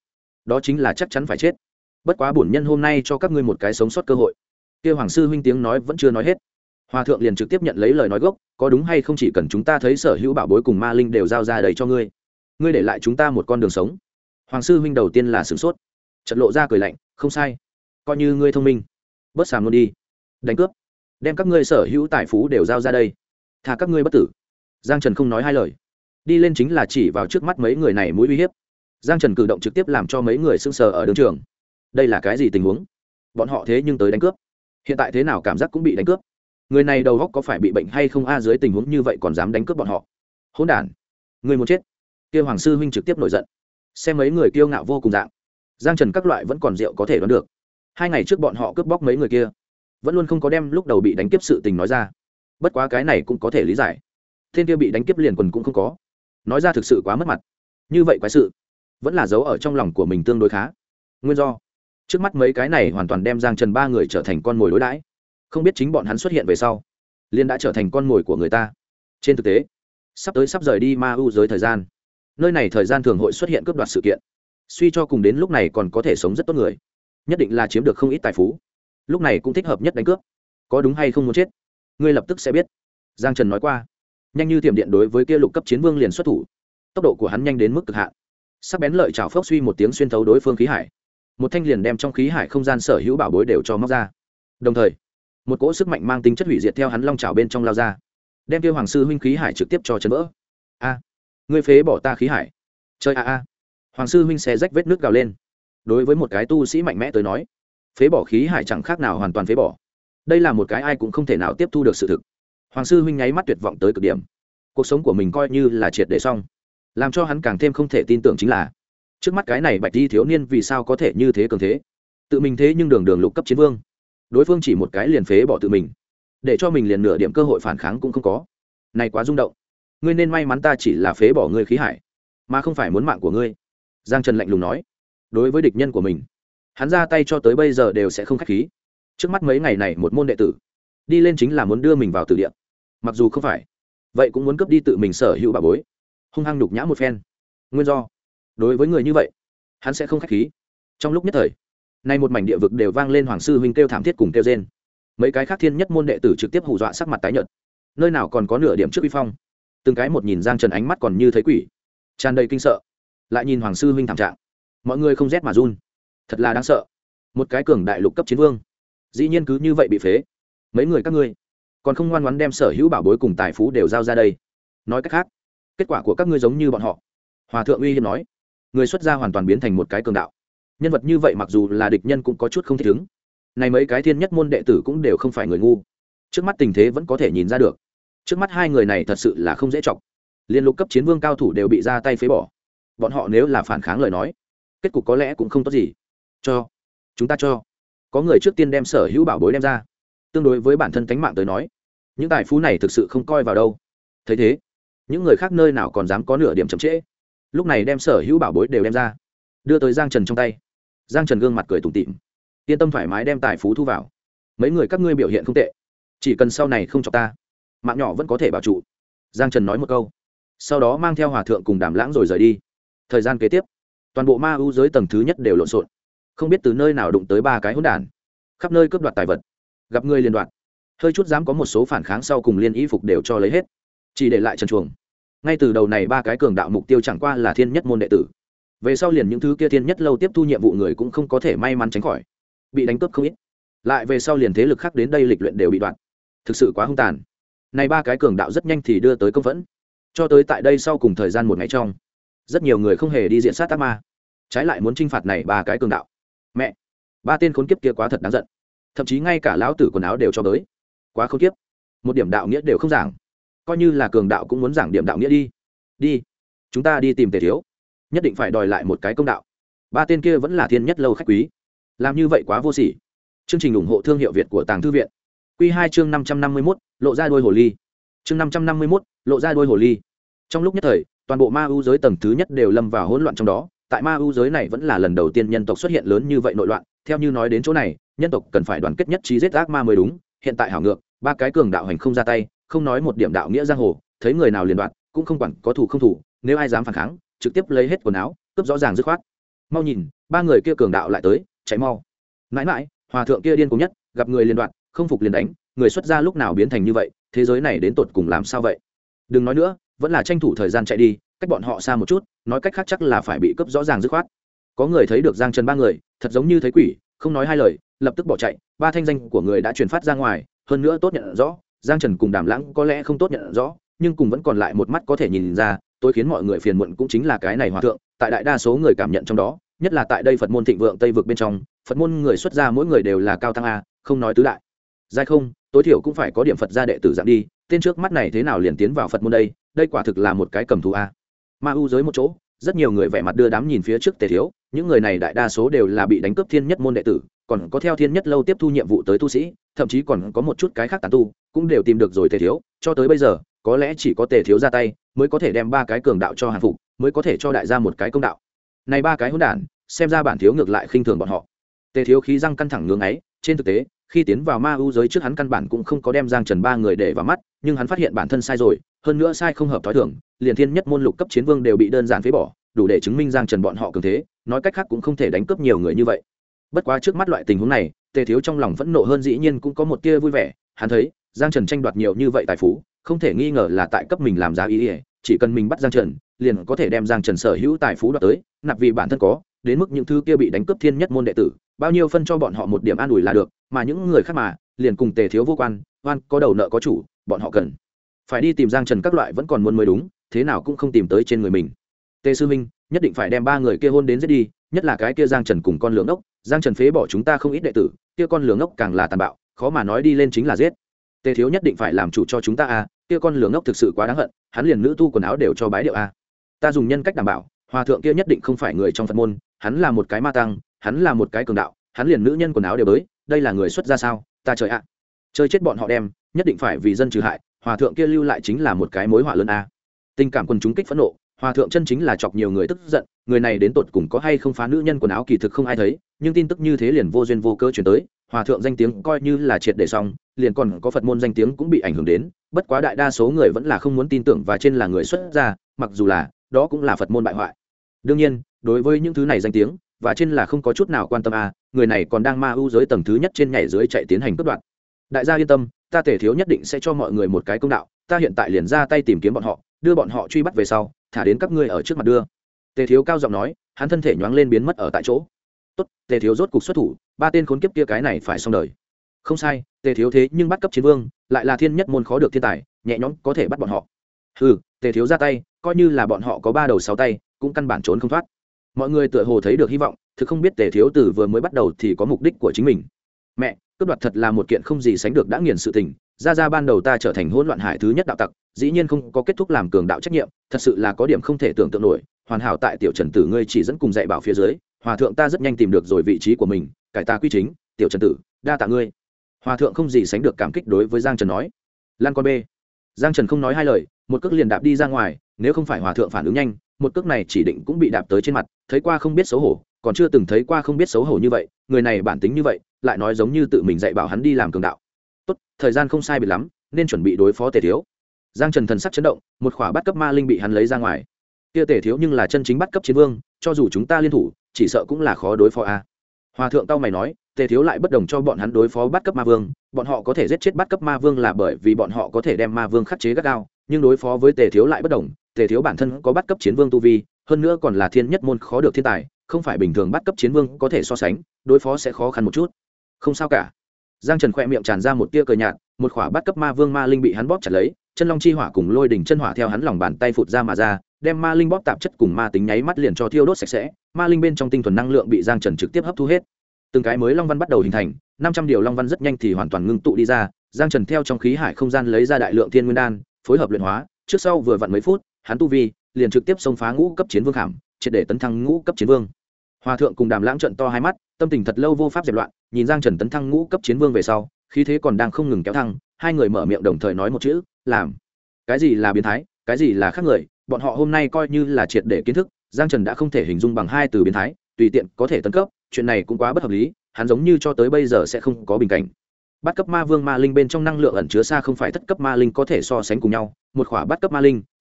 đó chính là chắc chắn phải chết. Bất quá bổn nhân hôm nay cho các ngươi một cái sống sót cơ hội. Kia hoàng sư huynh tiếng nói vẫn chưa nói hết, hòa thượng liền trực tiếp nhận lấy lời nói gốc, có đúng hay không chỉ cần chúng ta thấy sở hữu bảo bối cùng ma linh đều giao ra đầy cho ngươi, ngươi để lại chúng ta một con đường sống. Hoàng sư huynh đầu tiên là sửng sốt, chợt lộ ra cười lạnh, không sai, coi như ngươi thông minh, bớt sàm luôn đi, đánh cướp, đem các ngươi sở hữu tài phú đều giao ra đây, thà các ngươi bất tử. Giang Trần không nói hai lời, đi lên chính là chỉ vào trước mắt mấy người này mũi uy hiếp. Giang Trần cử động trực tiếp làm cho mấy người sững sờ ở đường trường. Đây là cái gì tình huống? Bọn họ thế nhưng tới đánh cướp, hiện tại thế nào cảm giác cũng bị đánh cướp. Người này đầu óc có phải bị bệnh hay không a? Dưới tình huống như vậy còn dám đánh cướp bọn họ, hỗn đản, người muốn chết. Kia hoàng sư huynh trực tiếp nổi giận, xem mấy người kiêu ngạo vô cùng dạng. Giang Trần các loại vẫn còn rượu có thể đoán được, 2 ngày trước bọn họ cướp bóc mấy người kia, vẫn luôn không có đem lúc đầu bị đánh cướp sự tình nói ra. Bất quá cái này cũng có thể lý giải, tên kia bị đánh cướp liền quần cũng không có, nói ra thực sự quá mất mặt. Như vậy quái sự vẫn là giấu ở trong lòng của mình tương đối khá. Nguyên do trước mắt mấy cái này hoàn toàn đem Giang Trần 3 người trở thành con mồi đối đãi, không biết chính bọn hắn xuất hiện về sau liên đã trở thành con mồi của người ta. Trên thực tế sắp rời đi ma u giới thời gian, nơi này thời gian thường hội xuất hiện cướp đoạt sự kiện, suy cho cùng đến lúc này còn có thể sống rất tốt người, nhất định là chiếm được không ít tài phú, lúc này cũng thích hợp nhất đánh cướp. Có đúng hay không muốn chết, ngươi lập tức sẽ biết. Giang Trần nói qua, nhanh như thiểm điện đối với kia lục cấp chiến vương liền xuất thủ, tốc độ của hắn nhanh đến mức cực hạn, sắc bén lợi chảo phốc suy một tiếng xuyên thấu đối phương khí hải, một thanh liền đem trong khí hải không gian sở hữu bảo bối đều cho móc ra, đồng thời một cỗ sức mạnh mang tính chất hủy diệt theo hắn long chảo bên trong lao ra, đem kia hoàng sư huynh khí hải trực tiếp cho chấn vỡ. A, ngươi phế bỏ ta khí hải, chơi a. Hoàng sư huynh xé rách vết nước gào lên. Đối với một cái tu sĩ mạnh mẽ tới nói, phế bỏ khí hải chẳng khác nào hoàn toàn phế bỏ, đây là một cái ai cũng không thể nào tiếp thu được sự thực. Hoàng sư huynh nháy mắt tuyệt vọng tới cực điểm, cuộc sống của mình coi như là triệt để xong. Làm cho hắn càng thêm không thể tin tưởng chính là, trước mắt cái này bạch di thiếu niên vì sao có thể như thế cường thế, tự mình thế nhưng đường lục cấp chiến vương, đối phương chỉ một cái liền phế bỏ tự mình, để cho mình liền nửa điểm cơ hội phản kháng cũng không có. Này quá rung động, ngươi nên may mắn ta chỉ là phế bỏ ngươi khí hải, mà không phải muốn mạng của ngươi. Giang Trần lạnh lùng nói. Đối với địch nhân của mình, hắn ra tay cho tới bây giờ đều sẽ không khách khí. Trước mắt mấy ngày này một môn đệ tử đi lên chính là muốn đưa mình vào tử địa, mặc dù không phải vậy cũng muốn cướp đi tự mình sở hữu bảo bối, hung hăng nhục nhã một phen. Nguyên do đối với người như vậy, hắn sẽ không khách khí. Trong lúc nhất thời, nay một mảnh địa vực đều vang lên hoàng sư huynh kêu thảm thiết cùng kêu rên. Mấy cái khác thiên nhất môn đệ tử trực tiếp hù dọa sắc mặt tái nhợt, nơi nào còn có nửa điểm trước uy phong. Từng cái một nhìn Giang Trần ánh mắt còn như thấy quỷ, tràn đầy kinh sợ. Lại nhìn hoàng sư huynh thảm trạng, mọi người không rét mà run, thật là đáng sợ. Một cái cường đại lục cấp chiến vương, dĩ nhiên cứ như vậy bị phế. Mấy người các ngươi còn không ngoan ngoãn đem sở hữu bảo bối cùng tài phú đều giao ra đây. Nói cách khác, kết quả của các ngươi giống như bọn họ. Hòa thượng uy hiếp nói, người xuất gia hoàn toàn biến thành một cái cường đạo. Nhân vật như vậy mặc dù là địch nhân cũng có chút không thích ứng. Này mấy cái thiên nhất môn đệ tử cũng đều không phải người ngu, trước mắt tình thế vẫn có thể nhìn ra được. Trước mắt 2 người này thật sự là không dễ chọc, liên lục cấp chiến vương cao thủ đều bị ra tay phế bỏ. Bọn họ nếu là phản kháng lời nói, kết cục có lẽ cũng không tốt gì. Chúng ta cho có người trước tiên đem sở hữu bảo bối đem ra, tương đối với bản thân tánh mạng tới nói, những tài phú này thực sự không coi vào đâu. Thấy thế, những người khác nơi nào còn dám có nửa điểm chậm trễ, lúc này đem sở hữu bảo bối đều đem ra, đưa tới Giang Trần trong tay. Giang Trần gương mặt cười tủm tỉm, yên tâm thoải mái đem tài phú thu vào. Mấy người các ngươi biểu hiện không tệ, chỉ cần sau này không chọc ta, mạng nhỏ vẫn có thể bảo trụ. Giang Trần nói một câu, sau đó mang theo hòa thượng cùng Đàm Lãng rồi rời đi. Thời gian kế tiếp, toàn bộ ma ưu giới tầng thứ nhất đều lộn xộn, không biết từ nơi nào đụng tới 3 cái hỗn đản, khắp nơi cướp đoạt tài vật, gặp người liền đoạt. Hơi chút dám có một số phản kháng sau cùng liên y phục đều cho lấy hết, chỉ để lại trần chuồng. Ngay từ đầu này 3 cái cường đạo mục tiêu chẳng qua là thiên nhất môn đệ tử, về sau liền những thứ kia thiên nhất lâu tiếp thu nhiệm vụ người cũng không có thể may mắn tránh khỏi, bị đánh cướp không ít. Lại về sau liền thế lực khác đến đây lịch luyện đều bị đoạt, thực sự quá hung tàn. Này 3 cái cường đạo rất nhanh thì đưa tới công phẫn, cho tới tại đây sau cùng thời gian 1 ngày trong, rất nhiều người không hề đi diện sát ác ma, trái lại muốn trinh phạt này 3 cái cường đạo. Mẹ, 3 tên khốn kiếp kia quá thật đáng giận, thậm chí ngay cả lão tử quần áo đều cho tới, quá khốn kiếp, một điểm đạo nghĩa đều không giảng. Coi như là cường đạo cũng muốn giảng điểm đạo nghĩa đi. Đi, chúng ta đi tìm Tề thiếu, nhất định phải đòi lại một cái công đạo. 3 tên kia vẫn là thiên nhất lâu khách quý, làm như vậy quá vô sỉ. Chương trình ủng hộ thương hiệu Việt của Tàng Thư viện. Quy 2 chương 551, lộ ra đuôi hồ ly. Chương 551, lộ ra đuôi hồ ly. Trong lúc nhất thời, toàn bộ ma ưu giới tầng thứ nhất đều lâm vào hỗn loạn trong đó. Tại ma ưu giới này vẫn là lần đầu tiên nhân tộc xuất hiện lớn như vậy nội loạn. Theo như nói đến chỗ này, nhân tộc cần phải đoàn kết nhất trí giết ác ma mới đúng. Hiện tại hảo ngược, 3 cái cường đạo hành không ra tay, không nói một điểm đạo nghĩa giang hồ, thấy người nào liền đoạt, cũng không quản có thủ không thủ, nếu ai dám phản kháng, trực tiếp lấy hết quần áo, cướp rõ ràng dứt khoát. Mau nhìn, ba người kia cường đạo lại tới, chạy mau. Mãi mãi, hòa thượng kia điên cuồng nhất, gặp người liền đoạt, không phục liền đánh, người xuất gia lúc nào biến thành như vậy, thế giới này đến tột cùng làm sao vậy? Đừng nói nữa, vẫn là tranh thủ thời gian chạy đi, cách bọn họ xa một chút, nói cách khác chắc là phải bị cướp rõ ràng dứt khoát. Có người thấy được Giang Trần ba người, thật giống như thấy quỷ, không nói hai lời, lập tức bỏ chạy. Ba thanh danh của người đã truyền phát ra ngoài, hơn nữa tốt nhận rõ, Giang Trần cùng Đàm Lãng có lẽ không tốt nhận rõ, nhưng cùng vẫn còn lại một mắt có thể nhìn ra, tối khiến mọi người phiền muộn cũng chính là cái này hòa thượng, tại đại đa số người cảm nhận trong đó, nhất là tại đây Phật môn thịnh vượng Tây vực bên trong, Phật môn người xuất gia mỗi người đều là cao tăng a, không nói tứ đại. Giai không, tối thiểu cũng phải có điểm Phật gia đệ tử dạng đi, tên trước mắt này thế nào liền tiến vào Phật môn đây, đây quả thực là một cái cầm thú a. Ma u giới một chỗ, rất nhiều người vẻ mặt đưa đám nhìn phía trước Tề Thiếu, những người này đại đa số đều là bị đánh cướp thiên nhất môn đệ tử, còn có theo thiên nhất lâu tiếp thu nhiệm vụ tới tu sĩ, thậm chí còn có một chút cái khác tán tu, cũng đều tìm được rồi Tề Thiếu, cho tới bây giờ, có lẽ chỉ có Tề Thiếu ra tay, mới có thể đem ba cái cường đạo cho hàng phục, mới có thể cho đại gia một cái công đạo. Này ba cái hỗn đản, xem ra bản thiếu ngược lại khinh thường bọn họ. Tề Thiếu khí răng căng thẳng ngưỡng ấy, trên thực tế, khi tiến vào ma u giới trước hắn căn bản cũng không có đem Giang Trần ba người để vào mắt, nhưng hắn phát hiện bản thân sai rồi, hơn nữa sai không hợp thói thường, liền thiên nhất môn lục cấp chiến vương đều bị đơn giản phế bỏ, đủ để chứng minh Giang Trần bọn họ cường thế, nói cách khác cũng không thể đánh cướp nhiều người như vậy. Bất quá trước mắt loại tình huống này, Tề Thiếu trong lòng phẫn nộ hơn dĩ nhiên cũng có một tia vui vẻ, hắn thấy, Giang Trần tranh đoạt nhiều như vậy tài phú, không thể nghi ngờ là tại cấp mình làm giá ý, chỉ cần mình bắt Giang Trần, liền có thể đem Giang Trần sở hữu tài phú đoạt tới, nạp vì bản thân có, đến mức những thứ kia bị đánh cướp thiên nhất môn đệ tử, bao nhiêu phân cho bọn họ một điểm an ủi là được, mà những người khác mà, liền cùng Tề Thiếu vô quan, oan có đầu nợ có chủ, bọn họ cần phải đi tìm Giang Trần các loại vẫn còn muốn mới đúng, thế nào cũng không tìm tới trên người mình. Tề sư minh, nhất định phải đem ba người kia hôn đến giết đi, nhất là cái kia Giang Trần cùng con lưỡng ốc, Giang Trần phế bỏ chúng ta không ít đệ tử, kia con lưỡng ốc càng là tàn bạo, khó mà nói đi lên chính là giết. Tề Thiếu nhất định phải làm chủ cho chúng ta a, kia con lưỡng ốc thực sự quá đáng hận, hắn liền nữ tu quần áo đều cho bái điệu a. Ta dùng nhân cách đảm bảo, hòa thượng kia nhất định không phải người trong Phật môn, hắn là một cái ma tăng, hắn là một cái cường đạo, hắn liền nữ nhân quần áo đều bới, đây là người xuất gia sao? Ta trời ạ. Chơi chết bọn họ đem, nhất định phải vì dân trừ hại, hòa thượng kia lưu lại chính là một cái mối họa lớn a. Tình cảm quần chúng kích phẫn nộ, hòa thượng chân chính là chọc nhiều người tức giận, người này đến tột cùng có hay không phá nữ nhân quần áo kỳ thực không ai thấy, nhưng tin tức như thế liền vô duyên vô cớ truyền tới, hòa thượng danh tiếng coi như là triệt để xong, liền còn có Phật môn danh tiếng cũng bị ảnh hưởng đến, bất quá đại đa số người vẫn là không muốn tin tưởng và trên là người xuất gia, mặc dù là đó cũng là Phật môn bại hoại. Đương nhiên, đối với những thứ này danh tiếng và trên là không có chút nào quan tâm a, người này còn đang ma ưu giới tầng thứ nhất trên nhảy dưới chạy tiến hành cướp đoạt. Đại gia yên tâm, ta Tề Thiếu nhất định sẽ cho mọi người một cái công đạo, ta hiện tại liền ra tay tìm kiếm bọn họ, đưa bọn họ truy bắt về sau, thả đến các ngươi ở trước mặt đưa. Tề Thiếu cao giọng nói, hắn thân thể nhoáng lên biến mất ở tại chỗ. Tốt, Tề Thiếu rốt cục xuất thủ, ba tên khốn kiếp kia cái này phải xong đời. Không sai, Tề Thiếu thế nhưng bắt cấp chiến vương, lại là thiên nhất môn khó được thiên tài, nhẹ nhõm có thể bắt bọn họ. Hừ, Tề Thiếu ra tay, coi như là bọn họ có ba đầu sáu tay, cũng căn bản trốn không thoát. Mọi người tựa hồ thấy được hy vọng, thực không biết Tề Thiếu từ vừa mới bắt đầu thì có mục đích của chính mình. Mẹ, cướp đoạt thật là một kiện không gì sánh được đã nghiền sự tình, ra ban đầu ta trở thành hỗn loạn hải thứ nhất đạo tặc, dĩ nhiên không có kết thúc làm cường đạo trách nhiệm, thật sự là có điểm không thể tưởng tượng nổi. Hoàn hảo tại tiểu Trần tử ngươi chỉ dẫn cùng dạy bảo phía dưới, hòa thượng ta rất nhanh tìm được rồi vị trí của mình, cải ta quy chính, tiểu Trần tử, đa tạ ngươi. Hòa thượng không gì sánh được cảm kích đối với Giang Trần nói. Lan con b. Giang Trần không nói hai lời, một cước liền đạp đi ra ngoài, nếu không phải hòa thượng phản ứng nhanh, một cước này chỉ định cũng bị đạp tới trên mặt, thấy qua không biết xấu hổ, còn chưa từng thấy qua không biết xấu hổ như vậy, người này bản tính như vậy, lại nói giống như tự mình dạy bảo hắn đi làm cường đạo. Tốt, thời gian không sai biệt lắm, nên chuẩn bị đối phó Tề Thiếu. Giang Trần thần sắc chấn động, một khỏa bắt cấp ma linh bị hắn lấy ra ngoài. Kia Tề Thiếu nhưng là chân chính bắt cấp chiến vương, cho dù chúng ta liên thủ, chỉ sợ cũng là khó đối phó a. Hòa thượng tao mày nói, Tề Thiếu lại bất đồng cho bọn hắn đối phó bắt cấp ma vương, bọn họ có thể giết chết bắt cấp ma vương là bởi vì bọn họ có thể đem ma vương khắc chế gắt gao, nhưng đối phó với Tề Thiếu lại bất đồng, Tề Thiếu bản thân có bắt cấp chiến vương tu vi, hơn nữa còn là thiên nhất môn khó được thiên tài, không phải bình thường bắt cấp chiến vương có thể so sánh, đối phó sẽ khó khăn một chút. Không sao cả. Giang Trần khẽ miệng tràn ra một tia cười nhạt, một khỏa bắt cấp ma vương ma linh bị hắn bóp chặt lấy, chân long chi hỏa cùng lôi đỉnh chân hỏa theo hắn lòng bàn tay phụt ra mà ra, đem ma linh bóp tạp chất cùng ma tính nháy mắt liền cho thiêu đốt sạch sẽ, ma linh bên trong tinh thuần năng lượng bị Giang Trần trực tiếp hấp thu hết. Từng cái mới long văn bắt đầu hình thành, 500 điều long văn rất nhanh thì hoàn toàn ngưng tụ đi ra, Giang Trần theo trong khí hải không gian lấy ra đại lượng thiên nguyên đan, phối hợp luyện hóa, trước sau vừa vặn mấy phút, hắn tu vi liền trực tiếp xông phá ngũ cấp chiến vương khảm, triệt để tấn thăng ngũ cấp chiến vương. Hòa thượng cùng Đàm Lãng trợn to hai mắt, tâm tình thật lâu vô pháp dẹp loạn, nhìn Giang Trần tấn thăng ngũ cấp chiến vương về sau, khí thế còn đang không ngừng kéo thăng, hai người mở miệng đồng thời nói một chữ, làm. Cái gì là biến thái, cái gì là khác người, bọn họ hôm nay coi như là triệt để kiến thức, Giang Trần đã không thể hình dung bằng hai từ biến thái, tùy tiện có thể tấn cấp, chuyện này cũng quá bất hợp lý, hắn giống như cho tới bây giờ sẽ không có bình cảnh. Bát cấp ma vương ma linh bên trong năng lượng ẩn chứa xa không phải thất cấp ma linh có thể so sánh cùng nhau, một khỏa bát cấp ma linh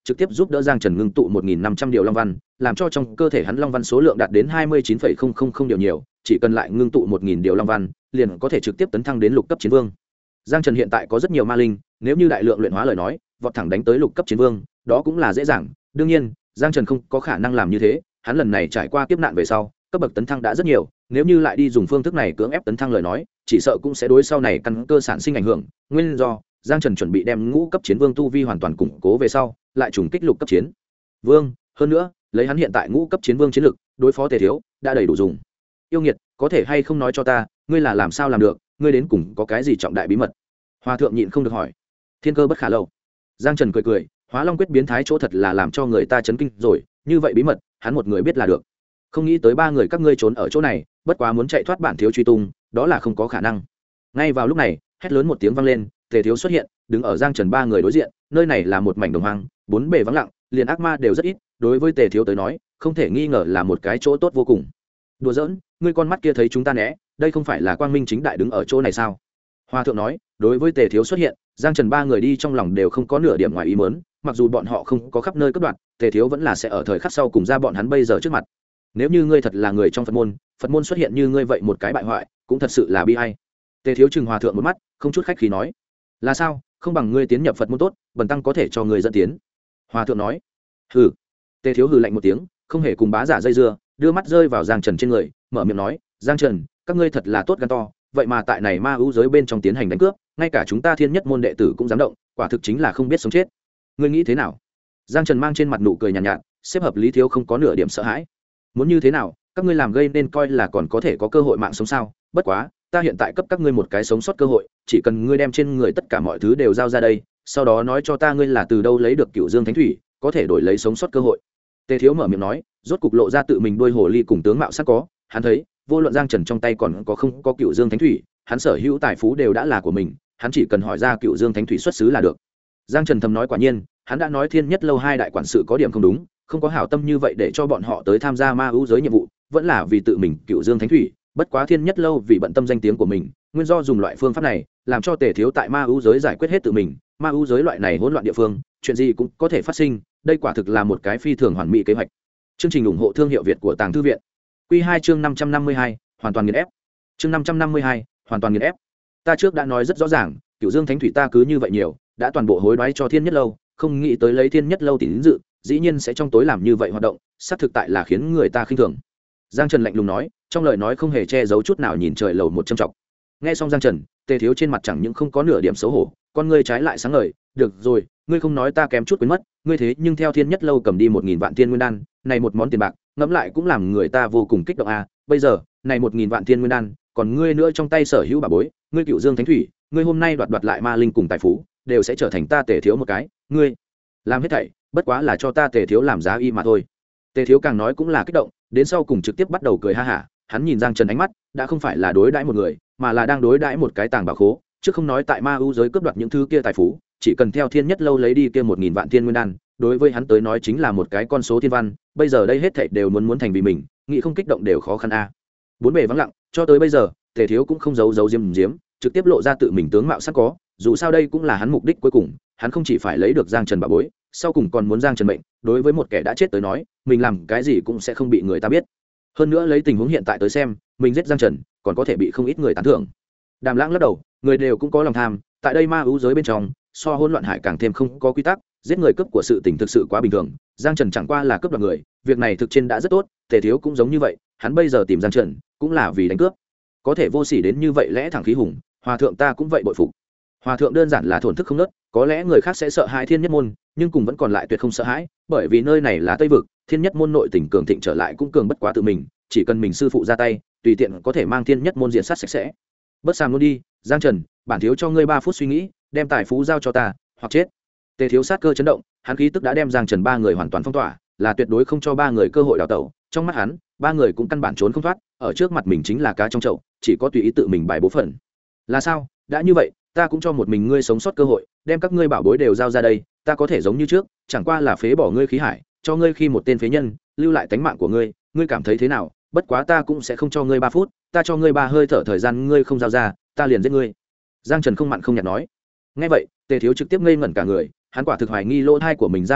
trực tiếp giúp đỡ Giang Trần ngưng tụ 1.500 điều long văn, làm cho trong cơ thể hắn long văn số lượng đạt đến 29,000 điều nhiều, chỉ cần lại ngưng tụ 1.000 điều long văn, liền có thể trực tiếp tấn thăng đến lục cấp chiến vương. Giang Trần hiện tại có rất nhiều ma linh, nếu như đại lượng luyện hóa lời nói, vọt thẳng đánh tới lục cấp chiến vương, đó cũng là dễ dàng. Đương nhiên, Giang Trần không có khả năng làm như thế, hắn lần này trải qua kiếp nạn về sau, cấp bậc tấn thăng đã rất nhiều, nếu như lại đi dùng phương thức này cưỡng ép tấn thăng lời nói, chỉ sợ cũng sẽ đối sau này căn cơ sản sinh ảnh hưởng. Nguyên do, Giang Trần chuẩn bị đem ngũ cấp chiến vương tu vi hoàn toàn củng cố về sau, lại trùng kích lục cấp chiến vương, hơn nữa, lấy hắn hiện tại ngũ cấp chiến vương chiến lực, đối phó Tề Thiếu đã đầy đủ dùng. Yêu nghiệt, có thể hay không nói cho ta, ngươi là làm sao làm được, ngươi đến cùng có cái gì trọng đại bí mật? Hòa thượng nhịn không được hỏi. Thiên cơ bất khả lâu. Giang Trần cười cười, Hóa Long quyết biến thái chỗ thật là làm cho người ta chấn kinh rồi, như vậy bí mật, hắn một người biết là được. Không nghĩ tới ba người các ngươi trốn ở chỗ này, bất quá muốn chạy thoát bản thiếu truy tung, đó là không có khả năng. Ngay vào lúc này, hét lớn một tiếng vang lên, Tề Thiếu xuất hiện, đứng ở Giang Trần ba người đối diện, nơi này là một mảnh đồng hoang, bốn bề vắng lặng, liền ác ma đều rất ít, đối với Tề Thiếu tới nói, không thể nghi ngờ là một cái chỗ tốt vô cùng. Đùa giỡn, ngươi con mắt kia thấy chúng ta né, đây không phải là quang minh chính đại đứng ở chỗ này sao? Hoa thượng nói, đối với Tề Thiếu xuất hiện, Giang Trần ba người đi trong lòng đều không có nửa điểm ngoài ý muốn, mặc dù bọn họ không có khắp nơi cướp đoạt, Tề Thiếu vẫn là sẽ ở thời khắc sau cùng ra bọn hắn bây giờ trước mặt. Nếu như ngươi thật là người trong Phật môn xuất hiện như ngươi vậy một cái bại hoại, cũng thật sự là bi ai. Tề Thiếu trừng Hòa thượng một mắt, không chút khách khí nói, là sao, không bằng ngươi tiến nhập Phật môn tốt, bần tăng có thể cho ngươi dẫn tiến. Hòa thượng nói, hừ. Tề Thiếu hừ lạnh một tiếng, không hề cùng bá giả dây dưa, đưa mắt rơi vào Giang Trần trên người, mở miệng nói, Giang Trần, các ngươi thật là tốt gan to, vậy mà tại này ma ưu giới bên trong tiến hành đánh cướp, ngay cả chúng ta Thiên Nhất môn đệ tử cũng dám động, quả thực chính là không biết sống chết. Ngươi nghĩ thế nào? Giang Trần mang trên mặt nụ cười nhàn nhạt, xếp hợp Lý Thiếu không có nửa điểm sợ hãi. Muốn như thế nào, các ngươi làm gây nên coi là còn có thể có cơ hội mạng sống sao? Bất quá, ta hiện tại cấp các ngươi một cái sống sót cơ hội, chỉ cần ngươi đem trên người tất cả mọi thứ đều giao ra đây, sau đó nói cho ta ngươi là từ đâu lấy được Cửu Dương Thánh Thủy, có thể đổi lấy sống sót cơ hội. Tề Thiếu mở miệng nói, rốt cục lộ ra tự mình đuôi hồ ly cùng tướng mạo sắc có, hắn thấy, vô luận Giang Trần trong tay còn có không có Cửu Dương Thánh Thủy, hắn sở hữu tài phú đều đã là của mình, hắn chỉ cần hỏi ra Cửu Dương Thánh Thủy xuất xứ là được. Giang Trần thầm nói, quả nhiên, hắn đã nói Thiên Nhất lâu hai đại quản sự có điểm không đúng, không có hảo tâm như vậy để cho bọn họ tới tham gia ma ưu giới nhiệm vụ, vẫn là vì tự mình Cửu Dương Thánh Thủy, bất quá Thiên Nhất lâu vì bận tâm danh tiếng của mình, nguyên do dùng loại phương pháp này, làm cho Tề Thiếu tại ma ưu giới giải quyết hết tự mình, ma ưu giới loại này hỗn loạn địa phương, chuyện gì cũng có thể phát sinh, đây quả thực là một cái phi thường hoàn mỹ kế hoạch. Chương trình ủng hộ thương hiệu Việt của Tàng Thư viện. Quy 2 chương 552, hoàn toàn nghiền ép. Chương 552, hoàn toàn nghiền ép. Ta trước đã nói rất rõ ràng, Cửu Dương Thánh Thủy ta cứ như vậy nhiều, đã toàn bộ hối đoái cho Thiên Nhất lâu, không nghĩ tới lấy Thiên Nhất lâu tín dự, dĩ nhiên sẽ trong tối làm như vậy hoạt động, xác thực tại là khiến người ta khinh thường. Giang Trần lạnh lùng nói, trong lời nói không hề che giấu chút nào nhìn trời lầu một châm trọng. Nghe xong Giang Trần, Tề Thiếu trên mặt chẳng những không có nửa điểm xấu hổ, con ngươi trái lại sáng ngời, được rồi, ngươi không nói ta kém chút quên mất, ngươi thế nhưng theo Thiên Nhất lâu cầm đi 1.000 vạn thiên nguyên đan, này một món tiền bạc, ngẫm lại cũng làm người ta vô cùng kích động à, bây giờ, này 1.000 vạn thiên nguyên đan, còn ngươi nữa trong tay sở hữu bà bối, ngươi Cửu Dương Thánh Thủy, ngươi hôm nay đoạt lại ma linh cùng tài phú, đều sẽ trở thành ta Tề Thiếu một cái, ngươi làm hết thảy, bất quá là cho ta Tề Thiếu làm giá y mà thôi. Tề Thiếu càng nói cũng là kích động, đến sau cùng trực tiếp bắt đầu cười ha hả, hắn nhìn Giang Trần ánh mắt, đã không phải là đối đãi một người, mà là đang đối đãi một cái tàng bảo khố, chứ không nói tại ma ưu giới cướp đoạt những thứ kia tài phú, chỉ cần theo Thiên Nhất lâu lấy đi kia 1.000 vạn thiên nguyên đan, đối với hắn tới nói chính là một cái con số thiên văn, bây giờ đây hết thảy đều muốn thành vì mình, nghĩ không kích động đều khó khăn a. Bốn bề vắng lặng, cho tới bây giờ, Tề Thiếu cũng không giấu diếm, trực tiếp lộ ra tự mình tướng mạo sắc có, dù sao đây cũng là hắn mục đích cuối cùng, hắn không chỉ phải lấy được Giang Trần bảo bối, sau cùng còn muốn Giang Trần mệnh, đối với một kẻ đã chết tới nói, mình làm cái gì cũng sẽ không bị người ta biết. Hơn nữa lấy tình huống hiện tại tới xem, mình giết Giang Trần, còn có thể bị không ít người tán thưởng. Đàm Lãng lắc đầu, người đều cũng có lòng tham, tại đây ma ưu giới bên trong, so hỗn loạn hải càng thêm không có quy tắc, giết người cướp của sự tình thực sự quá bình thường. Giang Trần chẳng qua là cướp đoạt người, việc này thực trên đã rất tốt, Tề Thiếu cũng giống như vậy, hắn bây giờ tìm Giang Trần, cũng là vì đánh cướp. Có thể vô sỉ đến như vậy lẽ thẳng khí hùng, Hòa thượng ta cũng vậy bội phục. Hòa thượng đơn giản là thổn thức không nớt, có lẽ người khác sẽ sợ hãi Thiên Nhất môn, nhưng cùng vẫn còn lại tuyệt không sợ hãi, bởi vì nơi này là Tây vực, Thiên Nhất môn nội tình cường thịnh trở lại cũng cường bất quá tự mình, chỉ cần mình sư phụ ra tay, tùy tiện có thể mang Thiên Nhất môn diện sát sạch sẽ. Bất sàm luôn đi, Giang Trần, bản thiếu cho ngươi 3 phút suy nghĩ, đem tài phú giao cho ta, hoặc chết. Tề Thiếu sát cơ chấn động, hắn khí tức đã đem Giang Trần ba người hoàn toàn phong tỏa, là tuyệt đối không cho ba người cơ hội đào tẩu. Trong mắt hắn, ba người cũng căn bản trốn không thoát, ở trước mặt mình chính là cá trong chậu, chỉ có tùy ý tự mình bài bố phận. Là sao? Đã như vậy, ta cũng cho một mình ngươi sống sót cơ hội, đem các ngươi bảo bối đều giao ra đây, ta có thể giống như trước, chẳng qua là phế bỏ ngươi khí hải, cho ngươi khi một tên phế nhân, lưu lại tánh mạng của ngươi, ngươi cảm thấy thế nào? Bất quá ta cũng sẽ không cho ngươi 3 phút, ta cho ngươi 3 hơi thở thời gian, ngươi không giao ra, ta liền giết ngươi. Giang Trần không mặn không nhạt nói. Nghe vậy, Tề Thiếu trực tiếp ngây ngẩn cả người, hắn quả thực hoài nghi lỗ thai của mình ra ma bệnh,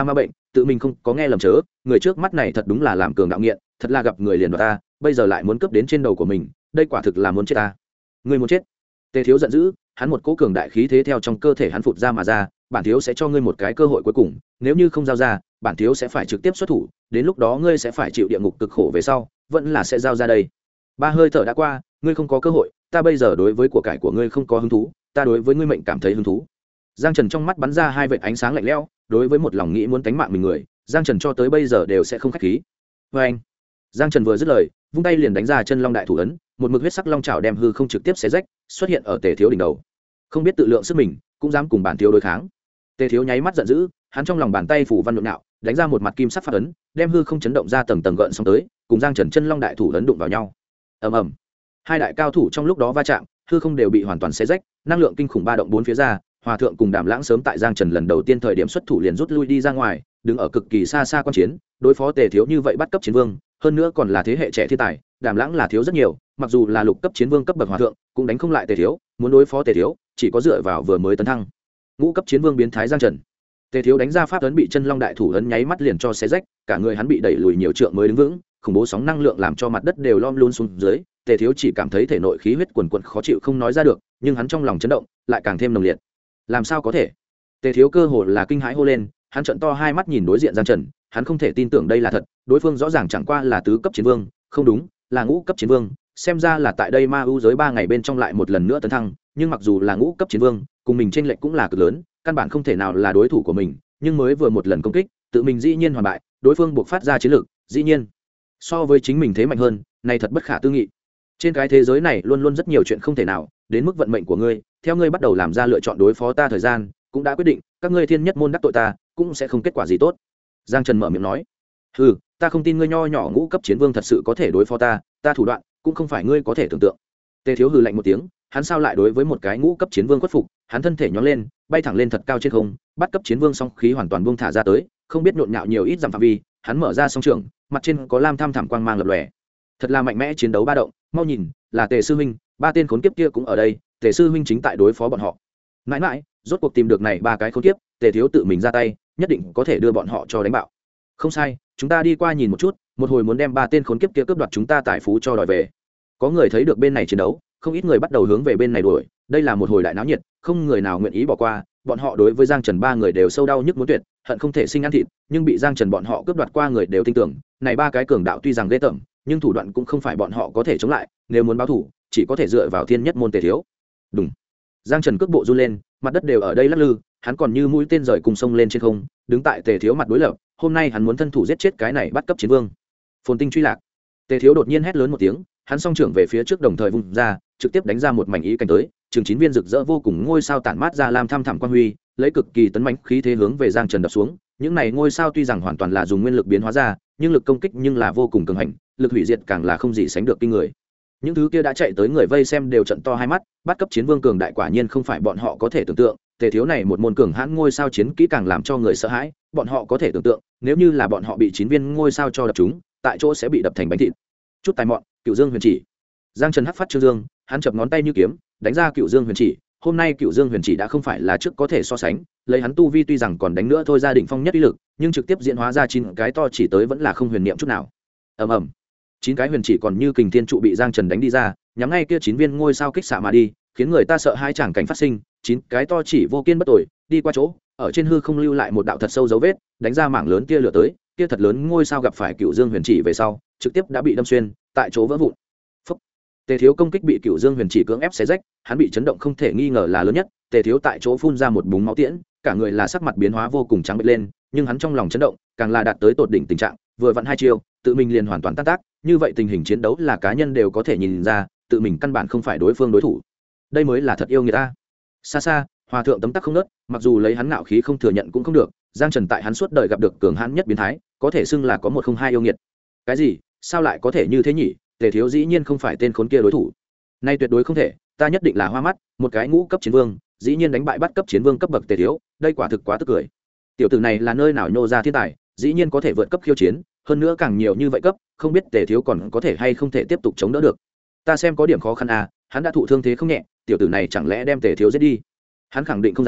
tự mình không có nghe lầm chớ, người trước mắt này thật đúng là làm cường đạo nghiện, thật là gặp người liền đoạt ta, bây giờ lại muốn cướp đến trên đầu của mình, đây quả thực là muốn chết ta. Người muốn chết? Tề Thiếu giận dữ, hắn một cỗ cường đại khí thế theo trong cơ thể hắn phụt ra mà ra, bản thiếu sẽ cho ngươi một cái cơ hội cuối cùng, nếu như không giao ra, bản thiếu sẽ phải trực tiếp xuất thủ, đến lúc đó ngươi sẽ phải chịu địa ngục cực khổ về sau, vẫn là sẽ giao ra đây. Ba hơi thở đã qua, ngươi không có cơ hội, ta bây giờ đối với của cải của ngươi không có hứng thú, ta đối với ngươi mệnh cảm thấy hứng thú. Giang Trần trong mắt bắn ra hai vệt ánh sáng lạnh lẽo, đối với một lòng nghĩ muốn tánh mạng mình người, Giang Trần cho tới bây giờ đều sẽ không khách khí. Và anh, Giang Trần vừa dứt lời, vung tay liền đánh ra chân long đại thủ ấn, một mực huyết sắc long chảo đem hư không trực tiếp xé rách, xuất hiện ở Tề Thiếu đỉnh đầu. Không biết tự lượng sức mình, cũng dám cùng bản thiếu đối kháng. Tề Thiếu nháy mắt giận dữ, hắn trong lòng bàn tay phủ văn nhộn nhạo, đánh ra một mặt kim sắc pháp ấn, đem hư không chấn động ra tầng tầng gợn sóng tới, cùng Giang Trần chân long đại thủ ấn đụng vào nhau. Ầm ầm. Hai đại cao thủ trong lúc đó va chạm, hư không đều bị hoàn toàn xé rách, năng lượng kinh khủng ba động bốn phía ra. Hòa thượng cùng Đàm Lãng sớm tại Giang Trần lần đầu tiên thời điểm xuất thủ liền rút lui đi ra ngoài, đứng ở cực kỳ xa xa quan chiến, đối phó Tề Thiếu như vậy bắt cấp chiến vương, hơn nữa còn là thế hệ trẻ thiên tài, Đàm Lãng là thiếu rất nhiều, mặc dù là lục cấp chiến vương cấp bậc hòa thượng, cũng đánh không lại Tề Thiếu, muốn đối phó Tề Thiếu, chỉ có dựa vào vừa mới tấn thăng ngũ cấp chiến vương biến thái Giang Trần. Tề Thiếu đánh ra pháp ấn bị chân long đại thủ ấn nháy mắt liền cho xé rách, cả người hắn bị đẩy lùi nhiều trượng mới đứng vững, khủng bố sóng năng lượng làm cho mặt đất đều lom luôn xuống dưới, Tề Thiếu chỉ cảm thấy thể nội khí huyết quần quật khó chịu không nói ra được, nhưng hắn trong lòng chấn động lại càng thêm nồng liệt. Làm sao có thể? Tề Thiếu cơ hồ là kinh hãi hô lên, hắn trợn to hai mắt nhìn đối diện Giang Trần, hắn không thể tin tưởng đây là thật, đối phương rõ ràng chẳng qua là tứ cấp chiến vương, không đúng, là ngũ cấp chiến vương, xem ra là tại đây ma u giới 3 ngày bên trong lại một lần nữa tấn thăng, nhưng mặc dù là ngũ cấp chiến vương, cùng mình chênh lệch cũng là cực lớn, căn bản không thể nào là đối thủ của mình, nhưng mới vừa một lần công kích, tự mình dĩ nhiên hoàn bại, đối phương buộc phát ra chiến lực, dĩ nhiên so với chính mình thế mạnh hơn, này thật bất khả tư nghị. Trên cái thế giới này luôn luôn rất nhiều chuyện không thể nào, đến mức vận mệnh của ngươi, theo ngươi bắt đầu làm ra lựa chọn đối phó ta thời gian, cũng đã quyết định, các ngươi thiên nhất môn đắc tội ta, cũng sẽ không kết quả gì tốt. Giang Trần mở miệng nói, "Ừ, ta không tin ngươi nho nhỏ ngũ cấp chiến vương thật sự có thể đối phó ta, ta thủ đoạn cũng không phải ngươi có thể tưởng tượng." Tề Thiếu hừ lạnh một tiếng, hắn sao lại đối với một cái ngũ cấp chiến vương khuất phục, hắn thân thể nhón lên, bay thẳng lên thật cao trên không, bắt cấp chiến vương song khí hoàn toàn buông thả ra tới, không biết nhộn nhạo nhiều ít dặm phạm vi, hắn mở ra song trường, mặt trên có lam tham thảm quang mang lập lòe. Thật là mạnh mẽ chiến đấu ba động, mau nhìn, là Tề sư huynh, ba tên khốn kiếp kia cũng ở đây, Tề sư huynh chính tại đối phó bọn họ. Mãi mãi, rốt cuộc tìm được này ba cái khốn kiếp, Tề Thiếu tự mình ra tay, nhất định có thể đưa bọn họ cho đánh bạo. Không sai, chúng ta đi qua nhìn một chút, một hồi muốn đem ba tên khốn kiếp kia cướp đoạt chúng ta tài phú cho đòi về. Có người thấy được bên này chiến đấu, không ít người bắt đầu hướng về bên này đuổi, đây là một hồi đại náo nhiệt, không người nào nguyện ý bỏ qua, bọn họ đối với Giang Trần ba người đều sâu đau nhức muốn tuyệt, hận không thể sinh ăn thịt, nhưng bị Giang Trần bọn họ cướp đoạt qua người đều tin tưởng, này ba cái cường đạo tuy rằng ghê tởm, nhưng thủ đoạn cũng không phải bọn họ có thể chống lại, nếu muốn báo thủ, chỉ có thể dựa vào thiên nhất môn Tề Thiếu. Đúng. Giang Trần cước bộ run lên, mặt đất đều ở đây lắc lư, hắn còn như mũi tên rời cùng sông lên trên không, đứng tại Tề Thiếu mặt đối lập, hôm nay hắn muốn thân thủ giết chết cái này bắt cấp chiến vương. Phồn tinh truy lạc. Tề Thiếu đột nhiên hét lớn một tiếng, hắn song trưởng về phía trước đồng thời vung ra, trực tiếp đánh ra một mảnh ý cảnh tới, trường 9 viên rực rỡ vô cùng ngôi sao tản mát ra lam thăm thẳm quang huy, lấy cực kỳ tấn mãnh khí thế hướng về Giang Trần đập xuống. Những này ngôi sao tuy rằng hoàn toàn là dùng nguyên lực biến hóa ra, nhưng lực công kích nhưng là vô cùng cường hành, lực hủy diệt càng là không gì sánh được kinh người. Những thứ kia đã chạy tới người vây xem đều trận to hai mắt, bắt cấp chiến vương cường đại quả nhiên không phải bọn họ có thể tưởng tượng. Tề Thiếu này một môn cường hãn ngôi sao chiến kỹ càng làm cho người sợ hãi, bọn họ có thể tưởng tượng, nếu như là bọn họ bị 9 viên ngôi sao cho đập chúng, tại chỗ sẽ bị đập thành bánh thịt. Chút tài mọn, Cựu Dương Huyền Chỉ. Giang Trần hắc phát trương dương, hắn chập ngón tay như kiếm, đánh ra Cựu Dương Huyền Chỉ. Hôm nay Cựu Dương Huyền Chỉ đã không phải là trước có thể so sánh, lấy hắn tu vi tuy rằng còn đánh nữa thôi gia đỉnh phong nhất uy lực, nhưng trực tiếp diễn hóa ra 9 cái to chỉ tới vẫn là không huyền niệm chút nào. Ầm ầm. 9 cái huyền chỉ còn như kình thiên trụ bị Giang Trần đánh đi ra, nhắm ngay kia 9 viên ngôi sao kích xạ mà đi, khiến người ta sợ hai chẳng cảnh phát sinh. 9 cái to chỉ vô kiên bất tồi, đi qua chỗ, ở trên hư không lưu lại một đạo thật sâu dấu vết, đánh ra mảng lớn tia lửa tới, kia thật lớn ngôi sao gặp phải Cựu Dương Huyền Chỉ về sau, trực tiếp đã bị đâm xuyên, tại chỗ vỡ vụn. Phúc. Tề Thiếu công kích bị Cựu Dương Huyền Chỉ cưỡng ép xé rách, hắn bị chấn động không thể nghi ngờ là lớn nhất, Tề Thiếu tại chỗ phun ra một búng máu tiễn, cả người là sắc mặt biến hóa vô cùng trắng bệch lên, nhưng hắn trong lòng chấn động, càng là đạt tới tột đỉnh tình trạng, vừa vặn hai chiêu, tự mình liền hoàn toàn tan tác, như vậy tình hình chiến đấu là cá nhân đều có thể nhìn ra, tự mình căn bản không phải đối phương đối thủ. Đây mới là thật yêu người ta. Xa xa, Hòa thượng tấm tắc không nớt, mặc dù lấy hắn ngạo khí không thừa nhận cũng không được, Giang Trần tại hắn suốt đời gặp được cường hãn nhất biến thái, có thể xưng là có một không hai yêu nghiệt. Cái gì? Sao lại có thể như thế nhỉ? Tề Thiếu dĩ nhiên không phải tên khốn kia đối thủ. Nay tuyệt đối không thể, ta nhất định là hoa mắt, một cái ngũ cấp chiến vương, dĩ nhiên đánh bại bắt cấp chiến vương cấp bậc Tề Thiếu, đây quả thực quá tức cười. Tiểu tử này là nơi nào nhô ra thiên tài, dĩ nhiên có thể vượt cấp khiêu chiến, hơn nữa càng nhiều như vậy cấp, không biết Tề Thiếu còn có thể hay không thể tiếp tục chống đỡ được. Ta xem có điểm khó khăn à, hắn đã thụ thương thế không nhẹ, tiểu tử này chẳng lẽ đem Tề Thiếu giết đi? Hắn khẳng định không dám,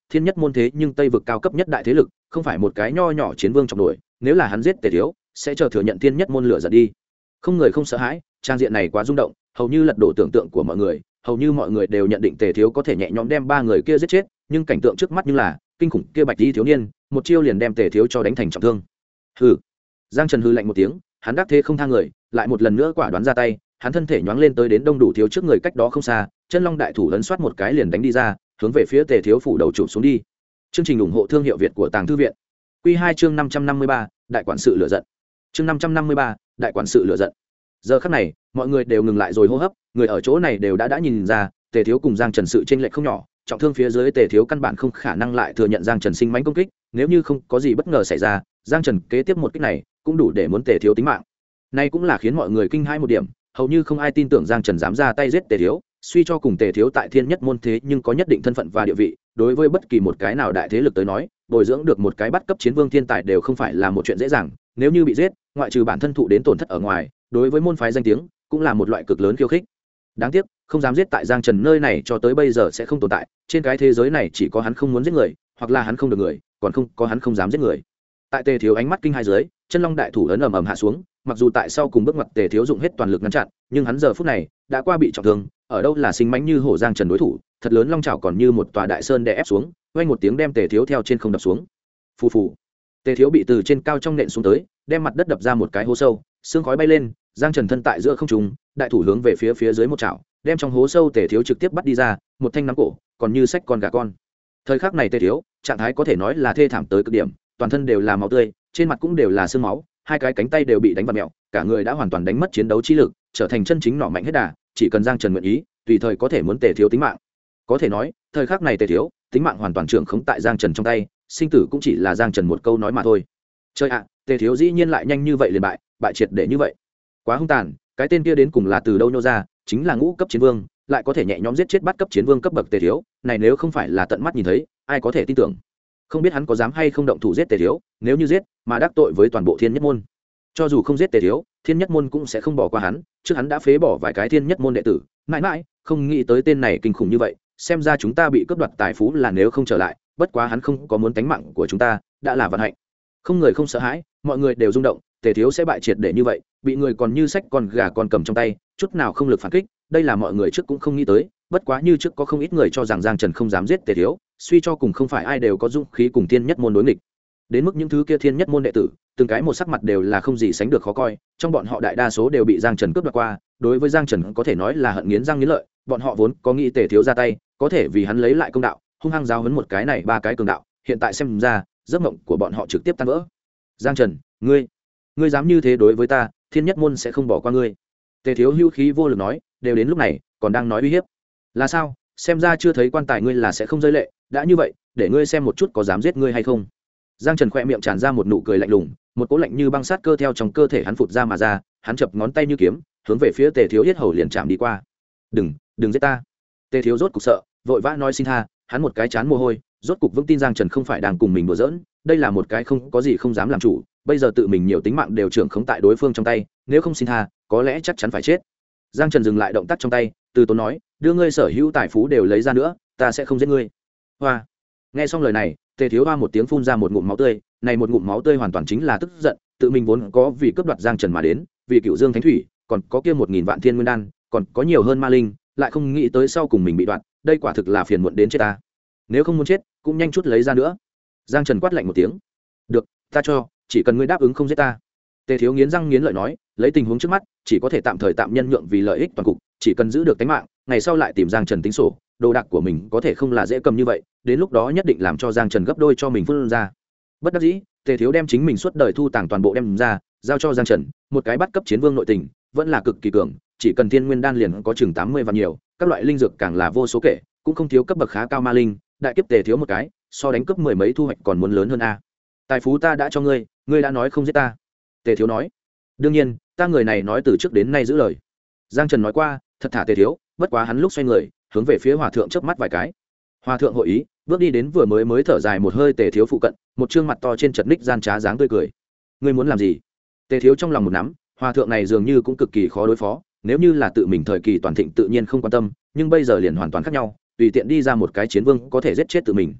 thiên nhất môn thế nhưng tây vực cao cấp nhất đại thế lực, không phải một cái nho nhỏ chiến vương trọng nổi, nếu là hắn giết tề thiếu sẽ chờ thừa nhận thiên nhất môn lửa giận đi. Không người không sợ hãi, trang diện này quá rung động, hầu như lật đổ tưởng tượng của mọi người, hầu như mọi người đều nhận định tề thiếu có thể nhẹ nhõm đem ba người kia giết chết, nhưng cảnh tượng trước mắt như là kinh khủng kia bạch y thiếu niên một chiêu liền đem tề thiếu cho đánh thành trọng thương. Hừ. Giang Trần hừ lạnh một tiếng, hắn đắc thế không tha người, lại một lần nữa quả đoán ra tay, hắn thân thể nhoáng lên tới đến đông đủ thiếu trước người cách đó không xa, chân long đại thủ ấn xoát một cái liền đánh đi ra, hướng về phía tề thiếu phủ đầu chụp xuống đi. Chương trình ủng hộ thương hiệu Việt của Tàng Thư viện. Quy 2 chương 553, đại quản sự lửa giận. Chương 553, đại quản sự lửa giận. Giờ khắc này, mọi người đều ngừng lại rồi hô hấp, người ở chỗ này đều đã nhìn ra, tề thiếu cùng Giang Trần sự chênh lệch không nhỏ, trọng thương phía dưới tề thiếu căn bản không khả năng lại thừa nhận Giang Trần sinh mãnh công kích, nếu như không có gì bất ngờ xảy ra, Giang Trần kế tiếp một kích này cũng đủ để muốn tề thiếu tính mạng. Nay cũng là khiến mọi người kinh hãi một điểm, hầu như không ai tin tưởng Giang Trần dám ra tay giết tề thiếu, suy cho cùng tề thiếu tại thiên nhất môn thế nhưng có nhất định thân phận và địa vị, đối với bất kỳ một cái nào đại thế lực tới nói, bồi dưỡng được một cái bắt cấp chiến vương thiên tài đều không phải là một chuyện dễ dàng, nếu như bị giết, ngoại trừ bản thân thụ đến tổn thất ở ngoài, đối với môn phái danh tiếng cũng là một loại cực lớn khiêu khích. Đáng tiếc, không dám giết tại Giang Trần nơi này cho tới bây giờ sẽ không tồn tại, trên cái thế giới này chỉ có hắn không muốn giết người, hoặc là hắn không được người, còn không có hắn không dám giết người. Tại tề thiếu ánh mắt kinh hai dưới, chân long đại thủ ấn ầm ầm hạ xuống, mặc dù tại sau cùng bước ngoặt tề thiếu dụng hết toàn lực ngăn chặn, nhưng hắn giờ phút này đã qua bị trọng thương, ở đâu là sinh mãnh như hổ Giang Trần đối thủ, thật lớn long chảo còn như một tòa đại sơn đè ép xuống, vang một tiếng đem tề thiếu theo trên không đập xuống. Phù phù. Tề thiếu bị từ trên cao trong nện xuống tới, đem mặt đất đập ra một cái hố sâu, xương khói bay lên, Giang Trần thân tại giữa không trung, đại thủ hướng về phía dưới một chảo, đem trong hố sâu tề thiếu trực tiếp bắt đi ra, một thanh nắm cổ, còn như sách con gà con. Thời khắc này tề thiếu, trạng thái có thể nói là thê thảm tới cực điểm, toàn thân đều là máu tươi, trên mặt cũng đều là xương máu, hai cái cánh tay đều bị đánh vặn mèo, cả người đã hoàn toàn đánh mất chiến đấu trí lực, trở thành chân chính nỏ mạnh hết đà, chỉ cần Giang Trần nguyện ý, tùy thời có thể muốn tề thiếu tính mạng. Có thể nói, thời khắc này tề thiếu, tính mạng hoàn toàn trưởng khống tại Giang Trần trong tay, sinh tử cũng chỉ là Giang Trần một câu nói mà thôi. Chơi ạ, tề thiếu dĩ nhiên lại nhanh như vậy liền bại triệt để như vậy. Quá hung tàn, cái tên kia đến cùng là từ đâu nhô ra, chính là ngũ cấp chiến vương, lại có thể nhẹ nhõm giết chết bắt cấp chiến vương cấp bậc tề thiếu, này nếu không phải là tận mắt nhìn thấy, ai có thể tin tưởng. Không biết hắn có dám hay không động thủ giết tề thiếu, nếu như giết, mà đắc tội với toàn bộ thiên nhất môn. Cho dù không giết tề thiếu, thiên nhất môn cũng sẽ không bỏ qua hắn, trước hắn đã phế bỏ vài cái thiên nhất môn đệ tử, mãi mãi không nghĩ tới tên này kinh khủng như vậy, xem ra chúng ta bị cướp đoạt tài phú là nếu không trở lại, bất quá hắn không có muốn tánh mạng của chúng ta, đã là vận hạnh. Không người không sợ hãi, mọi người đều rung động, tề thiếu sẽ bại triệt để như vậy, bị người còn như sách con gà con cầm trong tay, chút nào không lực phản kích, đây là mọi người trước cũng không nghĩ tới, bất quá như trước có không ít người cho rằng Giang Trần không dám giết tề thiếu, suy cho cùng không phải ai đều có dũng khí cùng thiên nhất môn đối nghịch. Đến mức những thứ kia thiên nhất môn đệ tử, từng cái một sắc mặt đều là không gì sánh được khó coi, trong bọn họ đại đa số đều bị Giang Trần cướp đoạt qua, đối với Giang Trần có thể nói là hận nghiến răng nghiến lợi, bọn họ vốn có nghĩ tề thiếu ra tay, có thể vì hắn lấy lại công đạo, hung hăng giáo huấn một cái này ba cái cường đạo, hiện tại xem ra, giấc mộng của bọn họ trực tiếp tan vỡ. Giang Trần, ngươi dám như thế đối với ta, thiên nhất môn sẽ không bỏ qua ngươi. Tề thiếu hưu khí vô lực nói, đều đến lúc này còn đang nói uy hiếp, là sao? Xem ra chưa thấy quan tài ngươi là sẽ không rơi lệ, đã như vậy, để ngươi xem một chút có dám giết ngươi hay không. Giang Trần khỏe miệng tràn ra một nụ cười lạnh lùng, một cỗ lạnh như băng sát cơ theo trong cơ thể hắn phụt ra mà ra, hắn chập ngón tay như kiếm, hướng về phía Tề thiếu yết hầu liền chạm đi qua. Đừng giết ta. Tề thiếu rốt cục sợ, vội vã nói xin tha, hắn một cái chán mồ hôi, rốt cục vững tin Giang Trần không phải đang cùng mình đùa giỡn, đây là một cái không có gì không dám làm chủ, bây giờ tự mình nhiều tính mạng đều trưởng khống tại đối phương trong tay, nếu không xin tha, có lẽ chắc chắn phải chết. Giang Trần dừng lại động tác trong tay, từ tốn nói, đưa ngươi sở hữu tài phú đều lấy ra nữa, ta sẽ không giết ngươi. Hoa. Nghe xong lời này, Tề thiếu hoa một tiếng phun ra một ngụm máu tươi, này một ngụm máu tươi hoàn toàn chính là tức giận, tự mình vốn có vì cướp đoạt Giang Trần mà đến, vì Cựu Dương Thánh Thủy, còn có kia 1000 vạn thiên nguyên đan, còn có nhiều hơn ma linh, lại không nghĩ tới sau cùng mình bị đoạt, đây quả thực là phiền muộn đến chết ta. Nếu không muốn chết, cũng nhanh chút lấy ra nữa. Giang Trần quát lạnh một tiếng. Được, ta cho, chỉ cần ngươi đáp ứng không giết ta. Tề thiếu nghiến răng nghiến lợi nói, lấy tình huống trước mắt, chỉ có thể tạm thời tạm nhân nhượng vì lợi ích toàn cục, chỉ cần giữ được tính mạng, ngày sau lại tìm Giang Trần tính sổ, đồ đạc của mình có thể không là dễ cầm như vậy, đến lúc đó nhất định làm cho Giang Trần gấp đôi cho mình phân ra. Bất đắc dĩ, Tề thiếu đem chính mình suốt đời thu tàng toàn bộ đem ra, giao cho Giang Trần, một cái bắt cấp chiến vương nội tình, vẫn là cực kỳ cường, chỉ cần thiên nguyên đan liền có chừng 80 vạn nhiều, các loại linh dược càng là vô số kể, cũng không thiếu cấp bậc khá cao ma linh, đại kiếp Tề thiếu một cái, so đánh cướp mười mấy thu hoạch còn muốn lớn hơn a. Tài phú ta đã cho ngươi, ngươi đã nói không giết ta. Tề thiếu nói. Đương nhiên, ta người này nói từ trước đến nay giữ lời. Giang Trần nói qua, thật thả Tề thiếu, bất quá hắn lúc xoay người, hướng về phía hòa thượng chớp mắt vài cái. Hòa thượng hội ý, bước đi đến vừa mới thở dài một hơi Tề thiếu phụ cận, một trương mặt to trên chật ních gian trá dáng tươi cười. Ngươi muốn làm gì? Tề thiếu trong lòng một nắm, hòa thượng này dường như cũng cực kỳ khó đối phó, nếu như là tự mình thời kỳ toàn thịnh tự nhiên không quan tâm, nhưng bây giờ liền hoàn toàn khác nhau, tùy tiện đi ra một cái chiến vương có thể giết chết tự mình.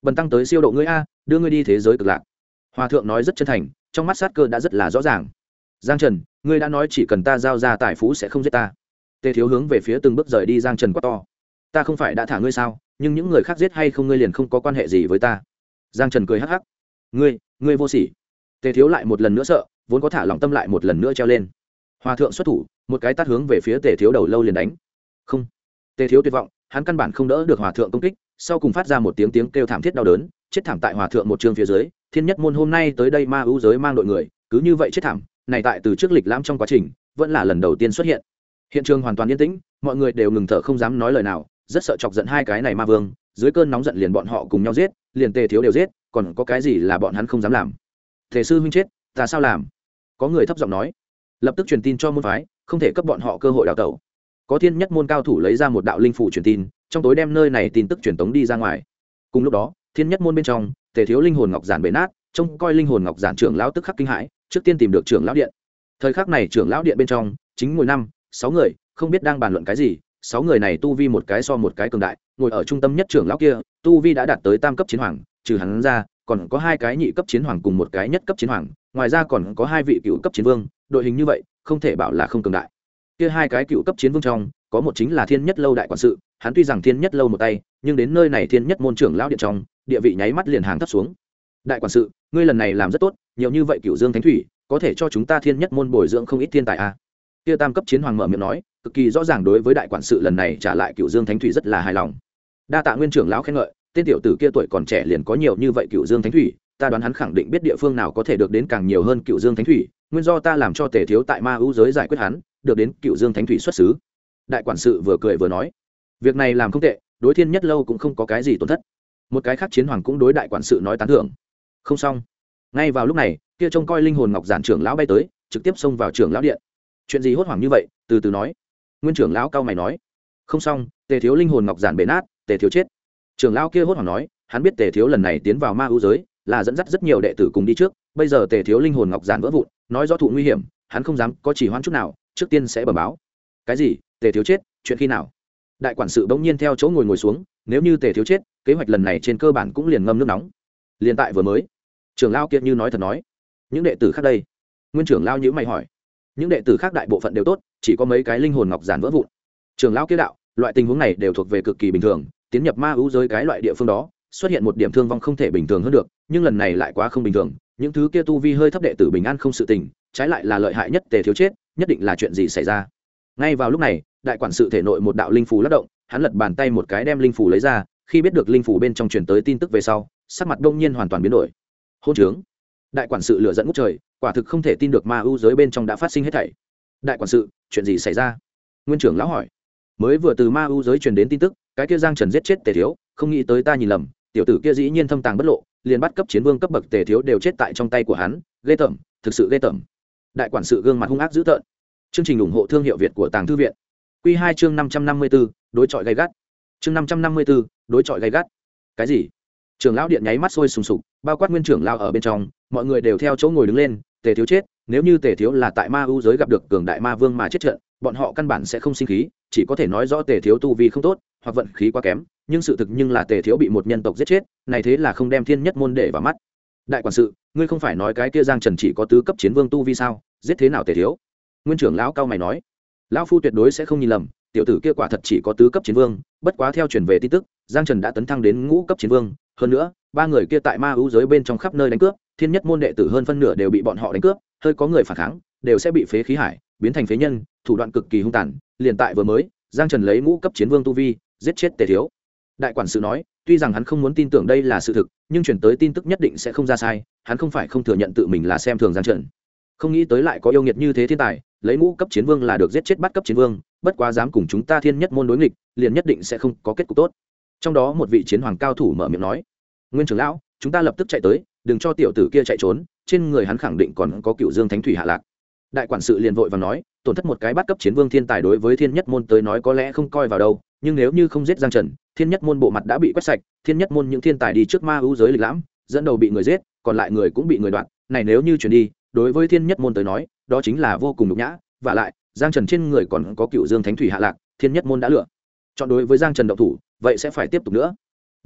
bần tăng tới siêu độ ngươi a, đưa ngươi đi thế giới cực lạc. Hòa thượng nói rất chân thành, trong mắt sát cơ đã rất là rõ ràng. Giang Trần, ngươi đã nói chỉ cần ta giao ra tài phú sẽ không giết ta. Tề Thiếu hướng về phía từng bước rời đi Giang Trần quát to. Ta không phải đã thả ngươi sao, nhưng những người khác giết hay không ngươi liền không có quan hệ gì với ta. Giang Trần cười hắc hắc. Ngươi vô sỉ. Tề Thiếu lại một lần nữa sợ, vốn có thả lòng tâm lại một lần nữa treo lên. Hòa thượng xuất thủ, một cái tát hướng về phía Tề Thiếu đầu lâu liền đánh. Không. Tề Thiếu tuyệt vọng, hắn căn bản không đỡ được Hòa thượng công kích, sau cùng phát ra một tiếng kêu thảm thiết đau đớn, chết thảm tại Hòa thượng một trường phía dưới. Thiên Nhất môn hôm nay tới đây ma ưu giới mang đội người, cứ như vậy chết thảm, này tại từ trước lịch lãm trong quá trình, vẫn là lần đầu tiên xuất hiện. Hiện trường hoàn toàn yên tĩnh, mọi người đều ngừng thở không dám nói lời nào, rất sợ chọc giận hai cái này ma vương, dưới cơn nóng giận liền bọn họ cùng nhau giết, liền Tề Thiếu đều giết, còn có cái gì là bọn hắn không dám làm. Thể sư huynh chết, ta sao làm? Có người thấp giọng nói. Lập tức truyền tin cho môn phái, không thể cấp bọn họ cơ hội đào tẩu. Có Thiên Nhất môn cao thủ lấy ra một đạo linh phủ truyền tin, trong tối đem nơi này tin tức truyền tống đi ra ngoài. Cùng lúc đó, Thiên Nhất môn bên trong, Tề Thiếu linh hồn ngọc giản bể nát, trông coi linh hồn ngọc giản trưởng lão tức khắc kinh hãi, trước tiên tìm được trưởng lão điện. Thời khắc này trưởng lão điện bên trong chính ngồi 5-6 người, không biết đang bàn luận cái gì. 6 người này tu vi một cái so một cái cường đại, ngồi ở trung tâm nhất trưởng lão kia, tu vi đã đạt tới tam cấp chiến hoàng, trừ hắn ra, còn có 2 cái nhị cấp chiến hoàng cùng một cái nhất cấp chiến hoàng, ngoài ra còn có 2 vị cựu cấp chiến vương, đội hình như vậy, không thể bảo là không cường đại. Kia 2 cái cựu cấp chiến vương trong, có một chính là Thiên Nhất lâu đại quản sự, hắn tuy rằng Thiên Nhất lâu một tay, nhưng đến nơi này Thiên Nhất môn trưởng lão điện trong, địa vị nháy mắt liền hàng thấp xuống. Đại quản sự, ngươi lần này làm rất tốt, nhiều như vậy cựu dương thánh thủy, có thể cho chúng ta Thiên Nhất môn bồi dưỡng không ít thiên tài a. Kia tam cấp chiến hoàng mở miệng nói, cực kỳ rõ ràng đối với đại quản sự lần này trả lại cựu dương thánh thủy rất là hài lòng. Đa tạ nguyên trưởng lão khen ngợi, tên tiểu tử kia tuổi còn trẻ liền có nhiều như vậy cựu dương thánh thủy, ta đoán hắn khẳng định biết địa phương nào có thể được đến càng nhiều hơn cựu dương thánh thủy, nguyên do ta làm cho Tề Thiếu tại ma ưu giới giải quyết hắn, được đến cựu dương thánh thủy xuất xứ. Đại quản sự vừa cười vừa nói, việc này làm không tệ, đối Thiên Nhất lâu cũng không có cái gì tổn thất. Một cái khác chiến hoàng cũng đối đại quản sự nói tán thưởng. Không xong, ngay vào lúc này, kia trông coi linh hồn ngọc giản trưởng lão bay tới, trực tiếp xông vào trưởng lão điện. Chuyện gì hốt hoảng như vậy, từ từ nói. Nguyên trưởng lão cao mày nói. Không xong, Tề Thiếu linh hồn ngọc giản bể nát, Tề Thiếu chết. Trưởng lão kia hốt hoảng nói, hắn biết Tề Thiếu lần này tiến vào ma ưu giới, là dẫn dắt rất nhiều đệ tử cùng đi trước, bây giờ Tề Thiếu linh hồn ngọc giản vỡ vụn, nói rõ thụ nguy hiểm, hắn không dám có chỉ hoãn chút nào, trước tiên sẽ bẩm báo. Cái gì? Tề Thiếu chết, chuyện khi nào? Đại quản sự bỗng nhiên theo chỗ ngồi xuống, nếu như Tề Thiếu chết, kế hoạch lần này trên cơ bản cũng liền ngâm nước nóng. Liên tại vừa mới. Trưởng lão kia như nói thật nói, những đệ tử khác đây? Nguyên trưởng lão nhíu mày hỏi. Những đệ tử khác đại bộ phận đều tốt, chỉ có mấy cái linh hồn ngọc giản vỡ vụn. Trưởng lão kia đạo, loại tình huống này đều thuộc về cực kỳ bình thường, tiến nhập ma ưu giới cái loại địa phương đó, xuất hiện một điểm thương vong không thể bình thường hơn được, nhưng lần này lại quá không bình thường, những thứ kia tu vi hơi thấp đệ tử bình an không sự tình, trái lại là lợi hại nhất. Tề Thiếu chết, nhất định là chuyện gì xảy ra. Ngay vào lúc này, đại quản sự thể nội một đạo linh phù lắc động, hắn lật bàn tay một cái đem linh phù lấy ra, khi biết được linh phù bên trong truyền tới tin tức về sau, sắc mặt đông nhiên hoàn toàn biến đổi. Hôn trướng! Đại quản sự lửa giận ngút trời, quả thực không thể tin được ma ưu giới bên trong đã phát sinh hết thảy. Đại quản sự, chuyện gì xảy ra? Nguyên trưởng lão hỏi. Mới vừa từ ma ưu giới truyền đến tin tức, cái kia Giang Trần giết chết Tề Thiếu, không nghĩ tới ta nhìn lầm, tiểu tử kia dĩ nhiên thâm tàng bất lộ, liền bắt cấp chiến vương cấp bậc Tề Thiếu đều chết tại trong tay của hắn, ghê tởm, thực sự ghê tởm. Đại quản sự gương mặt hung ác dữ tợn. Chương trình ủng hộ thương hiệu Việt của Tàng Thư viện. Quy 2 chương 554, đối chọi gay gắt. Chương 554, đối chọi gay gắt. Cái gì? Trưởng lão điện nháy mắt sôi sùng sục, bao quát nguyên trưởng lão ở bên trong, mọi người đều theo chỗ ngồi đứng lên. Tề Thiếu chết, nếu như Tề Thiếu là tại ma ưu giới gặp được cường đại ma vương mà chết trận, bọn họ căn bản sẽ không sinh khí, chỉ có thể nói rõ Tề Thiếu tu vi không tốt, hoặc vận khí quá kém, nhưng sự thực nhưng là Tề Thiếu bị một nhân tộc giết chết, này thế là không đem Thiên Nhất môn để vào mắt. Đại quản sự, ngươi không phải nói cái kia Giang Trần chỉ có tứ cấp chiến vương tu vi sao, giết thế nào Tề Thiếu? Nguyên trưởng lão cao mày nói. Lão phu tuyệt đối sẽ không nhìn lầm, tiểu tử kia quả thật chỉ có tứ cấp chiến vương, bất quá theo truyền về tin tức, Giang Trần đã tấn thăng đến ngũ cấp chiến vương, hơn nữa, ba người kia tại ma ưu giới bên trong khắp nơi đánh cướp, Thiên Nhất môn đệ tử hơn phân nửa đều bị bọn họ đánh cướp, hơi có người phản kháng, đều sẽ bị phế khí hải, biến thành phế nhân, thủ đoạn cực kỳ hung tàn, liền tại vừa mới, Giang Trần lấy ngũ cấp chiến vương tu vi, giết chết Tề Thiếu. Đại quản sự nói, tuy rằng hắn không muốn tin tưởng đây là sự thực, nhưng truyền tới tin tức nhất định sẽ không ra sai, hắn không phải không thừa nhận tự mình là xem thường Giang Trần. Không nghĩ tới lại có yêu nghiệt như thế thiên tài, lấy ngũ cấp chiến vương là được giết chết bắt cấp chiến vương, bất quá dám cùng chúng ta Thiên Nhất môn đối nghịch, liền nhất định sẽ không có kết cục tốt. Trong đó một vị chiến hoàng cao thủ mở miệng nói, Nguyên trưởng lão, chúng ta lập tức chạy tới, đừng cho tiểu tử kia chạy trốn, trên người hắn khẳng định còn có cựu dương thánh thủy hạ lạc. Đại quản sự liền vội vàng nói, tổn thất một cái bắt cấp chiến vương thiên tài đối với Thiên Nhất môn tới nói có lẽ không coi vào đâu, nhưng nếu như không giết Giang Trần, Thiên Nhất môn bộ mặt đã bị quét sạch, Thiên Nhất môn những thiên tài đi trước ma ưu giới lịch lãm, dẫn đầu bị người giết, còn lại người cũng bị người đoạt, này nếu như chuyển đi, đối với Thiên Nhất môn tới nói, đó chính là vô cùng nhục nhã, và lại, Giang Trần trên người còn có cựu dương thánh thủy hạ lạc, Thiên Nhất môn đã lựa chọn đối với Giang Trần động thủ, vậy sẽ phải tiếp tục nữa. Đi,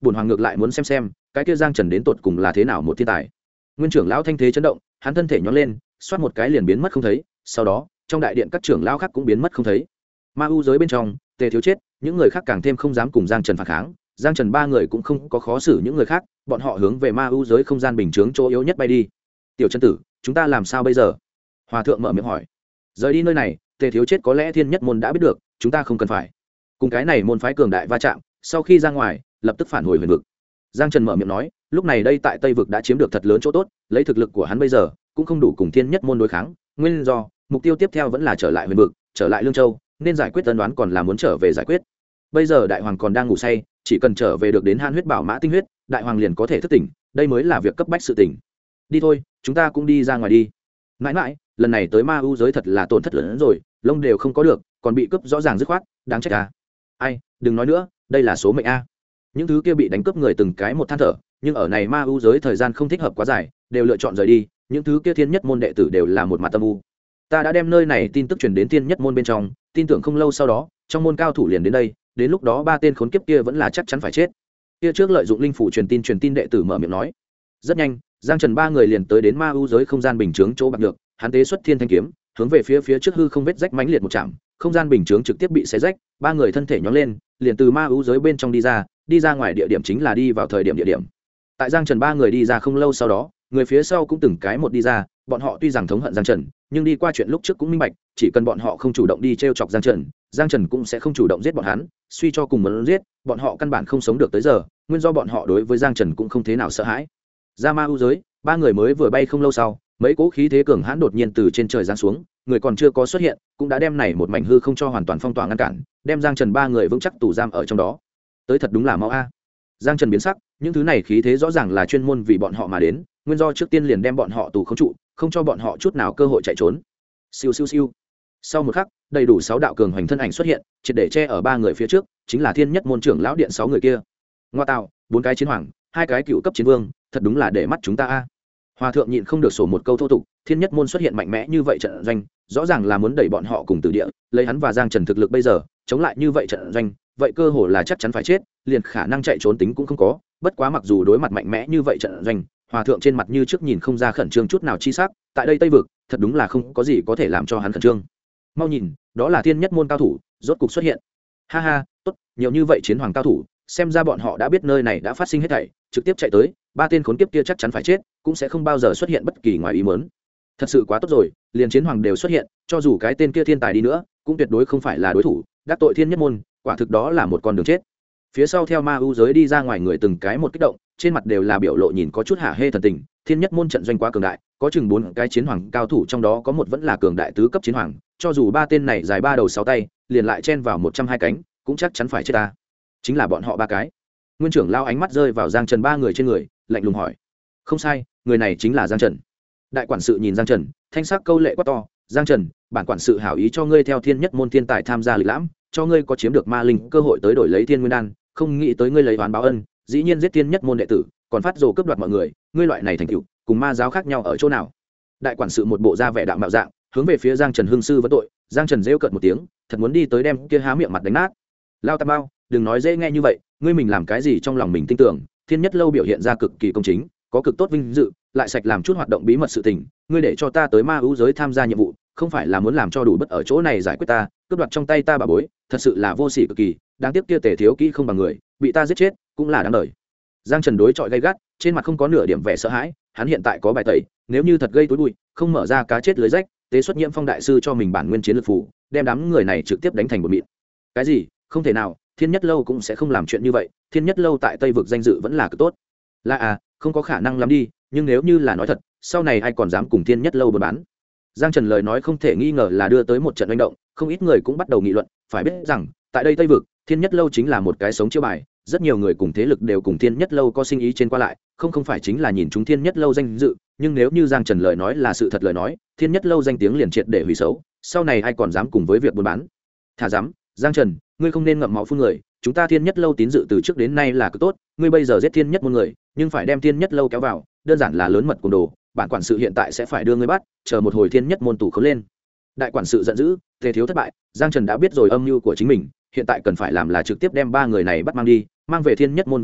bổn hoàng ngược lại muốn xem cái kia giang trần đến tột cùng là thế nào một thiên tài. Nguyên trưởng lão thanh thế chấn động, hắn thân thể nhón lên, xoát một cái liền biến mất không thấy, sau đó trong đại điện các trưởng lão khác cũng biến mất không thấy. Ma u giới bên trong, Tề Thiếu chết, những người khác càng thêm không dám cùng Giang Trần phản kháng. Giang Trần ba người cũng không có khó xử những người khác, bọn họ hướng về ma u giới không gian bình chướng chỗ yếu nhất bay đi. Tiểu chân tử, chúng ta làm sao bây giờ? Hòa thượng mở miệng hỏi. Rời đi nơi này, Tề Thiếu chết có lẽ thiên nhất môn đã biết được, chúng ta không cần phải cùng cái này môn phái cường đại va chạm. Sau khi ra ngoài, lập tức phản hồi huyền vực. Giang Trần mở miệng nói, lúc này đây tại Tây vực đã chiếm được thật lớn chỗ tốt, lấy thực lực của hắn bây giờ cũng không đủ cùng thiên nhất môn đối kháng. Nguyên do, mục tiêu tiếp theo vẫn là trở lại huyền vực, trở lại Lương Châu, nên giải quyết ân đoán còn là muốn trở về giải quyết. Bây giờ đại hoàng còn đang ngủ say, chỉ cần trở về được đến Han huyết bảo mã tinh huyết, đại hoàng liền có thể thức tỉnh, đây mới là việc cấp bách sự tỉnh. Đi thôi, chúng ta cũng đi ra ngoài đi. Mãi mãi, lần này tới ma u giới thật là tổn thất lớn hơn rồi, lông đều không có được, còn bị cướp rõ ràng dứt khoát, đáng trách à. Ai, đừng nói nữa, đây là số mệnh a. Những thứ kia bị đánh cướp người từng cái một than thở, nhưng ở này ma u giới thời gian không thích hợp quá dài, đều lựa chọn rời đi, những thứ kia thiên nhất môn đệ tử đều là một mặt tâm u. Ta đã đem nơi này tin tức truyền đến thiên nhất môn bên trong, tin tưởng không lâu sau đó trong môn cao thủ liền đến đây, đến lúc đó ba tên khốn kiếp kia vẫn là chắc chắn phải chết. Kia trước lợi dụng linh phủ truyền tin đệ tử mở miệng nói. Rất nhanh, Giang Trần ba người liền tới đến ma u giới không gian bình chướng chỗ bạc được, hắn tế xuất thiên thanh kiếm, hướng về phía trước hư không vết rách mãnh liệt một chạm, không gian bình chướng trực tiếp bị xé rách, ba người thân thể nhón lên, liền từ ma u giới bên trong đi ra ngoài địa điểm chính là đi vào thời điểm địa điểm. Tại Giang Trần ba người đi ra không lâu sau đó, người phía sau cũng từng cái một đi ra, bọn họ tuy rằng thống hận Giang Trần, nhưng đi qua chuyện lúc trước cũng minh bạch, chỉ cần bọn họ không chủ động đi trêu chọc Giang Trần cũng sẽ không chủ động giết bọn hắn, suy cho cùng muốn giết, bọn họ căn bản không sống được tới giờ, nguyên do bọn họ đối với Giang Trần cũng không thế nào sợ hãi. Ra ma u giới, ba người mới vừa bay không lâu sau, mấy cỗ khí thế cường hãn đột nhiên từ trên trời giáng xuống, người còn chưa có xuất hiện, cũng đã đem này một mảnh hư không cho hoàn toàn phong tỏa ngăn cản, đem Giang Trần ba người vững chắc tù giam ở trong đó. Tới thật đúng là mau a. Giang Trần biến sắc, những thứ này khí thế rõ ràng là chuyên môn vì bọn họ mà đến, nguyên do trước tiên liền đem bọn họ tù khống trụ, không cho bọn họ chút nào cơ hội chạy trốn. Siêu siêu siêu. Sau một khắc, đầy đủ 6 đạo cường hoành thân ảnh xuất hiện, triệt để che ở ba người phía trước, chính là Thiên Nhất môn trưởng lão điện 6 người kia. Ngoa tạo, 4 cái chiến hoàng, 2 cái cựu cấp chiến vương, thật đúng là để mắt chúng ta a. Hòa thượng nhịn không được sổ một câu thô tục, Thiên Nhất môn xuất hiện mạnh mẽ như vậy trận doanh, rõ ràng là muốn đẩy bọn họ cùng tử địa, lấy hắn và Giang Trần thực lực bây giờ, chống lại như vậy trận doanh, vậy cơ hồ là chắc chắn phải chết, liền khả năng chạy trốn tính cũng không có. Bất quá mặc dù đối mặt mạnh mẽ như vậy trận doanh, Hòa thượng trên mặt như trước nhìn không ra khẩn trương chút nào chi sắc, tại đây Tây vực, thật đúng là không có gì có thể làm cho hắn khẩn trương. Mau nhìn, đó là Thiên Nhất môn cao thủ, rốt cục xuất hiện. Ha ha, tốt, nhiều như vậy chiến hoàng cao thủ, xem ra bọn họ đã biết nơi này đã phát sinh hết thảy, trực tiếp chạy tới, ba tên khốn kiếp kia chắc chắn phải chết, cũng sẽ không bao giờ xuất hiện bất kỳ ngoài ý muốn. Thật sự quá tốt rồi, liền chiến hoàng đều xuất hiện, cho dù cái tên kia thiên tài đi nữa, cũng tuyệt đối không phải là đối thủ, đắc tội Thiên Nhất môn, quả thực đó là một con đường chết. Phía sau theo ma u giới đi ra ngoài người từng cái một kích động, trên mặt đều là biểu lộ nhìn có chút hả hê thần tình. Thiên Nhất môn trận doanh quá cường đại, có chừng 4 cái chiến hoàng cao thủ, trong đó có một vẫn là cường đại tứ cấp chiến hoàng, cho dù ba tên này dài 3 đầu 6 tay, liền lại chen vào 120 cánh, cũng chắc chắn phải chết ta. Chính là bọn họ ba cái. Nguyên trưởng lao ánh mắt rơi vào Giang Trần ba người trên người, lạnh lùng hỏi. Không sai, người này chính là Giang Trần. Đại quản sự nhìn Giang Trần, thanh sắc câu lệ quát to, Giang Trần, bản quản sự hảo ý cho ngươi theo Thiên Nhất môn thiên tài tham gia lịch lãm, cho ngươi có chiếm được ma linh cơ hội tới đổi lấy Thiên Nguyên đan, không nghĩ tới ngươi lấy oán báo ân, dĩ nhiên giết Thiên Nhất môn đệ tử, còn phát rồ cướp đoạt mọi người, ngươi loại này thành tựu, cùng ma giáo khác nhau ở chỗ nào? Đại quản sự một bộ da vẻ đạo mạo dạng, hướng về phía Giang Trần hưng sư vấn tội. Giang Trần rêu cợt một tiếng, thật muốn đi tới đem kia há miệng mặt đánh nát. Lao Tam Bao, đừng nói dễ nghe như vậy, ngươi mình làm cái gì trong lòng mình tin tưởng, Thiên Nhất lâu biểu hiện ra cực kỳ công chính, có cực tốt vinh dự, lại sạch làm chút hoạt động bí mật sự tình, ngươi để cho ta tới ma ưu giới tham gia nhiệm vụ, không phải là muốn làm cho đủ bất ở chỗ này giải quyết ta, cướp đoạt trong tay ta bà bối, thật sự là vô sỉ cực kỳ, đáng tiếc kia Tề thiếu kỹ không bằng người, bị ta giết chết, cũng là đáng đời. Giang Trần đối chọi gay gắt, trên mặt không có nửa điểm vẻ sợ hãi, hắn hiện tại có bài tẩy, nếu như thật gây túi bụi, không mở ra cá chết lưới rách, tế xuất Nhiễm Phong đại sư cho mình bản nguyên chiến lược phù, đem đám người này trực tiếp đánh thành một mịn. Cái gì? Không thể nào, Thiên Nhất lâu cũng sẽ không làm chuyện như vậy, Thiên Nhất lâu tại Tây vực danh dự vẫn là cực tốt. Là à, không có khả năng lắm đi, nhưng nếu như là nói thật, sau này ai còn dám cùng Thiên Nhất lâu buôn bán. Giang Trần lời nói không thể nghi ngờ là đưa tới một trận manh động, không ít người cũng bắt đầu nghị luận, phải biết rằng, tại đây Tây vực, Thiên Nhất lâu chính là một cái sống chiêu bài, rất nhiều người cùng thế lực đều cùng Thiên Nhất lâu có sinh ý trên qua lại, không phải chính là nhìn chúng Thiên Nhất lâu danh dự, nhưng nếu như Giang Trần lời nói là sự thật lời nói, Thiên Nhất lâu danh tiếng liền triệt để hủy xấu, sau này ai còn dám cùng với việc buôn bán. Thả dám, Giang Trần, ngươi không nên ngậm máu phun người, chúng ta Thiên Nhất lâu tín dự từ trước đến nay là cực tốt, ngươi bây giờ giết Thiên Nhất môn người, nhưng phải đem Thiên Nhất lâu kéo vào, đơn giản là lớn mật cùng đồ, bản quản sự hiện tại sẽ phải đưa ngươi bắt, chờ một hồi Thiên Nhất môn tù khấu lên. Đại quản sự giận dữ, Tề thiếu thất bại, Giang Trần đã biết rồi âm mưu của chính mình, hiện tại cần phải làm là trực tiếp đem ba người này bắt mang đi, mang về Thiên Nhất môn về sau,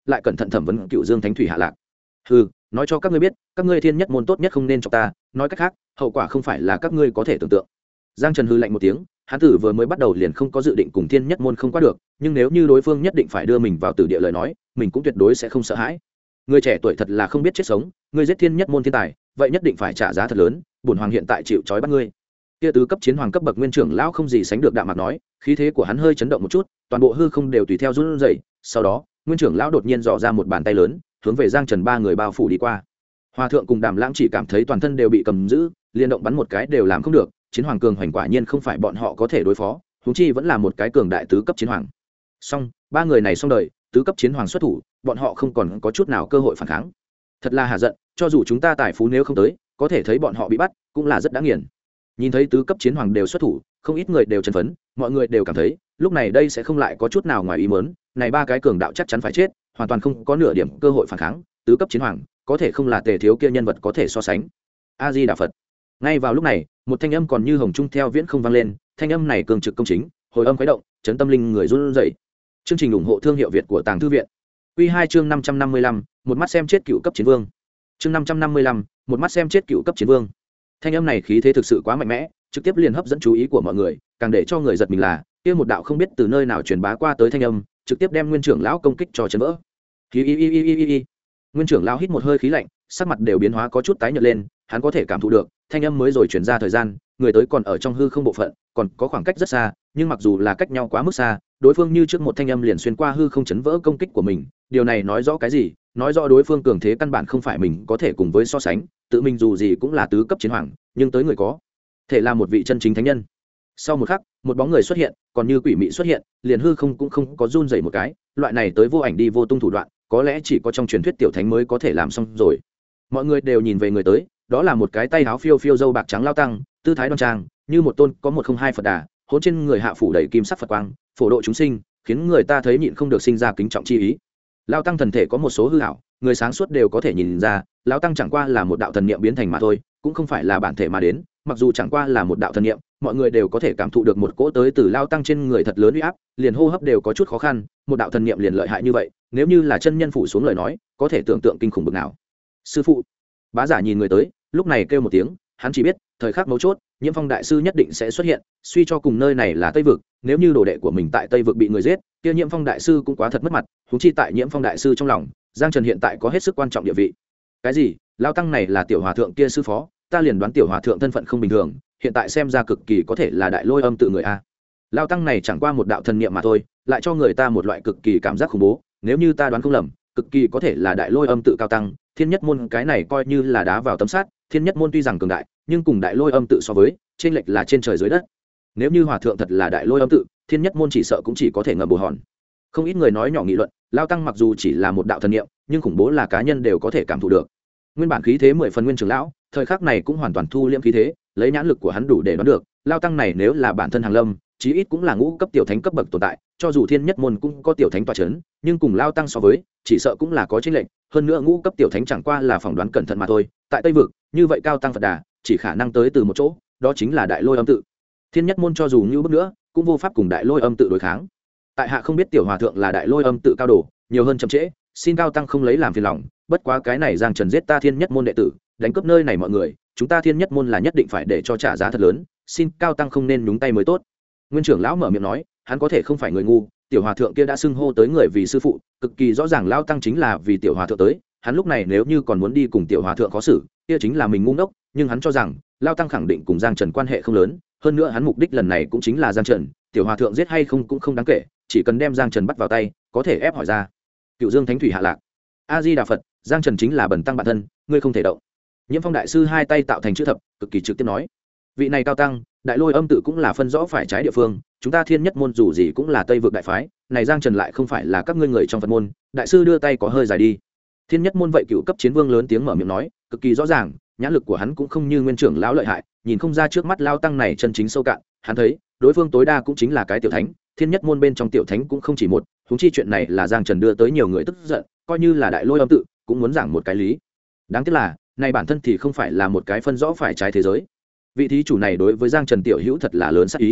lại cẩn thận thẩm vấn Cựu Dương Thánh Thủy Hạ Lạc. Ừ, nói cho các ngươi biết, các ngươi thiên nhất môn tốt nhất không nên cho ta, nói cách khác, hậu quả không phải là các ngươi có thể tưởng tượng. Giang Trần hư lạnh một tiếng, hắn tử vừa mới bắt đầu liền không có dự định cùng thiên nhất môn không qua được, nhưng nếu như đối phương nhất định phải đưa mình vào tử địa lời nói, mình cũng tuyệt đối sẽ không sợ hãi. Người trẻ tuổi thật là không biết chết sống, ngươi giết thiên nhất môn thiên tài, vậy nhất định phải trả giá thật lớn, bổn hoàng hiện tại chịu trói bắt ngươi. Kia tứ cấp chiến hoàng cấp bậc nguyên trưởng lão không gì sánh được đạm mạc nói, khí thế của hắn hơi chấn động một chút, toàn bộ hư không đều tùy theo run rẩy. Sau đó, nguyên trưởng lão đột nhiên dò ra một bàn tay lớn, hướng về Giang Trần ba người bao phủ đi qua. Hòa thượng cùng Đàm Lãng chỉ cảm thấy toàn thân đều bị cầm giữ, liên động bắn một cái đều làm không được, chiến hoàng cường hoành quả nhiên không phải bọn họ có thể đối phó, huống chi vẫn là một cái cường đại tứ cấp chiến hoàng. Xong, ba người này xong đời, tứ cấp chiến hoàng xuất thủ, bọn họ không còn có chút nào cơ hội phản kháng. Thật là hà giận, cho dù chúng ta tài phú nếu không tới, có thể thấy bọn họ bị bắt, cũng là rất đáng nghiền. Nhìn thấy tứ cấp chiến hoàng đều xuất thủ, không ít người đều chấn phấn, mọi người đều cảm thấy, lúc này đây sẽ không lại có chút nào ngoài ý muốn, này ba cái cường đạo chắc chắn phải chết, hoàn toàn không có nửa điểm cơ hội phản kháng, tứ cấp chiến hoàng, có thể không là Tề Thiếu kia nhân vật có thể so sánh. A Di Đà Phật. Ngay vào lúc này, một thanh âm còn như hồng trung theo viễn không vang lên, thanh âm này cường trực công chính, hồi âm khuấy động, chấn tâm linh người run rẩy. Chương trình ủng hộ thương hiệu Việt của Tàng Thư viện. Quy 2 chương 555, một mắt xem chết cựu cấp chiến vương. Chương 555, một mắt xem chết cựu cấp chiến vương. Thanh âm này khí thế thực sự quá mạnh mẽ, trực tiếp liền hấp dẫn chú ý của mọi người, càng để cho người giật mình là, kia một đạo không biết từ nơi nào truyền bá qua tới thanh âm, trực tiếp đem nguyên trưởng lão công kích cho chấn vỡ. Nguyên trưởng lão hít một hơi khí lạnh, sắc mặt đều biến hóa có chút tái nhợt lên, hắn có thể cảm thụ được, thanh âm mới rồi truyền ra thời gian, người tới còn ở trong hư không bộ phận, còn có khoảng cách rất xa, nhưng mặc dù là cách nhau quá mức xa, đối phương như trước một thanh âm liền xuyên qua hư không chấn vỡ công kích của mình, điều này nói rõ cái gì? Nói rõ đối phương cường thế căn bản không phải mình có thể cùng với so sánh, tự mình dù gì cũng là tứ cấp chiến hoàng, nhưng tới người có thể là một vị chân chính thánh nhân. Sau một khắc, một bóng người xuất hiện, còn như quỷ mị xuất hiện, liền hư không cũng không có run rẩy một cái, loại này tới vô ảnh đi vô tung thủ đoạn, có lẽ chỉ có trong truyền thuyết tiểu thánh mới có thể làm xong rồi. Mọi người đều nhìn về người tới, đó là một cái tay áo phiêu phiêu râu bạc trắng lao tăng, tư thái đoan trang, như một tôn có 102 Phật Đà, hôn trên người hạ phủ đầy kim sắc Phật quang, phổ độ chúng sinh, khiến người ta thấy nhịn không được sinh ra kính trọng chi ý. Lao tăng thần thể có một số hư ảo, người sáng suốt đều có thể nhìn ra, lão tăng chẳng qua là một đạo thần niệm biến thành mà thôi, cũng không phải là bản thể mà đến, mặc dù chẳng qua là một đạo thần niệm, mọi người đều có thể cảm thụ được một cỗ tới từ lao tăng trên người thật lớn uy áp, liền hô hấp đều có chút khó khăn, một đạo thần niệm liền lợi hại như vậy, nếu như là chân nhân phủ xuống lời nói, có thể tưởng tượng kinh khủng bực nào. Sư phụ. Bá giả nhìn người tới, lúc này kêu một tiếng, hắn chỉ biết, thời khắc mấu chốt, Nhiễm Phong đại sư nhất định sẽ xuất hiện, suy cho cùng nơi này là Tây vực, nếu như đồ đệ của mình tại Tây vực bị người giết, kia Nhiễm Phong đại sư cũng quá thật mất mặt, huống chi tại Nhiễm Phong đại sư trong lòng, Giang Trần hiện tại có hết sức quan trọng địa vị. Cái gì? Lão tăng này là tiểu hòa thượng kia sư phó, ta liền đoán tiểu hòa thượng thân phận không bình thường, hiện tại xem ra cực kỳ có thể là Đại Lôi Âm tự người a. Lão tăng này chẳng qua một đạo thần niệm mà thôi, lại cho người ta một loại cực kỳ cảm giác khủng bố, nếu như ta đoán không lầm, cực kỳ có thể là Đại Lôi Âm tự cao tăng, Thiên Nhất môn cái này coi như là đá vào tấm sắt, Thiên Nhất môn tuy rằng cường đại, nhưng cùng Đại Lôi Âm tự so với, chênh lệch là trên trời dưới đất. Nếu như hòa thượng thật là Đại Lôi Âm tự, Thiên Nhất môn chỉ sợ cũng chỉ có thể ngậm bồ hòn. Không ít người nói nhỏ nghị luận, Lão tăng mặc dù chỉ là một đạo thần niệm, nhưng khủng bố là cá nhân đều có thể cảm thụ được. Nguyên bản khí thế 10 phần nguyên trưởng lão, thời khắc này cũng hoàn toàn thu liễm khí thế, lấy nhãn lực của hắn đủ để đoán được, Lão tăng này nếu là bản thân hàng lâm, chí ít cũng là ngũ cấp tiểu thánh cấp bậc tồn tại, cho dù Thiên Nhất môn cũng có tiểu thánh tọa chấn, nhưng cùng Lão tăng so với, chỉ sợ cũng là có chênh lệch, hơn nữa ngũ cấp tiểu thánh chẳng qua là phỏng đoán cẩn thận mà thôi, tại Tây vực, như vậy cao tăng Phật Đà, chỉ khả năng tới từ một chỗ, đó chính là Đại Lôi Âm tự. Thiên Nhất môn cho dù như bước nữa, cũng vô pháp cùng Đại Lôi Âm tự đối kháng. Tại hạ không biết tiểu hòa thượng là Đại Lôi Âm tự cao đồ, nhiều hơn chậm trễ, xin cao tăng không lấy làm phiền lòng, bất quá cái này Giang Trần giết ta Thiên Nhất môn đệ tử, đánh cướp nơi này mọi người, chúng ta Thiên Nhất môn là nhất định phải để cho trả giá thật lớn, xin cao tăng không nên nhúng tay mới tốt. Nguyên trưởng lão mở miệng nói, hắn có thể không phải người ngu, tiểu hòa thượng kia đã xưng hô tới người vì sư phụ, cực kỳ rõ ràng lão tăng chính là vì tiểu hòa thượng tới, hắn lúc này nếu như còn muốn đi cùng tiểu hòa thượng khó xử, kia chính là mình ngu ngốc, nhưng hắn cho rằng lão tăng khẳng định cùng Giang Trần quan hệ không lớn, hơn nữa hắn mục đích lần này cũng chính là Giang Trần, tiểu hòa thượng giết hay không cũng không đáng kể, chỉ cần đem Giang Trần bắt vào tay, có thể ép hỏi ra. Cựu Dương Thánh Thủy Hạ Lạc. A Di Đà Phật, Giang Trần chính là bần tăng bản thân, ngươi không thể động. Nhiễm Phong đại sư hai tay tạo thành chữ thập, cực kỳ trực tiếp nói, vị này cao tăng, Đại Lôi Âm tự cũng là phân rõ phải trái địa phương, chúng ta Thiên Nhất môn dù gì cũng là Tây vực đại phái, này Giang Trần lại không phải là các ngươi người trong Phật môn, đại sư đưa tay có hơi dài đi. Thiên Nhất môn vậy cựu cấp chiến vương lớn tiếng mở miệng nói, cực kỳ rõ ràng, nhãn lực của hắn cũng không như nguyên trưởng lão lợi hại, nhìn không ra trước mắt lao tăng này chân chính sâu cạn, hắn thấy, đối phương tối đa cũng chính là cái tiểu thánh, Thiên Nhất môn bên trong tiểu thánh cũng không chỉ một, huống chi chuyện này là Giang Trần đưa tới nhiều người tức giận, coi như là Đại Lôi Âm tự, cũng muốn giảng một cái lý. Đáng tiếc là, này bản thân thì không phải là một cái phân rõ phải trái thế giới. Vị thí chủ này đối với Giang Trần tiểu hữu thật là lớn sát ý.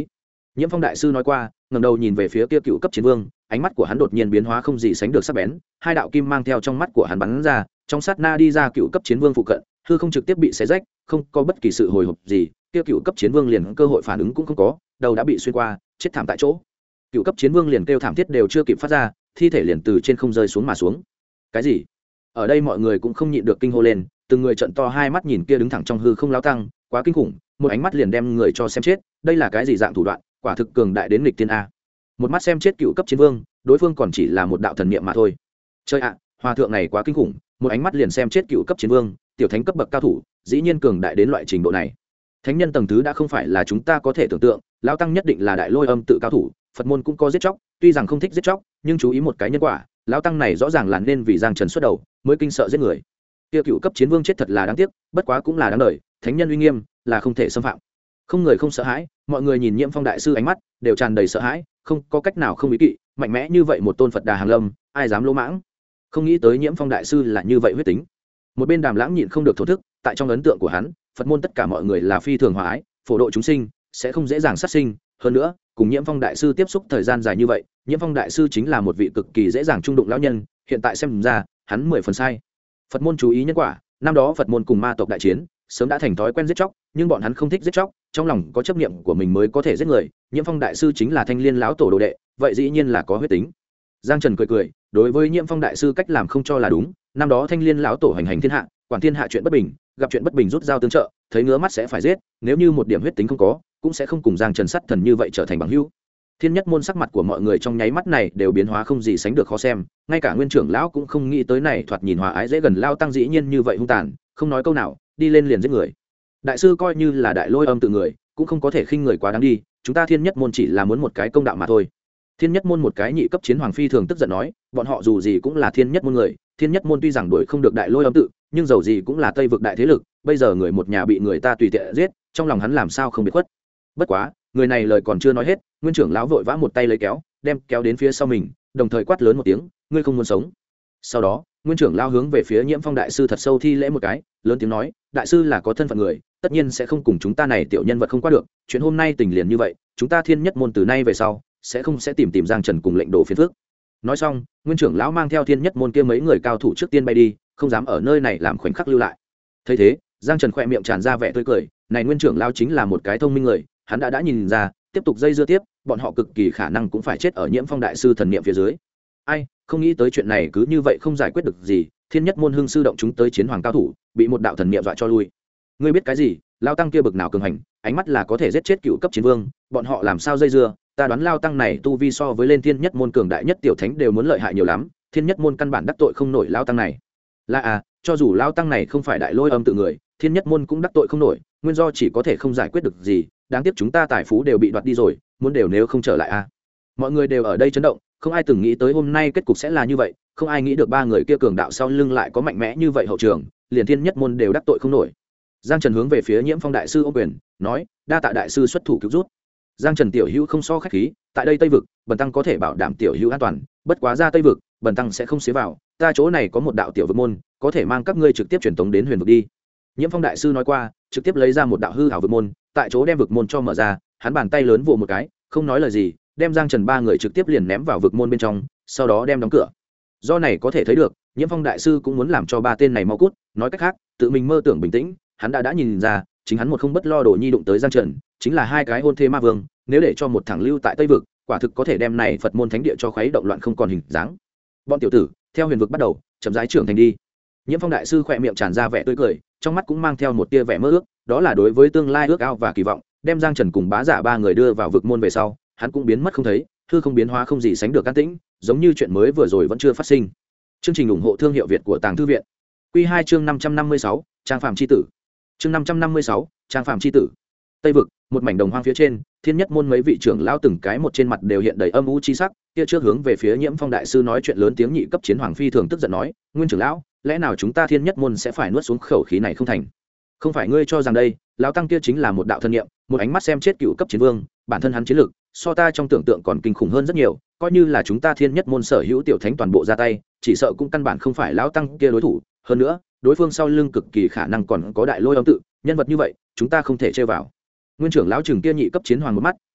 Nhiễm Phong đại sư nói qua, ngẩng đầu nhìn về phía kia cựu cấp chiến vương, ánh mắt của hắn đột nhiên biến hóa không gì sánh được sắc bén, hai đạo kim mang theo trong mắt của hắn bắn ra, trong sát na đi ra cựu cấp chiến vương phụ cận, hư không trực tiếp bị xé rách, không có bất kỳ sự hồi hộp gì, kia cựu cấp chiến vương liền cơ hội phản ứng cũng không có, đầu đã bị xuyên qua, chết thảm tại chỗ. Cựu cấp chiến vương liền kêu thảm thiết đều chưa kịp phát ra, thi thể liền từ trên không rơi xuống mà xuống. Cái gì? Ở đây mọi người cũng không nhịn được kinh hô lên, từng người trợn to hai mắt nhìn kia đứng thẳng trong hư không lão tăng, quá kinh khủng, một ánh mắt liền đem người cho xem chết, đây là cái gì dạng thủ đoạn, quả thực cường đại đến nghịch tiên a. Một mắt xem chết cựu cấp chiến vương, đối phương còn chỉ là một đạo thần niệm mà thôi. Chơi ạ, hòa thượng này quá kinh khủng, một ánh mắt liền xem chết cựu cấp chiến vương, tiểu thánh cấp bậc cao thủ, dĩ nhiên cường đại đến loại trình độ này. Thánh nhân tầng thứ đã không phải là chúng ta có thể tưởng tượng, lão tăng nhất định là đại lôi âm tự cao thủ, Phật môn cũng có giết chóc, tuy rằng không thích giết chóc, nhưng chú ý một cái nhân quả, lão tăng này rõ ràng là nên vì Giang Trần xuất đầu, mới kinh sợ giết người. Kia cựu cấp chiến vương chết thật là đáng tiếc, bất quá cũng là đáng đời, thánh nhân uy nghiêm là không thể xâm phạm. Không người không sợ hãi, mọi người nhìn Nhiễm Phong đại sư ánh mắt đều tràn đầy sợ hãi, không có cách nào không ý kỵ, mạnh mẽ như vậy một tôn Phật Đà hàng lâm, ai dám lỗ mãng. Không nghĩ tới Nhiễm Phong đại sư là như vậy huyết tính. Một bên Đàm Lãng nhịn không được thổ thức, tại trong ấn tượng của hắn, Phật môn tất cả mọi người là phi thường hòa ái, phổ độ chúng sinh, sẽ không dễ dàng sát sinh, hơn nữa, cùng Nhiễm Phong đại sư tiếp xúc thời gian dài như vậy, Nhiễm Phong đại sư chính là một vị cực kỳ dễ dàng trung đụng lão nhân, hiện tại xem ra, hắn 10 phần sai. Phật môn chú ý nhân quả, năm đó Phật môn cùng ma tộc đại chiến, sớm đã thành thói quen giết chóc, nhưng bọn hắn không thích giết chóc, trong lòng có chấp niệm của mình mới có thể giết người. Nhiễm Phong đại sư chính là Thanh Liên lão tổ đồ đệ, vậy dĩ nhiên là có huyết tính. Giang Trần cười cười, đối với Nhiễm Phong đại sư cách làm không cho là đúng, năm đó Thanh Liên lão tổ hành hành thiên hạ, quản thiên hạ chuyện bất bình, gặp chuyện bất bình rút dao tương trợ, thấy ngứa mắt sẽ phải giết, nếu như một điểm huyết tính không có, cũng sẽ không cùng Giang Trần sát thần như vậy trở thành bằng hữu. Thiên nhất môn sắc mặt của mọi người trong nháy mắt này đều biến hóa không gì sánh được khó xem, ngay cả nguyên trưởng lão cũng không nghĩ tới này thoạt nhìn hòa ái dễ gần lao tăng dĩ nhiên như vậy hung tàn, không nói câu nào, đi lên liền giết người. Đại sư coi như là đại lôi âm tự người, cũng không có thể khinh người quá đáng đi, chúng ta thiên nhất môn chỉ là muốn một cái công đạo mà thôi. Thiên nhất môn một cái nhị cấp chiến hoàng phi thường tức giận nói, bọn họ dù gì cũng là thiên nhất môn người, thiên nhất môn tuy rằng đuổi không được đại lôi âm tự, nhưng dầu gì cũng là tây vực đại thế lực, bây giờ người một nhà bị người ta tùy tiện giết, trong lòng hắn làm sao không biết khuất. Bất quá, người này lời còn chưa nói hết, nguyên trưởng lão vội vã một tay lấy kéo, đem kéo đến phía sau mình, đồng thời quát lớn một tiếng, ngươi không muốn sống. Sau đó, nguyên trưởng lão hướng về phía Nhiễm Phong đại sư thật sâu thi lễ một cái, lớn tiếng nói, đại sư là có thân phận người, tất nhiên sẽ không cùng chúng ta này tiểu nhân vật không qua được, chuyện hôm nay tình liền như vậy, chúng ta thiên nhất môn từ nay về sau sẽ không tìm Giang Trần cùng lệnh đồ phiền phước. Nói xong, nguyên trưởng lão mang theo thiên nhất môn kia mấy người cao thủ trước tiên bay đi, không dám ở nơi này làm khoảnh khắc lưu lại. Thấy thế, Giang Trần khỏe miệng tràn ra vẻ tươi cười, này nguyên trưởng lão chính là một cái thông minh người, hắn đã nhìn ra, tiếp tục dây dưa tiếp, bọn họ cực kỳ khả năng cũng phải chết ở Nhiễm Phong đại sư thần niệm phía dưới. Ai, không nghĩ tới chuyện này cứ như vậy không giải quyết được gì, thiên nhất môn hưng sư động chúng tới chiến hoàng cao thủ, bị một đạo thần niệm dọa cho lui. Ngươi biết cái gì? Lao tăng kia bực nào cường hành, ánh mắt là có thể giết chết cựu cấp chiến vương, bọn họ làm sao dây dưa? Ta đoán Lao tăng này tu vi so với lên thiên nhất môn cường đại nhất tiểu thánh đều muốn lợi hại nhiều lắm, thiên nhất môn căn bản đắc tội không nổi Lao tăng này. Là à, cho dù Lao tăng này không phải đại lôi âm tự người, thiên nhất môn cũng đắc tội không nổi, nguyên do chỉ có thể không giải quyết được gì, đáng tiếc chúng ta tài phú đều bị đoạt đi rồi, muốn đều nếu không trở lại à. Mọi người đều ở đây chấn động, không ai từng nghĩ tới hôm nay kết cục sẽ là như vậy, không ai nghĩ được ba người kia cường đạo sau lưng lại có mạnh mẽ như vậy hậu trường, liền thiên nhất môn đều đắc tội không nổi. Giang Trần hướng về phía Nhiễm Phong đại sư ô quyền, nói, đa tạ đại sư xuất thủ cứu rút. Giang Trần tiểu hữu không so khách khí, tại đây Tây vực, bần tăng có thể bảo đảm tiểu hữu an toàn, bất quá ra Tây vực, bần tăng sẽ không xé vào, ta chỗ này có một đạo tiểu vực môn, có thể mang các ngươi trực tiếp truyền tống đến huyền vực đi. Nhiễm Phong đại sư nói qua, trực tiếp lấy ra một đạo hư ảo vực môn, tại chỗ đem vực môn cho mở ra, hắn bàn tay lớn vồ một cái, không nói lời gì, đem Giang Trần ba người trực tiếp liền ném vào vực môn bên trong, sau đó đem đóng cửa. Do này có thể thấy được, Nhiễm Phong đại sư cũng muốn làm cho ba tên này mau cút, nói cách khác, tự mình mơ tưởng bình tĩnh, hắn đã nhìn ra, chính hắn một không bất lo đồ nhi đụng tới Giang Trần, chính là hai cái hôn thê ma vương, nếu để cho một thằng lưu tại Tây vực, quả thực có thể đem này Phật môn thánh địa cho khuấy động loạn không còn hình dáng. Bọn tiểu tử, theo huyền vực bắt đầu, chậm rãi trưởng thành đi. Nhiễm Phong đại sư khỏe miệng tràn ra vẻ tươi cười, trong mắt cũng mang theo một tia vẻ mơ ước, đó là đối với tương lai ước ao và kỳ vọng, đem Giang Trần cùng bá giả ba người đưa vào vực môn về sau, hắn cũng biến mất không thấy, hư không biến hóa không gì sánh được an tĩnh, giống như chuyện mới vừa rồi vẫn chưa phát sinh. Chương trình ủng hộ thương hiệu Việt của Tàng Thư viện. Quy 2 chương 556, Trang Phàm chi tử. Chương 556, Trang Phàm chi tử. Tây vực, một mảnh đồng hoang phía trên, thiên nhất môn mấy vị trưởng lão từng cái một trên mặt đều hiện đầy âm u chi sắc, kia trước hướng về phía Nhiễm Phong đại sư nói chuyện lớn tiếng nhị cấp chiến hoàng phi thường tức giận nói, nguyên trưởng lão, lẽ nào chúng ta thiên nhất môn sẽ phải nuốt xuống khẩu khí này không thành? Không phải ngươi cho rằng đây, lão tăng kia chính là một đạo thân niệm, một ánh mắt xem chết cựu cấp chiến vương, bản thân hắn chiến lực so ta trong tưởng tượng còn kinh khủng hơn rất nhiều, coi như là chúng ta thiên nhất môn sở hữu tiểu thánh toàn bộ ra tay, chỉ sợ cũng căn bản không phải lão tăng kia đối thủ, hơn nữa, đối phương sau lưng cực kỳ khả năng còn có đại lôi âm tự, nhân vật như vậy, chúng ta không thể chơi vào. Nguyên trưởng lão trưởng kia nhị cấp chiến hoàng một mắt,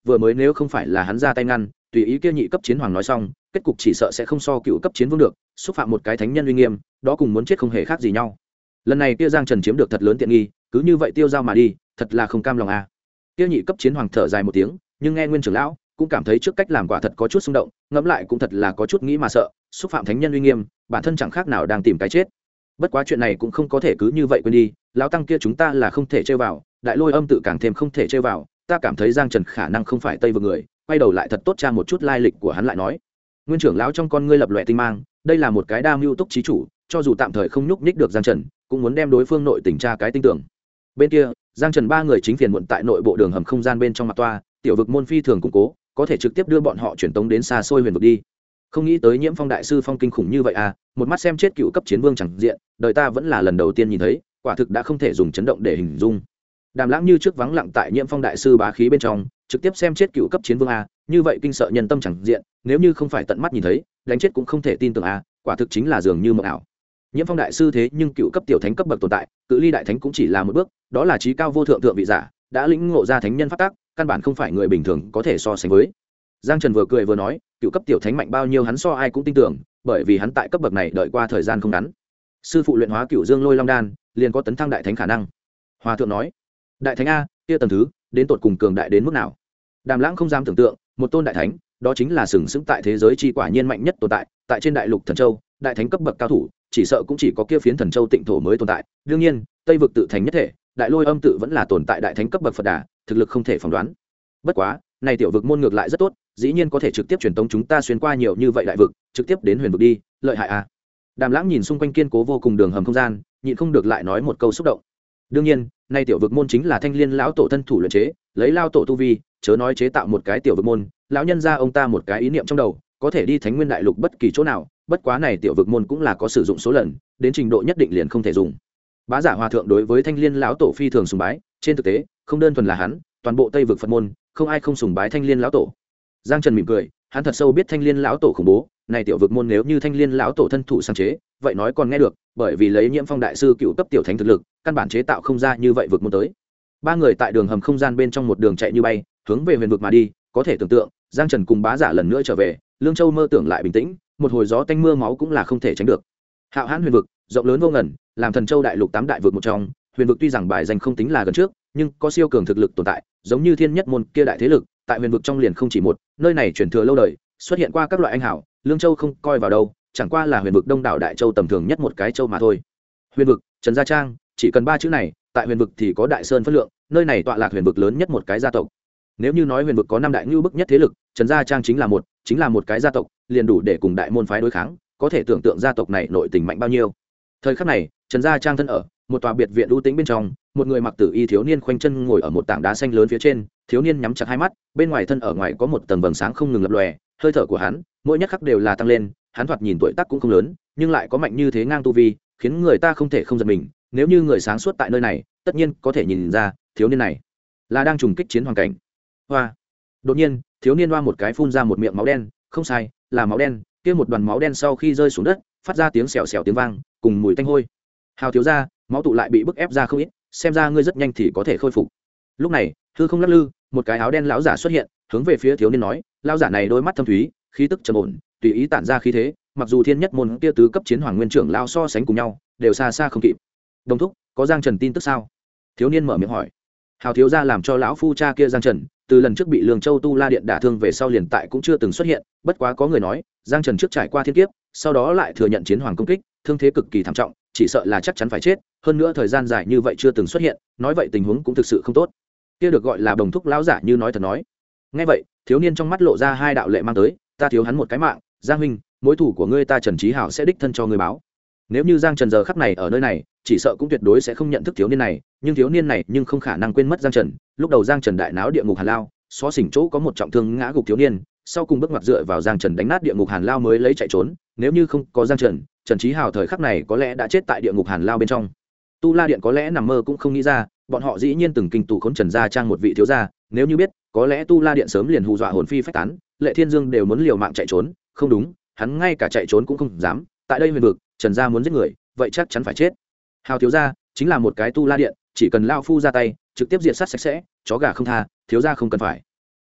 vừa mới nếu không phải là hắn ra tay ngăn, tùy ý kia nhị cấp chiến hoàng nói xong, kết cục chỉ sợ sẽ không so cựu cấp chiến vương được, xúc phạm một cái thánh nhân uy nghiêm, đó cùng muốn chết không hề khác gì nhau. Lần này kia Giang Trần chiếm được thật lớn tiện nghi, cứ như vậy tiêu dao mà đi, thật là không cam lòng a. Kia nhị cấp chiến hoàng thở dài một tiếng, nhưng nghe Nguyên trưởng lão cũng cảm thấy trước cách làm quả thật có chút xung động, ngẫm lại cũng thật là có chút nghĩ mà sợ, xúc phạm thánh nhân uy nghiêm, bản thân chẳng khác nào đang tìm cái chết. Bất quá chuyện này cũng không có thể cứ như vậy quên đi, lão tăng kia chúng ta là không thể chơi vào, Đại Lôi Âm tự càng thêm không thể chơi vào, ta cảm thấy Giang Trần khả năng không phải Tây vực người, quay đầu lại thật tốt tra một chút lai lịch của hắn lại nói. Nguyên trưởng lão trong con ngươi lập lòe tinh mang, đây là một cái đa mưu túc trí chủ, cho dù tạm thời không nhúc nhích được Giang Trần, cũng muốn đem đối phương nội tình tra cái tinh tưởng. Bên kia, Giang Trần ba người chính phiền muộn tại nội bộ đường hầm không gian bên trong mặt toa, tiểu vực môn phi thường củng cố, có thể trực tiếp đưa bọn họ chuyển tống đến xa xôi huyền vực đi. Không nghĩ tới Nhiễm Phong đại sư phong kinh khủng như vậy à, một mắt xem chết cựu cấp chiến vương chẳng diện, đời ta vẫn là lần đầu tiên nhìn thấy, quả thực đã không thể dùng chấn động để hình dung. Đàm Lãng như trước vắng lặng tại Nhiễm Phong đại sư bá khí bên trong, trực tiếp xem chết cựu cấp chiến vương a, như vậy kinh sợ nhân tâm chẳng diện, nếu như không phải tận mắt nhìn thấy, đánh chết cũng không thể tin tưởng a, quả thực chính là dường như mộng ảo. Nhiễm Phong đại sư thế nhưng cựu cấp tiểu thánh cấp bậc tồn tại, cự ly đại thánh cũng chỉ là một bước, đó là trí cao vô thượng thượng vị giả, đã lĩnh ngộ ra thánh nhân pháp tắc, căn bản không phải người bình thường có thể so sánh với. Giang Trần vừa cười vừa nói, cựu cấp tiểu thánh mạnh bao nhiêu hắn so ai cũng tin tưởng, bởi vì hắn tại cấp bậc này đợi qua thời gian không ngắn. Sư phụ luyện hóa Cựu Dương Lôi Long đan, liền có tấn thăng đại thánh khả năng. Hòa thượng nói, đại thánh a, kia tầng thứ, đến tột cùng cường đại đến mức nào? Đàm Lãng không dám tưởng tượng, một tôn đại thánh, đó chính là sừng sững tại thế giới chi quả nhiên mạnh nhất tồn tại, tại trên đại lục Thần Châu, đại thánh cấp bậc cao thủ, chỉ sợ cũng chỉ có kia phiến Thần Châu Tịnh thổ mới tồn tại. Đương nhiên, Tây vực tự thành nhất thể, Đại Lôi Âm tự vẫn là tồn tại đại thánh cấp bậc Phật Đà, thực lực không thể phỏng đoán. Bất quá, này tiểu vực môn ngược lại rất tốt, dĩ nhiên có thể trực tiếp truyền tống chúng ta xuyên qua nhiều như vậy đại vực, trực tiếp đến huyền vực đi, lợi hại a. Đàm Lãng nhìn xung quanh kiên cố vô cùng đường hầm không gian, nhịn không được lại nói một câu xúc động. Đương nhiên, nay tiểu vực môn chính là Thanh Liên lão tổ thân thủ luyện chế, lấy lao tổ tu vi, chớ nói chế tạo một cái tiểu vực môn, lão nhân gia ông ta một cái ý niệm trong đầu, có thể đi Thánh Nguyên đại lục bất kỳ chỗ nào, bất quá này tiểu vực môn cũng là có sử dụng số lần, đến trình độ nhất định liền không thể dùng. Bá Giả Hòa thượng đối với Thanh Liên lão tổ phi thường sùng bái, trên thực tế, không đơn thuần là hắn, toàn bộ Tây vực Phật môn, không ai không sùng bái Thanh Liên lão tổ. Giang Trần mỉm cười, hắn thật sâu biết Thanh Liên lão tổ khủng bố, này tiểu vực môn nếu như Thanh Liên lão tổ thân thủ sáng chế, vậy nói còn nghe được, bởi vì lấy Nhiễm Phong đại sư cựu cấp tiểu thánh thực lực, căn bản chế tạo không ra như vậy vực môn tới. Ba người tại đường hầm không gian bên trong một đường chạy như bay, hướng về huyền vực mà đi, có thể tưởng tượng, Giang Trần cùng Bá Giả lần nữa trở về, Lương Châu mơ tưởng lại bình tĩnh, một hồi gió tanh mưa máu cũng là không thể tránh được. Hạo Hãn huyền vực, rộng lớn vô ngần, làm Thần Châu đại lục 8 đại vực một trong, huyền vực tuy rằng bài danh không tính là gần trước, nhưng có siêu cường thực lực tồn tại, giống như Thiên Nhất môn kia đại thế lực, tại huyền vực trong liền không chỉ một, nơi này truyền thừa lâu đời, xuất hiện qua các loại anh hảo, Lương Châu không coi vào đâu, chẳng qua là huyền vực đông đảo đại châu tầm thường nhất một cái châu mà thôi. Huyền vực, Trần Gia Trang, chỉ cần 3 chữ này, tại huyền vực thì có đại sơn phất lượng, nơi này tọa lạc huyền vực lớn nhất một cái gia tộc. Nếu như nói huyền vực có 5 đại ngưu bức nhất thế lực, Trần Gia Trang chính là một cái gia tộc, liền đủ để cùng đại môn phái đối kháng, có thể tưởng tượng gia tộc này nội tình mạnh bao nhiêu. Thời khắc này, Trần Gia Trang thân ở một tòa biệt viện ưu tĩnh bên trong, một người mặc tử y thiếu niên khoanh chân ngồi ở một tảng đá xanh lớn phía trên, thiếu niên nhắm chặt hai mắt, bên ngoài thân ở ngoài có một tầng vầng sáng không ngừng lập lòe, hơi thở của hắn, mỗi nhất khắc đều là tăng lên, hắn thoạt nhìn tuổi tác cũng không lớn, nhưng lại có mạnh như thế ngang tu vi, khiến người ta không thể không giật mình, nếu như người sáng suốt tại nơi này, tất nhiên có thể nhìn ra, thiếu niên này là đang trùng kích chiến hoàn cảnh. Hoa. Đột nhiên, thiếu niên hoa một cái phun ra một miệng máu đen, không sai, là máu đen, kia một đoàn máu đen sau khi rơi xuống đất, phát ra tiếng xèo xèo tiếng vang, cùng mùi tanh hôi. Hào thiếu gia, máu tụ lại bị bức ép ra không ít, xem ra ngươi rất nhanh thì có thể khôi phục. Lúc này, hư không lắc lư, một cái áo đen lão giả xuất hiện, hướng về phía thiếu niên nói, lão giả này đôi mắt thâm thúy, khí tức trầm ổn, tùy ý tản ra khí thế, mặc dù Thiên Nhất môn kia tứ cấp chiến hoàng nguyên trưởng lao so sánh cùng nhau, đều xa xa không kịp. Đồng thúc, có Giang Trần tin tức sao? Thiếu niên mở miệng hỏi. Hào thiếu gia làm cho lão phu cha kia Giang Trần, từ lần trước bị Lương Châu Tu La Điện đả thương về sau liền tại cũng chưa từng xuất hiện, bất quá có người nói, Giang Trần trước trải qua thiên kiếp, sau đó lại thừa nhận chiến hoàng công kích, thương thế cực kỳ thảm trọng, chỉ sợ là chắc chắn phải chết, hơn nữa thời gian dài như vậy chưa từng xuất hiện, nói vậy tình huống cũng thực sự không tốt. Kia được gọi là đồng thúc lão giả như nói thật nói. Nghe vậy, thiếu niên trong mắt lộ ra hai đạo lệ mang tới, ta thiếu hắn một cái mạng, Giang huynh, mối thủ của ngươi ta Trần Chí Hảo sẽ đích thân cho ngươi báo. Nếu như Giang Trần giờ khắc này ở nơi này, chỉ sợ cũng tuyệt đối sẽ không nhận thức thiếu niên này, nhưng thiếu niên này nhưng không khả năng quên mất Giang Trần. Lúc đầu Giang Trần đại náo địa ngục Hàn Lao, xó xỉnh chỗ có một trọng thương ngã gục thiếu niên, sau cùng bước ngoặt dựa vào Giang Trần đánh nát địa ngục Hàn Lao mới lấy chạy trốn. Nếu như không có Giang Trần, Trần Chí Hào thời khắc này có lẽ đã chết tại địa ngục Hàn Lao bên trong. Tu La Điện có lẽ nằm mơ cũng không nghĩ ra, bọn họ dĩ nhiên từng kinh tù khốn Trần Gia Trang một vị thiếu gia, nếu như biết, có lẽ Tu La Điện sớm liền hù dọa hồn phi phách tán, Lệ Thiên Dương đều muốn liều mạng chạy trốn, không đúng, hắn ngay cả chạy trốn cũng không dám, tại đây huyền vực, Trần gia muốn giết người, vậy chắc chắn phải chết. Hào thiếu gia chính là một cái Tu La Điện, chỉ cần lao phu ra tay, trực tiếp diệt sát sạch sẽ, chó gà không tha, thiếu gia không cần phải.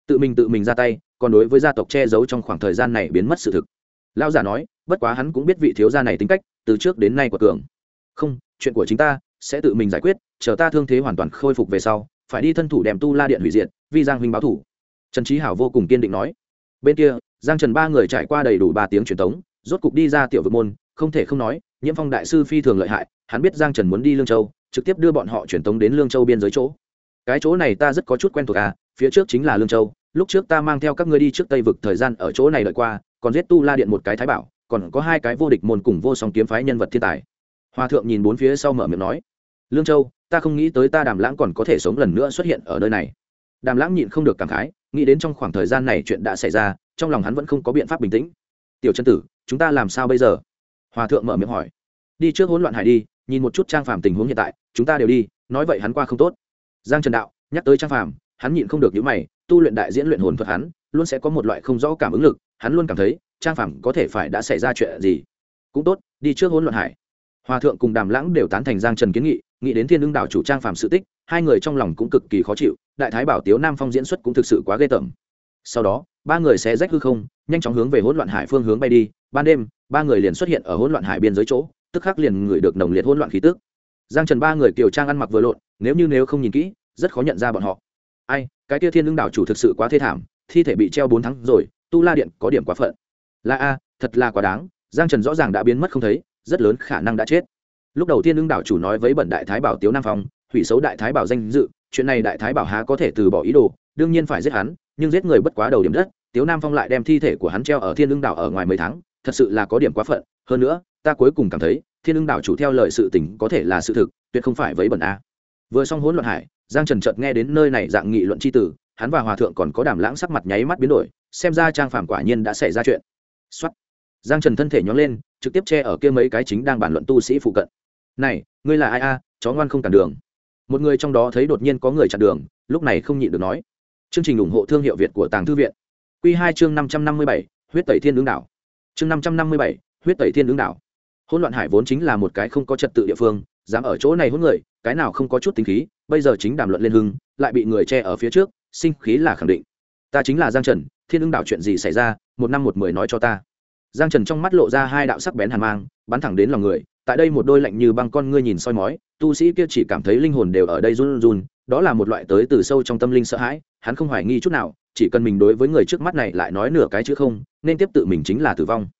tự mình ra tay, còn đối với gia tộc che giấu trong khoảng thời gian này biến mất sự thực. Lão giả nói, bất quá hắn cũng biết vị thiếu gia này tính cách, từ trước đến nay của cường. Không, chuyện của chính ta sẽ tự mình giải quyết, chờ ta thương thế hoàn toàn khôi phục về sau, phải đi thân thủ đem Tu La Điện hủy diệt, vì Giang huynh báo thủ. Trần Chí Hảo vô cùng kiên định nói. Bên kia, Giang Trần ba người trải qua đầy đủ 3 tiếng truyền tống, rốt cục đi ra tiểu vực môn, không thể không nói, Nhiễm Phong đại sư phi thường lợi hại, hắn biết Giang Trần muốn đi Lương Châu, trực tiếp đưa bọn họ truyền tống đến Lương Châu biên giới chỗ. Cái chỗ này ta rất có chút quen thuộc à, phía trước chính là Lương Châu, lúc trước ta mang theo các ngươi đi trước Tây vực thời gian ở chỗ này đợi qua, còn giết Tu La Điện một cái thái bảo, còn có 2 cái vô địch môn cùng vô song kiếm phái nhân vật thiên tài. Hòa thượng nhìn bốn phía sau mở miệng nói, Lương Châu, ta không nghĩ tới ta Đàm Lãng còn có thể sống lần nữa xuất hiện ở nơi này. Đàm Lãng nhịn không được cảm khái, nghĩ đến trong khoảng thời gian này chuyện đã xảy ra, trong lòng hắn vẫn không có biện pháp bình tĩnh. Tiểu chân tử, chúng ta làm sao bây giờ? Hòa thượng mở miệng hỏi. Đi trước Hỗn Loạn Hải đi, nhìn một chút Trang Phàm tình huống hiện tại, chúng ta đều đi, nói vậy hắn qua không tốt. Giang Trần đạo, nhắc tới Trang Phàm, hắn nhịn không được nhíu mày, tu luyện đại diễn luyện hồn thuật hắn, luôn sẽ có một loại không rõ cảm ứng lực, hắn luôn cảm thấy, Trang Phàm có thể phải đã xảy ra chuyện gì. Cũng tốt, đi trước Hỗn Loạn Hải. Hòa thượng cùng Đàm Lãng đều tán thành Giang Trần kiến nghị, nghĩ đến Thiên Ưng đảo chủ Trang Phàm sự tích, hai người trong lòng cũng cực kỳ khó chịu, đại thái bảo Tiếu Nam Phong diễn xuất cũng thực sự quá ghê tởm. Sau đó, 3 người sẽ rách hư không, nhanh chóng hướng về Hỗn Loạn Hải phương hướng bay đi, ban đêm, 3 người liền xuất hiện ở Hỗn Loạn Hải biên giới chỗ, tức khắc liền ngửi được nồng liệt hỗn loạn khí tức. Giang Trần 3 người kiều trang ăn mặc vừa lộn, nếu không nhìn kỹ, rất khó nhận ra bọn họ. Ai, cái kia Thiên Ưng đảo chủ thực sự quá thê thảm, thi thể bị treo 4 tháng rồi, Tu La Điện có điểm quá phận. Là a, thật là quá đáng, Giang Trần rõ ràng đã biến mất không thấy, rất lớn khả năng đã chết. Lúc đầu Thiên Ưng đảo chủ nói với bẩn đại thái bảo Tiếu Nam Phong, hủy xấu đại thái bảo danh dự, chuyện này đại thái bảo há có thể từ bỏ ý đồ, đương nhiên phải giết hắn, nhưng giết người bất quá đầu điểm đất, Tiếu Nam Phong lại đem thi thể của hắn treo ở Thiên Ưng đảo ở ngoài mấy tháng, thật sự là có điểm quá phận. Hơn nữa, ta cuối cùng cảm thấy, Thiên Ưng đảo chủ theo lời sự tình có thể là sự thực, tuyệt không phải vấy bẩn a. Vừa xong Hỗn Loạn Hải, Giang Trần chợt nghe đến nơi này dạng nghị luận chi tử, hắn và Hòa thượng còn có Đàm Lãng sắc mặt nháy mắt biến đổi, xem ra Trang Phàm quả nhiên đã xảy ra chuyện. Soát. Giang Trần thân thể nhón lên, trực tiếp che ở kia mấy cái chính đang bàn luận tu sĩ phụ cận. Này, ngươi là ai a? Chó ngoan không cản đường. Một người trong đó thấy đột nhiên có người chặn đường, lúc này không nhịn được nói. Chương trình ủng hộ thương hiệu Việt của Tàng Thư viện. Quy 2 chương 557, huyết tẩy Thiên Ưng đảo. Chương 557, huyết tẩy Thiên Ưng đảo. Hỗn Loạn Hải vốn chính là một cái không có trật tự địa phương, dám ở chỗ này hỗn người, cái nào không có chút tính khí, bây giờ chính đàm luận lên hưng, lại bị người che ở phía trước, sinh khí là khẳng định. Ta chính là Giang Trần, Thiên Ưng đảo chuyện gì xảy ra, 1 năm 1 mười nói cho ta. Giang Trần trong mắt lộ ra 2 đạo sắc bén hàn mang, bắn thẳng đến lòng người, tại đây một đôi lạnh như băng con ngươi nhìn soi mói, tu sĩ kia chỉ cảm thấy linh hồn đều ở đây run run, đó là một loại tới từ sâu trong tâm linh sợ hãi, hắn không hoài nghi chút nào, chỉ cần mình đối với người trước mắt này lại nói nửa cái chữ không, nên tiếp tự mình chính là tử vong.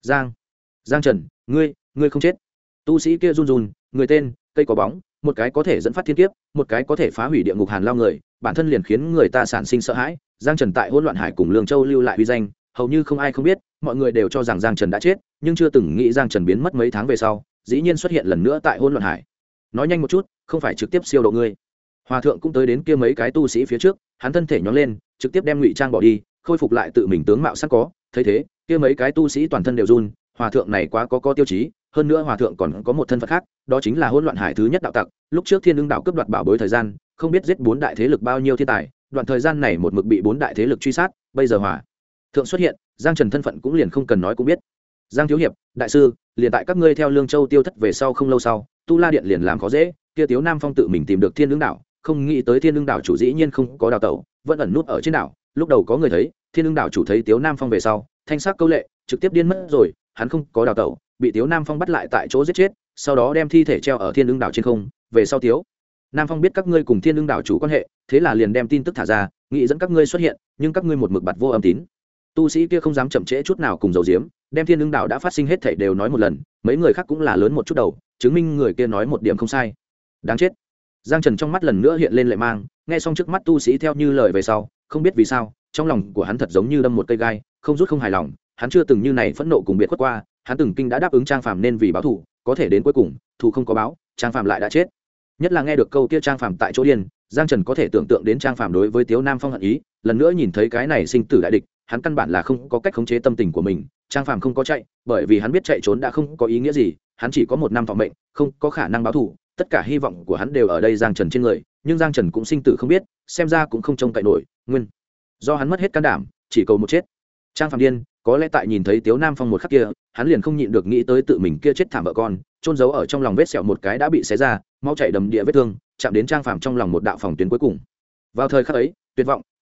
Giang Trần, ngươi không chết. Tu sĩ kia run run, người tên, cây có bóng, một cái có thể dẫn phát thiên kiếp, một cái có thể phá hủy địa ngục hàn lao người, bản thân liền khiến người ta sản sinh sợ hãi. Giang Trần tại Hỗn Loạn Hải cùng Lương Châu lưu lại uy danh, hầu như không ai không biết, mọi người đều cho rằng Giang Trần đã chết, nhưng chưa từng nghĩ Giang Trần biến mất mấy tháng về sau, dĩ nhiên xuất hiện lần nữa tại Hỗn Loạn Hải. Nói nhanh một chút, không phải trực tiếp siêu độ ngươi. Hòa thượng cũng tới đến kia mấy cái tu sĩ phía trước, hắn thân thể nhón lên, trực tiếp đem ngụy trang bỏ đi, khôi phục lại tự mình tướng mạo sẵn có. Thấy thế, kia mấy cái tu sĩ toàn thân đều run, hòa thượng này quá có tiêu chí, hơn nữa hòa thượng còn có một thân phận khác, đó chính là Hỗn Loạn Hải thứ nhất đạo tặc, lúc trước Thiên Ưng đảo cướp đoạt bảo bối thời gian, không biết giết 4 đại thế lực bao nhiêu thiên tài, đoạn thời gian này một mực bị 4 đại thế lực truy sát, bây giờ hòa thượng xuất hiện, Giang Trần thân phận cũng liền không cần nói cũng biết. Giang thiếu hiệp, đại sư, liền tại các ngươi theo Lương Châu tiêu thất về sau không lâu sau, Tu La Điện liền làm khó dễ, kia Tiếu Nam Phong tự mình tìm được Thiên Ưng đảo, không nghĩ tới Thiên Ưng đảo chủ dĩ nhiên không có đào tẩu, vẫn ẩn nút ở trên đảo. Lúc đầu có người thấy, Thiên Ưng đảo chủ thấy Tiếu Nam Phong về sau, thanh sắc câu lệ, trực tiếp điên mất rồi, hắn không có đào tẩu, bị Tiếu Nam Phong bắt lại tại chỗ giết chết, sau đó đem thi thể treo ở Thiên Ưng đảo trên không. Về sau Tiếu Nam Phong biết các ngươi cùng Thiên Ưng đảo chủ quan hệ, thế là liền đem tin tức thả ra, nghĩ dẫn các ngươi xuất hiện, nhưng các ngươi một mực bặt vô âm tín. Tu sĩ kia không dám chậm trễ chút nào cùng dầu diếm, đem Thiên Ưng đảo đã phát sinh hết thảy đều nói một lần, mấy người khác cũng là lớn một chút đầu, chứng minh người kia nói một điểm không sai. Đáng chết. Giang Trần trong mắt lần nữa hiện lên lệ mang, nghe xong trước mắt tu sĩ theo như lời về sau, không biết vì sao, trong lòng của hắn thật giống như đâm một cây gai, không rút không hài lòng, hắn chưa từng như này phẫn nộ cùng biệt khuất qua, hắn từng kinh đã đáp ứng Trang Phàm nên vì báo thù, có thể đến cuối cùng, thù không có báo, Trang Phàm lại đã chết. Nhất là nghe được câu kia Trang Phàm tại chỗ điên, Giang Trần có thể tưởng tượng đến Trang Phàm đối với Tiếu Nam Phong hận ý, lần nữa nhìn thấy cái này sinh tử đại địch, hắn căn bản là không có cách khống chế tâm tình của mình. Trang Phàm không có chạy, bởi vì hắn biết chạy trốn đã không có ý nghĩa gì, hắn chỉ có 1 năm thọ mệnh, không có khả năng báo thù, tất cả hy vọng của hắn đều ở đây Giang Trần trên người, nhưng Giang Trần cũng sinh tử không biết, xem ra cũng không trông cậy nổi, nguyên do hắn mất hết can đảm, chỉ cầu một chết. Trang Phàm điên, có lẽ tại nhìn thấy Tiếu Nam Phong một khắc kia, hắn liền không nhịn được nghĩ tới tự mình kia chết thảm vợ con, chôn giấu ở trong lòng vết sẹo một cái đã bị xé ra, máu chảy đầm địa vết thương, chạm đến Trang Phàm trong lòng một đạo phòng tuyến cuối cùng. Vào thời khắc ấy, tuyệt vọng, thống hận,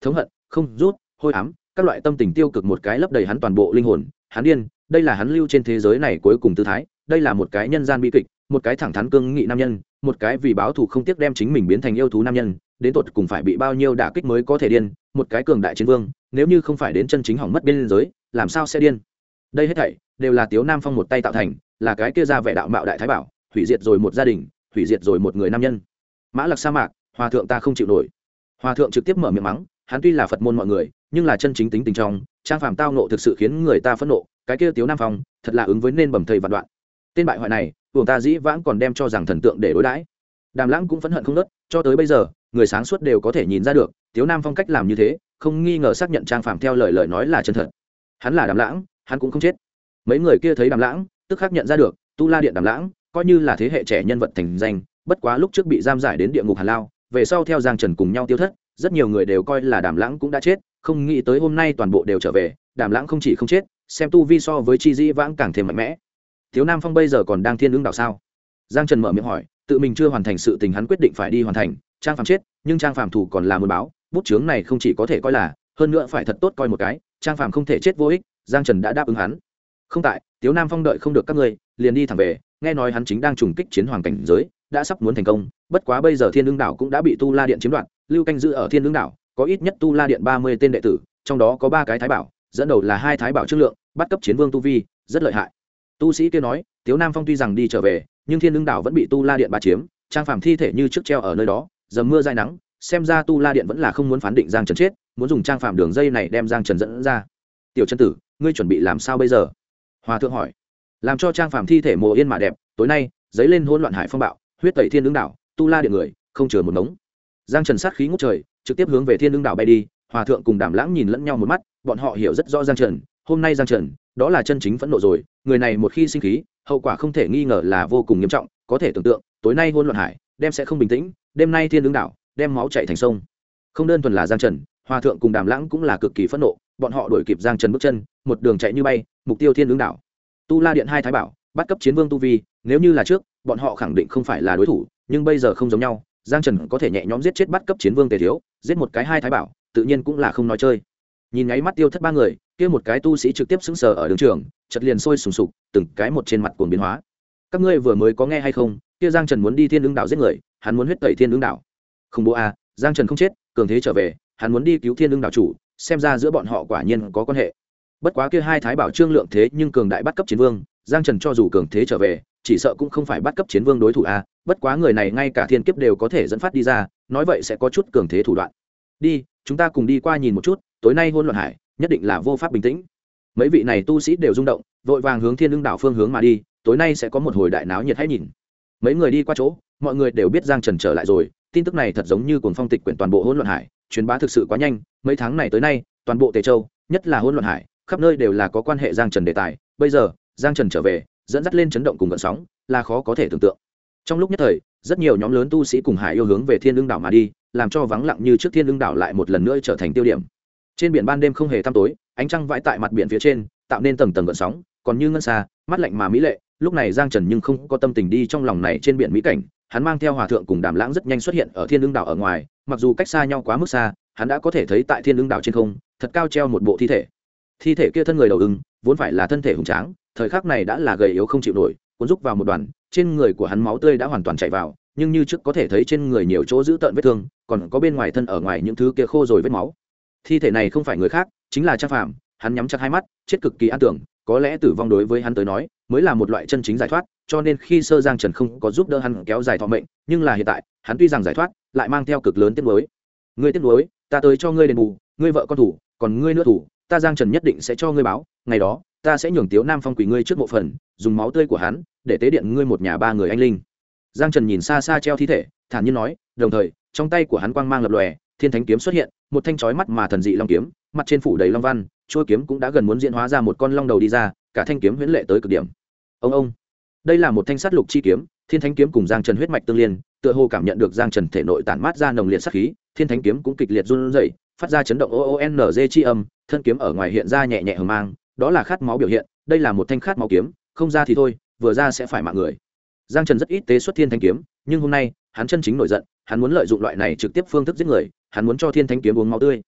không rút, hôi ám, các loại tâm tình tiêu cực một cái lấp đầy hắn toàn bộ linh hồn. Hắn điên, đây là hắn lưu trên thế giới này cuối cùng tư thái, đây là một cái nhân gian bi kịch, một cái thẳng thắn cương nghị nam nhân, một cái vì báo thù không tiếc đem chính mình biến thành yêu thú nam nhân, đến tột cùng phải bị bao nhiêu đả kích mới có thể điên, một cái cường đại chiến vương, nếu như không phải đến chân chính hỏng mất biên giới, làm sao sẽ điên. Đây hết thảy đều là Tiếu Nam Phong một tay tạo thành, là cái kia ra vẻ đạo mạo đại thái bảo, hủy diệt rồi một gia đình, hủy diệt rồi một người nam nhân. Mã Lặc sa mạc, hòa thượng ta không chịu nổi. Hòa thượng trực tiếp mở miệng mắng, hắn tuy là Phật môn mọi người, nhưng là chân chính tính tình trong, Trang Phàm tao nộ thực sự khiến người ta phẫn nộ, cái kia Tiếu Nam Phong, thật là ứng với nên bẩm thầy vạn đoạn. Tên bại hoại này, vùng ta dĩ vãng còn đem cho rằng thần tượng để đối đãi. Đàm Lãng cũng phẫn hận không ngớt, cho tới bây giờ, người sáng suốt đều có thể nhìn ra được, Tiếu Nam Phong cách làm như thế, không nghi ngờ xác nhận Trang Phàm theo lời nói là chân thật. Hắn là Đàm Lãng, hắn cũng không chết. Mấy người kia thấy Đàm Lãng, tức khắc nhận ra được, Tu La Điện Đàm Lãng, coi như là thế hệ trẻ nhân vật thành danh, bất quá lúc trước bị giam giải đến địa ngục Hàn Lao, về sau theo Giang Trần cùng nhau tiêu thất, rất nhiều người đều coi là Đàm Lãng cũng đã chết, không nghĩ tới hôm nay toàn bộ đều trở về, Đàm Lãng không chỉ không chết, xem tu vi so với Chi Dĩ Vãng càng thêm mạnh mẽ. Tiếu Nam Phong bây giờ còn đang Thiên Lương đảo sao? Giang Trần mở miệng hỏi, tự mình chưa hoàn thành sự tình hắn quyết định phải đi hoàn thành. Trang Phàm chết, nhưng Trang Phàm thủ còn là muốn báo, bút chướng này không chỉ có thể coi là, hơn nữa phải thật tốt coi một cái, Trang Phàm không thể chết vô ích. Giang Trần đã đáp ứng hắn. Không tại, Tiếu Nam Phong đợi không được các ngươi, liền đi thẳng về, nghe nói hắn chính đang trùng kích chiến hoàng cảnh giới, đã sắp muốn thành công, bất quá bây giờ Thiên Lương đảo cũng đã bị Tu La Điện chiếm đoạt, lưu canh giữ ở Thiên Lương đảo, có ít nhất Tu La Điện 30 tên đệ tử, trong đó có 3 cái thái bảo, dẫn đầu là 2 thái bảo chất lượng, bắt cấp chiến vương tu vi, rất lợi hại. Tu sĩ kia nói, Tiếu Nam Phong tuy rằng đi trở về, nhưng Thiên Lương đảo vẫn bị Tu La Điện bá chiếm, Trang Phàm thi thể như trước treo ở nơi đó, dầm mưa dai nắng, xem ra Tu La Điện vẫn là không muốn phán định Giang Trần chết, muốn dùng Trang Phàm đường dây này đem Giang Trần dẫn ra. Tiểu chân tử, ngươi chuẩn bị làm sao bây giờ? Hòa thượng hỏi. Làm cho Trang Phàm thi thể mồ yên mà đẹp, tối nay giấy lên hỗn loạn hải phong bạo, huyết tẩy Thiên Lương đảo, Tu La Điện người không chừa một ngống. Giang Trần sát khí ngút trời, trực tiếp hướng về Thiên Lương đảo bay đi. Hòa thượng cùng Đàm Lãng nhìn lẫn nhau một mắt, bọn họ hiểu rất rõ Giang Trần, hôm nay Giang Trần, đó là chân chính phẫn nộ rồi, người này một khi sinh khí, hậu quả không thể nghi ngờ là vô cùng nghiêm trọng, có thể tưởng tượng, tối nay hỗn loạn hải, đem sẽ không bình tĩnh, đêm nay Thiên Lương đảo, đem máu chảy thành sông. Không đơn thuần là Giang Trần, Hòa thượng cùng Đàm Lãng cũng là cực kỳ phẫn nộ, bọn họ đuổi kịp Giang Trần bước chân, một đường chạy như bay, mục tiêu Thiên Lương đảo. Tu La Điện 2 thái bảo, bắt cấp chiến vương tu vi, nếu như là trước, bọn họ khẳng định không phải là đối thủ, nhưng bây giờ không giống nhau, Giang Trần có thể nhẹ nhõm giết chết bắt cấp chiến vương Tề Thiếu, giết một cái 2 thái bảo, tự nhiên cũng là không nói chơi. Nhìn nháy mắt tiêu thất 3 người, kia một cái tu sĩ trực tiếp sững sờ ở đường trường, chợt liền sôi sùng sục, từng cái một trên mặt cuồng biến hóa. Các ngươi vừa mới có nghe hay không, kia Giang Trần muốn đi Thiên Lương đảo giết người, hắn muốn huyết tẩy Thiên Lương đảo. Không bố a, Giang Trần không chết, cường thế trở về, hắn muốn đi cứu Thiên Lương đảo chủ, xem ra giữa bọn họ quả nhiên có quan hệ. Bất quá kia 2 thái bảo trương lượng thế nhưng cường đại bắt cấp chiến vương, Giang Trần cho dù cường thế trở về, chỉ sợ cũng không phải bắt cấp chiến vương đối thủ a, bất quá người này ngay cả thiên kiếp đều có thể dẫn phát đi ra, nói vậy sẽ có chút cường thế thủ đoạn. Đi, chúng ta cùng đi qua nhìn một chút, tối nay hỗn loạn hải, nhất định là vô pháp bình tĩnh. Mấy vị này tu sĩ đều rung động, vội vàng hướng Thiên Lương đảo phương hướng mà đi, tối nay sẽ có một hồi đại náo nhiệt hãy nhìn. Mấy người đi qua chỗ, mọi người đều biết Giang Trần trở lại rồi, tin tức này thật giống như cuồng phong tịch quyển toàn bộ hỗn loạn hải, truyền bá thực sự quá nhanh, mấy tháng này tới nay, toàn bộ Tề Châu, nhất là hỗn loạn hải, khắp nơi đều là có quan hệ Giang Trần đề tài, bây giờ, Giang Trần trở về, dẫn dắt lên chấn động cùng gợn sóng, là khó có thể tưởng tượng. Trong lúc nhất thời, rất nhiều nhóm lớn tu sĩ cùng hải yêu hướng về Thiên Lương đảo mà đi, làm cho vắng lặng như trước Thiên Lương đảo lại một lần nữa trở thành tiêu điểm. Trên biển ban đêm không hề tăm tối, ánh trăng vãi tại mặt biển phía trên, tạo nên tầng tầng gợn sóng, còn như ngân xa, mắt lạnh mà mỹ lệ. Lúc này Giang Trần nhưng không có tâm tình đi trong lòng này trên biển mỹ cảnh, hắn mang theo Hòa thượng cùng Đàm Lãng rất nhanh xuất hiện ở Thiên Lương đảo ở ngoài, mặc dù cách xa nhau quá mức xa, hắn đã có thể thấy tại Thiên Lương đảo trên không, thật cao treo một bộ thi thể. Thi thể kia thân người đầu ưng, vốn phải là thân thể hùng tráng, thời khắc này đã là gầy yếu không chịu nổi, cuốn rúc vào một đoàn, trên người của hắn máu tươi đã hoàn toàn chảy vào, nhưng như trước có thể thấy trên người nhiều chỗ giữ tợn vết thương, còn có bên ngoài thân ở ngoài những thứ kia khô rồi vết máu. Thi thể này không phải người khác, chính là Trang Phàm, hắn nhắm chặt hai mắt, chết cực kỳ an tưởng, có lẽ tử vong đối với hắn tới nói mới là một loại chân chính giải thoát, cho nên khi sơ Giang Trần không có giúp đỡ hắn kéo dài thọ mệnh, nhưng là hiện tại, hắn tuy rằng giải thoát, lại mang theo cực lớn tiếc nuối. Ngươi tiếc nuối, ta tới cho ngươi đền bù, ngươi vợ con thủ, còn ngươi nữa thủ, ta Giang Trần nhất định sẽ cho ngươi báo, ngày đó, ta sẽ nhường Tiếu Nam Phong quỳ ngươi trước mộ phần, dùng máu tươi của hắn để tế điện ngươi một nhà 3 người anh linh. Giang Trần nhìn xa xa treo thi thể, thản nhiên nói, đồng thời, trong tay của hắn quang mang lập lòe, Thiên Thánh kiếm xuất hiện, một thanh chói mắt mà thần dị long kiếm, mặt trên phủ đầy long văn, chuôi kiếm cũng đã gần muốn diễn hóa ra một con long đầu đi ra, cả thanh kiếm huyễn lệ tới cực điểm. Ông, đây là một thanh sát lục chi kiếm, Thiên Thánh kiếm cùng Giang Trần huyết mạch tương liên, tựa hồ cảm nhận được Giang Trần thể nội tản mát ra nồng liệt sát khí, Thiên Thánh kiếm cũng kịch liệt run rẩy, phát ra chấn động oonz chi âm, thân kiếm ở ngoài hiện ra nhẹ nhẹ hờ mang, đó là khát máu biểu hiện, đây là một thanh khát máu kiếm, không ra thì thôi, vừa ra sẽ phải mạng người. Giang Trần rất ít tế xuất Thiên Thánh kiếm, nhưng hôm nay, hắn chân chính nổi giận, hắn muốn lợi dụng loại này trực tiếp phương thức giết người, hắn muốn cho Thiên Thánh kiếm uống máu tươi.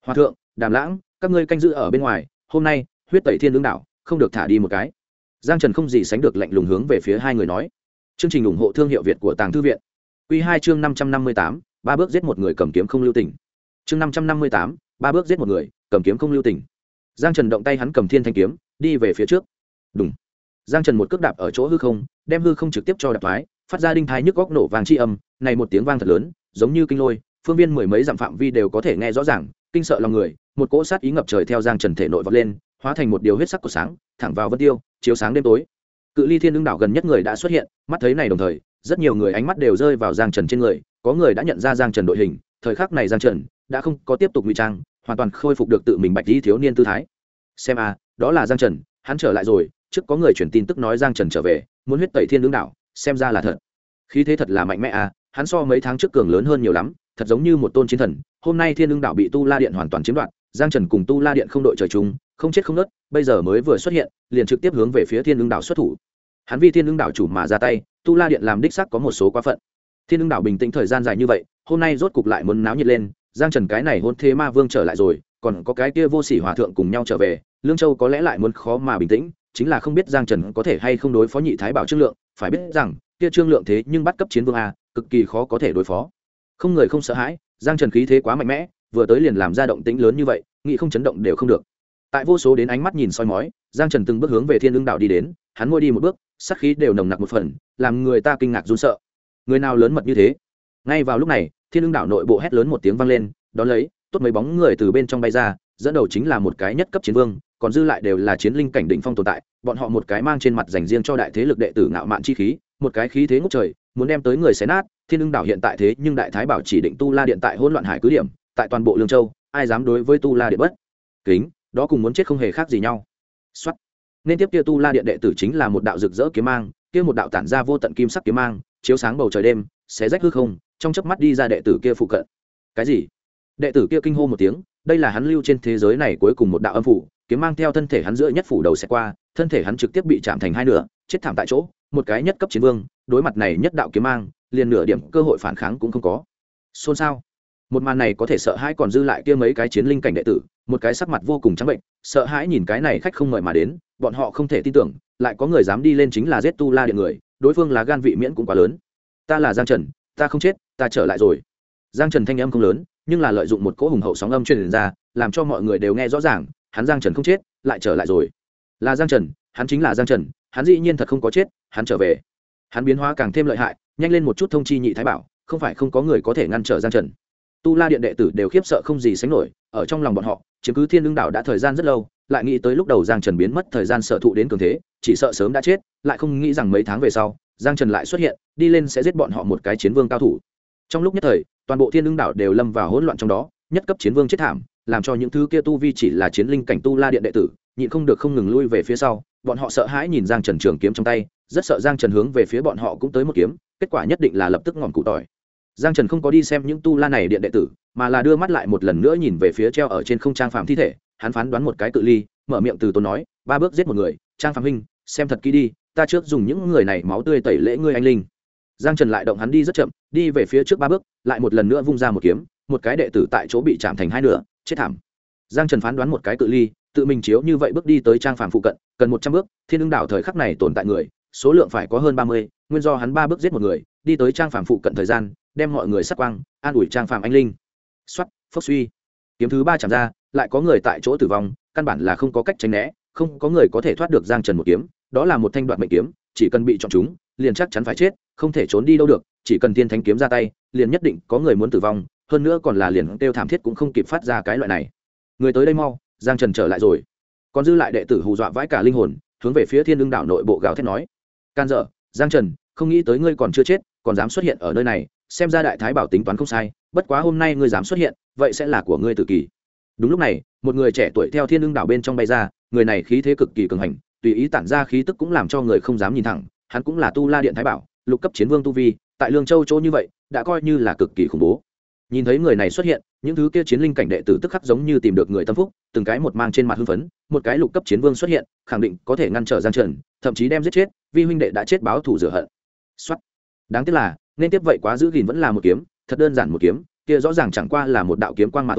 Hòa thượng, Đàm Lãng, các ngươi canh giữ ở bên ngoài, hôm nay huyết tẩy thiên lương đảo không được thả đi một cái. Giang Trần không gì sánh được lạnh lùng hướng về phía hai người nói. Chương trình ủng hộ thương hiệu Việt của Tàng Thư viện. Quy 2 chương 558, ba bước giết một người cầm kiếm không lưu tình. Chương 558, ba bước giết một người, cầm kiếm không lưu tình. Giang Trần động tay hắn cầm thiên thanh kiếm, đi về phía trước. Đùng. Giang Trần một cước đạp ở chỗ hư không, đem hư không trực tiếp cho đạp thoái, phát ra đinh thái nhức góc nổ vang chi âm, này một tiếng vang thật lớn, giống như kinh lôi, phương viên mười mấy dặm phạm vi đều có thể nghe rõ ràng, kinh sợ lòng người, một cỗ sát ý ngập trời theo Giang Trần thể nội vọt lên, hóa thành một điều huyết sắc của sáng, thẳng vào vân tiêu, chiếu sáng đêm tối. Cự ly thiên lương đảo gần nhất người đã xuất hiện, mắt thấy này đồng thời, rất nhiều người ánh mắt đều rơi vào Giang Trần trên người, có người đã nhận ra Giang Trần đội hình, thời khắc này Giang Trần đã không có tiếp tục ngụy trang, hoàn toàn khôi phục được tự mình bạch y thiếu niên tư thái. Xem a, đó là Giang Trần, hắn trở lại rồi, trước có người truyền tin tức nói Giang Trần trở về, muốn huyết tẩy thiên lương đảo, xem ra là thật. Khí thế thật là mạnh mẽ a, hắn so mấy tháng trước cường lớn hơn nhiều lắm, thật giống như một tôn chiến thần. Hôm nay thiên lương đảo bị Tu La Điện hoàn toàn chiếm đoạt, Giang Trần cùng Tu La Điện không đội trời chung, không chết không nứt, bây giờ mới vừa xuất hiện, liền trực tiếp hướng về phía thiên lương đảo xuất thủ. Hắn vì thiên lương đảo chủ mà ra tay, Tu La Điện làm đích xác có một số quá phận. Thiên lương đảo bình tĩnh thời gian dài như vậy, hôm nay rốt cục lại muốn náo nhiệt lên, Giang Trần cái này hôn thế ma vương trở lại rồi, còn có cái kia vô sỉ hòa thượng cùng nhau trở về, Lương Châu có lẽ lại muốn khó mà bình tĩnh, chính là không biết Giang Trần có thể hay không đối phó Nhị Thái Bảo Trương Lượng, phải biết rằng, kia Trương Lượng thế nhưng bắt cấp chiến vương a, cực kỳ khó có thể đối phó. Không người không sợ hãi, Giang Trần khí thế quá mạnh mẽ, vừa tới liền làm ra động tĩnh lớn như vậy, nghĩ không chấn động đều không được. Tại vô số đến ánh mắt nhìn soi mói, Giang Trần từng bước hướng về thiên lương đảo đi đến, hắn mỗi đi một bước, sát khí đều nồng nặc một phần, làm người ta kinh ngạc run sợ. Người nào lớn mật như thế? Ngay vào lúc này, thiên lương đảo nội bộ hét lớn một tiếng vang lên, đón lấy, tốt mấy bóng người từ bên trong bay ra, dẫn đầu chính là một cái nhất cấp chiến vương, còn dư lại đều là chiến linh cảnh đỉnh phong tồn tại, bọn họ một cái mang trên mặt dành riêng cho đại thế lực đệ tử ngạo mạn chi khí, một cái khí thế ngút trời, muốn đem tới người xé nát. Thiên lương đảo hiện tại thế nhưng đại thái bảo chỉ định Tu La Điện tại hỗn loạn hải cứ điểm, tại toàn bộ Lương Châu, ai dám đối với Tu La Điện bất kính, đó cùng muốn chết không hề khác gì nhau. Soát. Nên tiếp kia Tu La Điện đệ tử chính là một đạo rực rỡ kiếm mang, kia một đạo tản ra vô tận kim sắc kiếm mang, chiếu sáng bầu trời đêm, xé rách hư không, trong chớp mắt đi ra đệ tử kia phụ cận. Cái gì? Đệ tử kia kinh hô một tiếng, đây là hắn lưu trên thế giới này cuối cùng một đạo âm phủ, kiếm mang theo thân thể hắn giữa nhất phủ đầu sẽ qua, thân thể hắn trực tiếp bị chạm thành hai nửa, chết thảm tại chỗ. Một cái nhất cấp chiến vương, đối mặt này nhất đạo kiếm mang, liền nửa điểm cơ hội phản kháng cũng không có. Xôn xao. Một màn này có thể sợ hãi còn dư lại kia mấy cái chiến linh cảnh đệ tử, một cái sắc mặt vô cùng trắng bệnh, sợ hãi nhìn cái này khách không mời mà đến, bọn họ không thể tin tưởng, lại có người dám đi lên chính là giết Tu La Điện người, đối phương là gan vị miễn cũng quá lớn. Ta là Giang Trần, ta không chết, ta trở lại rồi. Giang Trần thanh âm không lớn, nhưng là lợi dụng một cỗ hùng hậu sóng âm truyền ra, làm cho mọi người đều nghe rõ ràng, hắn Giang Trần không chết, lại trở lại rồi. Là Giang Trần, hắn chính là Giang Trần, hắn dĩ nhiên thật không có chết, hắn trở về. Hắn biến hóa càng thêm lợi hại, nhanh lên một chút thông chi Nhị Thái Bảo, không phải không có người có thể ngăn trở Giang Trần. Tu La Điện đệ tử đều khiếp sợ không gì sánh nổi, ở trong lòng bọn họ, chiếm cứ Thiên Lương đảo đã thời gian rất lâu, lại nghĩ tới lúc đầu Giang Trần biến mất thời gian sở thụ đến cường thế, chỉ sợ sớm đã chết, lại không nghĩ rằng mấy tháng về sau, Giang Trần lại xuất hiện, đi lên sẽ giết bọn họ một cái chiến vương cao thủ. Trong lúc nhất thời, toàn bộ Thiên Lương đảo đều lâm vào hỗn loạn trong đó, nhất cấp chiến vương chết thảm, làm cho những thứ kia tu vi chỉ là chiến linh cảnh Tu La Điện đệ tử, nhịn không được không ngừng lui về phía sau, bọn họ sợ hãi nhìn Giang Trần trường kiếm trong tay, rất sợ Giang Trần hướng về phía bọn họ cũng tới một kiếm, kết quả nhất định là lập tức ngọn cụ tỏi. Giang Trần không có đi xem những Tu La này điện đệ tử, mà là đưa mắt lại một lần nữa nhìn về phía treo ở trên không Trang Phàm thi thể, hắn phán đoán một cái cự ly, mở miệng từ tốn nói, ba bước giết một người, Trang Phàm huynh, xem thật kỹ đi, ta trước dùng những người này máu tươi tẩy lễ ngươi anh linh. Giang Trần lại động hắn đi rất chậm, đi về phía trước ba bước, lại một lần nữa vung ra một kiếm, một cái đệ tử tại chỗ bị chạm thành hai nửa, chết thảm. Giang Trần phán đoán một cái cự ly, tự mình chiếu như vậy bước đi tới Trang Phàm phụ cận, cần 100 bước, Thiên Lương đảo thời khắc này tồn tại người, số lượng phải có hơn 30, nguyên do hắn ba bước giết một người, đi tới Trang Phàm phụ cận thời gian, đem mọi người sát quang, an ủi Trang Phàm anh linh. Soát, phốc suy. Kiếm thứ 3 chạm ra, lại có người tại chỗ tử vong, căn bản là không có cách tránh né, không có người có thể thoát được Giang Trần một kiếm, đó là một thanh đoạt mệnh kiếm, chỉ cần bị chọn trúng, liền chắc chắn phải chết, không thể trốn đi đâu được, chỉ cần Tiên Thánh kiếm ra tay, liền nhất định có người muốn tử vong, hơn nữa còn là liền kêu thảm thiết cũng không kịp phát ra cái loại này. Người tới đây mau, Giang Trần trở lại rồi. Còn dư lại đệ tử hù dọa vãi cả linh hồn, hướng về phía Thiên Lương đảo nội bộ gào thét nói: "Can dở, Giang Trần, không nghĩ tới ngươi còn chưa chết, còn dám xuất hiện ở nơi này, xem ra đại thái bảo tính toán không sai, bất quá hôm nay ngươi dám xuất hiện, vậy sẽ là của ngươi tử kỳ." Đúng lúc này, một người trẻ tuổi theo Thiên Lương đảo bên trong bay ra, người này khí thế cực kỳ cường hành, tùy ý tản ra khí tức cũng làm cho người không dám nhìn thẳng, hắn cũng là Tu La Điện thái bảo, lục cấp chiến vương tu vi, tại Lương Châu chỗ như vậy, đã coi như là cực kỳ khủng bố. Nhìn thấy người này xuất hiện, những thứ kia chiến linh cảnh đệ tử tức khắc giống như tìm được người tâm phúc, từng cái một mang trên mặt hưng phấn, một cái lục cấp chiến vương xuất hiện, khẳng định có thể ngăn trở Giang Trần, thậm chí đem giết chết, vi huynh đệ đã chết báo thù rửa hận. Soát. Đáng tiếc là, nên tiếp vậy quá giữ gìn vẫn là một kiếm, thật đơn giản một kiếm, kia rõ ràng chẳng qua là một đạo kiếm quang mà thôi,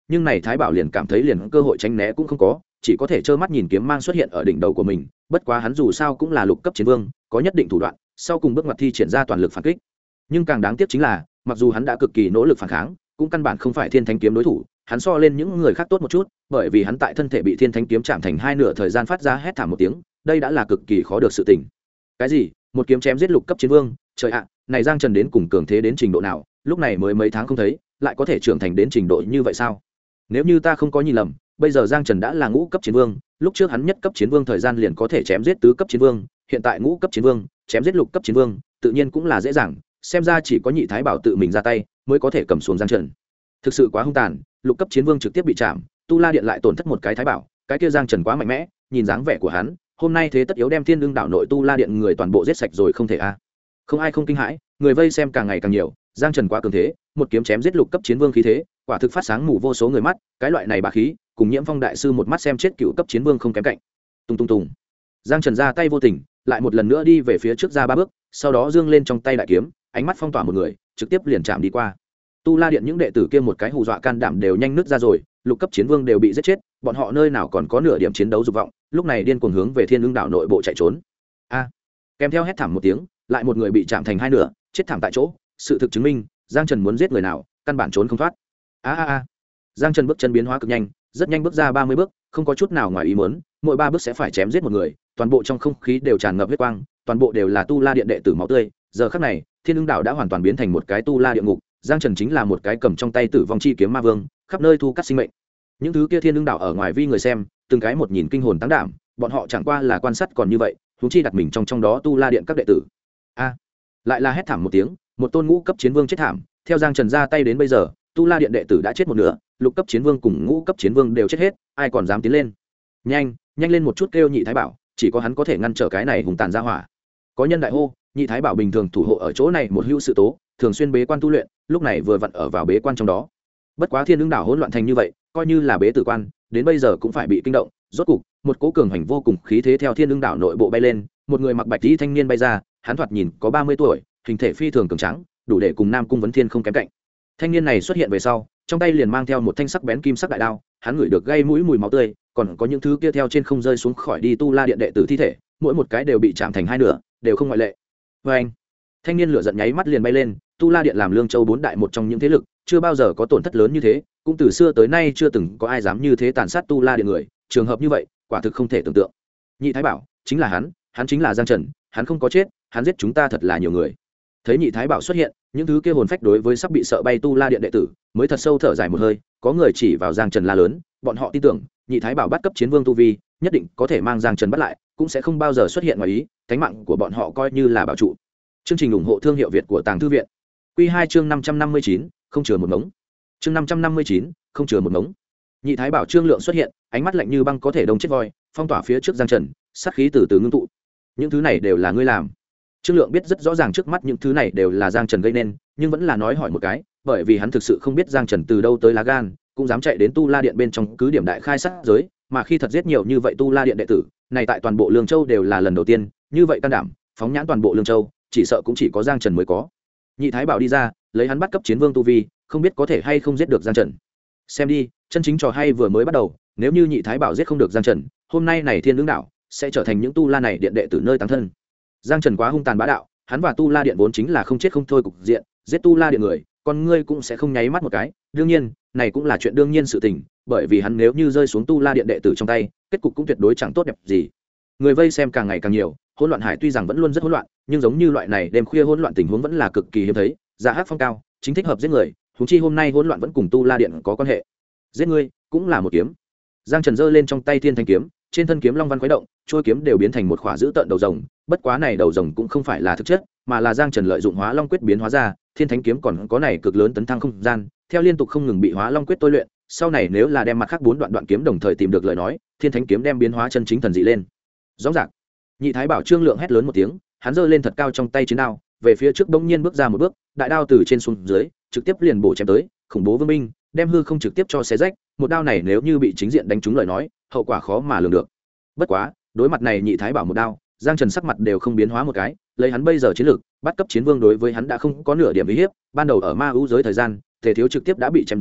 nhưng này thái bảo liền cảm thấy liền cơ hội tránh né cũng không có, chỉ có thể trơ mắt nhìn kiếm mang xuất hiện ở đỉnh đầu của mình. Bất quá hắn dù sao cũng là lục cấp chiến vương, có nhất định thủ đoạn, sau cùng bước ngoặt thi triển ra toàn lực phản kích. Nhưng càng đáng tiếc chính là, mặc dù hắn đã cực kỳ nỗ lực phản kháng, cũng căn bản không phải thiên thánh kiếm đối thủ. Hắn so lên những người khác tốt một chút, bởi vì hắn tại thân thể bị thiên thánh kiếm chạm thành hai nửa thời gian phát ra hét thảm một tiếng, đây đã là cực kỳ khó được sự tình. Cái gì? Một kiếm chém giết lục cấp chiến vương? Trời ạ, này Giang Trần đến cùng cường thế đến trình độ nào, lúc này mới mấy tháng không thấy, lại có thể trưởng thành đến trình độ như vậy sao? Nếu như ta không có nhìn lầm, bây giờ Giang Trần đã là ngũ cấp chiến vương, lúc trước hắn nhất cấp chiến vương thời gian liền có thể chém giết tứ cấp chiến vương, hiện tại ngũ cấp chiến vương, chém giết lục cấp chiến vương, tự nhiên cũng là dễ dàng, xem ra chỉ có Nhị Thái Bảo tự mình ra tay mới có thể cầm xuống Giang Trần. Thực sự quá hung tàn, lục cấp chiến vương trực tiếp bị chạm, Tu La Điện lại tổn thất một cái Thái Bảo, cái kia Giang Trần quá mạnh mẽ, nhìn dáng vẻ của hắn, hôm nay thế tất yếu đem Thiên Lương đảo nội Tu La Điện người toàn bộ giết sạch rồi không thể a. Không ai không kinh hãi, người vây xem càng ngày càng nhiều, Giang Trần quá cường thế, một kiếm chém giết lục cấp chiến vương khí thế, quả thực phát sáng mù vô số người mắt, cái loại này bá khí, cùng Nhiễm Phong đại sư một mắt xem chết cựu cấp chiến vương không kém cạnh. Tung tung tung. Giang Trần ra tay vô tình, lại một lần nữa đi về phía trước ra ba bước, sau đó giương lên trong tay đại kiếm, ánh mắt phong tỏa một người, trực tiếp liền chạm đi qua. Tu La Điện những đệ tử kia một cái hù dọa can đảm đều nhanh nứt ra rồi, lục cấp chiến vương đều bị giết chết, bọn họ nơi nào còn có nửa điểm chiến đấu dục vọng, lúc này điên cuồng hướng về Thiên Lương đảo nội bộ chạy trốn. A! Kèm theo hét thảm một tiếng, lại một người bị chạm thành hai nửa, chết thảm tại chỗ. Sự thực chứng minh, Giang Trần muốn giết người nào, căn bản trốn không thoát. A! Giang Trần bước chân biến hóa cực nhanh, rất nhanh bước ra 30 bước, không có chút nào ngoài ý muốn, mỗi 3 bước sẽ phải chém giết một người, toàn bộ trong không khí đều tràn ngập huyết quang, toàn bộ đều là Tu La Điện đệ tử máu tươi. Giờ khắc này, Thiên Lương đảo đã hoàn toàn biến thành một cái Tu La địa ngục, Giang Trần chính là một cái cầm trong tay tử vong chi kiếm ma vương, khắp nơi thu cắt sinh mệnh. Những thứ kia Thiên Lương đảo ở ngoài vi người xem, từng cái một nhìn kinh hồn tăng đảm, bọn họ chẳng qua là quan sát còn như vậy, huống chi đặt mình trong đó Tu La Điện các đệ tử. A! Lại là hét thảm một tiếng, một tôn ngũ cấp chiến vương chết thảm, theo Giang Trần ra tay đến bây giờ, Tu La Điện đệ tử đã chết một nửa, lục cấp chiến vương cùng ngũ cấp chiến vương đều chết hết, ai còn dám tiến lên? Nhanh, nhanh lên một chút, kêu Nhị Thái Bảo, chỉ có hắn có thể ngăn trở cái này hùng tàn ra hỏa. Có nhân đại hô, Nhị Thái Bảo bình thường thủ hộ ở chỗ này một hữu sự tố, thường xuyên bế quan tu luyện, lúc này vừa vặn ở vào bế quan trong đó. Bất quá Thiên Lương đảo hỗn loạn thành như vậy, coi như là bế tử quan, đến bây giờ cũng phải bị kinh động. Rốt cục, một cỗ cường hành vô cùng khí thế theo Thiên Lương đảo nội bộ bay lên, một người mặc bạch y thanh niên bay ra, hắn thoạt nhìn có 30 tuổi, hình thể phi thường cường tráng, đủ để cùng Nam Cung Vấn Thiên không kém cạnh. Thanh niên này xuất hiện về sau, trong tay liền mang theo một thanh sắc bén kim sắc đại đao, hắn ngửi được gây mũi mùi máu tươi, còn có những thứ kia theo trên không rơi xuống khỏi đi Tu La Điện đệ tử thi thể, mỗi một cái đều bị chạm thành hai nửa, đều không ngoại lệ. Và anh, thanh niên lửa giận nháy mắt liền bay lên, Tu La Điện làm Lương Châu 4 đại một trong những thế lực, chưa bao giờ có tổn thất lớn như thế, cũng từ xưa tới nay chưa từng có ai dám như thế tàn sát Tu La Điện người, trường hợp như vậy, quả thực không thể tưởng tượng. Nhị Thái Bảo, chính là hắn chính là Giang Trần, hắn không có chết, hắn giết chúng ta thật là nhiều người. Thấy Nhị Thái Bảo xuất hiện, những thứ kia hồn phách đối với sắp bị sợ bay Tu La Điện đệ tử mới thật sâu thở dài một hơi, có người chỉ vào Giang Trần la lớn, bọn họ tin tưởng Nhị Thái Bảo bắt cấp chiến vương tu vi, nhất định có thể mang Giang Trần bắt lại, cũng sẽ không bao giờ xuất hiện ngoài ý, cánh mạng của bọn họ coi như là bảo trụ. Chương trình ủng hộ thương hiệu Việt của Tàng Thư viện. Quy 2 chương 559, không chừa một ngống. Chương 559, không chừa một ngống. Nhị Thái Bảo Trương Lượng xuất hiện, ánh mắt lạnh như băng có thể đông chết voi, phong tỏa phía trước Giang Trần, sát khí từ từ ngưng tụ. Những thứ này đều là ngươi làm? Trương Lượng biết rất rõ ràng trước mắt những thứ này đều là Giang Trần gây nên, nhưng vẫn là nói hỏi một cái, bởi vì hắn thực sự không biết Giang Trần từ đâu tới lá gan, cũng dám chạy đến Tu La Điện bên trong cứ điểm đại khai sát giới, mà khi thật giết nhiều như vậy Tu La Điện đệ tử, này tại toàn bộ Lương Châu đều là lần đầu tiên, như vậy can đảm, phóng nhãn toàn bộ Lương Châu, chỉ sợ cũng chỉ có Giang Trần mới có. Nhị Thái Bảo đi ra, lấy hắn bắt cấp chiến vương tu vi, không biết có thể hay không giết được Giang Trần. Xem đi, chân chính trò hay vừa mới bắt đầu, nếu như Nhị Thái Bảo giết không được Giang Trần, hôm nay này Thiên Lương đảo sẽ trở thành những Tu La này điện đệ tử nơi táng thân. Giang Trần quá hung tàn bá đạo, hắn và Tu La Điện vốn chính là không chết không thôi cục diện, giết Tu La Điện người, con ngươi cũng sẽ không nháy mắt một cái. Đương nhiên, này cũng là chuyện đương nhiên sự tình, bởi vì hắn nếu như rơi xuống Tu La Điện đệ tử trong tay, kết cục cũng tuyệt đối chẳng tốt đẹp gì. Người vây xem càng ngày càng nhiều, hỗn loạn hải tuy rằng vẫn luôn rất hỗn loạn, nhưng giống như loại này đêm khuya hỗn loạn tình huống vẫn là cực kỳ hiếm thấy, giá hắc phong cao, chính thích hợp giết người, huống chi hôm nay hỗn loạn vẫn cùng Tu La Điện có quan hệ. Giết ngươi cũng là một kiếm. Giang Trần giơ lên trong tay Thiên Thanh kiếm, trên thân kiếm long văn khuấy động, trôi kiếm đều biến thành một khỏa dữ tợn đầu rồng, bất quá này đầu rồng cũng không phải là thực chất, mà là Giang Trần lợi dụng Hóa Long quyết biến hóa ra, Thiên Thánh kiếm còn có này cực lớn tấn thăng không gian, theo liên tục không ngừng bị Hóa Long quyết tôi luyện, sau này nếu là đem mặt khác 4 đoạn kiếm đồng thời tìm được lời nói, Thiên Thánh kiếm đem biến hóa chân chính thần dị lên. Rõ ràng, Nhị Thái Bảo Trương Lượng hét lớn một tiếng, hắn giơ lên thật cao trong tay chiến đao, về phía trước bỗng nhiên bước ra một bước, đại đao từ trên xuống dưới, trực tiếp liền bổ chém tới, khủng bố vương binh, đem hư không trực tiếp cho xé rách, một đao này nếu như bị chính diện đánh trúng lời nói, hậu quả khó mà lường được. Bất quá, đối mặt này Nhị Thái Bảo một đao, Giang Trần sắc mặt đều không biến hóa một cái, lấy hắn bây giờ chiến lược, bắt cấp chiến vương đối với hắn đã không có nửa điểm uy hiếp, ban đầu ở Ma U giới thời gian, Tề Thiếu trực tiếp đã bị chém giết,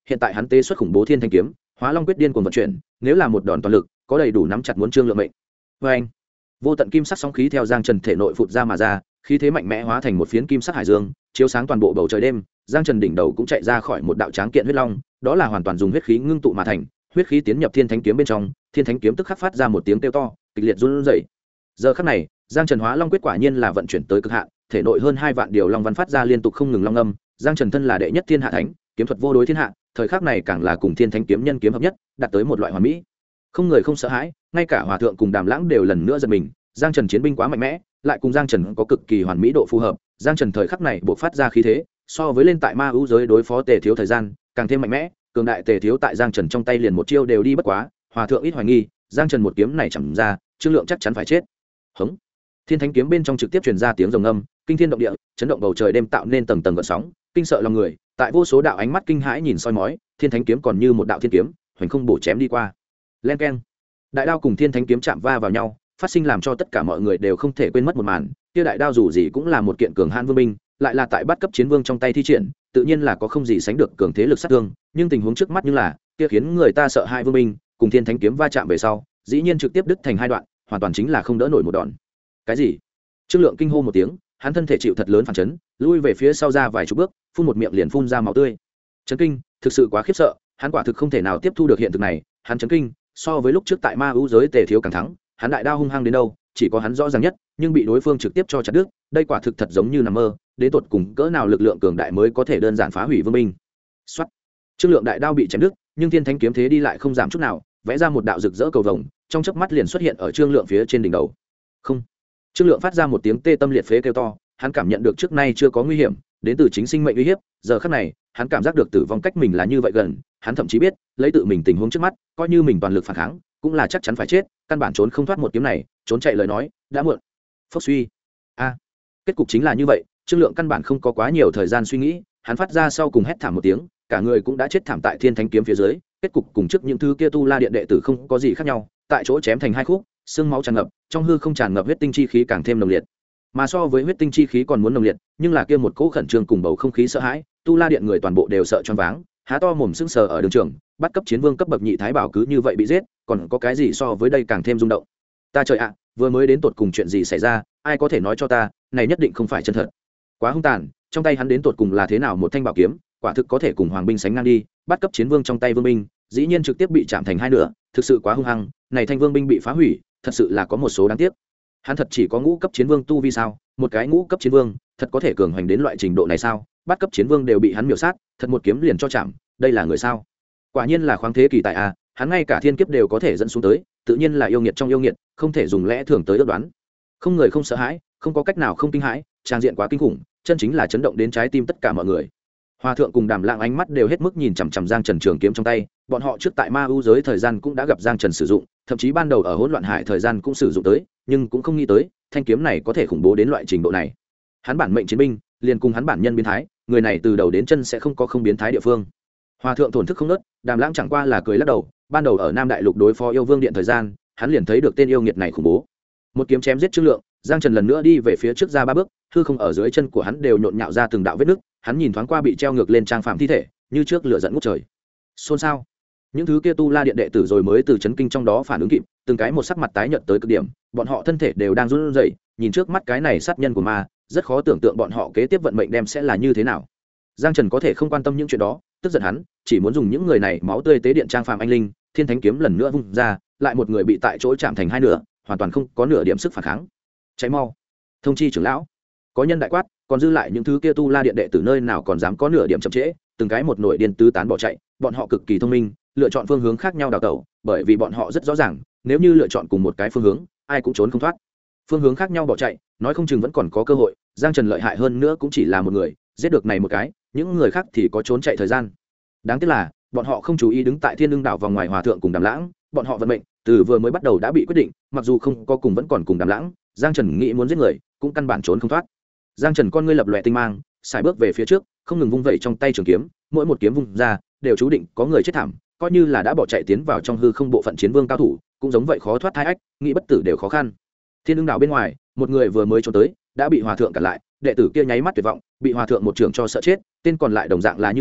hiện tại hắn tế xuất khủng bố thiên thanh kiếm, Hóa Long quyết điên cuồng vận chuyển, nếu là một đòn toàn lực có đầy đủ nắm chặt muốn Trương Lượng mệnh. Vê anh, vô tận kim sắc sóng khí theo Giang Trần thể nội phụt ra mà ra, khí thế mạnh mẽ hóa thành một phiến kim sắc hải dương, chiếu sáng toàn bộ bầu trời đêm. Giang Trần đỉnh đầu cũng chạy ra khỏi một đạo tráng kiện huyết long, đó là hoàn toàn dùng huyết khí ngưng tụ mà thành, huyết khí tiến nhập thiên thánh kiếm bên trong, thiên thánh kiếm tức khắc phát ra một tiếng kêu to, kịch liệt run rẩy. Giờ khắc này, Giang Trần Hóa Long quyết quả nhiên là vận chuyển tới cực hạn, thể nội hơn 2 vạn điều long văn phát ra liên tục không ngừng long âm. Giang Trần thân là đệ nhất thiên hạ thánh, kiếm thuật vô đối thiên hạ, thời khắc này càng là cùng thiên thánh kiếm nhân kiếm hợp nhất, đạt tới một loại hoàn mỹ. Không người không sợ hãi, ngay cả Hòa thượng cùng Đàm Lãng đều lần nữa giật mình. Giang Trần chiến binh quá mạnh mẽ, lại cùng Giang Trần có cực kỳ hoàn mỹ độ phù hợp. Giang Trần thời khắc này bộc phát ra khí thế, so với lên tại Ma Ưu giới đối phó Tề Thiếu thời gian, càng thêm mạnh mẽ. Cường đại Tề Thiếu tại Giang Trần trong tay liền một chiêu đều đi bất quá. Hòa thượng ít hoài nghi, Giang Trần một kiếm này chẳng ra, Trương Lượng chắc chắn phải chết. Hống! Thiên thánh kiếm bên trong trực tiếp truyền ra tiếng rồng ngâm, kinh thiên động địa, chấn động bầu trời đêm, tạo nên tầng tầng gợn sóng, kinh sợ lòng người. Tại vô số đạo ánh mắt kinh hãi nhìn soi mói, thiên thánh kiếm còn như một đạo thiên kiếm, hoành không bổ chém đi qua. Len keng! Đại đao cùng thiên thánh kiếm chạm va vào nhau, phát sinh làm cho tất cả mọi người đều không thể quên mất một màn. Kia đại đao dù gì cũng là một kiện cường hãn vương binh, lại là tại bắt cấp chiến vương trong tay thi triển, tự nhiên là có không gì sánh được cường thế lực sát thương. Nhưng tình huống trước mắt như là kia khiến người ta sợ hai vương binh cùng thiên thánh kiếm va chạm về sau, dĩ nhiên trực tiếp đứt thành hai đoạn, hoàn toàn chính là không đỡ nổi một đòn. Cái gì? Trương Lượng kinh hô một tiếng, hắn thân thể chịu thật lớn phản chấn, lui về phía sau ra vài chục bước, phun một miệng liền phun ra máu tươi. Chấn kinh, thực sự quá khiếp sợ, hắn quả thực không thể nào tiếp thu được hiện thực này, hắn chấn kinh, so với lúc trước tại Ma Ưu giới Tề Thiếu càng thắng, hắn đại đao hung hăng đến đâu, chỉ có hắn rõ ràng nhất, nhưng bị đối phương trực tiếp cho chặt đứt, đây quả thực thật giống như nằm mơ, đến tột cùng cỡ nào lực lượng cường đại mới có thể đơn giản phá hủy vương binh. Soát. Trương Lượng đại đao bị chém đứt, nhưng thiên thánh kiếm thế đi lại không giảm chút nào, vẽ ra một đạo rực rỡ cầu vồng, trong chớp mắt liền xuất hiện ở Trương Lượng phía trên đỉnh đầu. Không. Trương Lượng phát ra một tiếng tê tâm liệt phế kêu to, hắn cảm nhận được trước nay chưa có nguy hiểm, đến từ chính sinh mệnh uy hiếp, giờ khắc này, hắn cảm giác được tử vong cách mình là như vậy gần, hắn thậm chí biết, lấy tự mình tình huống trước mắt, coi như mình toàn lực phản kháng, cũng là chắc chắn phải chết, căn bản trốn không thoát một kiếm này, trốn chạy lời nói, đã muộn. Phốc suy. A. Kết cục chính là như vậy, Trương Lượng căn bản không có quá nhiều thời gian suy nghĩ, hắn phát ra sau cùng hét thảm một tiếng, cả người cũng đã chết thảm tại thiên thánh kiếm phía dưới, kết cục cùng trước những thứ kia tu la điện đệ tử không có gì khác nhau, tại chỗ chém thành hai khúc, xương máu tràn ngập, trong hư không tràn ngập huyết tinh chi khí càng thêm nồng liệt. Mà so với huyết tinh chi khí còn muốn nồng liệt, nhưng là kia một cỗ khẩn trương cùng bầu không khí sợ hãi, tu la điện người toàn bộ đều sợ choáng váng, há to mồm sững sờ ở đường trường, bắt cấp chiến vương cấp bậc nhị thái bảo cứ như vậy bị giết, còn có cái gì so với đây càng thêm rung động. Ta trời ạ, vừa mới đến tột cùng chuyện gì xảy ra, ai có thể nói cho ta, này nhất định không phải chân thật. Quá hung tàn, trong tay hắn đến tột cùng là thế nào một thanh bảo kiếm, quả thực có thể cùng hoàng binh sánh ngang đi, bắt cấp chiến vương trong tay vương binh, dĩ nhiên trực tiếp bị chạm thành hai nửa, thực sự quá hung hăng, này thanh vương binh bị phá hủy, thật sự là có một số đáng tiếc. Hắn thật chỉ có ngũ cấp chiến vương tu vi sao? Một cái ngũ cấp chiến vương, thật có thể cường hoành đến loại trình độ này sao? Bắt cấp chiến vương đều bị hắn miểu sát, thật một kiếm liền cho chạm, đây là người sao? Quả nhiên là khoáng thế kỳ tài a, hắn ngay cả thiên kiếp đều có thể dẫn xuống tới, tự nhiên là yêu nghiệt trong yêu nghiệt, không thể dùng lẽ thường tới ước đoán. Không người không sợ hãi, không có cách nào không kinh hãi, trang diện quá kinh khủng, chân chính là chấn động đến trái tim tất cả mọi người. Hòa thượng cùng Đàm Lãng ánh mắt đều hết mức nhìn chằm chằm Giang Trần trường kiếm trong tay, bọn họ trước tại Ma Ưu giới thời gian cũng đã gặp Giang Trần sử dụng, thậm chí ban đầu ở Hỗn Loạn Hải thời gian cũng sử dụng tới, nhưng cũng không nghĩ tới, thanh kiếm này có thể khủng bố đến loại trình độ này. Hắn bản mệnh chiến binh, liền cùng hắn bản nhân biến thái, người này từ đầu đến chân sẽ không có không biến thái địa phương. Hòa thượng thổn thức không nớt, Đàm Lãng chẳng qua là cười lắc đầu, ban đầu ở Nam Đại Lục đối phó yêu vương điện thời gian, hắn liền thấy được tên yêu nghiệt này khủng bố. Một kiếm chém giết Trương Lượng, Giang Trần lần nữa đi về phía trước ra 3 bước, hư không ở dưới chân của hắn đều nhộn nhạo ra từng đạo vết nứt, hắn nhìn thoáng qua bị treo ngược lên trang phạm thi thể, như trước lửa giận ngút trời. Xôn xao. Những thứ kia tu la điện đệ tử rồi mới từ chấn kinh trong đó phản ứng kịp, từng cái một sắc mặt tái nhợt tới cực điểm, bọn họ thân thể đều đang run rẩy, nhìn trước mắt cái này sát nhân của ma, rất khó tưởng tượng bọn họ kế tiếp vận mệnh đem sẽ là như thế nào. Giang Trần có thể không quan tâm những chuyện đó, tức giận hắn, chỉ muốn dùng những người này máu tươi tế điện trang phạm anh linh, thiên thánh kiếm lần nữa vung ra, lại một người bị tại chỗ chạm thành hai nửa, hoàn toàn không có nửa điểm sức phản kháng. Cháy mau, thông chi trưởng lão. Có nhân đại quát, còn dư lại những thứ kia tu la điện đệ tử nơi nào còn dám có nửa điểm chậm trễ, từng cái một nổi điên tứ tán bỏ chạy, bọn họ cực kỳ thông minh, lựa chọn phương hướng khác nhau đào tẩu, bởi vì bọn họ rất rõ ràng, nếu như lựa chọn cùng một cái phương hướng, ai cũng trốn không thoát. Phương hướng khác nhau bỏ chạy, nói không chừng vẫn còn có cơ hội. Giang Trần lợi hại hơn nữa cũng chỉ là một người, giết được này một cái, những người khác thì có trốn chạy thời gian. Đáng tiếc là, bọn họ không chú ý đứng tại Thiên Lương đảo vòng ngoài Hòa thượng cùng Đàm Lãng, bọn họ vận mệnh từ vừa mới bắt đầu đã bị quyết định, mặc dù không có cùng vẫn còn cùng Đàm Lãng, Giang Trần nghĩ muốn giết người, cũng căn bản trốn không thoát. Giang Trần con ngươi lập lòe tinh mang, xài bước về phía trước, không ngừng vung vẩy trong tay trường kiếm, mỗi một kiếm vung ra, đều chú định có người chết thảm, coi như là đã bỏ chạy tiến vào trong hư không bộ phận chiến vương cao thủ, cũng giống vậy khó thoát thai ách, nghĩ bất tử đều khó khăn. Thiên Lương đảo bên ngoài, một người vừa mới trốn tới, đã bị Hòa thượng cản lại, đệ tử kia nháy mắt tuyệt vọng, bị Hòa thượng một trường cho sợ chết, tên còn lại đồng dạng là như vậy,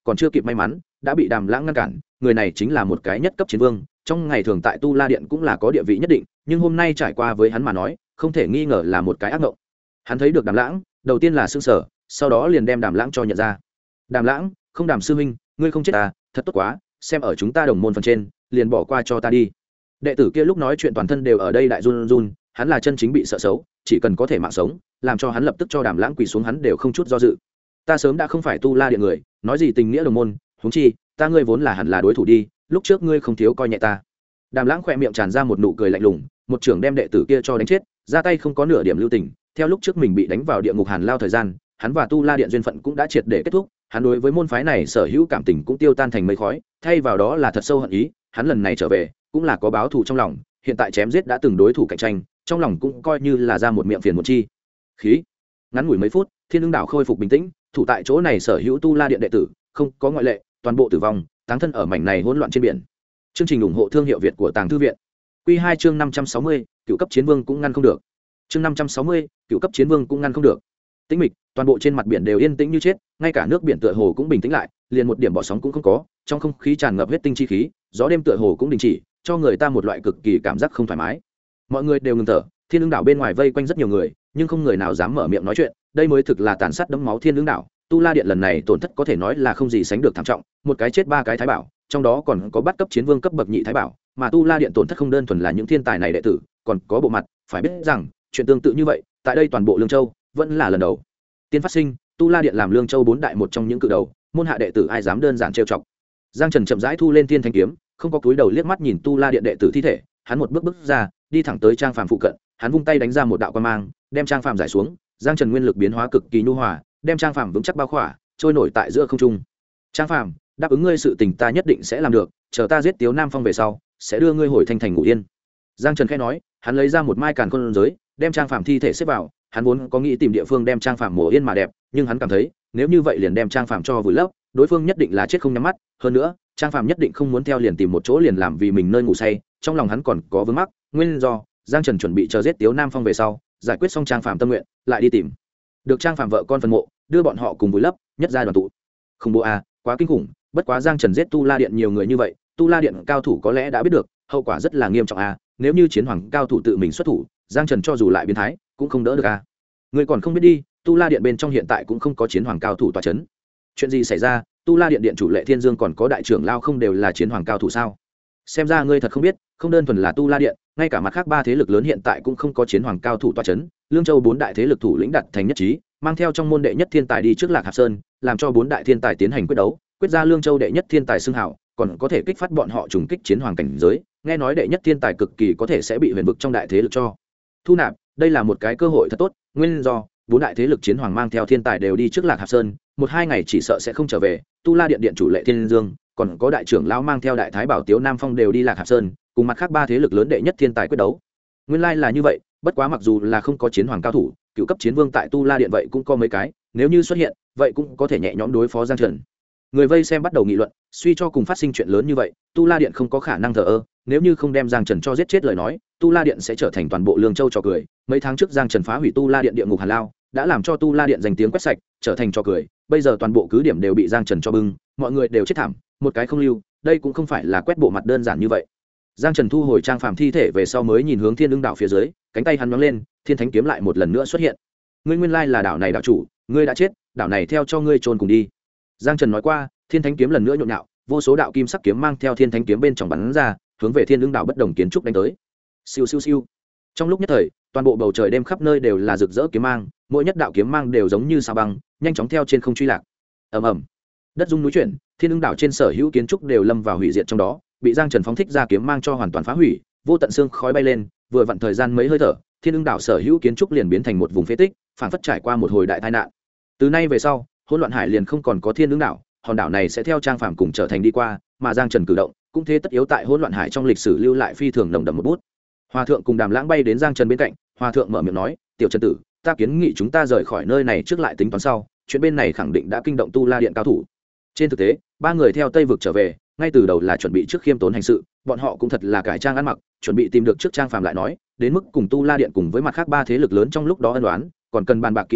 còn chưa kịp may mắn đã bị Đàm Lãng ngăn cản. Người này chính là một cái nhất cấp chiến vương, trong ngày thường tại Tu La Điện cũng là có địa vị nhất định, nhưng hôm nay trải qua với hắn mà nói không thể nghi ngờ là một cái ác mộng. Hắn thấy được Đàm Lãng đầu tiên là sững sờ, sau đó liền đem Đàm Lãng cho nhận ra. Đàm Lãng, không Đàm sư huynh, ngươi không chết ta, thật tốt quá, xem ở chúng ta đồng môn phần trên, liền bỏ qua cho ta đi. Đệ tử kia lúc nói chuyện toàn thân đều ở đây đại run run, hắn là chân chính bị sợ xấu, chỉ cần có thể mạng sống, làm cho hắn lập tức cho Đàm Lãng quỳ xuống hắn đều không chút do dự. Ta sớm đã không phải Tu La Điện người, nói gì tình nghĩa đồng môn, huống chi, ta ngươi vốn là hẳn là đối thủ đi, lúc trước ngươi không thiếu coi nhẹ ta. Đàm Lãng khẽ miệng tràn ra một nụ cười lạnh lùng, một trưởng đem đệ tử kia cho đánh chết, ra tay không có nửa điểm lưu tình. Theo lúc trước mình bị đánh vào địa ngục hàn lao thời gian, hắn và Tu La Điện duyên phận cũng đã triệt để kết thúc, hắn đối với môn phái này sở hữu cảm tình cũng tiêu tan thành mây khói, thay vào đó là thật sâu hận ý. Hắn lần này trở về cũng là có báo thù trong lòng, hiện tại chém giết đã từng đối thủ cạnh tranh, trong lòng cũng coi như là ra một miệng phiền một chi khí. Ngắn ngủi mấy phút, Thiên Ưng Đảo khôi phục bình tĩnh, thủ tại chỗ này sở hữu Tu La Điện đệ tử không có ngoại lệ, toàn bộ tử vong, táng thân ở mảnh này hỗn loạn trên biển. Chương trình ủng hộ thương hiệu Việt của Tàng Thư viện. Quy 2 chương 560, cựu cấp chiến vương cũng ngăn không được. Chương 560, cựu cấp chiến vương cũng ngăn không được. Tĩnh mịch, toàn bộ trên mặt biển đều yên tĩnh như chết, ngay cả nước biển tựa hồ cũng bình tĩnh lại, liền một điểm bọt sóng cũng không có, trong không khí tràn ngập huyết tinh chi khí, gió đêm tựa hồ cũng đình chỉ, cho người ta một loại cực kỳ cảm giác không thoải mái. Mọi người đều ngừng thở, Thiên Ưng Đảo bên ngoài vây quanh rất nhiều người, nhưng không người nào dám mở miệng nói chuyện, đây mới thực là tàn sát đẫm máu Thiên Ưng Đảo. Tu La Điện lần này tổn thất có thể nói là không gì sánh được thảm trọng, một cái chết ba cái thái bảo, trong đó còn có bắt cấp chiến vương cấp bậc nhị thái bảo, mà Tu La Điện tổn thất không đơn thuần là những thiên tài này đệ tử, còn có bộ mặt, phải biết rằng, chuyện tương tự như vậy, tại đây toàn bộ Lương Châu, vẫn là lần đầu tiên phát sinh. Tu La Điện làm Lương Châu bốn đại một trong những cự đầu, môn hạ đệ tử ai dám đơn giản trêu chọc. Giang Trần chậm rãi thu lên Thiên Thanh kiếm, không có cúi đầu liếc mắt nhìn Tu La Điện đệ tử thi thể, hắn một bước bước ra, đi thẳng tới Trang Phàm phụ cận, hắn vung tay đánh ra một đạo quang mang, đem Trang Phàm giải xuống. Giang Trần nguyên lực biến hóa cực kỳ nhu hòa, đem Trang Phàm vững chắc bao khỏa, trôi nổi tại giữa không trung. Trang Phàm, đáp ứng ngươi sự tình ta nhất định sẽ làm được, chờ ta giết Tiếu Nam Phong về sau, sẽ đưa ngươi hồi Thanh Thành ngủ yên. Giang Trần khẽ nói, hắn lấy ra một mai càn khôn giới, đem Trang Phàm thi thể xếp vào. Hắn vốn có nghĩ tìm địa phương đem Trang Phàm mổ yên mà đẹp, nhưng hắn cảm thấy nếu như vậy liền đem Trang Phàm cho vùi lấp, đối phương nhất định là chết không nhắm mắt. Hơn nữa, Trang Phàm nhất định không muốn theo liền tìm một chỗ liền làm vì mình nơi ngủ say, trong lòng hắn còn có vướng mắc. Nguyên do, Giang Trần chuẩn bị chờ giết Tiếu Nam Phong về sau, giải quyết xong Trang Phàm tâm nguyện, lại đi tìm được Trang Phàm vợ con phần mộ, đưa bọn họ cùng vùi lấp, nhất gia đoàn tụ. Không bộ a, quá kinh khủng. Bất quá Giang Trần giết Tu La Điện nhiều người như vậy, Tu La Điện cao thủ có lẽ đã biết được, hậu quả rất là nghiêm trọng a. Nếu như chiến hoàng cao thủ tự mình xuất thủ, Giang Trần cho dù lại biến thái, cũng không đỡ được a. Ngươi còn không biết đi, Tu La Điện bên trong hiện tại cũng không có chiến hoàng cao thủ tọa chấn. Chuyện gì xảy ra? Tu La Điện điện chủ Lệ Thiên Dương còn có đại trưởng lao không đều là chiến hoàng cao thủ sao? Xem ra ngươi thật không biết, không đơn thuần là Tu La Điện, ngay cả mặt khác ba thế lực lớn hiện tại cũng không có chiến hoàng cao thủ tọa chấn. Lương Châu bốn đại thế lực thủ lĩnh đặt thành nhất trí, mang theo trong môn đệ nhất thiên tài đi trước Lạc Hạp Sơn, làm cho bốn đại thiên tài tiến hành quyết đấu, quyết ra Lương Châu đệ nhất thiên tài xưng hào, còn có thể kích phát bọn họ trùng kích chiến hoàng cảnh giới. Nghe nói đệ nhất thiên tài cực kỳ có thể sẽ bị huyền vực trong đại thế lực cho thu nạp, đây là một cái cơ hội thật tốt. Nguyên do, bốn đại thế lực chiến hoàng mang theo thiên tài đều đi trước Lạc Hạp Sơn, một hai ngày chỉ sợ sẽ không trở về. Tu La Điện điện chủ Lệ Thiên Dương, còn có đại trưởng lão mang theo đại thái bảo Tiếu Nam Phong đều đi Lạc Hạp Sơn, cùng mặt khác ba thế lực lớn đệ nhất thiên tài quyết đấu. Nguyên lai là như vậy, bất quá mặc dù là không có chiến hoàng cao thủ, cựu cấp chiến vương tại Tu La Điện vậy cũng có mấy cái, nếu như xuất hiện, vậy cũng có thể nhẹ nhõm đối phó Giang Trần. Người vây xem bắt đầu nghị luận, suy cho cùng phát sinh chuyện lớn như vậy, Tu La Điện không có khả năng thờ ơ, nếu như không đem Giang Trần cho giết chết lời nói, Tu La Điện sẽ trở thành toàn bộ Lương Châu trò cười. Mấy tháng trước Giang Trần phá hủy Tu La Điện địa ngục Hàn Lao, đã làm cho Tu La Điện danh tiếng quét sạch, trở thành trò cười. Bây giờ toàn bộ cứ điểm đều bị Giang Trần cho bưng, mọi người đều chết thảm, một cái không lưu, đây cũng không phải là quét bộ mặt đơn giản như vậy. Giang Trần thu hồi Trang Phàm thi thể về sau mới nhìn hướng Thiên Ưng Đảo phía dưới, cánh tay hắn nhón lên, Thiên Thánh kiếm lại một lần nữa xuất hiện. Ngươi nguyên lai là đảo này đảo chủ, ngươi đã chết, đảo này theo cho ngươi chôn cùng đi. Giang Trần nói qua, Thiên Thánh kiếm lần nữa nhộn nhạo, vô số đạo kim sắc kiếm mang theo Thiên Thánh kiếm bên trong bắn ra, hướng về Thiên Ưng Đảo bất đồng kiến trúc đánh tới. Siêu siêu siêu. Trong lúc nhất thời, toàn bộ bầu trời đêm khắp nơi đều là rực rỡ kiếm mang, mỗi nhất đạo kiếm mang đều giống như sao băng, nhanh chóng theo trên không truy lạc. Ầm ầm. Đất rung núi chuyển, Thiên Ưng Đảo trên sở hữu kiến trúc đều lâm vào hủy diệt trong đó, bị Giang Trần phóng thích ra kiếm mang cho hoàn toàn phá hủy, vô tận xương khói bay lên, vừa vặn thời gian mấy hơi thở, Thiên Ưng Đảo sở hữu kiến trúc liền biến thành một vùng phế tích, phản phất trải qua một hồi đại tai nạn. Từ nay về sau, hỗn loạn hải liền không còn có Thiên Ưng Đảo, hòn đảo này sẽ theo Trang Phàm cùng trở thành đi qua, mà Giang Trần cử động cũng thế tất yếu tại hỗn loạn hải trong lịch sử lưu lại phi thường nồng đậm một bút. Hòa thượng cùng Đàm Lãng bay đến Giang Trần bên cạnh, Hòa thượng mở miệng nói, "Tiểu Trần tử, ta kiến nghị chúng ta rời khỏi nơi này trước lại tính toán sau, chuyện bên này khẳng định đã kinh động Tu La Điện cao thủ." Trên thực tế, ba người theo Tây vực trở về, ngay từ đầu là chuẩn bị trước khiêm tốn hành sự, bọn họ cũng thật là cải trang ăn mặc, chuẩn bị tìm được trước Trang Phàm lại nói, đến mức cùng Tu La Điện cùng với mặt khác ba thế lực lớn trong lúc đó ân oán, còn cần bàn bạc kỹ hơn,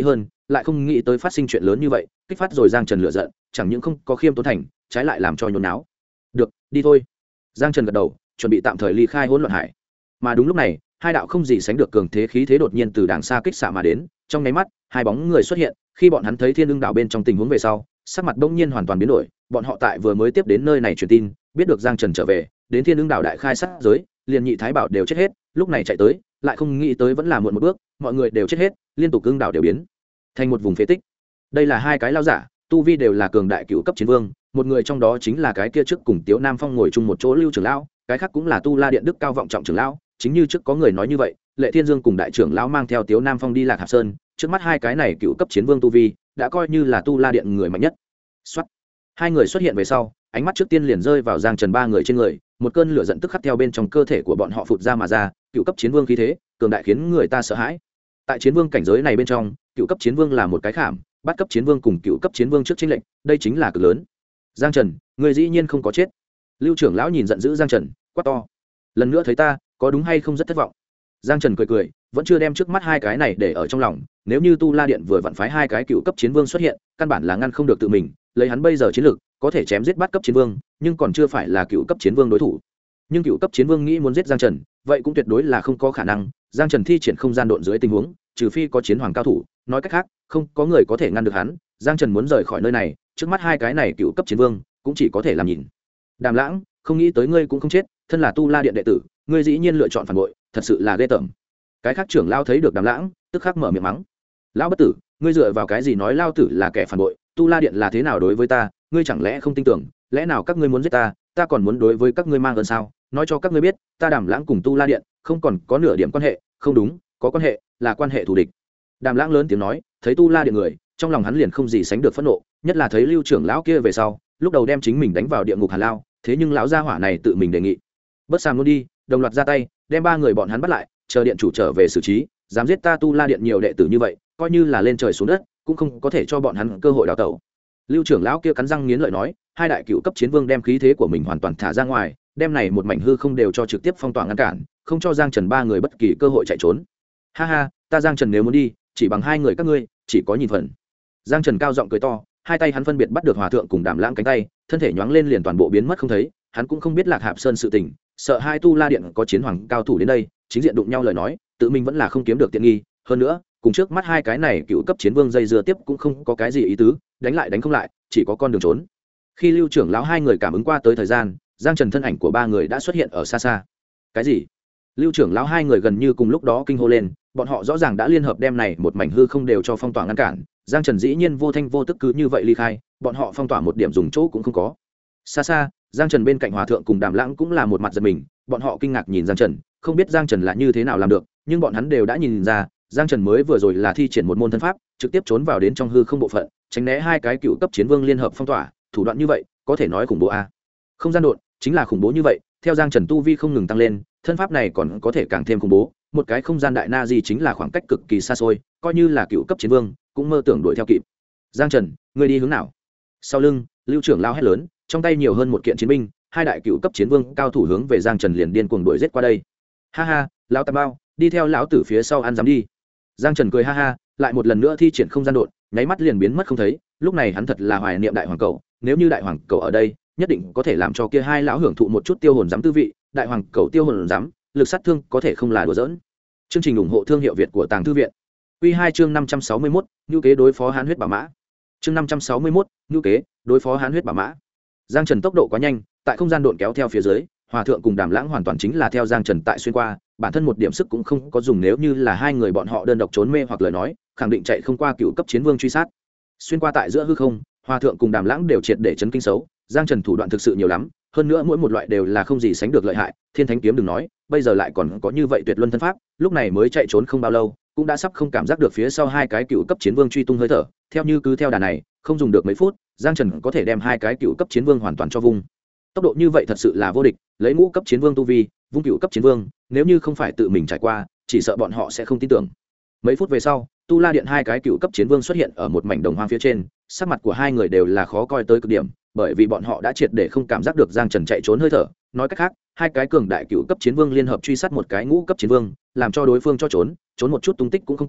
lại không nghĩ tới phát sinh chuyện lớn như vậy, kích phát rồi Giang Trần lửa giận, chẳng những không có khiêm tốn thành, trái lại làm cho nhốn náo. Được, đi thôi. Giang Trần gật đầu, chuẩn bị tạm thời ly khai hỗn loạn hải. Mà đúng lúc này, hai đạo không gì sánh được cường thế khí thế đột nhiên từ đàng xa kích xạ mà đến, trong nháy mắt, hai bóng người xuất hiện, khi bọn hắn thấy Thiên Ưng đảo bên trong tình huống về sau, sắc mặt bỗng nhiên hoàn toàn biến đổi, bọn họ tại vừa mới tiếp đến nơi này truyền tin, biết được Giang Trần trở về, đến Thiên Ưng đảo đại khai sát giới, liền nhị thái bảo đều chết hết, lúc này chạy tới, lại không nghĩ tới vẫn là muộn một bước, mọi người đều chết hết, liên tục Ưng đảo đều biến thành một vùng phế tích. Đây là hai cái lao giả, tu vi đều là cường đại cựu cấp chiến vương, một người trong đó chính là cái kia trước cùng Tiếu Nam Phong ngồi chung một chỗ Lưu trưởng lão, cái khác cũng là Tu La Điện Đức cao vọng trọng trưởng lão, chính như trước có người nói như vậy, Lệ Thiên Dương cùng đại trưởng lão mang theo Tiếu Nam Phong đi Lạc Hạp Sơn, trước mắt hai cái này cựu cấp chiến vương tu vi, đã coi như là Tu La Điện người mạnh nhất. Soát. Hai người xuất hiện về sau, ánh mắt trước tiên liền rơi vào Giang Trần ba người trên người, một cơn lửa giận tức khắc theo bên trong cơ thể của bọn họ phụt ra mà ra, cựu cấp chiến vương khí thế, cường đại khiến người ta sợ hãi. Tại chiến vương cảnh giới này bên trong, cựu cấp chiến vương là một cái khảm, bắt cấp chiến vương cùng cựu cấp chiến vương trước chênh lệnh, đây chính là cực lớn. Giang Trần, người dĩ nhiên không có chết. Lưu trưởng lão nhìn giận dữ Giang Trần, quát to: lần nữa thấy ta, có đúng hay không rất thất vọng. Giang Trần cười cười, vẫn chưa đem trước mắt hai cái này để ở trong lòng, nếu như Tu La Điện vừa vặn phái hai cái cựu cấp chiến vương xuất hiện, căn bản là ngăn không được tự mình, lấy hắn bây giờ chiến lược, có thể chém giết bắt cấp chiến vương, nhưng còn chưa phải là cựu cấp chiến vương đối thủ. Nhưng cựu cấp chiến vương nghĩ muốn giết Giang Trần, vậy cũng tuyệt đối là không có khả năng. Giang Trần thi triển không gian độn dưới tình huống, trừ phi có chiến hoàng cao thủ, nói cách khác, không có người có thể ngăn được hắn. Giang Trần muốn rời khỏi nơi này, trước mắt hai cái này cựu cấp chiến vương, cũng chỉ có thể làm nhìn. Đàm Lãng, không nghĩ tới ngươi cũng không chết, thân là Tu La Điện đệ tử, ngươi dĩ nhiên lựa chọn phản bội, thật sự là ghê tởm. Cái khác trưởng lao thấy được Đàm Lãng, tức khắc mở miệng mắng: lão bất tử, ngươi dựa vào cái gì nói lao tử là kẻ phản bội? Tu La Điện là thế nào đối với ta, ngươi chẳng lẽ không tin tưởng? Lẽ nào các ngươi muốn giết ta, ta còn muốn đối với các ngươi mang ơn sao? Nói cho các ngươi biết, ta Đàm Lãng cùng Tu La Điện không còn có nửa điểm quan hệ. Không đúng, có quan hệ, là quan hệ thù địch. Đàm Lãng lớn tiếng nói, thấy Tu La Điện người, trong lòng hắn liền không gì sánh được phẫn nộ, nhất là thấy Lưu trưởng lão kia về sau, lúc đầu đem chính mình đánh vào địa ngục Hà Lao, thế nhưng lão gia hỏa này tự mình đề nghị, bất sàm luôn đi, đồng loạt ra tay, đem ba người bọn hắn bắt lại, chờ điện chủ trở về xử trí. Dám giết ta Tu La Điện nhiều đệ tử như vậy, coi như là lên trời xuống đất, cũng không có thể cho bọn hắn cơ hội đào tẩu. Lưu trưởng lão kia cắn răng nghiến lợi nói, hai đại cựu cấp chiến vương đem khí thế của mình hoàn toàn thả ra ngoài, đem này một mảnh hư không đều cho trực tiếp phong tỏa ngăn cản, không cho Giang Trần ba người bất kỳ cơ hội chạy trốn. Ha ha, ta Giang Trần nếu muốn đi, chỉ bằng hai người các ngươi, chỉ có nhìn phần. Giang Trần cao giọng cười to, hai tay hắn phân biệt bắt được Hòa thượng cùng Đàm Lãng cánh tay, thân thể nhoáng lên liền toàn bộ biến mất không thấy. Hắn cũng không biết Lạc Hạp Sơn sự tình, sợ hai Tu La Điện có chiến hoàng cao thủ đến đây, chính diện đụng nhau lời nói, tự mình vẫn là không kiếm được tiện nghi. Hơn nữa, cùng trước mắt hai cái này cựu cấp chiến vương dây dưa tiếp cũng không có cái gì ý tứ, đánh lại đánh không lại, chỉ có con đường trốn. Khi Lưu trưởng lão hai người cảm ứng qua tới thời gian, Giang Trần thân ảnh của ba người đã xuất hiện ở xa xa. Cái gì? Lưu trưởng lão hai người gần như cùng lúc đó kinh hô lên, bọn họ rõ ràng đã liên hợp đem này một mảnh hư không đều cho phong tỏa ngăn cản. Giang Trần dĩ nhiên vô thanh vô tức cứ như vậy ly khai, bọn họ phong tỏa một điểm dùng chỗ cũng không có. Xa xa, Giang Trần bên cạnh Hòa thượng cùng Đàm Lãng cũng là một mặt giật mình, bọn họ kinh ngạc nhìn Giang Trần, không biết Giang Trần là như thế nào làm được, nhưng bọn hắn đều đã nhìn ra, Giang Trần mới vừa rồi là thi triển một môn thân pháp, trực tiếp trốn vào đến trong hư không bộ phận, tránh né hai cái cựu cấp chiến vương liên hợp phong tỏa, thủ đoạn như vậy, có thể nói khủng bố a. Không gian độn chính là khủng bố như vậy, theo Giang Trần tu vi không ngừng tăng lên, thân pháp này còn có thể càng thêm khủng bố, một cái không gian đại na di chính là khoảng cách cực kỳ xa xôi, coi như là cựu cấp chiến vương, cũng mơ tưởng đuổi theo kịp. Giang Trần, ngươi đi hướng nào? Sau lưng, Lưu trưởng lao hét lớn, trong tay nhiều hơn một kiện chiến binh, hai đại cựu cấp chiến vương cao thủ hướng về Giang Trần liền điên cuồng đuổi giết qua đây. Ha ha, lão Tam Bao, đi theo lão tử phía sau ăn dám đi. Giang Trần cười ha ha, lại một lần nữa thi triển không gian độn, nháy mắt liền biến mất không thấy. Lúc này hắn thật là hoài niệm đại hoàng cầu, nếu như đại hoàng cầu ở đây, nhất định có thể làm cho kia hai lão hưởng thụ một chút tiêu hồn giám tư vị. Đại hoàng cầu tiêu hồn giám, lực sát thương có thể không là đùa giỡn. Chương trình ủng hộ thương hiệu Việt của Tàng Thư viện. Quy 2 chương 561, nhu kế đối phó Hán huyết bảo mã. Chương 561, nhu kế đối phó Hán huyết bảo mã. Giang Trần tốc độ quá nhanh, tại không gian độn kéo theo phía dưới, Hòa thượng cùng Đàm Lãng hoàn toàn chính là theo Giang Trần tại xuyên qua, bản thân một điểm sức cũng không có dùng, nếu như là hai người bọn họ đơn độc trốn mê hoặc lời nói, khẳng định chạy không qua cựu cấp chiến vương truy sát. Xuyên qua tại giữa hư không, Hòa thượng cùng Đàm Lãng đều triệt để chấn kinh xấu, Giang Trần thủ đoạn thực sự nhiều lắm, hơn nữa mỗi một loại đều là không gì sánh được lợi hại, Thiên Thánh kiếm đừng nói, bây giờ lại còn có như vậy tuyệt luân thân pháp, lúc này mới chạy trốn không bao lâu, cũng đã sắp không cảm giác được phía sau hai cái cựu cấp chiến vương truy tung hơi thở, theo như cứ theo đà này, không dùng được mấy phút, Giang Trần có thể đem hai cái cựu cấp chiến vương hoàn toàn cho vung. Tốc độ như vậy thật sự là vô địch, lấy ngũ cấp chiến vương tu vi, vung cựu cấp chiến vương, nếu như không phải tự mình trải qua, chỉ sợ bọn họ sẽ không tin tưởng. Mấy phút về sau, Tu La Điện hai cái cựu cấp chiến vương xuất hiện ở một mảnh đồng hoang phía trên, sắc mặt của hai người đều là khó coi tới cực điểm, bởi vì bọn họ đã triệt để không cảm giác được Giang Trần chạy trốn hơi thở. Nói cách khác, hai cái cường đại cựu cấp chiến vương liên hợp truy sát một cái ngũ cấp chiến vương, làm cho đối phương cho trốn một chút tung tích cũng không có,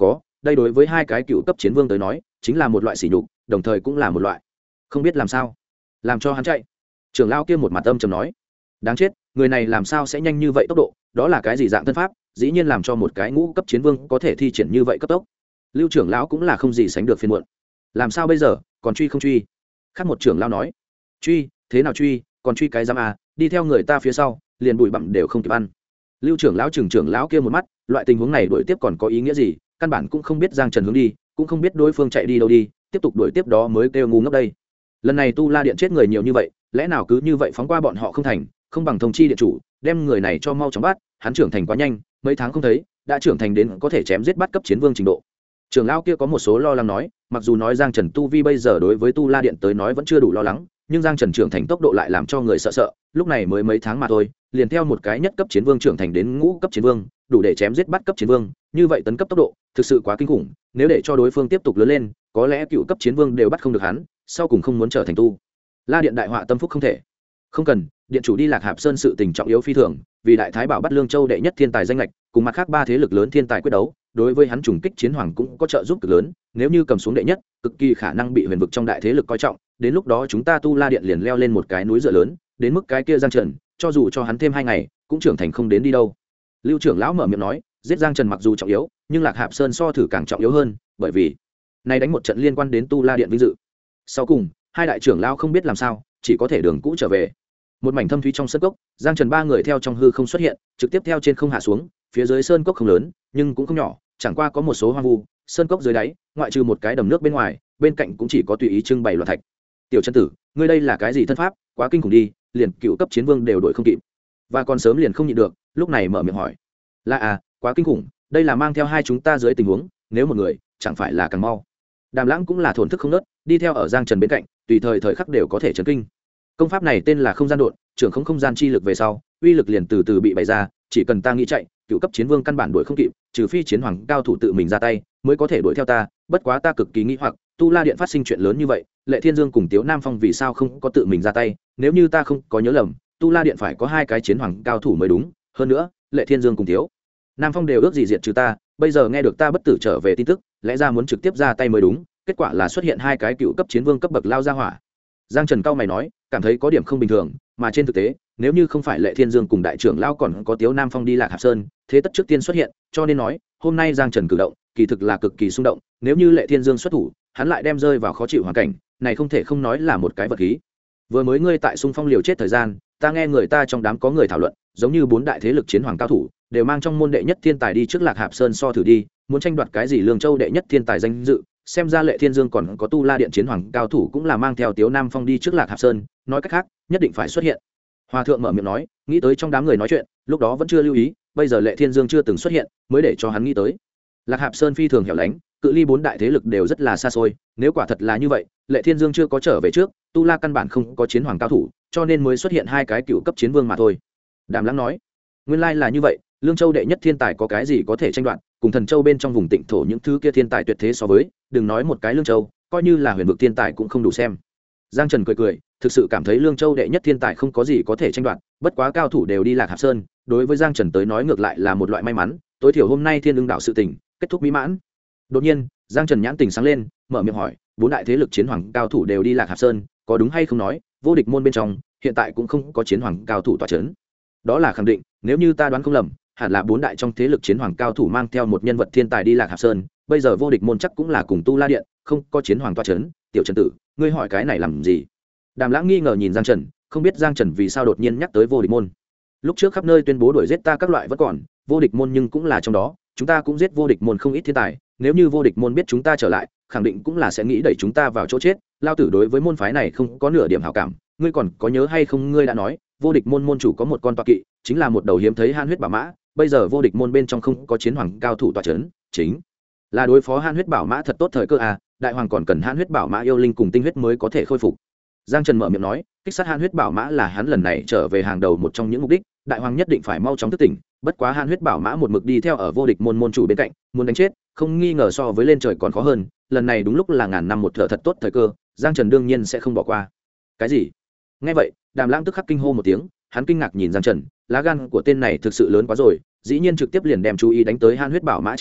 đây đối với hai cái cựu cấp chiến vương tới nói chính là một loại sỉ nhục, đồng thời cũng là một loại không biết làm sao làm cho hắn chạy. Trưởng lão kia một mặt âm trầm nói, đáng chết, người này làm sao sẽ nhanh như vậy tốc độ, đó là cái gì dạng thân pháp, dĩ nhiên làm cho một cái ngũ cấp chiến vương có thể thi triển như vậy cấp tốc. Lưu trưởng lão cũng là không gì sánh được phiền muộn, làm sao bây giờ, còn truy không truy? Khác một trưởng lão nói, truy thế nào truy, còn truy cái giám à, đi theo người ta phía sau liền bụi bặm đều không kịp ăn. Lưu trưởng lão chừng trưởng lão kia một mắt, loại tình huống này đuổi tiếp còn có ý nghĩa gì, căn bản cũng không biết Giang Trần hướng đi, cũng không biết đối phương chạy đi đâu đi, tiếp tục đuổi tiếp đó mới kêu ngu ngốc đây. Lần này Tu La Điện chết người nhiều như vậy, lẽ nào cứ như vậy phóng qua bọn họ không thành, không bằng thông chi điện chủ đem người này cho mau chóng bắt, hắn trưởng thành quá nhanh, mấy tháng không thấy đã trưởng thành đến có thể chém giết bắt cấp chiến vương trình độ. Trưởng lão kia có một số lo lắng nói, mặc dù nói Giang Trần tu vi bây giờ đối với Tu La Điện tới nói vẫn chưa đủ lo lắng, nhưng Giang Trần trưởng thành tốc độ lại làm cho người sợ sợ, lúc này mới mấy tháng mà thôi, liền theo một cái nhất cấp chiến vương trưởng thành đến ngũ cấp chiến vương, đủ để chém giết bắt cấp chiến vương, như vậy tấn cấp tốc độ thực sự quá kinh khủng, nếu để cho đối phương tiếp tục lớn lên, có lẽ cựu cấp chiến vương đều bắt không được hắn, sau cùng không muốn trở thành Tu La Điện đại họa tâm phúc không thể. Không cần, điện chủ đi Lạc Hạp Sơn sự tình trọng yếu phi thường, vì đại thái bảo bắt Lương Châu đệ nhất thiên tài danh lệch, cùng mặt khác ba thế lực lớn thiên tài quyết đấu, đối với hắn trùng kích chiến hoàng cũng có trợ giúp cực lớn, nếu như cầm xuống đệ nhất, cực kỳ khả năng bị huyền vực trong đại thế lực coi trọng, đến lúc đó chúng ta Tu La Điện liền leo lên một cái núi dựa lớn, đến mức cái kia Giang Trần, cho dù cho hắn thêm 2 ngày, cũng trưởng thành không đến đi đâu. Lưu trưởng lão mở miệng nói, giết Giang Trần mặc dù trọng yếu, nhưng Lạc Hạp Sơn so thử càng trọng yếu hơn, bởi vì này đánh một trận liên quan đến Tu La Điện vinh dự. Sau cùng, hai đại trưởng lão không biết làm sao, chỉ có thể đường cũ trở về. Một mảnh thâm thúy trong sơn cốc, Giang Trần ba người theo trong hư không xuất hiện, trực tiếp theo trên không hạ xuống, phía dưới sơn cốc không lớn, nhưng cũng không nhỏ, chẳng qua có một số hoang vu, sơn cốc dưới đáy, ngoại trừ một cái đầm nước bên ngoài, bên cạnh cũng chỉ có tùy ý trưng bày loạn thạch. Tiểu chân tử, ngươi đây là cái gì thân pháp, quá kinh khủng đi, liền cựu cấp chiến vương đều đuổi không kịp. Và còn sớm liền không nhịn được, lúc này mở miệng hỏi, là à, quá kinh khủng, đây là mang theo hai chúng ta dưới tình huống, nếu một người, chẳng phải là càng mau. Đàm Lãng cũng là thổn thức không nớt, đi theo ở Giang Trần bên cạnh, tùy thời thời khắc đều có thể chấn kinh. Công pháp này tên là không gian độn, trưởng không gian chi lực về sau, uy lực liền từ từ bị bày ra, chỉ cần ta nghĩ chạy, cựu cấp chiến vương căn bản đuổi không kịp, trừ phi chiến hoàng cao thủ tự mình ra tay, mới có thể đuổi theo ta, bất quá ta cực kỳ nghi hoặc, Tu La Điện phát sinh chuyện lớn như vậy, Lệ Thiên Dương cùng Tiếu Nam Phong vì sao không có tự mình ra tay, nếu như ta không có nhớ lầm, Tu La Điện phải có 2 cái chiến hoàng cao thủ mới đúng, hơn nữa, Lệ Thiên Dương cùng Tiếu Nam Phong đều ước gì diệt trừ ta, bây giờ nghe được ta bất tử trở về tin tức, lẽ ra muốn trực tiếp ra tay mới đúng, kết quả là xuất hiện 2 cái cựu cấp chiến vương cấp bậc lao ra hỏa. Giang Trần cao mày nói, cảm thấy có điểm không bình thường, mà trên thực tế, nếu như không phải Lệ Thiên Dương cùng đại trưởng lão còn có Tiếu Nam Phong đi Lạc Hạp Sơn, thế tất trước tiên xuất hiện, cho nên nói, hôm nay Giang Trần cử động, kỳ thực là cực kỳ xung động, nếu như Lệ Thiên Dương xuất thủ, hắn lại đem rơi vào khó chịu hoàn cảnh, này không thể không nói là một cái vật khí. Vừa mới ngươi tại xung phong liều chết thời gian, ta nghe người ta trong đám có người thảo luận, giống như 4 đại thế lực chiến hoàng cao thủ, đều mang trong môn đệ nhất thiên tài đi trước Lạc Hạp Sơn so thử đi, muốn tranh đoạt cái gì Lương Châu đệ nhất thiên tài danh dự, xem ra Lệ Thiên Dương còn có Tu La Điện chiến hoàng cao thủ cũng là mang theo Tiếu Nam Phong đi trước Lạc Hạp Sơn, nói cách khác, nhất định phải xuất hiện. Hòa thượng mở miệng nói, nghĩ tới trong đám người nói chuyện, lúc đó vẫn chưa lưu ý, bây giờ Lệ Thiên Dương chưa từng xuất hiện, mới để cho hắn nghĩ tới. Lạc Hạp Sơn phi thường hẻo lánh, cự ly 4 đại thế lực đều rất là xa xôi, nếu quả thật là như vậy, Lệ Thiên Dương chưa có trở về trước, Tu La căn bản không có chiến hoàng cao thủ, cho nên mới xuất hiện 2 cái cựu cấp chiến vương mà thôi. Đàm Lãng nói, nguyên lai là như vậy, Lương Châu đệ nhất thiên tài có cái gì có thể tranh đoạt, cùng Thần Châu bên trong vùng Tịnh thổ những thứ kia thiên tài tuyệt thế so với, đừng nói một cái Lương Châu, coi như là huyền vực thiên tài cũng không đủ xem. Giang Trần cười cười, thực sự cảm thấy Lương Châu đệ nhất thiên tài không có gì có thể tranh đoạt, bất quá cao thủ đều đi Lạc Hạp Sơn, đối với Giang Trần tới nói ngược lại là một loại may mắn, tối thiểu hôm nay Thiên Ưng đạo sự tình kết thúc mỹ mãn. Đột nhiên, Giang Trần nhãn tình sáng lên, mở miệng hỏi, 4 đại thế lực chiến hoàng cao thủ đều đi Lạc Hạp Sơn, có đúng hay không nói, vô địch môn bên trong, hiện tại cũng không có chiến hoàng cao thủ tọa chấn. Đó là khẳng định, nếu như ta đoán không lầm, hẳn là 4 đại trong thế lực chiến hoàng cao thủ mang theo một nhân vật thiên tài đi Lạc Hạp Sơn, bây giờ vô địch môn chắc cũng là cùng Tu La Điện, không có chiến hoàng tọa chấn. Tiểu Trần tử, ngươi hỏi cái này làm gì? Đàm Lãng nghi ngờ nhìn Giang Trần, không biết Giang Trần vì sao đột nhiên nhắc tới vô địch môn. Lúc trước khắp nơi tuyên bố đuổi giết ta các loại vẫn còn, vô địch môn nhưng cũng là trong đó, chúng ta cũng giết vô địch môn không ít thiên tài, nếu như vô địch môn biết chúng ta trở lại, khẳng định cũng là sẽ nghĩ đẩy chúng ta vào chỗ chết. Lao tử đối với môn phái này không có nửa điểm hảo cảm, ngươi còn có nhớ hay không, ngươi đã nói, vô địch môn môn chủ có một con tọa kỵ, chính là một đầu hiếm thấy han huyết bảo mã, bây giờ vô địch môn bên trong không có chiến hoàng cao thủ tọa chấn, chính là đối phó han huyết bảo mã thật tốt thời cơ à, đại hoàng còn cần han huyết bảo mã yêu linh cùng tinh huyết mới có thể khôi phục. Giang Trần mở miệng nói, kích sát han huyết bảo mã là hắn lần này trở về hàng đầu một trong những mục đích, đại hoàng nhất định phải mau chóng thức tỉnh, bất quá han huyết bảo mã một mực đi theo ở vô địch môn môn chủ bên cạnh, muốn đánh chết, không nghi ngờ so với lên trời còn khó hơn, lần này đúng lúc là ngàn năm một thợ thật tốt thời cơ, Giang Trần đương nhiên sẽ không bỏ qua. Cái gì? Nghe vậy, Đàm Lãng tức khắc kinh hô một tiếng, hắn kinh ngạc nhìn Giang Trần, lá gan của tên này thực sự lớn quá rồi, dĩ nhiên trực tiếp liền đem chú ý đánh tới han huyết bảo mã trên người,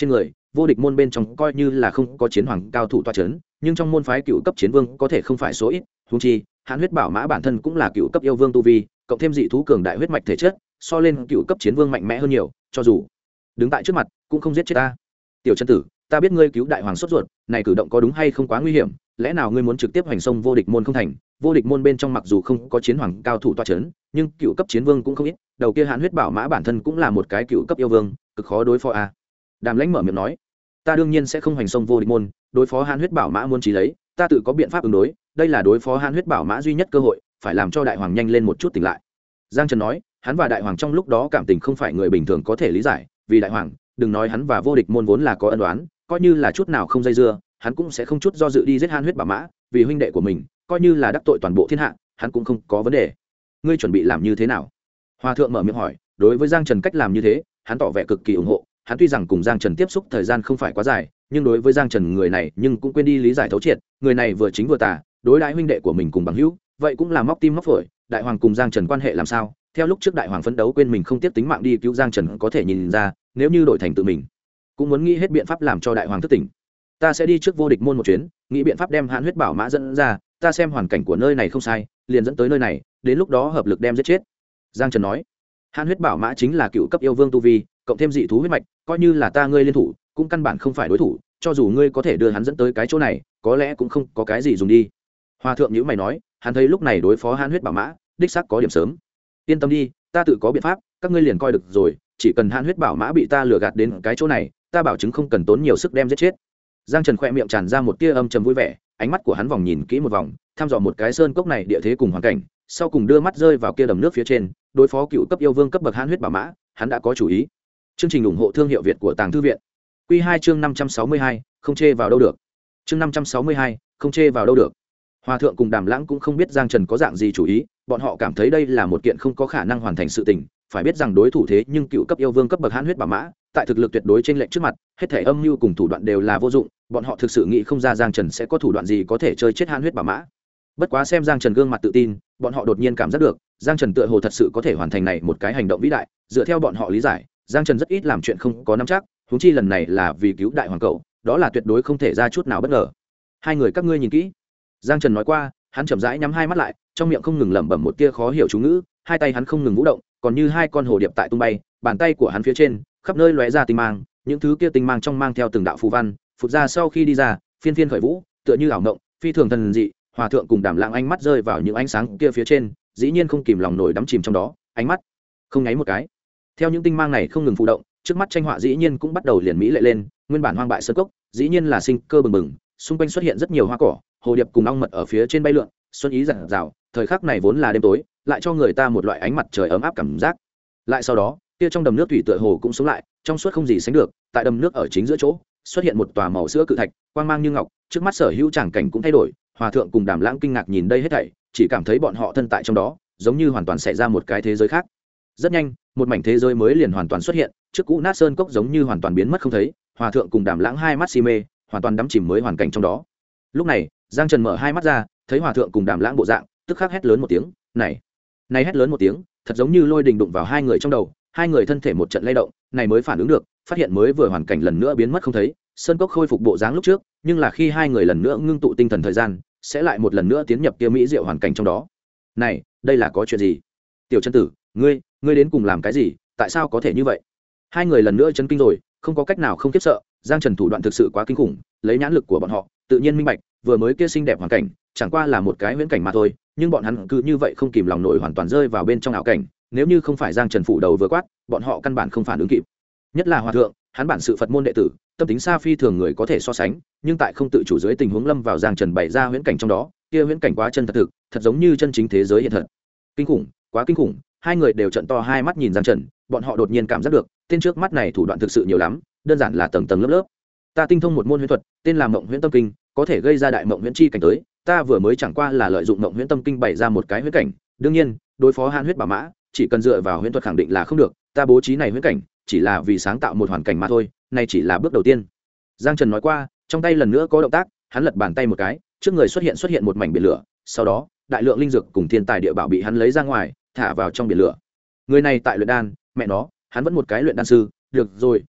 vô địch môn bên trong coi như là không có chiến hoàng cao thủ toa chấn, nhưng trong môn phái cựu cấp chiến vương có thể không phải số ít, huống chi hãn huyết bảo mã bản thân cũng là cựu cấp yêu vương tu vi, cộng thêm dị thú cường đại huyết mạch thể chất, so lên cựu cấp chiến vương mạnh mẽ hơn nhiều, cho dù đứng tại trước mặt cũng không giết chết ta. Tiểu chân tử, ta biết ngươi cứu đại hoàng sốt ruột, này cử động có đúng hay không quá nguy hiểm, lẽ nào ngươi muốn trực tiếp hoành xông vô địch môn không thành? Vô địch môn bên trong mặc dù không có chiến hoàng cao thủ toa chấn, nhưng cựu cấp chiến vương cũng không ít, đầu kia hãn huyết bảo mã bản thân cũng là một cái cựu cấp yêu vương, cực khó đối phó a. Đàm Lãnh mở miệng nói, ta đương nhiên sẽ không hoành xông vô địch môn, đối phó hãn huyết bảo mã muốn trí lấy, ta tự có biện pháp ứng đối, đây là đối phó hãn huyết bảo mã duy nhất cơ hội, phải làm cho đại hoàng nhanh lên một chút tỉnh lại. Giang Trần nói, hắn và đại hoàng trong lúc đó cảm tình không phải người bình thường có thể lý giải, vì đại hoàng, đừng nói hắn và vô địch môn vốn là có ân oán, coi như là chút nào không dây dưa, hắn cũng sẽ không chút do dự đi giết hãn huyết bảo mã, vì huynh đệ của mình, coi như là đắc tội toàn bộ thiên hạ, hắn cũng không có vấn đề. Ngươi chuẩn bị làm như thế nào? Hòa thượng mở miệng hỏi, đối với Giang Trần cách làm như thế, hắn tỏ vẻ cực kỳ ủng hộ, hắn tuy rằng cùng Giang Trần tiếp xúc thời gian không phải quá dài, nhưng đối với Giang Trần người này nhưng cũng quên đi lý giải thấu triệt, người này vừa chính vừa tà, đối đãi huynh đệ của mình cùng bằng hữu, vậy cũng là móc tim móc phổi, đại hoàng cùng Giang Trần quan hệ làm sao? Theo lúc trước đại hoàng phấn đấu quên mình không tiếp tính mạng đi cứu Giang Trần có thể nhìn ra, nếu như đổi thành tự mình, cũng muốn nghĩ hết biện pháp làm cho đại hoàng thức tỉnh. Ta sẽ đi trước vô địch môn một chuyến, nghĩ biện pháp đem hãn huyết bảo mã dẫn ra, ta xem hoàn cảnh của nơi này không sai, liền dẫn tới nơi này, đến lúc đó hợp lực đem giết chết. Giang Trần nói, hãn huyết bảo mã chính là cựu cấp yêu vương tu vi, cộng thêm dị thú huyết mạch, coi như là ta ngươi liên thủ, cũng căn bản không phải đối thủ, cho dù ngươi có thể đưa hắn dẫn tới cái chỗ này, có lẽ cũng không có cái gì dùng đi. Hòa thượng nhíu mày nói, hắn thấy lúc này đối phó hãn huyết bảo mã, đích xác có điểm sớm. Yên tâm đi, ta tự có biện pháp, các ngươi liền coi được rồi, chỉ cần hãn huyết bảo mã bị ta lừa gạt đến cái chỗ này, ta bảo chứng không cần tốn nhiều sức đem giết chết. Giang Trần khẽ miệng tràn ra một tia âm trầm vui vẻ, ánh mắt của hắn vòng nhìn kỹ một vòng, thăm dò một cái sơn cốc này địa thế cùng hoàn cảnh, sau cùng đưa mắt rơi vào kia đầm nước phía trên, đối phó cựu cấp yêu vương cấp bậc hãn huyết bảo mã, hắn đã có chủ ý. Chương trình ủng hộ thương hiệu Việt của Tàng Thư viện. Quy 2 chương 562, không chê vào đâu được. Chương 562, không chê vào đâu được. Hòa thượng cùng Đàm Lãng cũng không biết Giang Trần có dạng gì chủ ý, bọn họ cảm thấy đây là một kiện không có khả năng hoàn thành sự tình, phải biết rằng đối thủ thế nhưng cựu cấp yêu vương cấp bậc hãn huyết bảo mã, tại thực lực tuyệt đối trên lệnh trước mặt, hết thể âm mưu cùng thủ đoạn đều là vô dụng, bọn họ thực sự nghĩ không ra Giang Trần sẽ có thủ đoạn gì có thể chơi chết hãn huyết bảo mã. Bất quá xem Giang Trần gương mặt tự tin, bọn họ đột nhiên cảm giác được, Giang Trần tựa hồ thật sự có thể hoàn thành này một cái hành động vĩ đại, dựa theo bọn họ lý giải, Giang Trần rất ít làm chuyện không có nắm chắc, huống chi lần này là vì cứu đại hoàng cậu, đó là tuyệt đối không thể ra chút nào bất ngờ. Hai người các ngươi nhìn kỹ. Giang Trần nói qua, hắn chậm rãi nhắm hai mắt lại, trong miệng không ngừng lẩm bẩm một tia khó hiểu chú ngữ, hai tay hắn không ngừng vũ động, còn như hai con hồ điệp tại tung bay, bàn tay của hắn phía trên, khắp nơi lóe ra tinh mang, những thứ kia tinh mang trong mang theo từng đạo phù văn, phụt ra sau khi đi ra, phiên phiên khởi vũ, tựa như ảo mộng, phi thường thần dị. Hòa thượng cùng Đàm Lãng ánh mắt rơi vào những ánh sáng kia phía trên, dĩ nhiên không kìm lòng nổi đắm chìm trong đó, ánh mắt không nháy một cái. Theo những tinh mang này không ngừng phù động, trước mắt tranh họa dĩ nhiên cũng bắt đầu liền mỹ lệ lên, nguyên bản hoang bại sơn cốc, dĩ nhiên là sinh cơ bừng bừng, xung quanh xuất hiện rất nhiều hoa cỏ, hồ điệp cùng ong mật ở phía trên bay lượn, xuân ý rạng rào, thời khắc này vốn là đêm tối, lại cho người ta một loại ánh mặt trời ấm áp cảm giác. Lại sau đó, kia trong đầm nước thủy tựa hồ cũng sống lại, trong suốt không gì sánh được, tại đầm nước ở chính giữa chỗ, xuất hiện một tòa màu sữa cự thạch, quang mang như ngọc, trước mắt sở hữu tràng cảnh cũng thay đổi. Hòa thượng cùng Đàm Lãng kinh ngạc nhìn đây hết thảy, chỉ cảm thấy bọn họ thân tại trong đó, giống như hoàn toàn xảy ra một cái thế giới khác. Rất nhanh, một mảnh thế giới mới liền hoàn toàn xuất hiện, trước cũ nát sơn cốc giống như hoàn toàn biến mất không thấy. Hòa thượng cùng Đàm Lãng hai mắt si mê, hoàn toàn đắm chìm mới hoàn cảnh trong đó. Lúc này, Giang Trần mở hai mắt ra, thấy Hòa thượng cùng Đàm Lãng bộ dạng, tức khắc hét lớn một tiếng, này hét lớn một tiếng, thật giống như lôi đình đụng vào hai người trong đầu, hai người thân thể một trận lay động, này mới phản ứng được, phát hiện mới vừa hoàn cảnh lần nữa biến mất không thấy, sơn cốc khôi phục bộ dáng lúc trước, nhưng là khi hai người lần nữa ngưng tụ tinh thần thời gian, sẽ lại một lần nữa tiến nhập kia mỹ diệu hoàn cảnh trong đó. Này, đây là có chuyện gì? Tiểu chân tử, ngươi đến cùng làm cái gì? Tại sao có thể như vậy? Hai người lần nữa chấn kinh rồi, không có cách nào không khiếp sợ, Giang Trần thủ đoạn thực sự quá kinh khủng, lấy nhãn lực của bọn họ, tự nhiên minh bạch, vừa mới kia xinh đẹp hoàn cảnh, chẳng qua là một cái huyễn cảnh mà thôi, nhưng bọn hắn cứ như vậy không kìm lòng nổi hoàn toàn rơi vào bên trong ảo cảnh, nếu như không phải Giang Trần phủ đầu vừa quát, bọn họ căn bản không phản ứng kịp. Nhất là Hòa thượng, hắn bản sự Phật môn đệ tử, tâm tính xa phi thường người có thể so sánh, nhưng tại không tự chủ dưới tình huống lâm vào Giang Trần bày ra huyễn cảnh trong đó, kia huyễn cảnh quá chân thật thực, thật giống như chân chính thế giới hiện thật. Kinh khủng, quá kinh khủng, hai người đều trợn to hai mắt nhìn Giang Trần, bọn họ đột nhiên cảm giác được, tên trước mắt này thủ đoạn thực sự nhiều lắm, đơn giản là tầng tầng lớp lớp. Ta tinh thông một môn huyễn thuật, tên là Mộng Huyễn Tâm Kinh, có thể gây ra đại mộng huyễn chi cảnh tới, ta vừa mới chẳng qua là lợi dụng Mộng Huyễn Tâm Kinh bày ra một cái huyễn cảnh, đương nhiên, đối phó hãn huyết bảo mã, chỉ cần dựa vào huyễn thuật khẳng định là không được, ta bố trí này huyễn cảnh, chỉ là vì sáng tạo một hoàn cảnh mà thôi, này chỉ là bước đầu tiên. Giang Trần nói qua, trong tay lần nữa có động tác, hắn lật bàn tay một cái, trước người xuất hiện một mảnh biển lửa, sau đó, đại lượng linh dược cùng thiên tài địa bảo bị hắn lấy ra ngoài, thả vào trong biển lửa. Người này tại luyện đan, mẹ nó, hắn vẫn một cái luyện đan sư, được rồi,